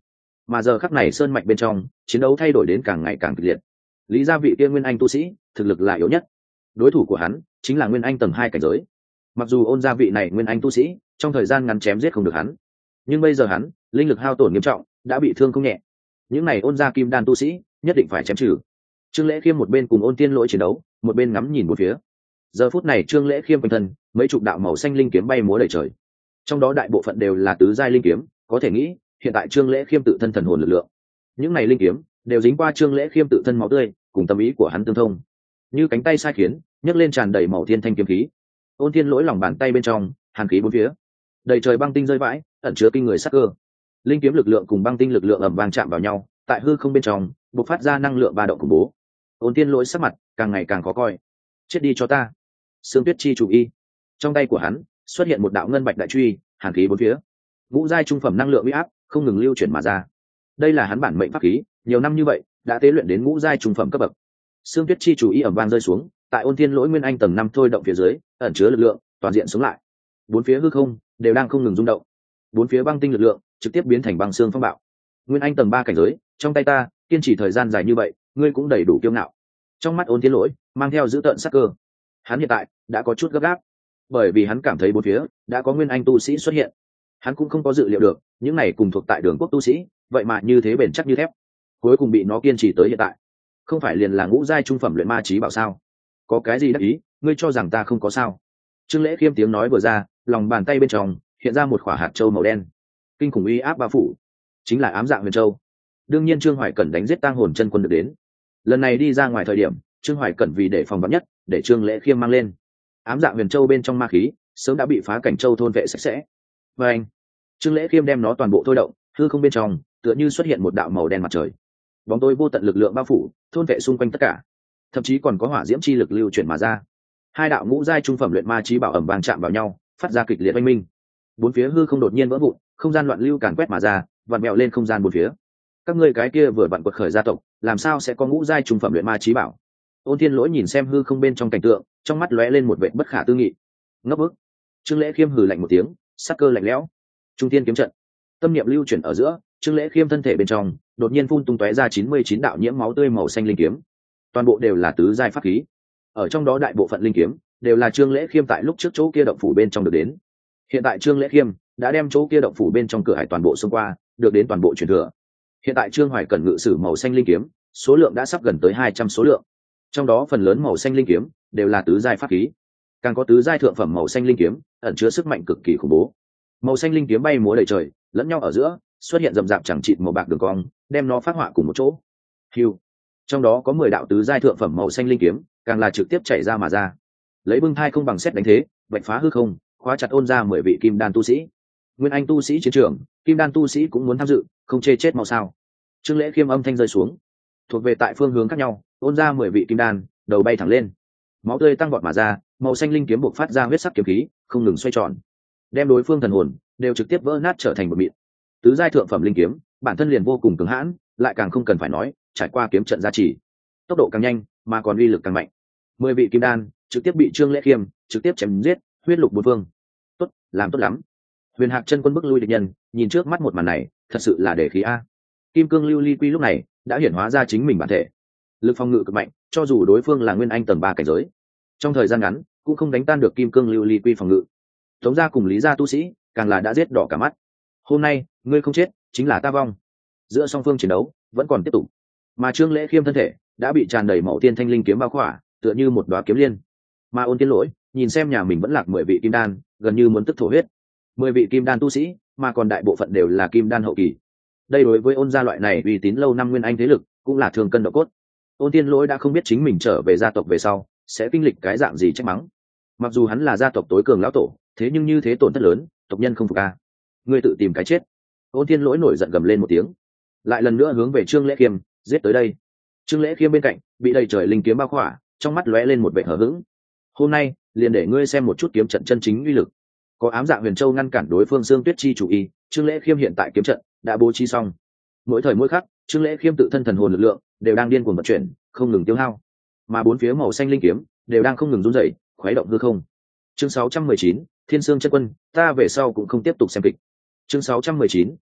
mà giờ khắc này sơn mạch bên trong chiến đấu thay đổi đến càng ngày càng kịch liệt. Lý gia vị kia nguyên anh tu sĩ thực lực là yếu nhất, đối thủ của hắn chính là nguyên anh tầng 2 cảnh giới. Mặc dù ôn gia vị này nguyên anh tu sĩ trong thời gian ngắn chém giết không được hắn, nhưng bây giờ hắn linh lực hao tổn nghiêm trọng, đã bị thương không nhẹ. Những này ôn gia kim đan tu sĩ nhất định phải chém trừ. Trương Lễ Khiêm một bên cùng Ôn Tiên Lỗi chiến đấu, một bên ngắm nhìn bốn phía. Giờ phút này Trương Lễ Khiêm quanh thân mấy chục đạo màu xanh linh kiếm bay múa đầy trời, trong đó đại bộ phận đều là tứ giai linh kiếm. Có thể nghĩ hiện tại Trương Lễ Khiêm tự thân thần hồn lực lượng, những này linh kiếm đều dính qua Trương Lễ Khiêm tự thân máu tươi, cùng tâm ý của hắn tương thông, như cánh tay sai khiến nhấc lên tràn đầy màu thiên thanh kiếm khí. Ôn Thiên Lỗi lòng bàn tay bên trong hàn khí bốn phía, đầy trời băng tinh rơi vãi, ẩn chứa kinh người sắc cơ. Linh kiếm lực lượng cùng băng tinh lực lượng ầm vang chạm vào nhau, tại hư không bên trong bộc phát ra năng lượng ba động khủng bố. Ôn Thiên Lỗi sắc mặt càng ngày càng khó coi. Chết đi cho ta! Sương Tuyết chi chủ y. Trong tay của hắn xuất hiện một đạo ngân bạch đại truy, hàn khí bốn phía, ngũ giai trung phẩm năng lượng uy áp không ngừng lưu chuyển mà ra. Đây là hắn bản mệnh pháp khí, nhiều năm như vậy đã tế luyện đến ngũ giai trung phẩm cấp bậc. Sương Tuyết chi chủ y ầm vang rơi xuống, tại Ôn Thiên Lỗi nguyên anh tầng 5 thôi động phía dưới, ẩn chứa lực lượng toàn diện sống lại. Bốn phía hư không đều đang không ngừng rung động, bốn phía băng tinh lực lượng trực tiếp biến thành băng xương phong bạo. Nguyên anh tầng 3 cảnh giới, trong tay ta kiên trì thời gian dài như vậy, ngươi cũng đầy đủ kiêu ngạo. Trong mắt Ôn Thiên Lỗi mang theo dữ tợn sắc cơ. Hắn hiện tại đã có chút gấp gáp, bởi vì hắn cảm thấy bốn phía đã có nguyên anh tu sĩ xuất hiện. Hắn cũng không có dự liệu được những này cùng thuộc tại Đường Quốc tu sĩ vậy mà như thế bền chắc như thép, cuối cùng bị nó kiên trì tới hiện tại. Không phải liền là ngũ giai trung phẩm luyện ma chí bảo sao? Có cái gì đắc ý, ngươi cho rằng ta không có sao? Trương Lễ Khiêm tiếng nói vừa ra, lòng bàn tay bên trong hiện ra một quả hạt châu màu đen, kinh khủng uy áp bao phủ, chính là ám dạ huyền châu. Đương nhiên Trương Hoài Cẩn đánh giết tang hồn chân quân được đến, lần này đi ra ngoài thời điểm Trương Hoài Cẩn vì để phòng vắn nhất, để Trương Lễ Khiêm mang lên ám dạ huyền châu bên trong ma khí sớm đã bị phá cảnh châu thôn vệ sạch sẽ. Và anh, Trương Lễ Khiêm đem nó toàn bộ thôi động, hư không bên trong tựa như xuất hiện một đạo màu đen mặt trời, bóng tối vô tận lực lượng bao phủ, thôn vệ xung quanh tất cả, thậm chí còn có hỏa diễm chi lực lưu chuyển mà ra. Hai đạo ngũ giai trung phẩm luyện ma chí bảo ầm vang chạm vào nhau, phát ra kịch liệt oanh minh. Bốn phía hư không đột nhiên vỡ vụn, không gian loạn lưu càn quét mà ra, vặn mèo lên không gian bốn phía. Các ngươi cái kia vừa vặn quật khởi gia tộc, làm sao sẽ có ngũ giai trung phẩm luyện ma chí bảo? Ôn Thiên Lỗi nhìn xem hư không bên trong cảnh tượng, trong mắt lóe lên một vẻ bất khả tư nghị. Ngấp ức. Trương Lễ Khiêm hừ lạnh một tiếng, sắc cơ lạnh lẽo. Trung thiên kiếm trận. Tâm niệm lưu chuyển ở giữa, Trương Lễ Khiêm thân thể bên trong đột nhiên phun tung tóe ra 99 đạo nhiễm máu tươi màu xanh linh kiếm. Toàn bộ đều là tứ giai pháp khí. Ở trong đó đại bộ phận linh kiếm đều là Trương Lễ Khiêm tại lúc trước chỗ kia động phủ bên trong được đến. Hiện tại Trương Lễ Khiêm đã đem chỗ kia động phủ bên trong cửa hải toàn bộ xông qua, được đến toàn bộ truyền thừa. Hiện tại Trương Hoài Cẩn ngự sử màu xanh linh kiếm, số lượng đã sắp gần tới 200 số lượng. Trong đó phần lớn màu xanh linh kiếm đều là tứ giai pháp khí, càng có tứ giai thượng phẩm màu xanh linh kiếm ẩn chứa sức mạnh cực kỳ khủng bố. Màu xanh linh kiếm bay múa đầy trời, lẫn nhau ở giữa xuất hiện rậm rạp chẳng chịt màu bạc đường cong, đem nó phát họa cùng một chỗ. Hưu. Trong đó có 10 đạo tứ giai thượng phẩm màu xanh linh kiếm, càng là trực tiếp chảy ra mà ra, lấy bưng thai không bằng xét đánh thế, vạch phá hư không, khóa chặt Ôn ra 10 vị kim đan tu sĩ. Nguyên anh tu sĩ chiến trường, kim đan tu sĩ cũng muốn tham dự, không chê chết mau sao? Trương Lễ Khiêm âm thanh rơi xuống, thuộc về tại phương hướng khác nhau, Ôn ra 10 vị kim đan đầu bay thẳng lên, máu tươi tăng vọt mà ra, màu xanh linh kiếm buộc phát ra huyết sắc kiếm khí không ngừng xoay tròn, đem đối phương thần hồn đều trực tiếp vỡ nát trở thành một mịn. Tứ giai thượng phẩm linh kiếm bản thân liền vô cùng cứng hãn, lại càng không cần phải nói, trải qua kiếm trận gia trì, tốc độ càng nhanh mà còn uy lực càng mạnh. 10 vị kim đan trực tiếp bị Trương Lễ Khiêm trực tiếp chém giết, huyết lục bốn phương. Tốt, làm tốt lắm. Huyền Hạc chân quân bức lui địch nhân, nhìn trước mắt một màn này, thật sự là để khí a. Kim cương lưu ly quy lúc này đã hiển hóa ra chính mình bản thể, lực phòng ngự cực mạnh, cho dù đối phương là nguyên anh tầng 3 cảnh giới, trong thời gian ngắn cũng không đánh tan được kim cương lưu ly quy phòng ngự. Tống gia cùng Lý gia tu sĩ càng là đã giết đỏ cả mắt. Hôm nay ngươi không chết chính là ta vong. Giữa song phương chiến đấu vẫn còn tiếp tục, mà Trương Lễ Khiêm thân thể đã bị tràn đầy màu tiên thanh linh kiếm bao khỏa, tựa như một đóa kiếm liên. Mà Ôn Tiên Lỗi nhìn xem nhà mình vẫn lạc 10 vị kim đan, gần như muốn tức thổ huyết. 10 vị kim đan tu sĩ, mà còn đại bộ phận đều là kim đan hậu kỳ. Đây đối với Ôn gia loại này uy tín lâu năm nguyên anh thế lực cũng là thương cân độ cốt. Ôn Tiên Lỗi đã không biết chính mình trở về gia tộc về sau sẽ kinh lịch cái dạng gì trách mắng. Mặc dù hắn là gia tộc tối cường lão tổ, thế nhưng như thế tổn thất lớn, tộc nhân không phục a. Ngươi tự tìm cái chết. Ôn Tiên Lỗi nổi giận gầm lên một tiếng, lại lần nữa hướng về Trương Lễ Khiêm giết tới đây. Trương Lễ Khiêm bên cạnh bị đầy trời linh kiếm bao khỏa, trong mắt lóe lên một vẻ hờ hững. Hôm nay liền để ngươi xem một chút kiếm trận chân chính uy lực. Có ám dạ huyền châu ngăn cản đối phương Sương Tuyết chi chủ y, Trương Lễ Khiêm hiện tại kiếm trận đã bố trí xong. Mỗi thời mỗi khắc, Trương Lễ Khiêm tự thân thần hồn lực lượng đều đang điên cuồng vận chuyển, không ngừng tiêu hao, mà bốn phía màu xanh linh kiếm đều đang không ngừng run rẩy, khuấy động hư không. Chương 619, Thiên Sương chân quân, ta về sau cũng không tiếp tục xem kịch. Chương 619,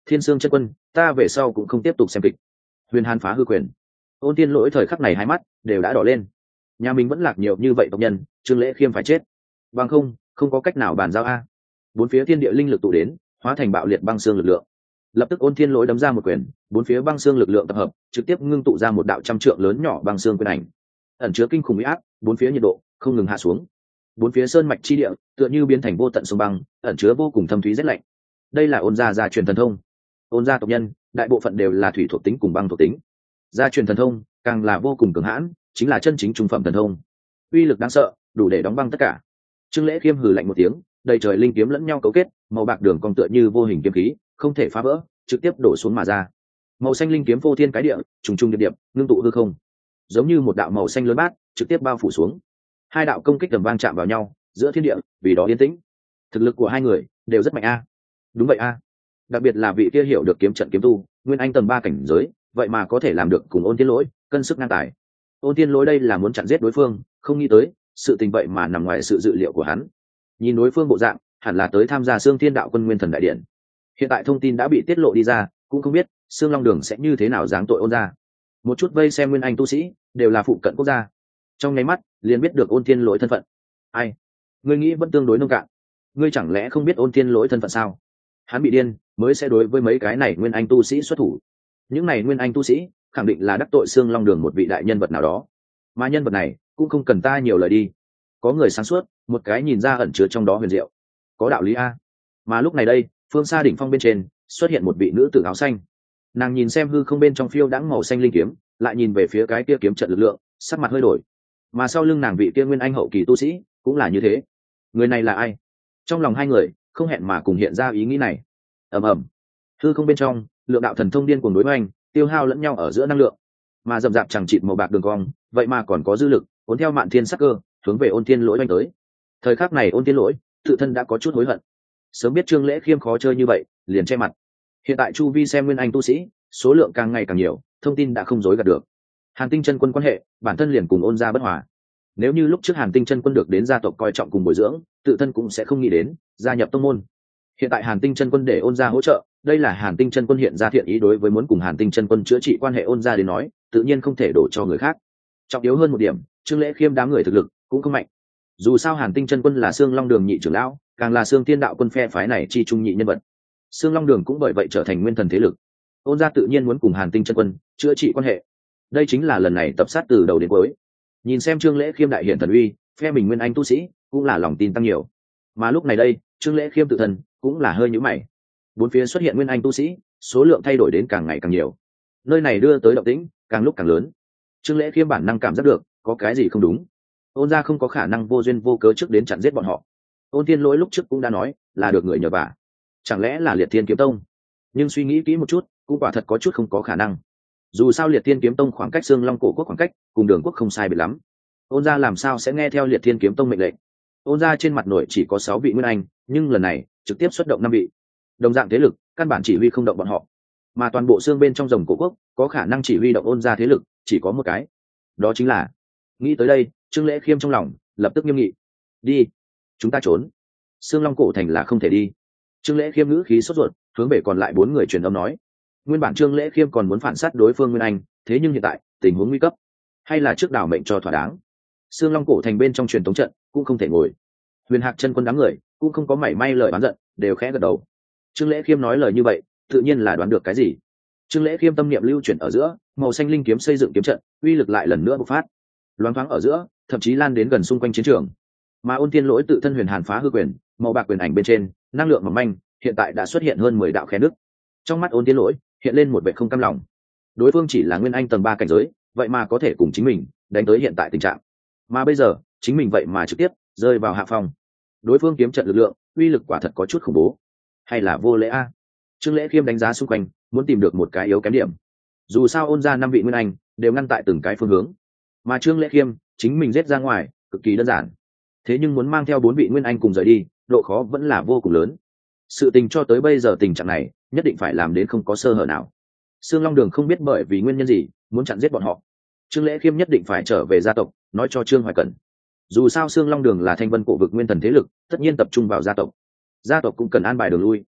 Thiên Sương chân quân, ta về sau cũng không tiếp tục xem kịch. Huyền Hàn phá hư quyền. Ôn Thiên Lỗi thời khắc này hai mắt đều đã đỏ lên. Nhà mình vẫn lạc nhiều như vậy tộc nhân, Trương Lễ Khiêm phải chết. Bằng không có cách nào bàn giao a. Bốn phía thiên địa linh lực tụ đến, hóa thành bạo liệt băng xương lực lượng. Lập tức Ôn Thiên Lỗi đấm ra một quyền, bốn phía băng xương lực lượng tập hợp, trực tiếp ngưng tụ ra một đạo trăm trượng lớn nhỏ băng xương quyền ảnh. Ẩn chứa kinh khủng uy áp, bốn phía nhiệt độ không ngừng hạ xuống. Bốn phía sơn mạch chi địa tựa như biến thành vô tận sông băng, ẩn chứa vô cùng thâm thúy rét lạnh. Đây là Ôn gia truyền thần thông. Ôn gia tộc nhân đại bộ phận đều là thủy thuộc tính cùng băng thuộc tính. Gia truyền thần thông càng là vô cùng cường hãn, chính là chân chính trung phẩm thần thông, uy lực đáng sợ, đủ để đóng băng tất cả. Trương Lễ Khiêm hừ lạnh một tiếng, đầy trời linh kiếm lẫn nhau cấu kết, màu bạc đường cong tựa như vô hình kiếm khí, không thể phá vỡ, trực tiếp đổ xuống mà ra. Màu xanh linh kiếm vô thiên cái địa, trùng trùng điệp điệp, ngưng tụ hư không, giống như một đạo màu xanh lớn bát, trực tiếp bao phủ xuống. Hai đạo công kích tầm vang chạm vào nhau, giữa thiên địa vì đó yên tĩnh. Thực lực của hai người đều rất mạnh a. Đúng vậy a. Đặc biệt là vị kia hiểu được kiếm trận kiếm tu, nguyên anh tầng 3 cảnh giới, vậy mà có thể làm được cùng Ôn Thiên Lỗi cân sức ngang tài. Ôn Thiên Lỗi đây là muốn chặn giết đối phương, không nghĩ tới sự tình vậy mà nằm ngoài sự dự liệu của hắn. Nhìn đối phương bộ dạng, hẳn là tới tham gia Xương Thiên Đạo Quân Nguyên Thần đại điện. Hiện tại thông tin đã bị tiết lộ đi ra, cũng không biết Xương Long Đường sẽ như thế nào giáng tội Ôn gia. Một chút vây xem nguyên anh tu sĩ đều là phụ cận quốc gia, trong nháy mắt liền biết được Ôn Thiên Lỗi thân phận. Ai? Ngươi nghĩ vẫn tương đối nông cạn. Ngươi chẳng lẽ không biết Ôn Thiên Lỗi thân phận sao? Hắn bị điên mới sẽ đối với mấy cái này nguyên anh tu sĩ xuất thủ. Những này nguyên anh tu sĩ khẳng định là đắc tội Xương Long Đường một vị đại nhân vật nào đó, mà nhân vật này cũng không cần ta nhiều lời đi. Có người sáng suốt, một cái nhìn ra ẩn chứa trong đó huyền diệu. Có đạo lý a. Mà lúc này đây, phương xa đỉnh phong bên trên xuất hiện một vị nữ tử áo xanh. Nàng nhìn xem hư không bên trong phiêu đãng màu xanh linh kiếm, lại nhìn về phía cái kia kiếm trận lực lượng, sắc mặt hơi đổi. Mà sau lưng nàng vị kia nguyên anh hậu kỳ tu sĩ cũng là như thế. Người này là ai? Trong lòng hai người không hẹn mà cùng hiện ra ý nghĩ này. Ầm ầm. Hư không bên trong, lượng đạo thần thông điên cuồng đối hoành, tiêu hao lẫn nhau ở giữa năng lượng. Mà rậm rạp chẳng chịt màu bạc đường cong, vậy mà còn có dư lực, cuốn theo mạn thiên sắc cơ, hướng về Ôn Thiên Lỗi đánh tới. Thời khắc này Ôn Thiên Lỗi tự thân đã có chút hối hận. Sớm biết Trương Lễ Khiêm khó chơi như vậy, liền che mặt. Hiện tại chu vi xem nguyên anh tu sĩ, số lượng càng ngày càng nhiều, thông tin đã không dối gạt được. Hàn Tinh chân quân quan hệ, bản thân liền cùng Ôn gia bất hòa. Nếu như lúc trước Hàn Tinh chân quân được đến gia tộc coi trọng cùng bồi dưỡng, tự thân cũng sẽ không nghĩ đến gia nhập tông môn. Hiện tại Hàn Tinh chân quân để Ôn gia hỗ trợ, đây là Hàn Tinh chân quân hiện ra thiện ý đối với muốn cùng Hàn Tinh chân quân chữa trị quan hệ Ôn gia đến nói, tự nhiên không thể đổ cho người khác. Trọng yếu hơn một điểm, Trương Lễ Khiêm đám người thực lực cũng không mạnh. Dù sao Hàn Tinh chân quân là Xương Long Đường nhị trưởng lão, càng là Xương Thiên Đạo Quân phe phái này chi trung nhị nhân vật. Xương Long Đường cũng bởi vậy trở thành nguyên thần thế lực. Ôn gia tự nhiên muốn cùng Hàn Tinh chân quân chữa trị quan hệ. Đây chính là lần này tập sát từ đầu đến cuối. Nhìn xem Trương Lễ Khiêm đại hiện thần uy, phe mình nguyên anh tu sĩ cũng là lòng tin tăng nhiều. Mà lúc này đây, Trương Lễ Khiêm tự thân cũng là hơi nhíu mày. Bốn phía xuất hiện nguyên anh tu sĩ, số lượng thay đổi đến càng ngày càng nhiều. Nơi này đưa tới động tĩnh càng lúc càng lớn. Trương Lễ Khiêm bản năng cảm giác được có cái gì không đúng. Ôn gia không có khả năng vô duyên vô cớ trước đến chặn giết bọn họ. Ôn Thiên Lỗi lúc trước cũng đã nói là được người nhờ vả, chẳng lẽ là Liệt Thiên Kiếm Tông? Nhưng suy nghĩ kỹ một chút, cũng quả thật có chút không có khả năng. Dù sao Liệt Thiên Kiếm Tông khoảng cách Xương Long Cổ Quốc khoảng cách cùng Đường Quốc không sai biệt lắm. Ôn gia làm sao sẽ nghe theo Liệt Thiên Kiếm Tông mệnh lệnh? Ôn gia trên mặt nội chỉ có 6 vị nguyên anh, nhưng lần này trực tiếp xuất động 5 vị. Đồng dạng thế lực, căn bản chỉ huy không động bọn họ. Mà toàn bộ xương bên trong rồng Cổ Quốc, có khả năng chỉ huy động Ôn gia thế lực, chỉ có một cái. Đó chính là. Nghĩ tới đây, Trương Lễ Khiêm trong lòng lập tức nghiêm nghị. Đi, chúng ta trốn. Xương Long Cổ thành là không thể đi. Trương Lễ Khiêm ngữ khí sốt ruột, hướng về còn lại 4 người truyền âm nói. Nguyên bản Trương Lễ Khiêm còn muốn phản sát đối phương Nguyên Anh, thế nhưng hiện tại tình huống nguy cấp, hay là trước đảo mệnh cho thỏa đáng. Xương Long Cổ thành bên trong truyền tống trận cũng không thể ngồi. Huyền Hạc chân quân đám người cũng không có mảy may lời oán giận, đều khẽ gật đầu. Trương Lễ Khiêm nói lời như vậy, tự nhiên là đoán được cái gì. Trương Lễ Khiêm tâm niệm lưu chuyển ở giữa, màu xanh linh kiếm xây dựng kiếm trận, uy lực lại lần nữa bộc phát. Loáng thoáng ở giữa, thậm chí lan đến gần xung quanh chiến trường. Mà Ôn Thiên Lỗi tự thân huyền hàn phá hư quyền, màu bạc quyền ảnh bên trên, năng lượng mỏng manh, hiện tại đã xuất hiện hơn 10 đạo khe nứt. Trong mắt Ôn Thiên Lỗi hiện lên một vẻ không cam lòng. Đối phương chỉ là nguyên anh tầng 3 cảnh giới, vậy mà có thể cùng chính mình đánh tới hiện tại tình trạng. Mà bây giờ, chính mình vậy mà trực tiếp rơi vào hạ phong. Đối phương kiếm trận lực lượng, uy lực quả thật có chút khủng bố. Hay là vô lễ a? Trương Lễ Khiêm đánh giá xung quanh, muốn tìm được một cái yếu kém điểm. Dù sao Ôn gia 5 vị nguyên anh đều ngăn tại từng cái phương hướng, mà Trương Lễ Khiêm chính mình giết ra ngoài, cực kỳ đơn giản. Thế nhưng muốn mang theo 4 vị nguyên anh cùng rời đi, độ khó vẫn là vô cùng lớn. Sự tình cho tới bây giờ tình trạng này, nhất định phải làm đến không có sơ hở nào. Xương Long Đường không biết bởi vì nguyên nhân gì muốn chặn giết bọn họ. Trương Lễ Khiêm nhất định phải trở về gia tộc, nói cho Trương Hoài Cẩn. Dù sao Xương Long Đường là Thanh Vân Cổ vực nguyên thần thế lực, tất nhiên tập trung vào gia tộc. Gia tộc cũng cần an bài đường lui.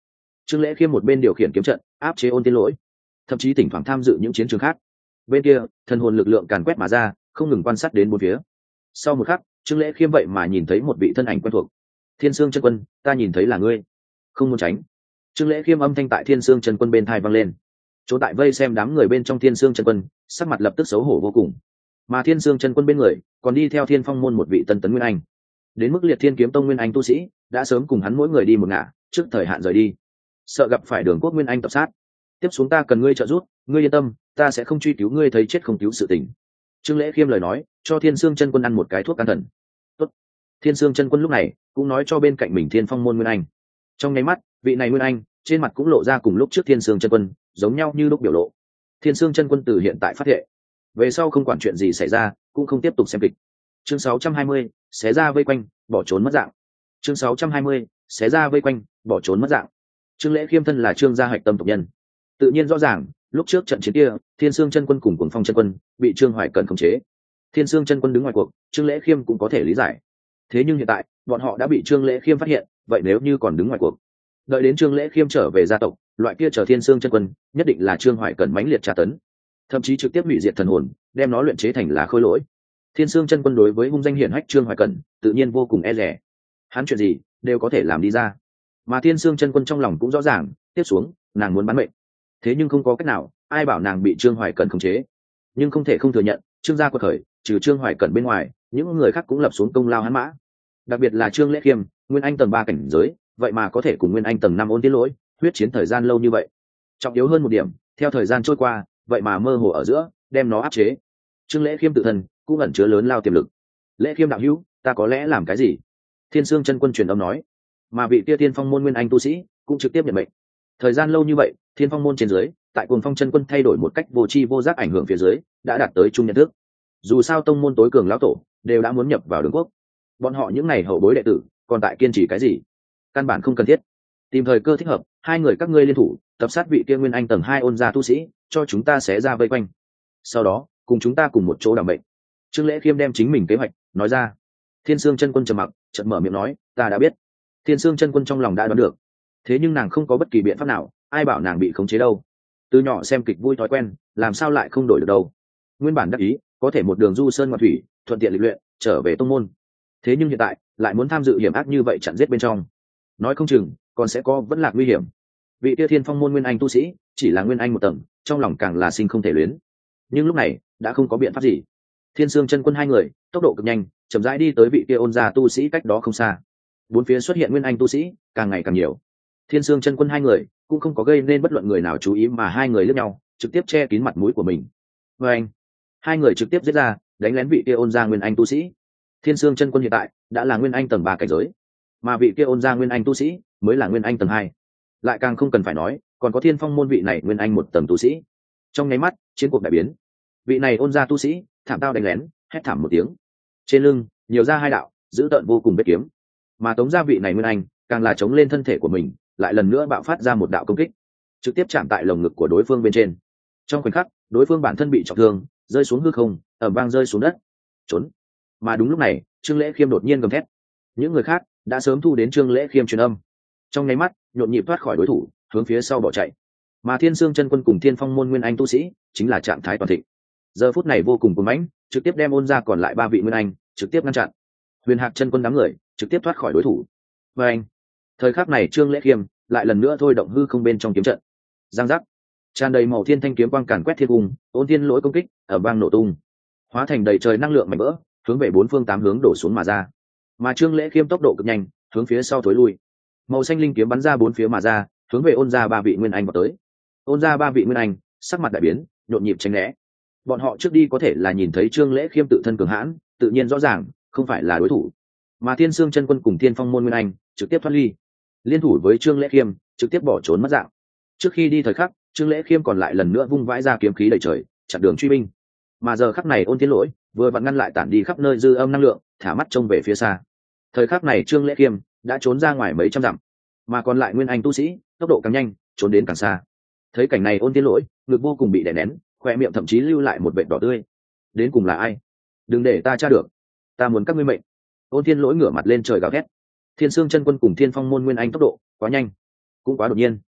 Trương Lễ Khiêm một bên điều khiển kiếm trận áp chế Ôn Tiên Lỗi, thậm chí thỉnh thoảng tham dự những chiến trường khác. Bên kia thần hồn lực lượng càn quét mà ra, không ngừng quan sát đến bốn phía. Sau một khắc, Trương Lễ Khiêm vậy mà nhìn thấy một vị thân ảnh quen thuộc. Thiên Sương Chân Quân, ta nhìn thấy là ngươi. Không muốn tránh. Trương Lễ Khiêm âm thanh tại Thiên Sương Chân Quân bên tai vang lên. Chỗ tại vây xem đám người bên trong Thiên Sương Chân Quân, sắc mặt lập tức xấu hổ vô cùng. Mà Thiên Sương Chân Quân bên người, còn đi theo Thiên Phong môn một vị tân tấn nguyên anh. Đến mức Liệt Thiên Kiếm Tông nguyên anh tu sĩ, đã sớm cùng hắn mỗi người đi một ngả, trước thời hạn rời đi. Sợ gặp phải Đường Quốc nguyên anh tập sát. Tiếp xuống ta cần ngươi trợ giúp, ngươi yên tâm, ta sẽ không truy cứu ngươi thấy chết không cứu sự tình. Trương Lễ Khiêm lời nói, cho Thiên Sương Chân Quân ăn một cái thuốc can thần. Tốt. Thiên Sương Chân Quân lúc này cũng nói cho bên cạnh mình Thiên Phong môn nguyên anh. Trong nháy mắt, vị này nguyên anh trên mặt cũng lộ ra cùng lúc trước Thiên Sương Chân Quân giống nhau như lúc biểu lộ. Thiên Sương Chân Quân từ hiện tại phát hiện, về sau không quản chuyện gì xảy ra, cũng không tiếp tục xem kịch. Chương 620, xé ra vây quanh, bỏ trốn mất dạng. Chương 620, xé ra vây quanh, bỏ trốn mất dạng. Trương Lễ Khiêm thân là Trương gia hạch tâm tộc nhân, tự nhiên rõ ràng, lúc trước trận chiến kia, Thiên Sương Chân Quân cùng Cuồng Phong Chân Quân bị Trương Hoài Cẩn khống chế. Thiên Sương Chân Quân đứng ngoài cuộc, Trương Lễ Khiêm cũng có thể lý giải. Thế nhưng hiện tại, bọn họ đã bị Trương Lễ Khiêm phát hiện, vậy nếu như còn đứng ngoài cuộc, đợi đến Trương Lễ Khiêm trở về gia tộc, loại kia chờ Thiên Sương Chân Quân, nhất định là Trương Hoài Cẩn mãnh liệt tra tấn, thậm chí trực tiếp hủy diệt thần hồn, đem nó luyện chế thành là khôi lỗi. Thiên Sương Chân Quân đối với hung danh hiển hách Trương Hoài Cẩn, tự nhiên vô cùng e dè. Hắn chuyện gì đều có thể làm đi ra. Mà Thiên Sương Chân Quân trong lòng cũng rõ ràng, tiếp xuống, nàng muốn bán mệnh. Thế nhưng không có cách nào, ai bảo nàng bị Trương Hoài Cẩn khống chế. Nhưng không thể không thừa nhận, Trương gia quật khởi, trừ Trương Hoài Cẩn bên ngoài, những người khác cũng lập xuống công lao hắn mã. Đặc biệt là Trương Lễ Khiêm, nguyên anh tầng 3 cảnh giới, vậy mà có thể cùng nguyên anh tầng 5 Ôn Tiên Lỗi huyết chiến thời gian lâu như vậy. Trọng yếu hơn một điểm, theo thời gian trôi qua, vậy mà mơ hồ ở giữa, đem nó áp chế. Trương Lễ Khiêm tự thân cũng ẩn chứa lớn lao tiềm lực. Lễ Khiêm đạo hữu, ta có lẽ làm cái gì? Thiên Sương Chân Quân truyền âm nói. Mà vị kia Thiên Phong môn nguyên anh tu sĩ cũng trực tiếp nhận mệnh. Thời gian lâu như vậy, Thiên Phong môn trên dưới, tại Cuồng Phong Chân Quân thay đổi một cách vô tri vô giác ảnh hưởng phía dưới, đã đạt tới chung nhận thức. Dù sao tông môn tối cường lão tổ đều đã muốn nhập vào Đường Quốc, bọn họ những ngày hậu bối đệ tử còn tại kiên trì cái gì? Căn bản không cần thiết. Tìm thời cơ thích hợp, hai người các ngươi liên thủ, tập sát vị kia nguyên anh tầng 2 Ôn gia tu sĩ, cho chúng ta xé ra vây quanh. Sau đó, cùng chúng ta cùng một chỗ đảm mệnh. Trương Lễ Khiêm đem chính mình kế hoạch nói ra. Thiên Sương Chân Quân trầm mặc, chợt mở miệng nói, ta đã biết. Thiên Sương Chân Quân trong lòng đã đoán được, thế nhưng nàng không có bất kỳ biện pháp nào, ai bảo nàng bị khống chế đâu. Từ nhỏ xem kịch vui thói quen, làm sao lại không đổi được đâu. Nguyên bản đắc ý có thể một đường du sơn ngoạn thủy, thuận tiện lịch luyện, trở về tông môn. Thế nhưng hiện tại lại muốn tham dự hiểm ác như vậy, chặn giết bên trong, nói không chừng còn sẽ có vẫn là nguy hiểm. Vị Tia Thiên Phong môn nguyên anh tu sĩ chỉ là nguyên anh một tầng, trong lòng càng là sinh không thể luyến. Nhưng lúc này đã không có biện pháp gì. Thiên Sương Chân Quân hai người tốc độ cực nhanh, chậm rãi đi tới vị kia Ôn gia tu sĩ cách đó không xa. Bốn phía xuất hiện nguyên anh tu sĩ càng ngày càng nhiều. Thiên Sương Chân Quân hai người cũng không có gây nên bất luận người nào chú ý, mà hai người lướt nhau, trực tiếp che kín mặt mũi của mình. Và anh, hai người trực tiếp giết ra, đánh lén vị kia Ôn gia nguyên anh tu sĩ. Thiên Sương Chân Quân hiện tại đã là nguyên anh tầng 3 cảnh giới, mà vị kia Ôn gia nguyên anh tu sĩ mới là nguyên anh tầng 2. Lại càng không cần phải nói, còn có Thiên Phong môn vị này nguyên anh một tầng tu sĩ. Trong nháy mắt, chiến cuộc đại biến. Vị này Ôn gia tu sĩ thảm tao đánh lén, hét thảm một tiếng. Trên lưng nhiều ra hai đạo dữ tợn vô cùng vết kiếm, mà Tống gia vị này nguyên anh càng là chống lên thân thể của mình, lại lần nữa bạo phát ra một đạo công kích, trực tiếp chạm tại lồng ngực của đối phương bên trên. Trong khoảnh khắc, đối phương bản thân bị trọng thương, rơi xuống hư không, ầm vang rơi xuống đất. Trốn. Mà đúng lúc này, Trương Lễ Khiêm đột nhiên gầm thét. Những người khác đã sớm thu đến Trương Lễ Khiêm truyền âm, trong nháy mắt nhộn nhịp thoát khỏi đối thủ, hướng phía sau bỏ chạy. Mà Thiên Sương Chân Quân cùng Thiên Phong môn nguyên anh tu sĩ chính là trạng thái toàn thịnh, giờ phút này vô cùng cuồng mãnh, trực tiếp đem Ôn gia còn lại 3 vị nguyên anh trực tiếp ngăn chặn. Huyền Hạc Chân Quân đám người trực tiếp thoát khỏi đối thủ. Và anh, thời khắc này Trương Lễ Khiêm lại lần nữa thôi động hư không bên trong kiếm trận. Giang giác, tràn đầy màu thiên thanh kiếm quang càn quét thiên cung, Ôn Thiên Lỗi công kích ở bang nổ tung, hóa thành đầy trời năng lượng mạnh vỡ, hướng về 4 phương 8 hướng đổ xuống mà ra. Mà Trương Lễ Khiêm tốc độ cực nhanh, hướng phía sau thối lui. Màu xanh linh kiếm bắn ra 4 phía mà ra, hướng về Ôn gia 3 vị nguyên anh vào tới. Ôn gia 3 vị nguyên anh sắc mặt đại biến, nhộn nhịp tránh né. Bọn họ trước đi có thể là nhìn thấy Trương Lễ Khiêm tự thân cường hãn, tự nhiên rõ ràng không phải là đối thủ. Mà Thiên Sương Chân Quân cùng Thiên Phong môn nguyên anh trực tiếp thoát ly, liên thủ với Trương Lễ Khiêm, trực tiếp bỏ trốn mất dạng. Trước khi đi thời khắc, Trương Lễ Khiêm còn lại lần nữa vung vãi ra kiếm khí đầy trời, chặn đường truy binh. Mà giờ khắc này Ôn Thiên Lỗi vừa vặn ngăn lại tản đi khắp nơi dư âm năng lượng, thả mắt trông về phía xa. Thời khắc này Trương Lễ Khiêm đã trốn ra ngoài mấy trăm dặm, mà còn lại nguyên anh tu sĩ tốc độ càng nhanh, trốn đến càng xa. Thấy cảnh này Ôn Thiên Lỗi ngực vô cùng bị đè nén, khoe miệng thậm chí lưu lại một vệt đỏ tươi. Đến cùng là ai? Đừng để ta tra được, ta muốn các ngươi mệnh. Ôn Thiên Lỗi ngửa mặt lên trời gào thét. Thiên Sương Chân Quân cùng Thiên Phong môn nguyên anh tốc độ quá nhanh, cũng quá đột nhiên.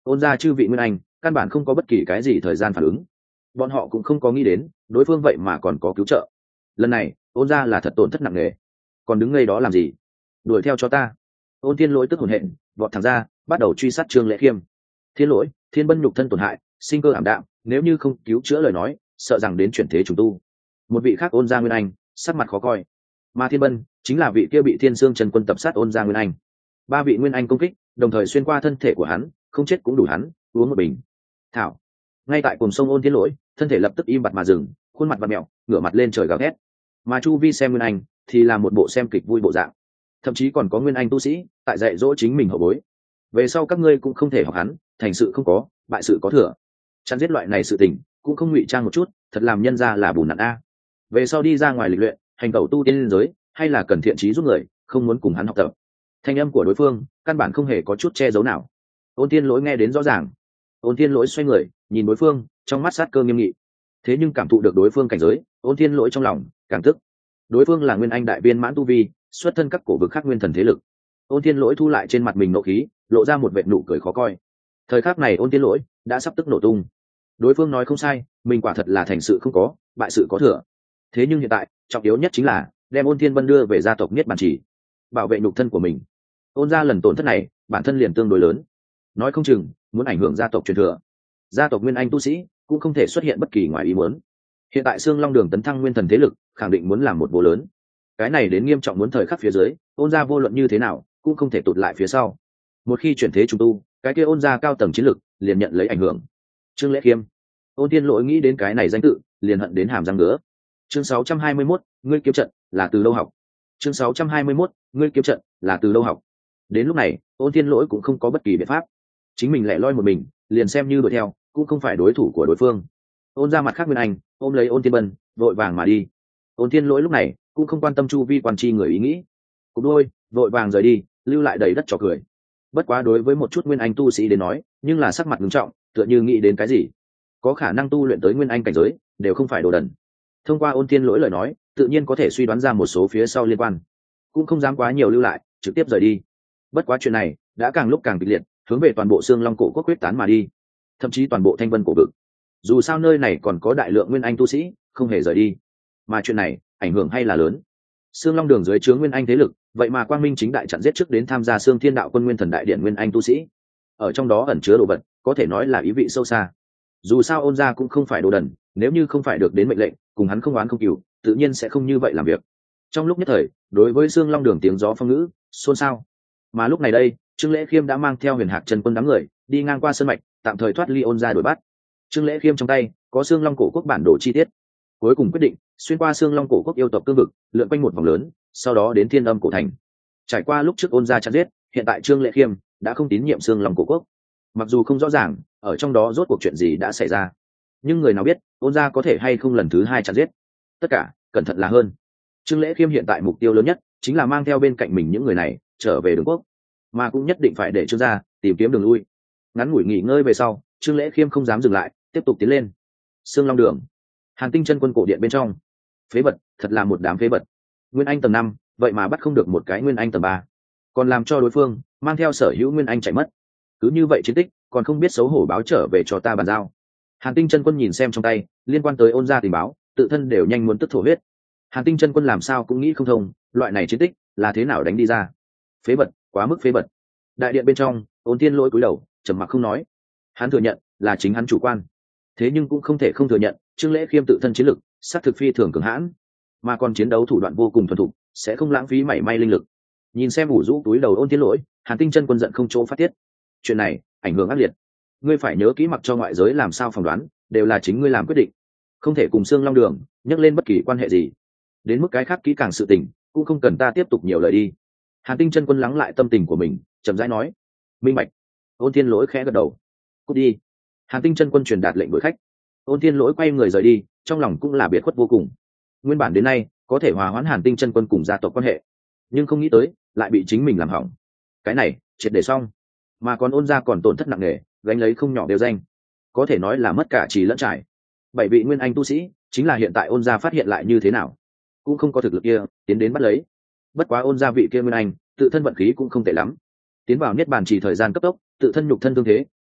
ôn gia chư vị nguyên anh căn bản không có bất kỳ cái gì thời gian phản ứng, bọn họ cũng không có nghĩ đến đối phương vậy mà còn có cứu trợ. Lần này ôn gia là thật tổn thất nặng nề, còn đứng ngay đó làm gì, đuổi theo cho ta. Ôn Thiên Lỗi tức hồn hện vọt thẳng ra, bắt đầu truy sát Trương Lễ Khiêm. Thiên Lỗi, Thiên Bân nhục thân tổn hại, sinh cơ ảm đạm, nếu như không cứu chữa lời nói sợ rằng đến chuyển thế trùng tu. Một vị khác ôn gia nguyên anh sắc mặt khó coi, mà Thiên Bân chính là vị kia bị Thiên Sương Trần Quân tập sát ôn gia nguyên anh. Ba vị nguyên anh công kích đồng thời xuyên qua thân thể của hắn, không chết cũng đủ hắn uống một bình thảo. Ngay tại cùng sông Ôn Thiên Lỗi thân thể lập tức im bặt mà dừng, khuôn mặt vặn mẹo, ngửa mặt lên trời gào thét. Mà chu vi xem nguyên anh thì là một bộ xem kịch vui bộ dạng, thậm chí còn có nguyên anh tu sĩ tại dạy dỗ chính mình hậu bối. Về sau các ngươi cũng không thể học hắn, thành sự không có, bại sự có thừa. Chặn giết loại này sự tình cũng không ngụy trang một chút, thật làm nhân ra là bùn nặn a. Về sau đi ra ngoài lịch luyện, hành tẩu tu tiên giới, hay là cần thiện trí giúp người, không muốn cùng hắn học tập. Thanh âm của đối phương căn bản không hề có chút che giấu nào. Ôn Thiên Lỗi nghe đến rõ ràng. Ôn Thiên Lỗi xoay người nhìn đối phương, trong mắt sát cơ nghiêm nghị. Thế nhưng cảm thụ được đối phương cảnh giới, Ôn Thiên Lỗi trong lòng càng tức. Đối phương là nguyên anh đại viên mãn tu vi, xuất thân các cổ vực khác nguyên thần thế lực. Ôn Thiên Lỗi thu lại trên mặt mình nộ khí, lộ ra một vệt nụ cười khó coi. Thời khắc này Ôn Thiên Lỗi đã sắp tức nổ tung. Đối phương nói không sai, mình quả thật là thành sự không có, bại sự có thừa. Thế nhưng hiện tại trọng yếu nhất chính là đem Ôn Thiên Vân đưa về gia tộc Niết Bàn Chỉ, bảo vệ nhục thân của mình. Ôn gia lần tổn thất này bản thân liền tương đối lớn, nói không chừng muốn ảnh hưởng gia tộc truyền thừa. Gia tộc nguyên anh tu sĩ cũng không thể xuất hiện bất kỳ ngoài ý muốn. Hiện tại Sương Long Đường tấn thăng nguyên thần thế lực, khẳng định muốn làm một bố lớn. Cái này đến nghiêm trọng muốn thời khắc phía dưới, ôn gia vô luận như thế nào cũng không thể tụt lại phía sau. Một khi chuyển thế trùng tu, cái kia ôn gia cao tầng chiến lực liền nhận lấy ảnh hưởng. Trương Lễ Khiêm, Ôn Thiên Lỗi nghĩ đến cái này danh tự liền hận đến hàm răng ngứa. Chương 621, ngươi kiếm trận là từ lâu học. Chương 621, ngươi kiếm trận là từ lâu học. Đến lúc này Ôn Thiên Lỗi cũng không có bất kỳ biện pháp, chính mình lẻ loi một mình liền xem như đuổi theo cũng không phải đối thủ của đối phương. Ôn ra mặt khác nguyên anh ôm lấy Ôn Thiên Bân vội vàng mà đi. Ôn Thiên Lỗi lúc này cũng không quan tâm chu vi quan tri người ý nghĩ, cũng đôi vội vàng rời đi, lưu lại đầy đất trò cười. Bất quá đối với một chút nguyên anh tu sĩ đến nói nhưng là sắc mặt nghiêm trọng, tựa như nghĩ đến cái gì. Có khả năng tu luyện tới nguyên anh cảnh giới đều không phải đồ đần. Thông qua Ôn Thiên Lỗi lời nói tự nhiên có thể suy đoán ra một số phía sau liên quan, cũng không dám quá nhiều lưu lại, trực tiếp rời đi. Bất quá chuyện này đã càng lúc càng kịch liệt, hướng về toàn bộ Sương Long cổ quốc quyết tán mà đi, thậm chí toàn bộ Thanh Vân cổ vực. Dù sao nơi này còn có đại lượng nguyên anh tu sĩ không hề rời đi, mà chuyện này ảnh hưởng hay là lớn. Sương Long Đường dưới chướng nguyên anh thế lực vậy mà quang minh chính đại chặn giết trước đến tham gia Sương Thiên Đạo Quân Nguyên Thần Đại Điện nguyên anh tu sĩ, ở trong đó ẩn chứa đồ vật có thể nói là ý vị sâu xa. Dù sao Ôn gia cũng không phải đồ đần, nếu như không phải được đến mệnh lệnh, cùng hắn không oán không cừu, tự nhiên sẽ không như vậy làm việc. Trong lúc nhất thời đối với Sương Long Đường tiếng gió phong ngữ xôn xao. Mà lúc này đây Trương Lễ Khiêm đã mang theo Huyền Hạc Chân Quân đám người đi ngang qua sơn mạch, tạm thời thoát ly Ôn gia đuổi bắt. Trương Lễ Khiêm trong tay có Sương Long cổ quốc bản đồ chi tiết, cuối cùng quyết định xuyên qua Sương Long cổ quốc yêu tộc cương vực, lượn quanh một vòng lớn, sau đó đến Thiên Âm cổ thành. Trải qua lúc trước Ôn gia chặn giết, hiện tại Trương Lễ Khiêm đã không tín nhiệm Sương Long cổ quốc. Mặc dù không rõ ràng ở trong đó rốt cuộc chuyện gì đã xảy ra, nhưng người nào biết Ôn gia có thể hay không lần thứ hai chặn giết. Tất cả cẩn thận là hơn. Trương Lễ Khiêm hiện tại mục tiêu lớn nhất chính là mang theo bên cạnh mình những người này trở về Đường quốc, mà cũng nhất định phải để Trương gia tìm kiếm đường lui. Ngắn ngủi nghỉ ngơi về sau, Trương Lễ Khiêm không dám dừng lại, tiếp tục tiến lên. Sương Long Đường, Hàn Tinh Chân Quân cổ điện bên trong. Phế vật, thật là một đám phế vật. Nguyên anh tầng 5, vậy mà bắt không được một cái nguyên anh tầng 3, còn làm cho đối phương mang theo sở hữu nguyên anh chạy mất. Cứ như vậy chiến tích, còn không biết xấu hổ báo trở về cho ta bàn giao. Hàn Tinh Chân Quân nhìn xem trong tay liên quan tới Ôn gia tình báo, tự thân đều nhanh muốn tức thổ huyết. Hàn Tinh Chân Quân làm sao cũng nghĩ không thông, loại này chiến tích là thế nào đánh đi ra. Phế vật, quá mức phế vật. Đại điện bên trong, Ôn Thiên Lỗi cúi đầu trầm mặc không nói. Hắn thừa nhận là chính hắn chủ quan, thế nhưng cũng không thể không thừa nhận Trương Lễ Khiêm tự thân chiến lực sát thực phi thường cường hãn, mà còn chiến đấu thủ đoạn vô cùng thuần thục, sẽ không lãng phí mảy may linh lực. Nhìn xem ủ rũ túi đầu Ôn Thiên Lỗi, Hàn Tinh Chân Quân giận không chỗ phát tiết. Chuyện này ảnh hưởng ác liệt, ngươi phải nhớ kỹ, mặc cho ngoại giới làm sao phỏng đoán, đều là chính ngươi làm quyết định, không thể cùng Sương Long Đường nhắc lên bất kỳ quan hệ gì. Đến mức cái khác kỹ càng sự tình cũng không cần ta tiếp tục nhiều lời đi. Hàn Tinh Chân Quân lắng lại tâm tình của mình, chậm rãi nói. Minh bạch. Ôn Thiên Lỗi khẽ gật đầu. Cút đi. Hàn Tinh Chân Quân truyền đạt lệnh đuổi khách. Ôn Thiên Lỗi quay người rời đi, trong lòng cũng là biệt khuất vô cùng. Nguyên bản đến nay có thể hòa hoãn Hàn Tinh Chân Quân cùng gia tộc quan hệ, nhưng không nghĩ tới lại bị chính mình làm hỏng. Cái này triệt để xong, mà còn Ôn gia còn tổn thất nặng nề, gánh lấy không nhỏ đều danh, có thể nói là mất cả trì lẫn trải. 7 vị nguyên anh tu sĩ chính là hiện tại Ôn gia phát hiện lại như thế nào, cũng không có thực lực kia tiến đến bắt lấy. Bất quá Ôn gia vị kia nguyên anh tự thân vận khí cũng không tệ lắm, tiến vào niết bàn chỉ thời gian cấp tốc, tự thân nhục thân thương thế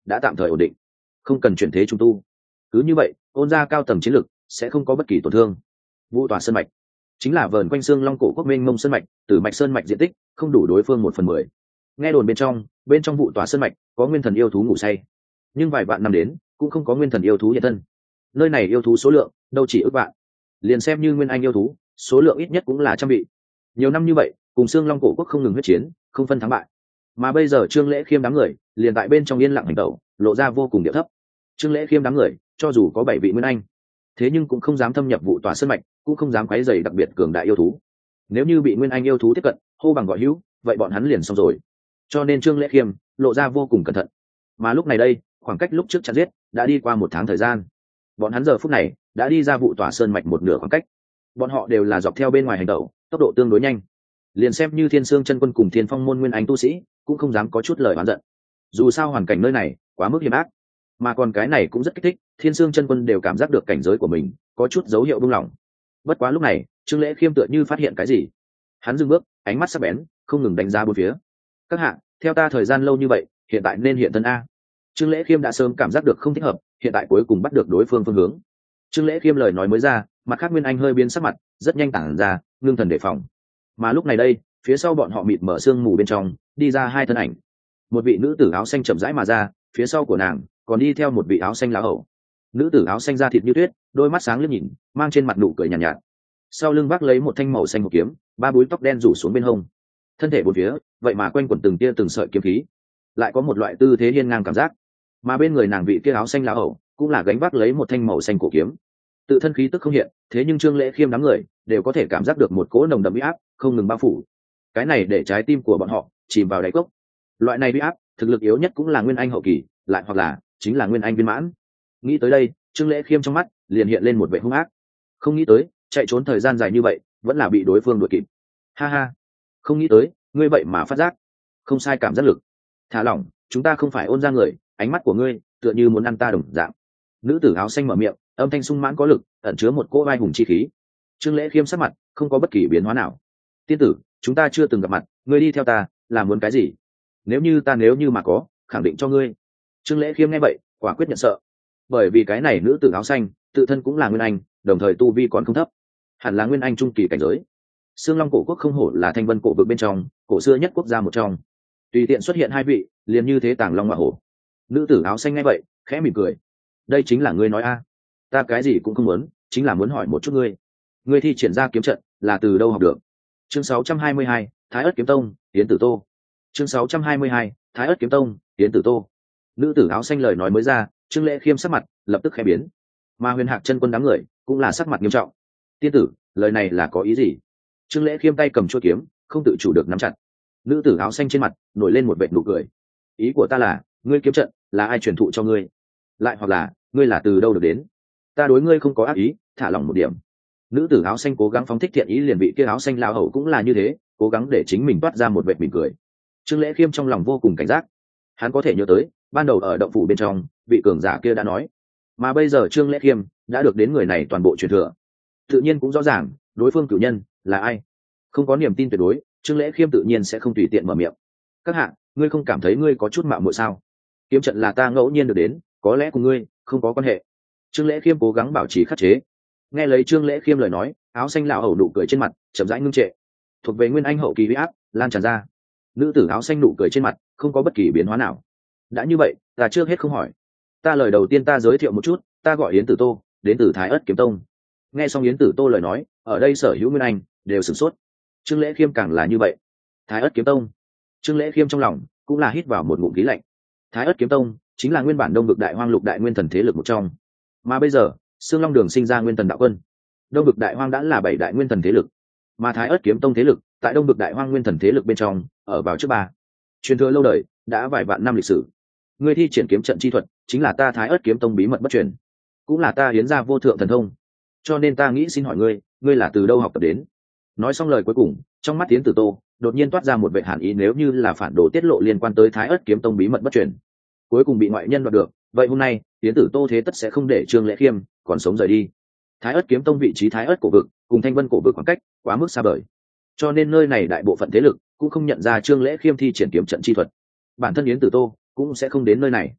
đã tạm thời ổn định, không cần chuyển thế trung tu. Cứ như vậy ôn gia cao tầng chiến lực sẽ không có bất kỳ tổn thương. Vũ tỏa sơn mạch chính là vờn quanh xương long cổ quốc mênh mông sơn mạch, tử mạch sơn mạch diện tích không đủ đối phương 1/10. Nghe đồn bên trong vụ tỏa sơn mạch có nguyên thần yêu thú ngủ say, nhưng vài vạn năm đến cũng không có nguyên thần yêu thú hiện thân. Nơi này yêu thú số lượng đâu chỉ ước vạn, liền xem như nguyên anh yêu thú số lượng ít nhất cũng là trăm vị. Nhiều năm như vậy cùng xương long cổ quốc không ngừng huyết chiến, không phân thắng bại, mà bây giờ Trương Lễ Khiêm đám người liền tại bên trong yên lặng hành tẩu, lộ ra vô cùng điệu thấp. Trương Lễ Khiêm đám người cho dù có 7 vị nguyên anh, thế nhưng cũng không dám thâm nhập vụ tỏa sơn mạch, cũng không dám quấy rầy đặc biệt cường đại yêu thú. Nếu như bị nguyên anh yêu thú tiếp cận hô bằng gọi hữu, vậy bọn hắn liền xong rồi. Cho nên Trương Lễ Khiêm lộ ra vô cùng cẩn thận. Mà lúc này đây, khoảng cách lúc trước chặn giết đã đi qua 1 tháng thời gian. Bọn hắn giờ phút này đã đi ra vụ tỏa sơn mạch một nửa khoảng cách. Bọn họ đều là dọc theo bên ngoài hành tẩu, tốc độ tương đối nhanh. Liền xem như Thiên Sương chân quân cùng Thiên Phong môn nguyên anh tu sĩ, cũng không dám có chút lời oán giận. Dù sao hoàn cảnh nơi này quá mức hiểm ác, mà còn cái này cũng rất kích thích, Thiên Sương chân quân đều cảm giác được cảnh giới của mình có chút dấu hiệu buông lỏng. Bất quá lúc này, Trương Lễ Khiêm tựa như phát hiện cái gì, hắn dừng bước, ánh mắt sắc bén, không ngừng đánh giá bốn phía. Các hạ, theo ta thời gian lâu như vậy, hiện tại nên hiện thân a. Trương Lễ Khiêm đã sớm cảm giác được không thích hợp, hiện tại cuối cùng bắt được đối phương phương hướng. Trương Lễ Khiêm lời nói mới ra, mặt khác nguyên anh hơi biến sắc mặt, rất nhanh tản ra, ngưng thần đề phòng. Mà lúc này đây, phía sau bọn họ mịt mở sương mù bên trong, đi ra 2 thân ảnh. Một vị nữ tử áo xanh chậm rãi mà ra, phía sau của nàng còn đi theo một vị áo xanh lá hậu. Nữ tử áo xanh da thịt như tuyết, đôi mắt sáng liếc nhìn, mang trên mặt nụ cười nhàn nhạt. Sau lưng vác lấy một thanh màu xanh hộp kiếm, 3 búi tóc đen rủ xuống bên hông. Thân thể bốn phía, vậy mà quanh quẩn từng tia từng sợi kiếm khí, lại có một loại tư thế hiên ngang cảm giác. Mà bên người nàng vị kia áo xanh lá hậu, cũng là gánh vác lấy một thanh màu xanh cổ kiếm. Tự thân khí tức không hiện, thế nhưng Trương Lễ Khiêm đám người đều có thể cảm giác được một cỗ nồng đậm uy áp không ngừng bao phủ. Cái này để trái tim của bọn họ chìm vào đáy cốc. Loại này uy áp, thực lực yếu nhất cũng là nguyên anh hậu kỳ, lại hoặc là chính là nguyên anh viên mãn. Nghĩ tới đây, Trương Lễ Khiêm trong mắt liền hiện lên một vẻ hung ác. Không nghĩ tới, chạy trốn thời gian dài như vậy, vẫn là bị đối phương đuổi kịp. Ha ha, không nghĩ tới, ngươi vậy mà phát giác. Không sai cảm giác lực. Thả lỏng, chúng ta không phải ôn ra người, ánh mắt của ngươi tựa như muốn ăn ta đồng dạng. Nữ tử áo xanh mở miệng, âm thanh sung mãn có lực, ẩn chứa một cỗ vai hùng chi khí. Trương Lễ Khiêm sắc mặt không có bất kỳ biến hóa nào. Tiên tử, chúng ta chưa từng gặp mặt, ngươi đi theo ta là muốn cái gì? Nếu như mà có, khẳng định cho ngươi. Trương Lễ Khiêm nghe vậy, quả quyết nhận sợ. Bởi vì cái này nữ tử áo xanh tự thân cũng là nguyên anh, đồng thời tu vi còn không thấp, hẳn là nguyên anh trung kỳ cảnh giới. Xương Long cổ quốc không hổ là thanh vân cổ vực bên trong cổ xưa nhất quốc gia một trong, tùy tiện xuất hiện 2 vị liền như thế tàng long ngọa hổ. Nữ tử áo xanh nghe vậy khẽ mỉm cười, đây chính là ngươi nói a? Ta cái gì cũng không muốn, chính là muốn hỏi một chút ngươi thi triển ra kiếm trận là từ đâu học được? Chương 622, Thái Ức kiếm tông, Yến Tử Tô. Chương 622, Thái Ức kiếm tông, Yến Tử Tô. Nữ tử áo xanh lời nói mới ra, Trương Lễ Khiêm sắc mặt lập tức khẽ biến, mà Huyền Hạc chân quân đám người cũng là sắc mặt nghiêm trọng. Tiên tử, lời này là có ý gì? Trương Lễ Khiêm tay cầm chuôi kiếm, không tự chủ được nắm chặt. Nữ tử áo xanh trên mặt nổi lên một vệt nụ cười. Ý của ta là, ngươi kiếm trận là ai truyền thụ cho ngươi? Lại hoặc là, ngươi là từ đâu được đến? Ta đối ngươi không có ác ý, thả lỏng một điểm. Nữ tử áo xanh cố gắng phóng thích thiện ý, liền vị kia áo xanh lao hầu cũng là như thế, cố gắng để chính mình toát ra một vệt mỉm cười. Trương Lễ Khiêm trong lòng vô cùng cảnh giác. Hắn có thể nhớ tới, ban đầu ở động phủ bên trong, vị cường giả kia đã nói, mà bây giờ Trương Lễ Khiêm đã được đến người này toàn bộ truyền thừa, tự nhiên cũng rõ ràng đối phương cửu nhân là ai. Không có niềm tin tuyệt đối, Trương Lễ Khiêm tự nhiên sẽ không tùy tiện mở miệng. Các hạ, ngươi không cảm thấy ngươi có chút mạo muội sao? Kiếm trận là ta ngẫu nhiên được đến, có lẽ cùng ngươi không có quan hệ. Trương Lễ Khiêm cố gắng bảo trì khắc chế. Nghe lấy Trương Lễ Khiêm lời nói, áo xanh lão hầu nụ cười trên mặt chậm rãi ngưng trệ, thuộc về nguyên anh hậu kỳ uy áp lan tràn ra. Nữ tử áo xanh nụ cười trên mặt không có bất kỳ biến hóa nào. Đã như vậy, ta trước hết không hỏi. Ta lời đầu tiên ta giới thiệu một chút, ta gọi Yến Tử Tô, đến từ Thái Ức kiếm tông. Nghe xong Yến Tử Tô lời nói, ở đây sở hữu nguyên anh đều sửng sốt. Trương Lễ Khiêm càng là như vậy. Thái Ức kiếm tông. Trương Lễ Khiêm trong lòng cũng là hít vào một ngụm khí lạnh. Thái Ức kiếm tông chính là nguyên bản Đông Vực Đại Hoang lục đại nguyên thần thế lực một trong, mà bây giờ Sương Long Đường sinh ra nguyên thần đạo quân. Đông Vực Đại Hoang đã là 7 đại nguyên thần thế lực, mà Thái Ức kiếm tông thế lực tại Đông Vực Đại Hoang nguyên thần thế lực bên trong ở vào trước 3, truyền thừa lâu đời, đã vài vạn năm lịch sử. Ngươi thi triển kiếm trận chi thuật chính là ta Thái Ức kiếm tông bí mật bất truyền, cũng là ta hiến ra vô thượng thần thông, cho nên ta nghĩ xin hỏi ngươi là từ đâu học tập đến? Nói xong lời cuối cùng, trong mắt Yến Tử Tô đột nhiên toát ra một vẻ hàn ý, nếu như là phản đồ tiết lộ liên quan tới Thái Ức kiếm tông bí mật bất truyền, cuối cùng bị ngoại nhân đoạt được, vậy hôm nay Yến Tử Tô thế tất sẽ không để Trương Lễ Khiêm còn sống rời đi. Thái Ức kiếm tông vị trí Thái Ức cổ vực cùng Thanh Vân cổ vực khoảng cách quá mức xa vời, cho nên nơi này đại bộ phận thế lực cũng không nhận ra Trương Lễ Khiêm thi triển kiếm trận chi thuật. Bản thân Yến Tử Tô cũng sẽ không đến nơi này.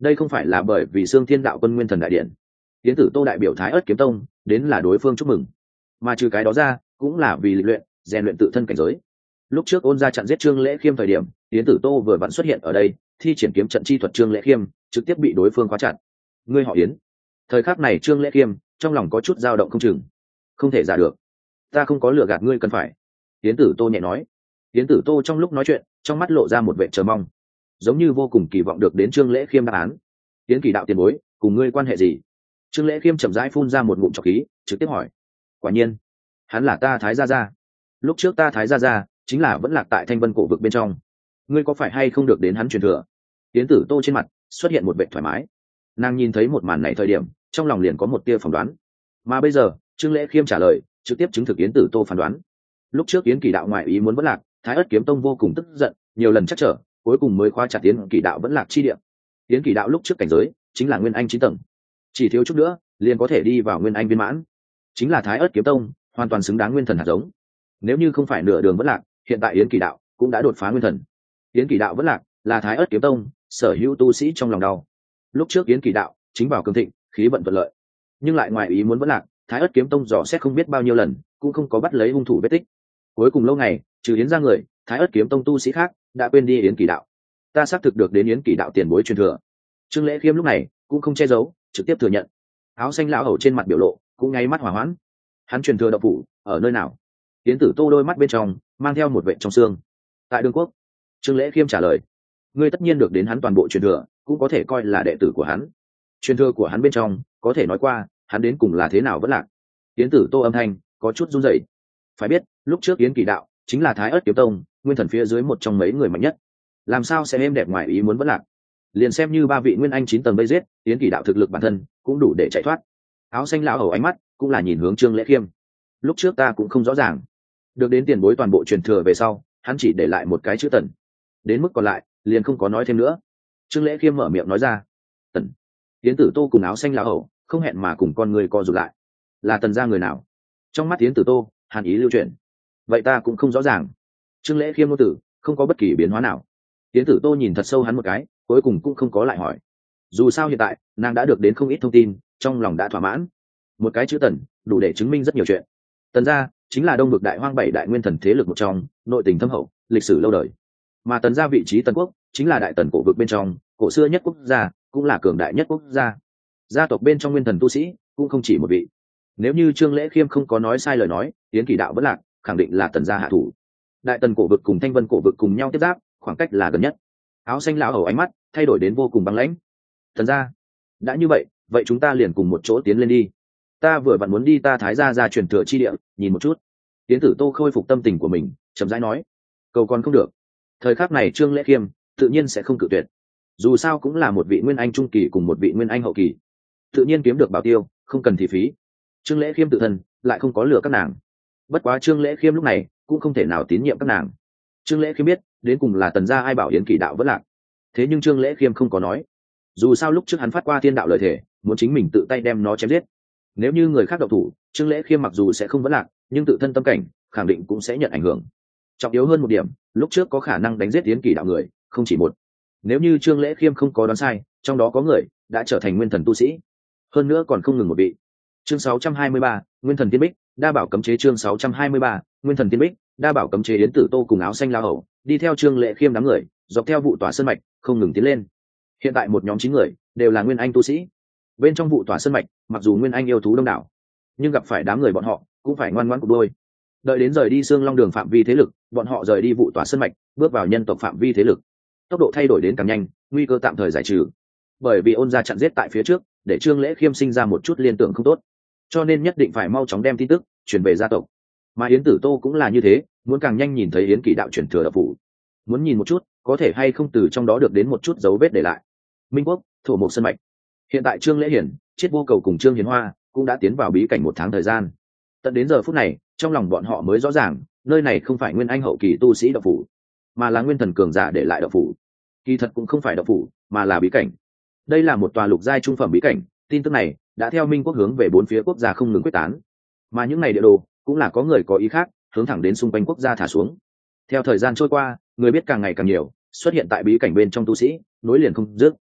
đây không phải là bởi vì Xương Thiên Đạo Quân Nguyên Thần đại điện, Yến Tử Tô đại biểu Thái Ức Kiếm Tông đến là đối phương chúc mừng, mà trừ cái đó ra cũng là vì lịch luyện rèn luyện tự thân cảnh giới. Lúc trước Ôn gia chặn giết Trương Lễ Khiêm thời điểm, Yến Tử Tô vừa vặn xuất hiện ở đây, thi triển kiếm trận chi thuật Trương Lễ Khiêm trực tiếp bị đối phương khóa chặt. Ngươi họ Yến? Thời khắc này Trương Lễ Khiêm trong lòng có chút dao động không chừng. Không thể giả được, ta không có lừa gạt ngươi cần phải. Yến Tử Tô nhẹ nói. Yến Tử Tô trong lúc nói chuyện, trong mắt lộ ra một vẻ chờ mong, giống như vô cùng kỳ vọng được đến Trương Lễ Khiêm đáp án. Yến Kỳ đạo tiền bối, cùng ngươi quan hệ gì? Trương Lễ Khiêm chậm rãi phun ra một ngụm trọc khí, trực tiếp hỏi. Quả nhiên, hắn là ta Thái gia gia. Lúc trước ta Thái gia gia chính là vẫn lạc tại Thanh Vân cổ vực bên trong. Ngươi có phải hay không được đến hắn truyền thừa? Yến Tử Tô trên mặt xuất hiện một vẻ thoải mái. Nàng nhìn thấy một màn này thời điểm, trong lòng liền có một tia phỏng đoán. Mà bây giờ, Trương Lễ Khiêm trả lời, trực tiếp chứng thực Yến Tử Tô phán đoán. Lúc trước Yến Kỳ đạo ngoại ý muốn vẫn lạc, Thái Ức Kiếm Tông vô cùng tức giận, nhiều lần chắc trở, cuối cùng mới khóa chặt Yến Kỳ đạo vẫn lạc chi địa. Yến Kỳ đạo lúc trước cảnh giới chính là Nguyên Anh 9 tầng, chỉ thiếu chút nữa liền có thể đi vào Nguyên Anh viên mãn, chính là Thái Ức Kiếm Tông hoàn toàn xứng đáng nguyên thần hạt giống. Nếu như không phải nửa đường vẫn lạc, hiện tại Yến Kỳ đạo cũng đã đột phá nguyên thần. Yến Kỳ đạo vẫn lạc là Thái Ức Kiếm Tông sở hữu tu sĩ trong lòng đau. Lúc trước Yến Kỳ đạo chính vào cường thịnh, khí vận thuận lợi, nhưng lại ngoài ý muốn vẫn lạc, Thái Ức Kiếm Tông dò xét không biết bao nhiêu lần, cũng không có bắt lấy hung thủ vết tích. Cuối cùng lâu ngày, trừ Yến ra người, Thái Ức Kiếm Tông tu sĩ khác đã quên đi Yến Kỳ đạo. Ta xác thực được đến Yến Kỳ đạo tiền bối truyền thừa. Trương Lễ Khiêm lúc này cũng không che giấu, trực tiếp thừa nhận. Áo xanh lão hầu trên mặt biểu lộ cũng ngay mắt hỏa hoãn. Hắn truyền thừa đạo phủ ở nơi nào? Yến Tử Tô đôi mắt bên trong mang theo một vệ trong xương. Tại Đường Quốc. Trương Lễ Khiêm trả lời. Ngươi tất nhiên được đến hắn toàn bộ truyền thừa, cũng có thể coi là đệ tử của hắn. Truyền thừa của hắn bên trong có thể nói qua hắn đến cùng là thế nào vẫn lạc. Yến Tử Tô âm thanh có chút run rẩy. Phải biết, lúc trước Yến Kỳ đạo chính là Thái Ức Kiếm Tông nguyên thần phía dưới một trong mấy người mạnh nhất, làm sao sẽ êm đẹp ngoài ý muốn vẫn lạc. Liền xem như 3 vị Nguyên Anh 9 tầng vây giết, Yến Kỳ đạo thực lực bản thân cũng đủ để chạy thoát. Áo xanh lão hầu ánh mắt cũng là nhìn hướng Trương Lễ Khiêm. Lúc trước ta cũng không rõ ràng, được đến tiền bối toàn bộ truyền thừa về sau, hắn chỉ để lại một cái chữ Tần, đến mức còn lại liền không có nói thêm nữa. Trương Lễ Khiêm mở miệng nói ra. Tần. Yến Tử Tô cùng áo xanh lão hầu không hẹn mà cùng con người co rụt lại. Là Tần gia người nào? Trong mắt Yến Tử Tô hàn ý lưu chuyển. Vậy ta cũng không rõ ràng. Trương Lễ Khiêm ngôn tử không có bất kỳ biến hóa nào. Yến Tử Tô nhìn thật sâu hắn một cái, cuối cùng cũng không có lại hỏi. Dù sao hiện tại nàng đã được đến không ít thông tin, trong lòng đã thỏa mãn. Một cái chữ Tần đủ để chứng minh rất nhiều chuyện. Tần gia chính là Đông Vực Đại Hoang 7 đại nguyên thần thế lực một trong, nội tình thâm hậu, lịch sử lâu đời. Mà Tần gia vị trí Tần quốc chính là đại tần cổ vực bên trong, cổ xưa nhất quốc gia, cũng là cường đại nhất quốc gia. Gia tộc bên trong nguyên thần tu sĩ cũng không chỉ một vị. Nếu như Trương Lễ Khiêm không có nói sai lời nói, Yến Kỳ đạo vẫn lạc, khẳng định là Tần gia hạ thủ. Đại tần cổ vực cùng Thanh Vân cổ vực cùng nhau tiếp giáp, khoảng cách là gần nhất. Áo xanh lão hầu ánh mắt thay đổi đến vô cùng băng lãnh. Tần gia, đã như vậy, vậy chúng ta liền cùng một chỗ tiến lên đi. Ta vừa vặn muốn đi ta Thái gia ra truyền thừa chi địa, nhìn một chút. Yến Tử Tô khôi phục tâm tình của mình, chậm rãi nói. Cầu còn không được. Thời khắc này Trương Lễ Khiêm tự nhiên sẽ không cự tuyệt. Dù sao cũng là một vị Nguyên Anh trung kỳ cùng một vị Nguyên Anh hậu kỳ, tự nhiên kiếm được bảo tiêu, không cần thị phí. Trương Lễ Khiêm tự thân lại không có lừa các nàng. Bất quá Trương Lễ Khiêm lúc này cũng không thể nào tín nhiệm các nàng. Trương Lễ Khiêm biết đến cùng là Tần gia ai bảo Yến Kỳ đạo vẫn lạc. Thế nhưng Trương Lễ Khiêm không có nói. Dù sao lúc trước hắn phát qua thiên đạo lời thể, muốn chính mình tự tay đem nó chém giết. Nếu như người khác độc thủ, Trương Lễ Khiêm mặc dù sẽ không vẫn lạc, nhưng tự thân tâm cảnh khẳng định cũng sẽ nhận ảnh hưởng. Trọng yếu hơn một điểm, lúc trước có khả năng đánh giết Yến Kỳ đạo người không chỉ một. Nếu như Trương Lễ Khiêm không có đoán sai, trong đó có người đã trở thành nguyên thần tu sĩ, hơn nữa còn không ngừng một vị. Chương 623, Nguyên thần tiên bích, đa bảo cấm chế. Chương 623, Nguyên thần tiên bích, đa bảo cấm chế. Yến Tử Tô cùng áo xanh lao hầu đi theo Trương Lễ Khiêm đám người, dọc theo vụ tỏa sơn mạch không ngừng tiến lên. Hiện tại một nhóm 9 người đều là nguyên anh tu sĩ. Bên trong vụ tỏa sơn mạch, mặc dù nguyên anh yêu thú đông đảo, nhưng gặp phải đám người bọn họ cũng phải ngoan ngoãn cục đôi. Đợi đến rời đi Sương Long Đường phạm vi thế lực, bọn họ rời đi vụ tỏa sơn mạch, bước vào nhân tộc phạm vi thế lực. Tốc độ thay đổi đến càng nhanh, nguy cơ tạm thời giải trừ. Bởi vì Ôn gia chặn giết tại phía trước, để Trương Lễ Khiêm sinh ra một chút liên tưởng không tốt, cho nên nhất định phải mau chóng đem tin tức truyền về gia tộc. Mà Yến Tử Tô cũng là như thế, muốn càng nhanh nhìn thấy Yến Kỳ đạo truyền thừa đạo phủ, muốn nhìn một chút có thể hay không từ trong đó được đến một chút dấu vết để lại. Minh Quốc, Thổ Mộc Sơn mạch. Hiện tại Trương Lễ Hiển, Triết Vô Cầu cùng Trương Hiền Hoa cũng đã tiến vào bí cảnh 1 tháng thời gian. Tận đến giờ phút này, trong lòng bọn họ mới rõ ràng, nơi này không phải nguyên anh hậu kỳ tu sĩ đạo phủ, mà là nguyên thần cường giả để lại đạo phủ. Kỳ thật cũng không phải đạo phủ, mà là bí cảnh. Đây là một tòa lục giai trung phẩm bí cảnh, tin tức này đã theo Minh Quốc hướng về 4 phía quốc gia không ngừng quyết tán. Mà những này địa đồ cũng là có người có ý khác, hướng thẳng đến xung quanh quốc gia thả xuống. Theo thời gian trôi qua, người biết càng ngày càng nhiều, xuất hiện tại bí cảnh bên trong tu sĩ nối liền không dứt.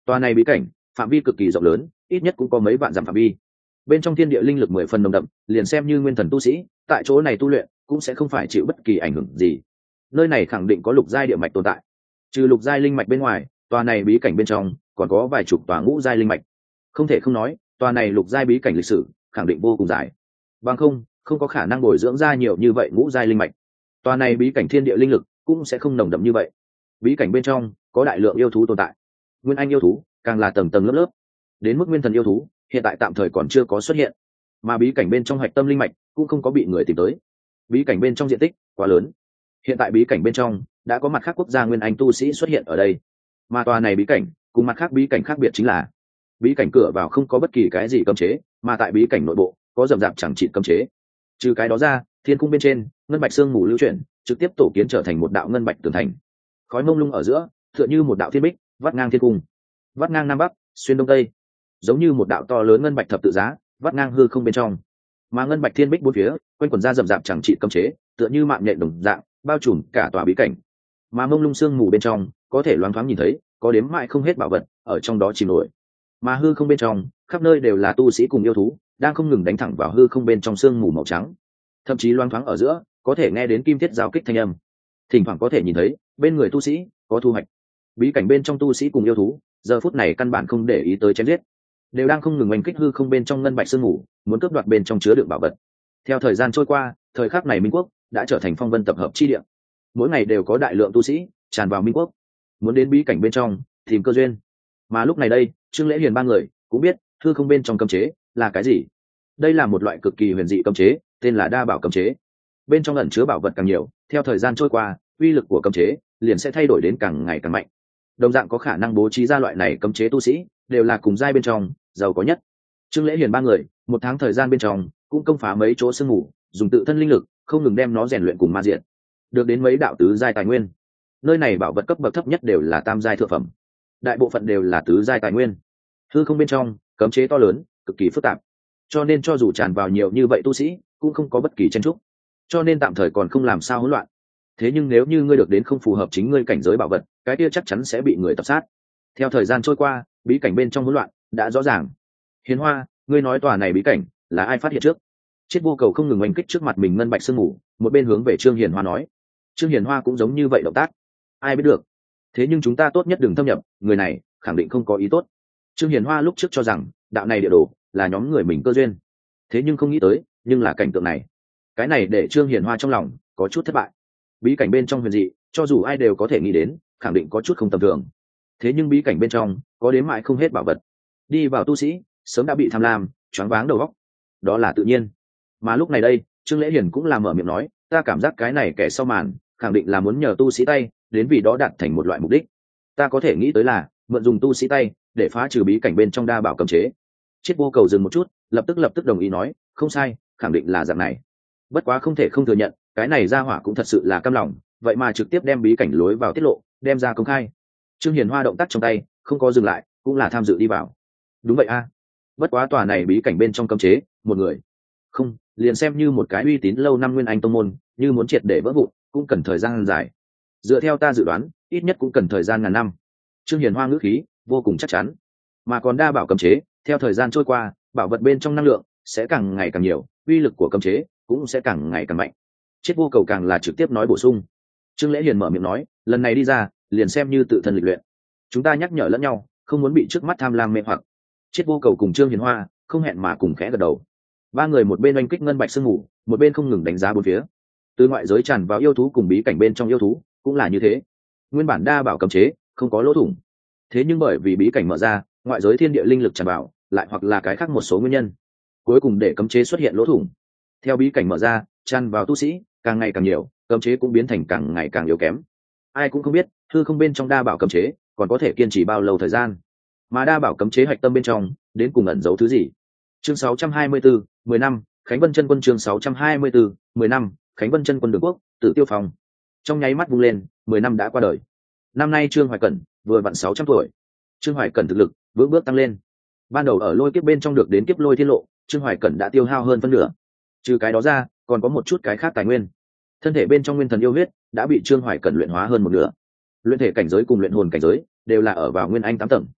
Tòa này bí cảnh phạm vi cực kỳ rộng lớn, ít nhất cũng có mấy vạn dặm phạm vi. Bên trong thiên địa linh lực 10 phần nồng đậm, liền xem như nguyên thần tu sĩ tại chỗ này tu luyện cũng sẽ không phải chịu bất kỳ ảnh hưởng gì. Nơi này khẳng định có lục giai địa mạch tồn tại. Trừ lục giai linh mạch bên ngoài, tòa này bí cảnh bên trong còn có vài chục tòa ngũ giai linh mạch. Không thể không nói, tòa này lục giai bí cảnh lịch sử khẳng định vô cùng dài. Bằng không có khả năng bồi dưỡng ra nhiều như vậy ngũ giai linh mạch. Tòa này bí cảnh thiên địa linh lực cũng sẽ không nồng đậm như vậy. Bí cảnh bên trong có đại lượng yêu thú tồn tại. Nguyên anh yêu thú càng là tầng tầng lớp lớp. Đến mức nguyên thần yêu thú, hiện tại tạm thời còn chưa có xuất hiện. Mà bí cảnh bên trong hạch tâm linh mạch cũng không có bị người tìm tới. Bí cảnh bên trong diện tích quá lớn. Hiện tại bí cảnh bên trong đã có mặt khác quốc gia nguyên anh tu sĩ xuất hiện ở đây. Mà tòa này bí cảnh cùng mặt khác bí cảnh khác biệt chính là bí cảnh cửa vào không có bất kỳ cái gì cấm chế, mà tại bí cảnh nội bộ có rậm rạp chẳng trị cấm chế. Trừ cái đó ra, thiên cung bên trên ngân bạch sương mù lưu chuyển, trực tiếp tổ kiến trở thành một đạo ngân bạch tường thành. Khói mông lung ở giữa, tựa như một đạo thiên bích, vắt ngang thiên cung, vắt ngang nam bắc, xuyên đông tây, giống như một đạo to lớn ngân bạch thập tự giá, vắt ngang hư không bên trong. Mà ngân bạch thiên bích bốn phía, quanh quần ra rậm rạp chẳng trị cấm chế, tựa như mạng nhện đồng dạng, bao trùm cả tòa bí cảnh. Mà mông lung sương mù bên trong, có thể loáng thoáng nhìn thấy, có đếm mãi không hết bảo vật ở trong đó chìm nổi. Mà hư không bên trong, khắp nơi đều là tu sĩ cùng yêu thú, đang không ngừng đánh thẳng vào hư không bên trong sương mù màu trắng. Thậm chí loáng thoáng ở giữa, có thể nghe đến kim thiết giao kích thanh âm. Thỉnh thoảng có thể nhìn thấy, bên người tu sĩ có thu hoạch. Bí cảnh bên trong tu sĩ cùng yêu thú, giờ phút này căn bản không để ý tới chém giết, đều đang không ngừng oanh kích hư không bên trong ngân bạch sương mù, muốn cướp đoạt bên trong chứa đựng bảo vật. Theo thời gian trôi qua, thời khắc này Minh quốc đã trở thành phong vân tập hợp chi địa. Mỗi ngày đều có đại lượng tu sĩ tràn vào Minh quốc, muốn đến bí cảnh bên trong tìm cơ duyên. Mà lúc này đây, Trương Lễ Hiền ba người cũng biết hư không bên trong cấm chế là cái gì. Đây là một loại cực kỳ huyền dị cấm chế, tên là đa bảo cấm chế. Bên trong ẩn chứa bảo vật càng nhiều, theo thời gian trôi qua, uy lực của cấm chế liền sẽ thay đổi đến càng ngày càng mạnh. Đồng dạng có khả năng bố trí ra loại này cấm chế tu sĩ, đều là cùng giai bên trong giàu có nhất. Trương Lễ Hiền ba người, một tháng thời gian bên trong, cũng công phá mấy chỗ sương mù, dùng tự thân linh lực không ngừng đem nó rèn luyện cùng ma diện, được đến mấy đạo tứ giai tài nguyên. Nơi này bảo vật cấp bậc thấp nhất đều là tam giai thượng phẩm, đại bộ phận đều là tứ giai tài nguyên. Hư không bên trong cấm chế to lớn, cực kỳ phức tạp, cho nên cho dù tràn vào nhiều như vậy tu sĩ, cũng không có bất kỳ tranh trúc, cho nên tạm thời còn không làm sao hỗn loạn. Thế nhưng nếu như ngươi được đến không phù hợp chính ngươi cảnh giới bảo vật, cái kia chắc chắn sẽ bị người tập sát. Theo thời gian trôi qua, bí cảnh bên trong hỗn loạn đã rõ ràng. Hiền Hoa, ngươi nói tòa này bí cảnh là ai phát hiện trước? Chiết Vô Cầu không ngừng oanh kích trước mặt mình ngân bạch sương mù, một bên hướng về Trương Hiền Hoa nói. Trương Hiền Hoa cũng giống như vậy động tác. Ai biết được. Thế nhưng chúng ta tốt nhất đừng thâm nhập, người này khẳng định không có ý tốt. Trương Hiền Hoa lúc trước cho rằng đạo này địa đồ là nhóm người mình cơ duyên, thế nhưng không nghĩ tới, nhưng là cảnh tượng này. Cái này để Trương Hiền Hoa trong lòng có chút thất bại. Bí cảnh bên trong huyền dị, cho dù ai đều có thể nghĩ đến, khẳng định có chút không tầm thường. Thế nhưng bí cảnh bên trong có đến mãi không hết bảo vật, đi vào tu sĩ sớm đã bị tham lam choáng váng đầu óc, đó là tự nhiên. Mà lúc này đây, Trương Lễ Hiền cũng làm mở miệng nói, ta cảm giác cái này kẻ sau màn khẳng định là muốn nhờ tu sĩ tay đến vì đó đạt thành một loại mục đích. Ta có thể nghĩ tới là mượn dùng tu sĩ tay để phá trừ bí cảnh bên trong đa bảo cấm chế. Chiết Vô Cầu dừng một chút, lập tức đồng ý nói, không sai, khẳng định là dạng này. Bất quá không thể không thừa nhận, cái này ra hỏa cũng thật sự là căm lòng, vậy mà trực tiếp đem bí cảnh lối vào tiết lộ, đem ra công khai. Trương Hiền Hoa động tác trong tay không có dừng lại, cũng là tham dự đi vào. Đúng vậy a. Bất quá tòa này bí cảnh bên trong cấm chế, một người không, liền xem như một cái uy tín lâu năm nguyên anh tông môn, như muốn triệt để vỡ vụn, cũng cần thời gian dài. Dựa theo ta dự đoán, ít nhất cũng cần thời gian ngàn năm. Trương Hiền Hoa ngữ khí vô cùng chắc chắn. Mà còn đa bảo cấm chế, theo thời gian trôi qua, bảo vật bên trong năng lượng sẽ càng ngày càng nhiều, uy lực của cấm chế cũng sẽ càng ngày càng mạnh. Chiết Vô Cầu càng là trực tiếp nói bổ sung. Trương Lễ Hiền mở miệng nói, lần này đi ra, liền xem như tự thân lịch luyện. Chúng ta nhắc nhở lẫn nhau, không muốn bị trước mắt tham lam mê hoặc. Chiết Vô Cầu cùng Trương Hiền Hoa không hẹn mà cùng khẽ gật đầu. Ba người một bên oanh kích ngân bạch sương mù, một bên không ngừng đánh giá bốn phía. Từ ngoại giới tràn vào yêu thú cùng bí cảnh bên trong yêu thú, cũng là như thế. Nguyên bản đa bảo cấm chế không có lỗ thủng, thế nhưng bởi vì bí cảnh mở ra, ngoại giới thiên địa linh lực tràn vào, lại hoặc là cái khác một số nguyên nhân, cuối cùng để cấm chế xuất hiện lỗ thủng. Theo bí cảnh mở ra, tràn vào tu sĩ càng ngày càng nhiều, cấm chế cũng biến thành càng ngày càng yếu kém. Ai cũng không biết hư không bên trong đa bảo cấm chế còn có thể kiên trì bao lâu thời gian, mà đa bảo cấm chế hạch tâm bên trong đến cùng ẩn giấu thứ gì. Chương 624, 10 năm, Khánh Vân Chân Quân. Chương 624, 10 năm, Khánh Vân Chân Quân Đường Quốc, Tử Tiêu Phong. Trong nháy mắt vung lên, 10 năm đã qua đời. Năm nay Trương Hoài Cẩn vừa vặn 600 tuổi. Trương Hoài Cẩn thực lực vững bước tăng lên. Ban đầu ở lôi kiếp bên trong được đến kiếp lôi thiên lộ, Trương Hoài Cẩn đã tiêu hao hơn phân nửa. Trừ cái đó ra, còn có một chút cái khác tài nguyên. Thân thể bên trong nguyên thần yêu huyết đã bị Trương Hoài Cẩn luyện hóa hơn một nửa. Luyện thể cảnh giới cùng luyện hồn cảnh giới đều là ở vào nguyên anh 8 tầng.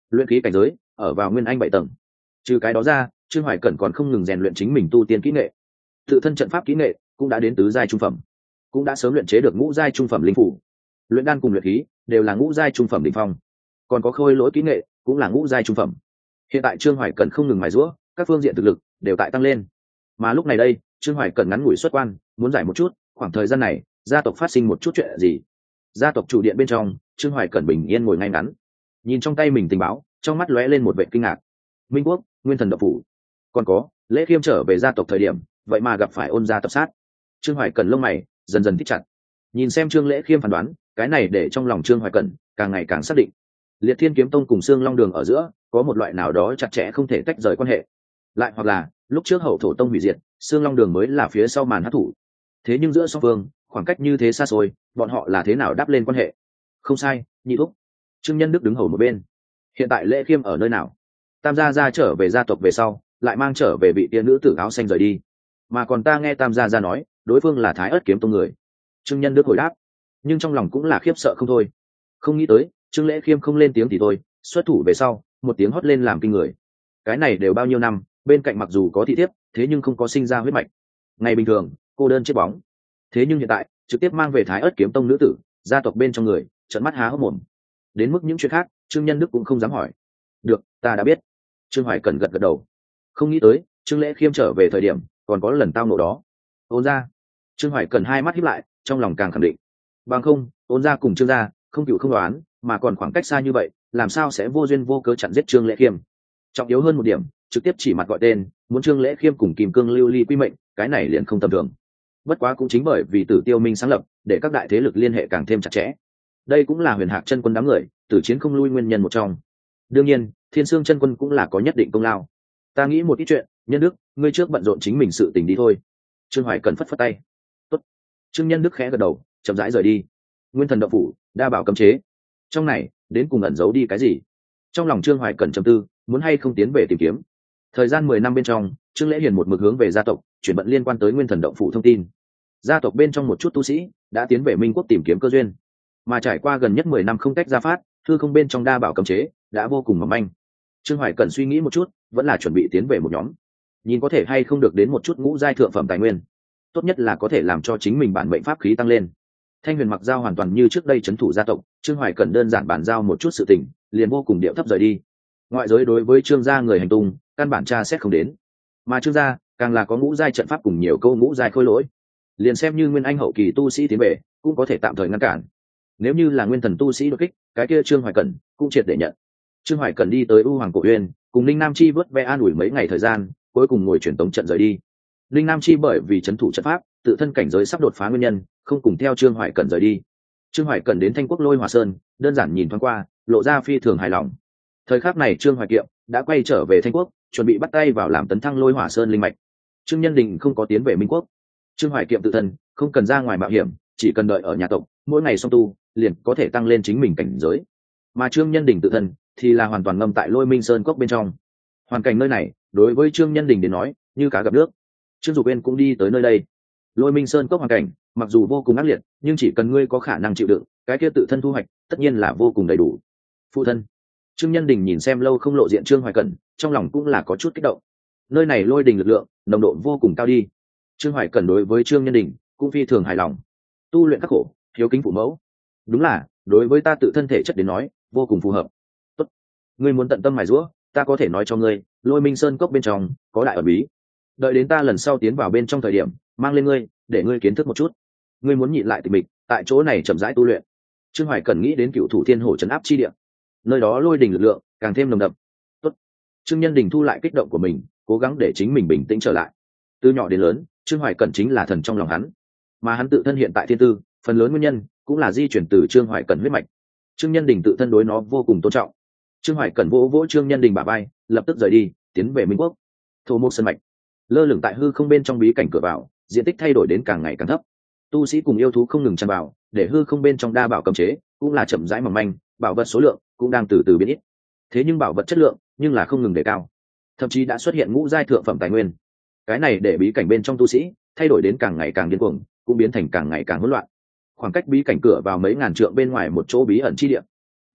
luyện khí cảnh giới ở vào nguyên anh 7 tầng. Trừ cái đó ra, Trương Hoài Cẩn còn không ngừng rèn luyện chính mình tu tiên kỹ nghệ. Tự thân trận pháp kỹ nghệ cũng đã đến tứ giai trung phẩm, cũng đã sớm luyện chế được ngũ giai trung phẩm linh phủ. Luyện đan cùng luyện khí đều là ngũ giai trung phẩm đỉnh phong, còn có khôi lỗi kỹ nghệ cũng là ngũ giai trung phẩm. Hiện tại Trương Hoài Cẩn không ngừng mài giũa, các phương diện thực lực đều tại tăng lên. Mà lúc này đây, Trương Hoài Cẩn ngắn ngủi xuất quan, muốn giải một chút, khoảng thời gian này, gia tộc phát sinh một chút chuyện gì. Gia tộc chủ điện bên trong, Trương Hoài Cẩn bình yên ngồi ngay ngắn, nhìn trong tay mình tình báo, trong mắt lóe lên một vẻ kinh ngạc. Minh Quốc, Nguyên Thần Động Phủ, còn có Lễ Khiêm trở về gia tộc thời điểm, vậy mà gặp phải Ôn gia tập sát. Trương Hoài Cẩn lông mày dần dần thích chặt, nhìn xem Trương Lễ Khiêm phán đoán, cái này để trong lòng Trương Hoài Cẩn càng ngày càng xác định, Liệt Thiên Kiếm Tông cùng Sương Long Đường ở giữa có một loại nào đó chặt chẽ không thể tách rời quan hệ, lại hoặc là lúc trước Hậu Thổ Tông hủy diệt, Sương Long Đường mới là phía sau màn hắc thủ. Thế nhưng giữa song phương khoảng cách như thế xa xôi, bọn họ là thế nào đáp lên quan hệ? Không sai, nhị thúc. Trương Nhân Đức đứng hầu một bên. Hiện tại Lễ Khiêm ở nơi nào? Tam gia gia trở về gia tộc về sau, lại mang trở về vị tiên nữ tử áo xanh rời đi. Mà còn ta nghe Tam gia gia nói, đối phương là Thái Ức Kiếm Tông người. Trương Nhân Đức hồi đáp, nhưng trong lòng cũng là khiếp sợ không thôi. Không nghĩ tới, Trương Lễ Khiêm không lên tiếng thì thôi, xuất thủ về sau, một tiếng hót lên làm kinh người. Cái này đều bao nhiêu năm, bên cạnh mặc dù có thị thiếp, thế nhưng không có sinh ra huyết mạch. Ngày bình thường, cô đơn chết bóng. Thế nhưng hiện tại, trực tiếp mang về Thái Ức Kiếm Tông nữ tử, gia tộc bên trong người, trợn mắt há hốc mồm. Đến mức những chuyện khác, Trương Nhân Đức cũng không dám hỏi. Được, ta đã biết. Trương Hoài Cẩn gật gật đầu. Không nghĩ tới, Trương Lễ Khiêm trở về thời điểm, còn có lần tao nộ đó. Ôn gia. Trương Hoài Cẩn hai mắt híp lại, trong lòng càng khẳng định. Bằng không, Ôn gia cùng Trương gia, không cựu không đoán, mà còn khoảng cách xa như vậy, làm sao sẽ vô duyên vô cớ chặn giết Trương Lễ Khiêm? Trọng yếu hơn một điểm, trực tiếp chỉ mặt gọi tên, muốn Trương Lễ Khiêm cùng Kim Cương Lưu Ly quy mệnh, cái này liền không tầm thường. Bất quá cũng chính bởi vì Tử Tiêu Minh sáng lập, để các đại thế lực liên hệ càng thêm chặt chẽ. Đây cũng là Huyền Hạc chân quân đám người, tử chiến không lui nguyên nhân một trong. Đương nhiên, Thiên Sương chân quân cũng là có nhất định công lao. Ta nghĩ một ít chuyện, Nhân Đức, ngươi trước bận rộn chính mình sự tình đi thôi. Trương Hoài Cẩn phất phất tay. Tốt. Trương Nhân Đức khẽ gật đầu, chậm rãi rời đi. Nguyên Thần Động Phủ, đa bảo cấm chế. Trong này, đến cùng ẩn giấu đi cái gì? Trong lòng Trương Hoài Cẩn trầm tư, muốn hay không tiến về tìm kiếm. Thời gian 10 năm bên trong, Trương Lễ Hiền một mực hướng về gia tộc, chuyển bận liên quan tới Nguyên Thần Động Phủ thông tin. Gia tộc bên trong một chút tu sĩ đã tiến về Minh Quốc tìm kiếm cơ duyên, mà trải qua gần nhất 10 năm không cách ra phát, thư không bên trong đa bảo cấm chế đã vô cùng mỏng manh. Trương Hoài Cẩn suy nghĩ một chút, vẫn là chuẩn bị tiến về một nhóm, nhìn có thể hay không được đến một chút ngũ giai thượng phẩm tài nguyên, tốt nhất là có thể làm cho chính mình bản mệnh pháp khí tăng lên. Thanh Huyền mặc giao hoàn toàn như trước đây trấn thủ gia tộc, Trương Hoài Cẩn đơn giản bàn giao một chút sự tình, liền vô cùng điệu thấp rời đi. Ngoại giới đối với Trương gia người hành tung, căn bản tra xét không đến, mà Trương gia càng là có ngũ giai trận pháp cùng nhiều câu ngũ giai khôi lỗi, liền xem như nguyên anh hậu kỳ tu sĩ tiến về, cũng có thể tạm thời ngăn cản. Nếu như là nguyên thần tu sĩ đột kích, cái kia Trương Hoài Cẩn cũng triệt để nhận. Trương Hoài Cẩn đi tới U Hoàng Cổ Uyên, cùng Linh Nam Chi vớt ve an ủi mấy ngày thời gian, cuối cùng ngồi truyền tống trận rời đi. Linh Nam Chi bởi vì trấn thủ trận pháp, tự thân cảnh giới sắp đột phá nguyên nhân, không cùng theo Trương Hoài Cẩn rời đi. Trương Hoài Cẩn đến Thanh Quốc Lôi Hỏa Sơn, đơn giản nhìn thoáng qua, lộ ra phi thường hài lòng. Thời khắc này Trương Hoài Kiệm đã quay trở về Thanh Quốc, chuẩn bị bắt tay vào làm tấn thăng Lôi Hỏa Sơn linh mạch. Trương Nhân Đình không có tiến về Minh Quốc. Trương Hoài Kiệm tự thân không cần ra ngoài mạo hiểm, chỉ cần đợi ở nhà tộc, mỗi ngày song tu, liền có thể tăng lên chính mình cảnh giới. Mà Trương Nhân Đình tự thân thì là hoàn toàn ngâm tại Lôi Minh Sơn cốc bên trong. Hoàn cảnh nơi này, đối với Trương Nhân Đình đến nói, như cá gặp nước. Trương Dục Uyên cũng đi tới nơi đây. Lôi Minh Sơn cốc hoàn cảnh, mặc dù vô cùng ác liệt, nhưng chỉ cần ngươi có khả năng chịu đựng, cái kia tự thân thu hoạch, tất nhiên là vô cùng đầy đủ. Phụ thân. Trương Nhân Đình nhìn xem lâu không lộ diện Trương Hoài Cẩn, trong lòng cũng là có chút kích động. Nơi này lôi đình lực lượng, nồng độ vô cùng cao đi. Trương Hoài Cẩn đối với Trương Nhân Đình cũng phi thường hài lòng. Tu luyện khắc khổ, hiếu kính phụ mẫu, đúng là đối với ta tự thân thể chất đến nói, vô cùng phù hợp. Tốt, ngươi muốn tận tâm mài giũa, ta có thể nói cho ngươi, Lôi Minh Sơn cốc bên trong có đại ẩn bí. Đợi đến ta lần sau tiến vào bên trong thời điểm, mang lên ngươi, để ngươi kiến thức một chút. Ngươi muốn nhịn lại tịch mịch, tại chỗ này chậm rãi tu luyện. Trương Hoài Cẩn nghĩ đến Cựu Thủ Thiên Hổ trấn áp chi địa, nơi đó lôi đình lực lượng càng thêm nồng đậm. Tốt. Trương Nhân Đình thu lại kích động của mình, cố gắng để chính mình bình tĩnh trở lại. Từ nhỏ đến lớn, Trương Hoài Cẩn chính là thần trong lòng hắn, mà hắn tự thân hiện tại thiên tư, phần lớn nguyên nhân cũng là di chuyển từ Trương Hoài Cẩn huyết mạch. Trương Nhân Đình tự thân đối nó vô cùng tôn trọng. Trương Hoài Cẩn vỗ vỗ Trương Nhân Đình bả vai, lập tức rời đi, tiến về Minh Quốc. Thổ Mộc Sơn mạch, lơ lửng tại hư không bên trong bí cảnh cửa vào, diện tích thay đổi đến càng ngày càng thấp. Tu sĩ cùng yêu thú không ngừng tràn vào, để hư không bên trong đa bảo cấm chế cũng là chậm rãi mỏng manh, bảo vật số lượng cũng đang từ từ biến ít. Thế nhưng bảo vật chất lượng nhưng là không ngừng đề cao, thậm chí đã xuất hiện ngũ giai thượng phẩm tài nguyên. Cái này để bí cảnh bên trong tu sĩ thay đổi đến càng ngày càng điên cuồng, cũng biến thành càng ngày càng hỗn loạn. Khoảng cách bí cảnh cửa vào mấy ngàn trượng bên ngoài một chỗ bí ẩn chi địa,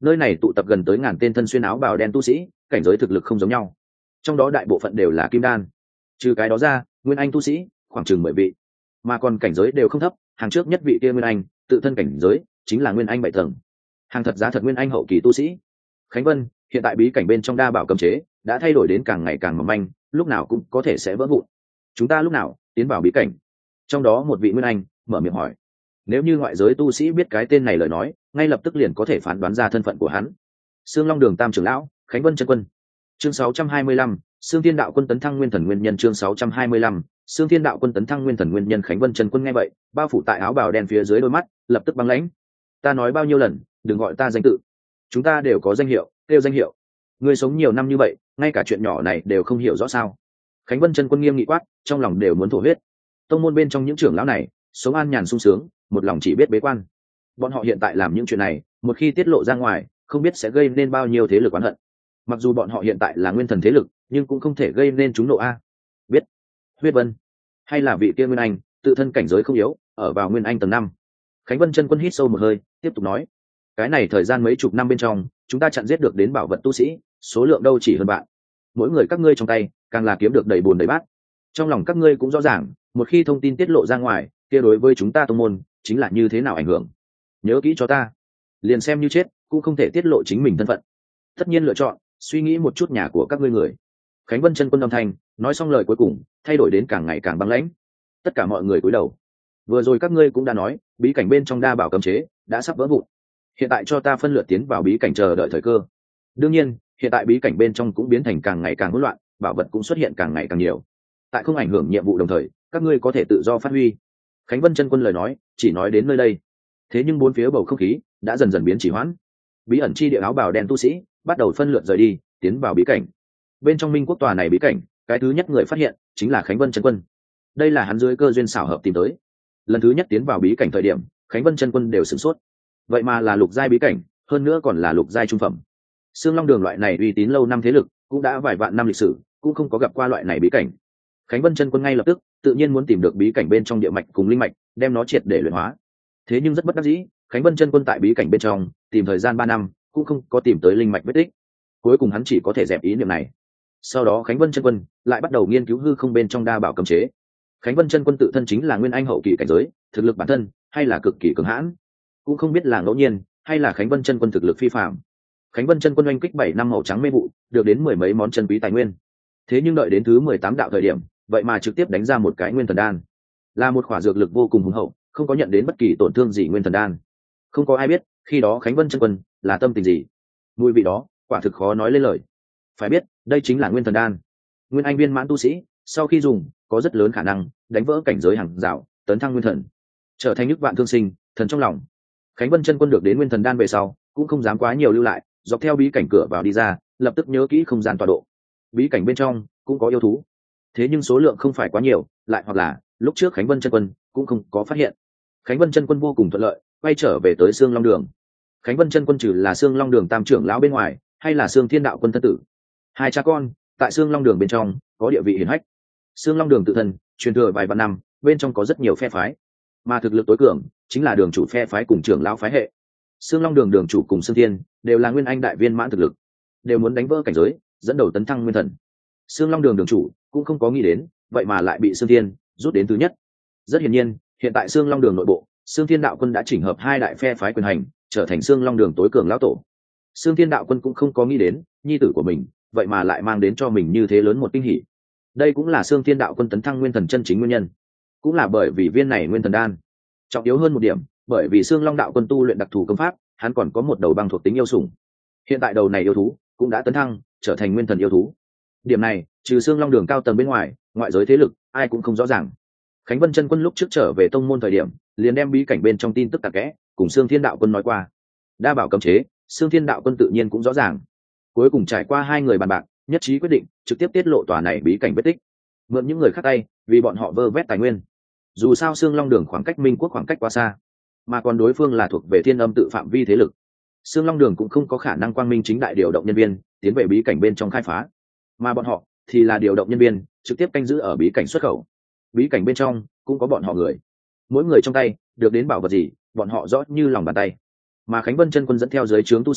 nơi này tụ tập gần tới ngàn tên thân xuyên áo bào đen tu sĩ, cảnh giới thực lực không giống nhau, trong đó đại bộ phận đều là kim đan. Trừ cái đó ra, nguyên anh tu sĩ khoảng chừng 10 vị, mà còn cảnh giới đều không thấp. Hàng trước nhất vị kia nguyên anh tự thân cảnh giới chính là nguyên anh 7 tầng, hàng thật giá thật nguyên anh hậu kỳ tu sĩ. Khánh Vân, hiện tại bí cảnh bên trong đa bảo cấm chế đã thay đổi đến càng ngày càng mỏng manh, lúc nào cũng có thể sẽ vỡ vụn. Chúng ta lúc nào tiến vào bí cảnh? Trong đó một vị nguyên anh mở miệng hỏi. Nếu như ngoại giới tu sĩ biết cái tên này lời nói, ngay lập tức liền có thể phán đoán ra thân phận của hắn. Sương Long Đường Tam trưởng lão, Khánh Vân chân quân. Chương 625, Sương Thiên Đạo Quân tấn thăng nguyên thần nguyên nhân. Chương 625, Sương Thiên Đạo Quân tấn thăng nguyên thần nguyên nhân. Khánh Vân chân quân nghe vậy, bao phủ tại áo bào đen phía dưới đôi mắt lập tức băng lãnh. Ta nói bao nhiêu lần, đừng gọi ta danh tự. Chúng ta đều có danh hiệu, kêu danh hiệu. Ngươi sống nhiều năm như vậy, ngay cả chuyện nhỏ này đều không hiểu rõ sao? Khánh Vân chân quân nghiêm nghị quát, trong lòng đều muốn thổ huyết. Tông môn bên trong những trưởng lão này sống an nhàn sung sướng, một lòng chỉ biết bế quan. Bọn họ hiện tại làm những chuyện này, một khi tiết lộ ra ngoài, không biết sẽ gây nên bao nhiêu thế lực oán hận. Mặc dù bọn họ hiện tại là nguyên thần thế lực, nhưng cũng không thể gây nên chúng nộ a. Biết. Huyết Vân, hay là vị kia nguyên anh, tự thân cảnh giới không yếu, ở vào nguyên anh tầng 5. Khánh Vân chân quân hít sâu một hơi, tiếp tục nói: cái này thời gian mấy chục năm bên trong, chúng ta chặn giết được đến bảo vật tu sĩ, số lượng đâu chỉ hơn bạn. Mỗi người các ngươi trong tay, càng là kiếm được đầy bùn đầy bát. Trong lòng các ngươi cũng rõ ràng, một khi thông tin tiết lộ ra ngoài, kia đối với chúng ta tông môn chính là như thế nào ảnh hưởng. Nhớ kỹ cho ta, liền xem như chết cũng không thể tiết lộ chính mình thân phận. Tất nhiên lựa chọn suy nghĩ một chút nhà của các ngươi người. Khánh Vân chân quân âm thanh nói xong lời cuối cùng, thay đổi đến càng ngày càng băng lãnh. Tất cả mọi người cúi đầu. Vừa rồi các ngươi cũng đã nói, bí cảnh bên trong đa bảo cấm chế đã sắp vỡ vụn. Hiện tại cho ta phân lượt tiến vào bí cảnh chờ đợi thời cơ. Đương nhiên, hiện tại bí cảnh bên trong cũng biến thành càng ngày càng hỗn loạn, bảo vật cũng xuất hiện càng ngày càng nhiều. Tại không ảnh hưởng nhiệm vụ đồng thời, các ngươi có thể tự do phát huy. Khánh Vân chân quân lời nói chỉ nói đến nơi đây, thế nhưng bốn phía bầu không khí đã dần dần biến chỉ hoãn. Bí ẩn chi địa áo bào đen tu sĩ bắt đầu phân lượt rời đi, tiến vào bí cảnh. Bên trong Minh Quốc tòa này bí cảnh, cái thứ nhất người phát hiện chính là Khánh Vân chân quân. Đây là hắn dưới cơ duyên xảo hợp tìm tới. Lần thứ nhất tiến vào bí cảnh thời điểm, Khánh Vân chân quân đều sửng sốt. Vậy mà là lục giai bí cảnh, hơn nữa còn là lục giai trung phẩm. Sương Long Đường loại này uy tín lâu năm thế lực, cũng đã vài vạn năm lịch sử, cũng không có gặp qua loại này bí cảnh. Khánh Vân chân quân ngay lập tức tự nhiên muốn tìm được bí cảnh bên trong địa mạch cùng linh mạch, đem nó triệt để luyện hóa. Thế nhưng rất bất đắc dĩ, Khánh Vân chân quân tại bí cảnh bên trong tìm thời gian 3 năm, cũng không có tìm tới linh mạch vết tích. Cuối cùng hắn chỉ có thể dẹp ý niệm này. Sau đó Khánh Vân chân quân lại bắt đầu nghiên cứu hư không bên trong đa bảo cấm chế. Khánh Vân chân quân tự thân chính là nguyên anh hậu kỳ cảnh giới, thực lực bản thân hay là cực kỳ cường hãn, cũng không biết là ngẫu nhiên hay là Khánh Vân chân quân thực lực phi phàm. Khánh Vân chân quân oanh kích 7 năm màu trắng mê vụ, được đến 10 mấy món chân quý tài nguyên. Thế nhưng đợi đến thứ 18 đạo thời điểm, vậy mà trực tiếp đánh ra một cái nguyên thần đan, là một khỏa dược lực vô cùng hùng hậu, không có nhận đến bất kỳ tổn thương gì nguyên thần đan. Không có ai biết khi đó Khánh Vân chân quân là tâm tình gì, mùi vị đó quả thực khó nói lên lời. Phải biết đây chính là nguyên thần đan, nguyên anh viên mãn tu sĩ sau khi dùng có rất lớn khả năng đánh vỡ cảnh giới hàng rào, tấn thăng nguyên thần, trở thành nhức vạn thương sinh thần trong lòng. Khánh Vân chân quân được đến nguyên thần đan về sau cũng không dám quá nhiều lưu lại, dọc theo bí cảnh cửa vào đi ra, lập tức nhớ kỹ không gian tọa độ. Bí cảnh bên trong cũng có yêu thú, thế nhưng số lượng không phải quá nhiều, lại hoặc là lúc trước Khánh Vân chân quân cũng không có phát hiện. Khánh Vân chân quân vô cùng thuận lợi quay trở về tới Sương Long Đường. Khánh Vân chân quân trừ là Sương Long Đường tam trưởng lão bên ngoài, hay là Sương Thiên Đạo Quân thân tử, hai cha con tại Sương Long Đường bên trong có địa vị hiển hách. Sương Long Đường tự thân truyền thừa vài vạn năm, bên trong có rất nhiều phe phái, mà thực lực tối cường chính là đường chủ phe phái cùng trưởng lão phái hệ. Sương Long Đường đường chủ cùng Sương Thiên đều là nguyên anh đại viên mãn thực lực, đều muốn đánh vỡ cảnh giới, dẫn đầu tấn thăng nguyên thần. Sương Long Đường đường chủ cũng không có nghĩ đến, vậy mà lại bị Sương Thiên rút đến thứ nhất. Rất hiển nhiên, hiện tại Sương Long Đường nội bộ, Sương Thiên Đạo Quân đã chỉnh hợp hai đại phe phái quyền hành, trở thành Sương Long Đường tối cường lão tổ. Sương Thiên Đạo Quân cũng không có nghĩ đến, nhi tử của mình, vậy mà lại mang đến cho mình như thế lớn một kinh hỉ. Đây cũng là Sương Thiên Đạo Quân tấn thăng nguyên thần chân chính nguyên nhân, cũng là bởi vì viên này nguyên thần đan. Trọng yếu hơn một điểm, bởi vì Sương Long Đạo Quân tu luyện đặc thù công pháp, hắn còn có một đầu băng thuộc tính yêu sủng. Hiện tại đầu này yêu thú cũng đã tấn thăng, trở thành nguyên thần yêu thú. Điểm này, trừ Sương Long Đường cao tầng bên ngoài, ngoại giới thế lực ai cũng không rõ ràng. Khánh Vân chân quân lúc trước trở về tông môn thời điểm, liền đem bí cảnh bên trong tin tức tạc kẽ cùng Sương Thiên Đạo Quân nói qua. Đa bảo cấm chế, Sương Thiên Đạo Quân tự nhiên cũng rõ ràng. Cuối cùng trải qua hai người bàn bạc, nhất trí quyết định trực tiếp tiết lộ tòa này bí cảnh vết tích, mượn những người khác tay, vì bọn họ vơ vét tài nguyên. Dù sao Sương Long Đường khoảng cách Minh Quốc khoảng cách quá xa, mà còn đối phương là thuộc về Thiên Âm tự phạm vi thế lực, Sương Long Đường cũng không có khả năng quang minh chính đại điều động nhân viên tiến về bí cảnh bên trong khai phá, mà bọn họ thì là điều động nhân viên trực tiếp canh giữ ở bí cảnh xuất khẩu. Bí cảnh bên trong cũng có bọn họ người, mỗi người trong tay được đến bảo vật gì bọn họ rõ như lòng bàn tay. Mà Khánh Vân chân quân dẫn theo dưới trướng tu sĩ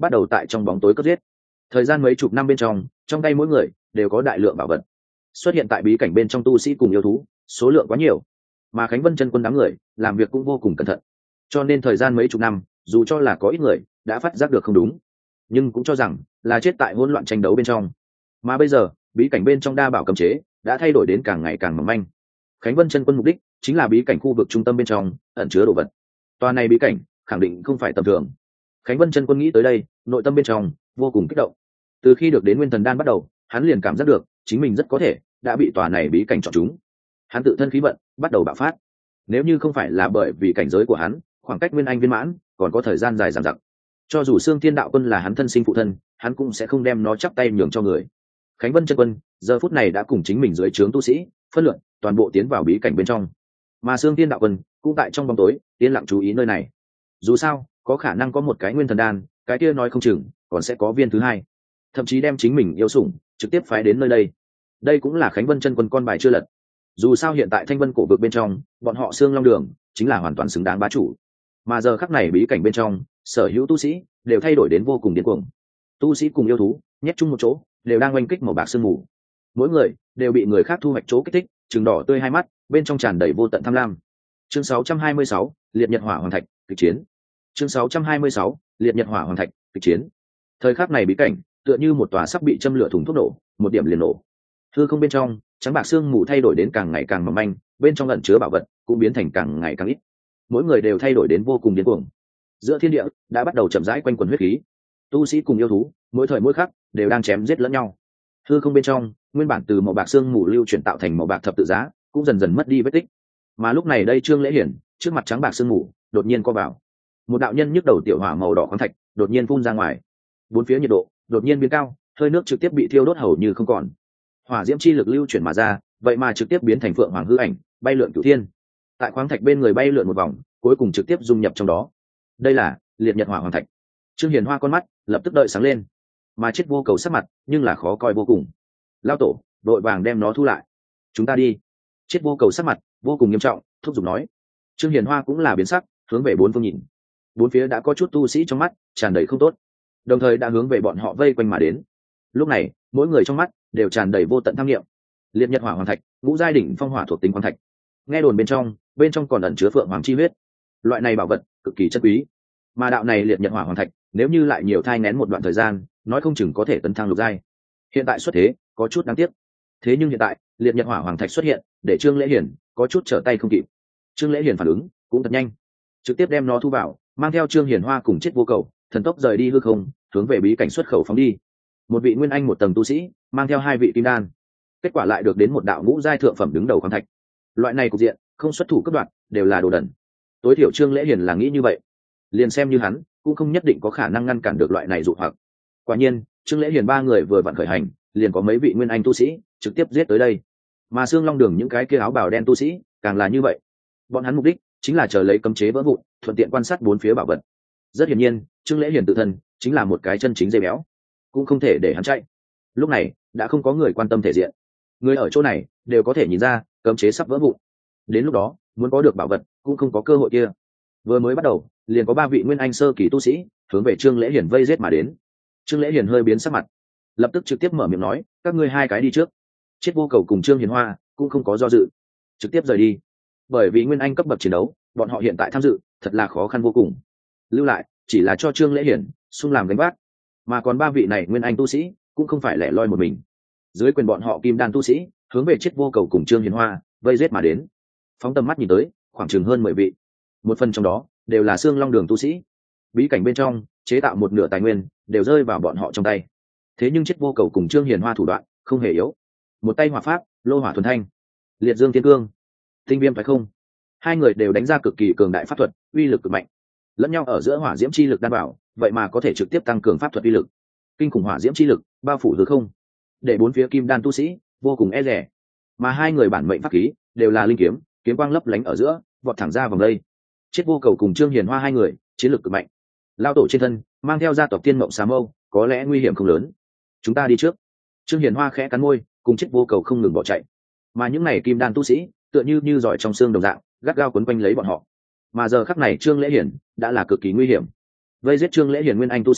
bắt đầu tại trong bóng tối cướp giết. Thời gian mấy chục năm bên trong tay mỗi người đều có đại lượng bảo vật xuất hiện tại bí cảnh bên trong. Tu sĩ cùng yêu thú số lượng quá nhiều, mà Khánh Vân chân quân đám người làm việc cũng vô cùng cẩn thận, cho nên thời gian mấy chục năm dù cho là có ít người đã phát giác được không đúng, nhưng cũng cho rằng là chết tại hỗn loạn tranh đấu bên trong. Mà bây giờ bí cảnh bên trong đa bảo cấm chế đã thay đổi đến càng ngày càng mỏng manh. Khánh Vân chân quân mục đích chính là bí cảnh khu vực trung tâm bên trong ẩn chứa đồ vật. Tòa này bí cảnh khẳng định không phải tầm thường. Khánh Vân chân quân nghĩ tới đây, nội tâm bên trong vô cùng kích động. Từ khi được đến Nguyên Thần Đan bắt đầu, hắn liền cảm giác được chính mình rất có thể đã bị tòa này bí cảnh chọn chúng. Hắn tự thân khí vận bắt đầu bạo phát. Nếu như không phải là bởi vì cảnh giới của hắn khoảng cách Nguyên Anh viên mãn còn có thời gian dài dằng dặc, cho dù Xương Thiên Đạo Quân là hắn thân sinh phụ thân, hắn cũng sẽ không đem nó chắp tay nhường cho người. Khánh Vân chân quân giờ phút này đã cùng chính mình dưới trướng tu sĩ phân luận toàn bộ tiến vào bí cảnh bên trong, mà Xương Thiên Đạo Quân cũng tại trong bóng tối yên lặng chú ý nơi này. Dù sao có khả năng có một cái Nguyên Thần Đan, cái kia nói không chừng còn sẽ có viên thứ hai, thậm chí đem chính mình yêu sủng trực tiếp phái đến nơi đây. Đây cũng là Khánh Vân chân quân con bài chưa lật. Dù sao hiện tại Thanh Vân cổ vực bên trong, bọn họ Xương Long Đường chính là hoàn toàn xứng đáng bá chủ, mà giờ khắc này bí cảnh bên trong sở hữu tu sĩ đều thay đổi đến vô cùng điên cuồng. Tu sĩ cùng yêu thú nhét chung một chỗ, đều đang oanh kích màu bạc sương mù. Mỗi người đều bị người khác thu hoạch chỗ kích thích, trừng đỏ tươi hai mắt, bên trong tràn đầy vô tận tham lam. Chương 626, liệt nhật hỏa hoàng thạch, kịch chiến. Chương 626, liệt nhật hỏa hoàng thạch, kịch chiến. Thời khắc này bí cảnh tựa như một tòa sắp bị châm lửa thùng thuốc nổ, một điểm liền nổ. Hư không bên trong trắng bạc sương mù thay đổi đến càng ngày càng mỏng manh, bên trong ẩn chứa bảo vật cũng biến thành càng ngày càng ít. Mỗi người đều thay đổi đến vô cùng điên cuồng. Giữa thiên địa đã bắt đầu chậm rãi quanh quần huyết khí. Tu sĩ cùng yêu thú mỗi thời mỗi khắc đều đang chém giết lẫn nhau. Hư không bên trong nguyên bản từ màu bạc sương mù lưu chuyển tạo thành màu bạc thập tự giá cũng dần dần mất đi vết tích. Mà lúc này đây Trương Lễ Hiển trước mặt trắng bạc sương mù đột nhiên co vào, một đạo nhân nhức đầu tiểu hỏa màu đỏ khoáng thạch đột nhiên phun ra ngoài. Bốn phía nhiệt độ đột nhiên biến cao, hơi nước trực tiếp bị thiêu đốt hầu như không còn. Hỏa diễm chi lực lưu chuyển mà ra, vậy mà trực tiếp biến thành phượng hoàng hư ảnh bay lượn cửu thiên, tại khoáng thạch bên người bay lượn một vòng, cuối cùng trực tiếp dung nhập trong đó. Đây là liệt nhật hỏa hoàng thạch. Trương Hiền Hoa con mắt lập tức đợi sáng lên, mà Chết Vô Cầu sắc mặt nhưng là khó coi vô cùng. Lao tổ đội vàng đem nó thu lại, chúng ta đi. Chết Vô Cầu sắc mặt vô cùng nghiêm trọng, thúc giục nói. Trương Hiền Hoa cũng là biến sắc, hướng về bốn phương nhìn. Bốn phía đã có chút tu sĩ trong mắt tràn đầy không tốt, đồng thời đã hướng về bọn họ vây quanh mà đến. Lúc này mỗi người trong mắt đều tràn đầy vô tận tham nghiệm. Liệt nhật hỏa hoàng thạch, ngũ giai đỉnh phong hỏa thuộc tính khoáng thạch. Nghe đồn bên trong còn ẩn chứa phượng hoàng chi huyết. Loại này bảo vật cực kỳ chân quý, mà đạo này liệt nhật hỏa hoàng thạch nếu như lại nhiều thai nén một đoạn thời gian, nói không chừng có thể tấn thăng lục giai. Hiện tại xuất thế có chút đáng tiếc. Thế nhưng hiện tại liệt nhật hỏa hoàng thạch xuất hiện, để Trương Lễ Hiển có chút trở tay không kịp. Trương Lễ Hiển phản ứng cũng thật nhanh, trực tiếp đem nó thu vào, mang theo Trương Hiển Hoa cùng Chết Vô Cầu thần tốc rời đi hư không, hướng về bí cảnh xuất khẩu phóng đi. Một vị nguyên anh một tầng tu sĩ mang theo hai vị kim đan, kết quả lại được đến một đạo ngũ giai thượng phẩm đứng đầu khoáng thạch. Loại này cục diện không xuất thủ cấp đoạn đều là đồ đần. Tối thiểu Trương Lễ Hiển là nghĩ như vậy, liền xem như hắn cũng không nhất định có khả năng ngăn cản được loại này dụ hoặc. Quả nhiên Trương Lễ Hiển ba người vừa vặn khởi hành, liền có mấy vị nguyên anh tu sĩ trực tiếp giết tới đây. Mà Xương Long Đường những cái kia áo bào đen tu sĩ càng là như vậy, bọn hắn mục đích chính là chờ lấy cấm chế vỡ vụn, thuận tiện quan sát bốn phía bảo vật. Rất hiển nhiên Trương Lễ Hiển tự thân chính là một cái chân chính dây béo, cũng không thể để hắn chạy. Lúc này đã không có người quan tâm thể diện, người ở chỗ này đều có thể nhìn ra cấm chế sắp vỡ vụn. Đến lúc đó muốn có được bảo vật cũng không có cơ hội kia. Vừa mới bắt đầu liền có ba vị nguyên anh sơ kỳ tu sĩ hướng về Trương Lễ Hiển vây giết mà đến. Trương Lễ Hiển hơi biến sắc mặt, lập tức trực tiếp mở miệng nói, các ngươi hai cái đi trước. Chết Vô Cầu cùng Trương Hiển Hoa cũng không có do dự, trực tiếp rời đi. Bởi vì nguyên anh cấp bậc chiến đấu, bọn họ hiện tại tham dự thật là khó khăn vô cùng. Lưu lại chỉ là cho Trương Lễ Hiển xung làm gánh vác, mà còn ba vị này nguyên anh tu sĩ cũng không phải lẻ loi một mình. Dưới quyền bọn họ kim đan tu sĩ hướng về Chết Vô Cầu cùng Trương Hiển Hoa vây giết mà đến. Phóng tầm mắt nhìn tới, khoảng chừng hơn 10 vị. Một phần trong đó đều là Xương Long Đường tu sĩ. Bí cảnh bên trong chế tạo một nửa tài nguyên đều rơi vào bọn họ trong tay. Thế nhưng Chết Vô Cầu cùng Trương Hiển Hoa thủ đoạn không hề yếu. Một tay hỏa pháp, lô hỏa thuần thanh, liệt dương thiên cương, tinh viêm phải không? Hai người đều đánh ra cực kỳ cường đại pháp thuật, uy lực cực mạnh. Lẫn nhau ở giữa hỏa diễm chi lực đan bảo, vậy mà có thể trực tiếp tăng cường pháp thuật uy lực. Kinh khủng hỏa diễm chi lực bao phủ hư không, để bốn phía kim đan tu sĩ vô cùng e dè. Mà hai người bản mệnh pháp khí đều là linh kiếm, kiếm quang lấp lánh ở giữa, vọt thẳng ra vòng đây. Chết Vô Cầu cùng Trương Hiển Hoa hai người chiến lược cực mạnh, lao tổ trên thân mang theo gia tộc Tiên Mộng Xà Mâu, có lẽ nguy hiểm không lớn. Chúng ta đi trước. Trương Hiển Hoa khẽ cắn môi, cùng Chết Vô Cầu không ngừng bỏ chạy. Mà những này kim đan tu sĩ tựa như giỏi trong xương đồng dạng, gắt gao quấn quanh lấy bọn họ. Mà giờ khắc này Trương Lễ Hiển đã là cực kỳ nguy hiểm. Vây giết Trương Lễ Hiển nguyên anh tu sĩ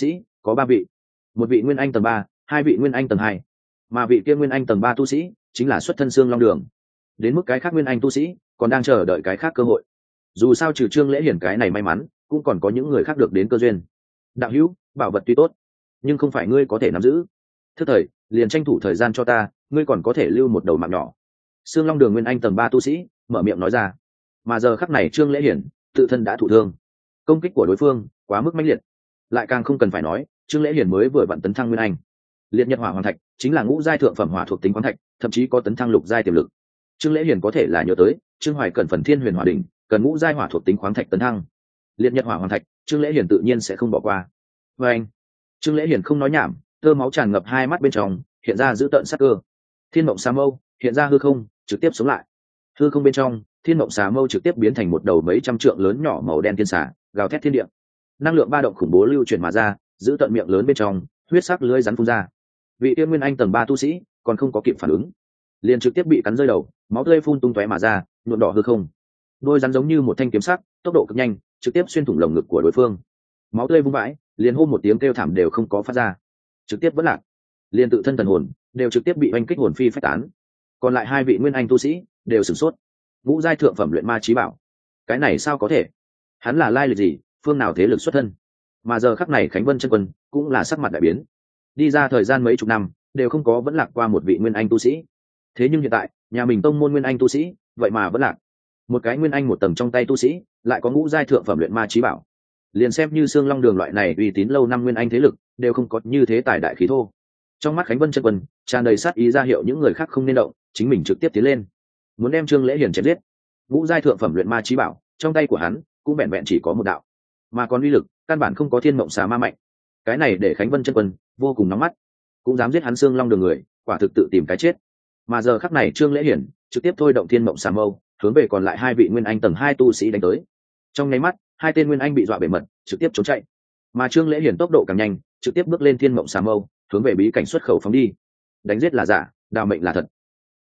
có 3 vị, một vị nguyên anh tầng 3, 2 vị nguyên anh tầng 2, mà vị kia nguyên anh tầng 3 tu sĩ chính là xuất thân xương long đường. Đến mức cái khác nguyên anh tu sĩ còn đang chờ đợi cái khác cơ hội. Dù sao trừ Trương Lễ Hiển cái này may mắn, cũng còn có những người khác được đến cơ duyên. Đạo hữu, bảo vật tuy tốt, nhưng không phải ngươi có thể nắm giữ. Thức thời, liền tranh thủ thời gian cho ta, ngươi còn có thể lưu một đầu mạng nhỏ. Xương long đường nguyên anh tầng 3 tu sĩ mở miệng nói ra. Mà giờ khắc này Trương Lễ Hiển tự thân đã thụ thương, công kích của đối phương quá mức mãnh liệt, lại càng không cần phải nói Trương Lễ Hiển mới vừa vặn tấn thăng nguyên anh. Liệt nhật hỏa hoàng thạch chính là ngũ giai thượng phẩm hỏa thuộc tính khoáng thạch, thậm chí có tấn thăng lục giai tiềm lực. Trương Lễ Hiển có thể là nhớ tới Trương Hoài cần phần thiên huyền hỏa đỉnh cần ngũ giai hỏa thuộc tính khoáng thạch tấn thăng. Liệt nhật hỏa hoàng thạch Trương Lễ Hiển tự nhiên sẽ không bỏ qua. Và anh, Trương Lễ Hiển không nói nhảm, tơ máu tràn ngập hai mắt bên trong, hiện ra dữ tợn sắc cơ. Thiên mộng xà mâu hiện ra hư không, trực tiếp sống lại. Hư không bên trong, thiên mộng xà mâu trực tiếp biến thành một đầu mấy trăm trượng lớn nhỏ màu đen thiên xà, gào thét thiên địa. Năng lượng ba động khủng bố lưu chuyển mà ra, giữ tận miệng lớn bên trong, huyết sắc lưỡi rắn phun ra. Vị tiên nguyên anh tầng 3 tu sĩ còn không có kịp phản ứng, liền trực tiếp bị cắn rơi đầu, máu tươi phun tung tóe mà ra, nhuộm đỏ hư không. Đôi rắn giống như một thanh kiếm sắc, tốc độ cực nhanh, trực tiếp xuyên thủng lồng ngực của đối phương. Máu tươi vung vãi, liền hô một tiếng kêu thảm đều không có phát ra, trực tiếp vỡ lạc. Liền tự thân thần hồn đều trực tiếp bị oanh kích hồn phi phách tán. Còn lại 2 vị nguyên anh tu sĩ đều sửng sốt. Ngũ giai thượng phẩm luyện ma chí bảo, cái này sao có thể? Hắn là lai lịch gì, phương nào thế lực xuất thân? Mà giờ khắc này Khánh Vân chân quân cũng là sắc mặt đại biến. Đi ra thời gian mấy chục năm đều không có vẫn lạc qua một vị nguyên anh tu sĩ, thế nhưng hiện tại nhà mình tông môn nguyên anh tu sĩ vậy mà vẫn lạc. Một cái nguyên anh một tầng trong tay tu sĩ lại có ngũ giai thượng phẩm luyện ma chí bảo, liền xem như xương long đường loại này uy tín lâu năm nguyên anh thế lực đều không có như thế tài đại khí thô. Trong mắt Khánh Vân chân quân tràn đầy sát ý, ra hiệu những người khác không nên động, chính mình trực tiếp tiến lên, muốn đem Trương Lễ Hiển chém giết. Ngũ giai thượng phẩm luyện ma chí bảo trong tay của hắn cũng vẹn vẹn chỉ có một đạo, mà còn uy lực căn bản không có thiên mộng xà ma mạnh. Cái này để Khánh Vân chân quân vô cùng nóng mắt, cũng dám giết hắn xương long đường người, quả thực tự tìm cái chết. Mà giờ khắc này Trương Lễ Hiển trực tiếp thôi động thiên mộng xà mâu, hướng về còn lại 2 vị nguyên anh tầng 2 tu sĩ đánh tới. Trong nháy mắt 2 tên nguyên anh bị dọa bể mật, trực tiếp trốn chạy. Mà Trương Lễ Hiển tốc độ càng nhanh, trực tiếp bước lên thiên mộng xà mâu, hướng về bí cảnh xuất khẩu phóng đi. Đánh giết là giả, đào mệnh là thật.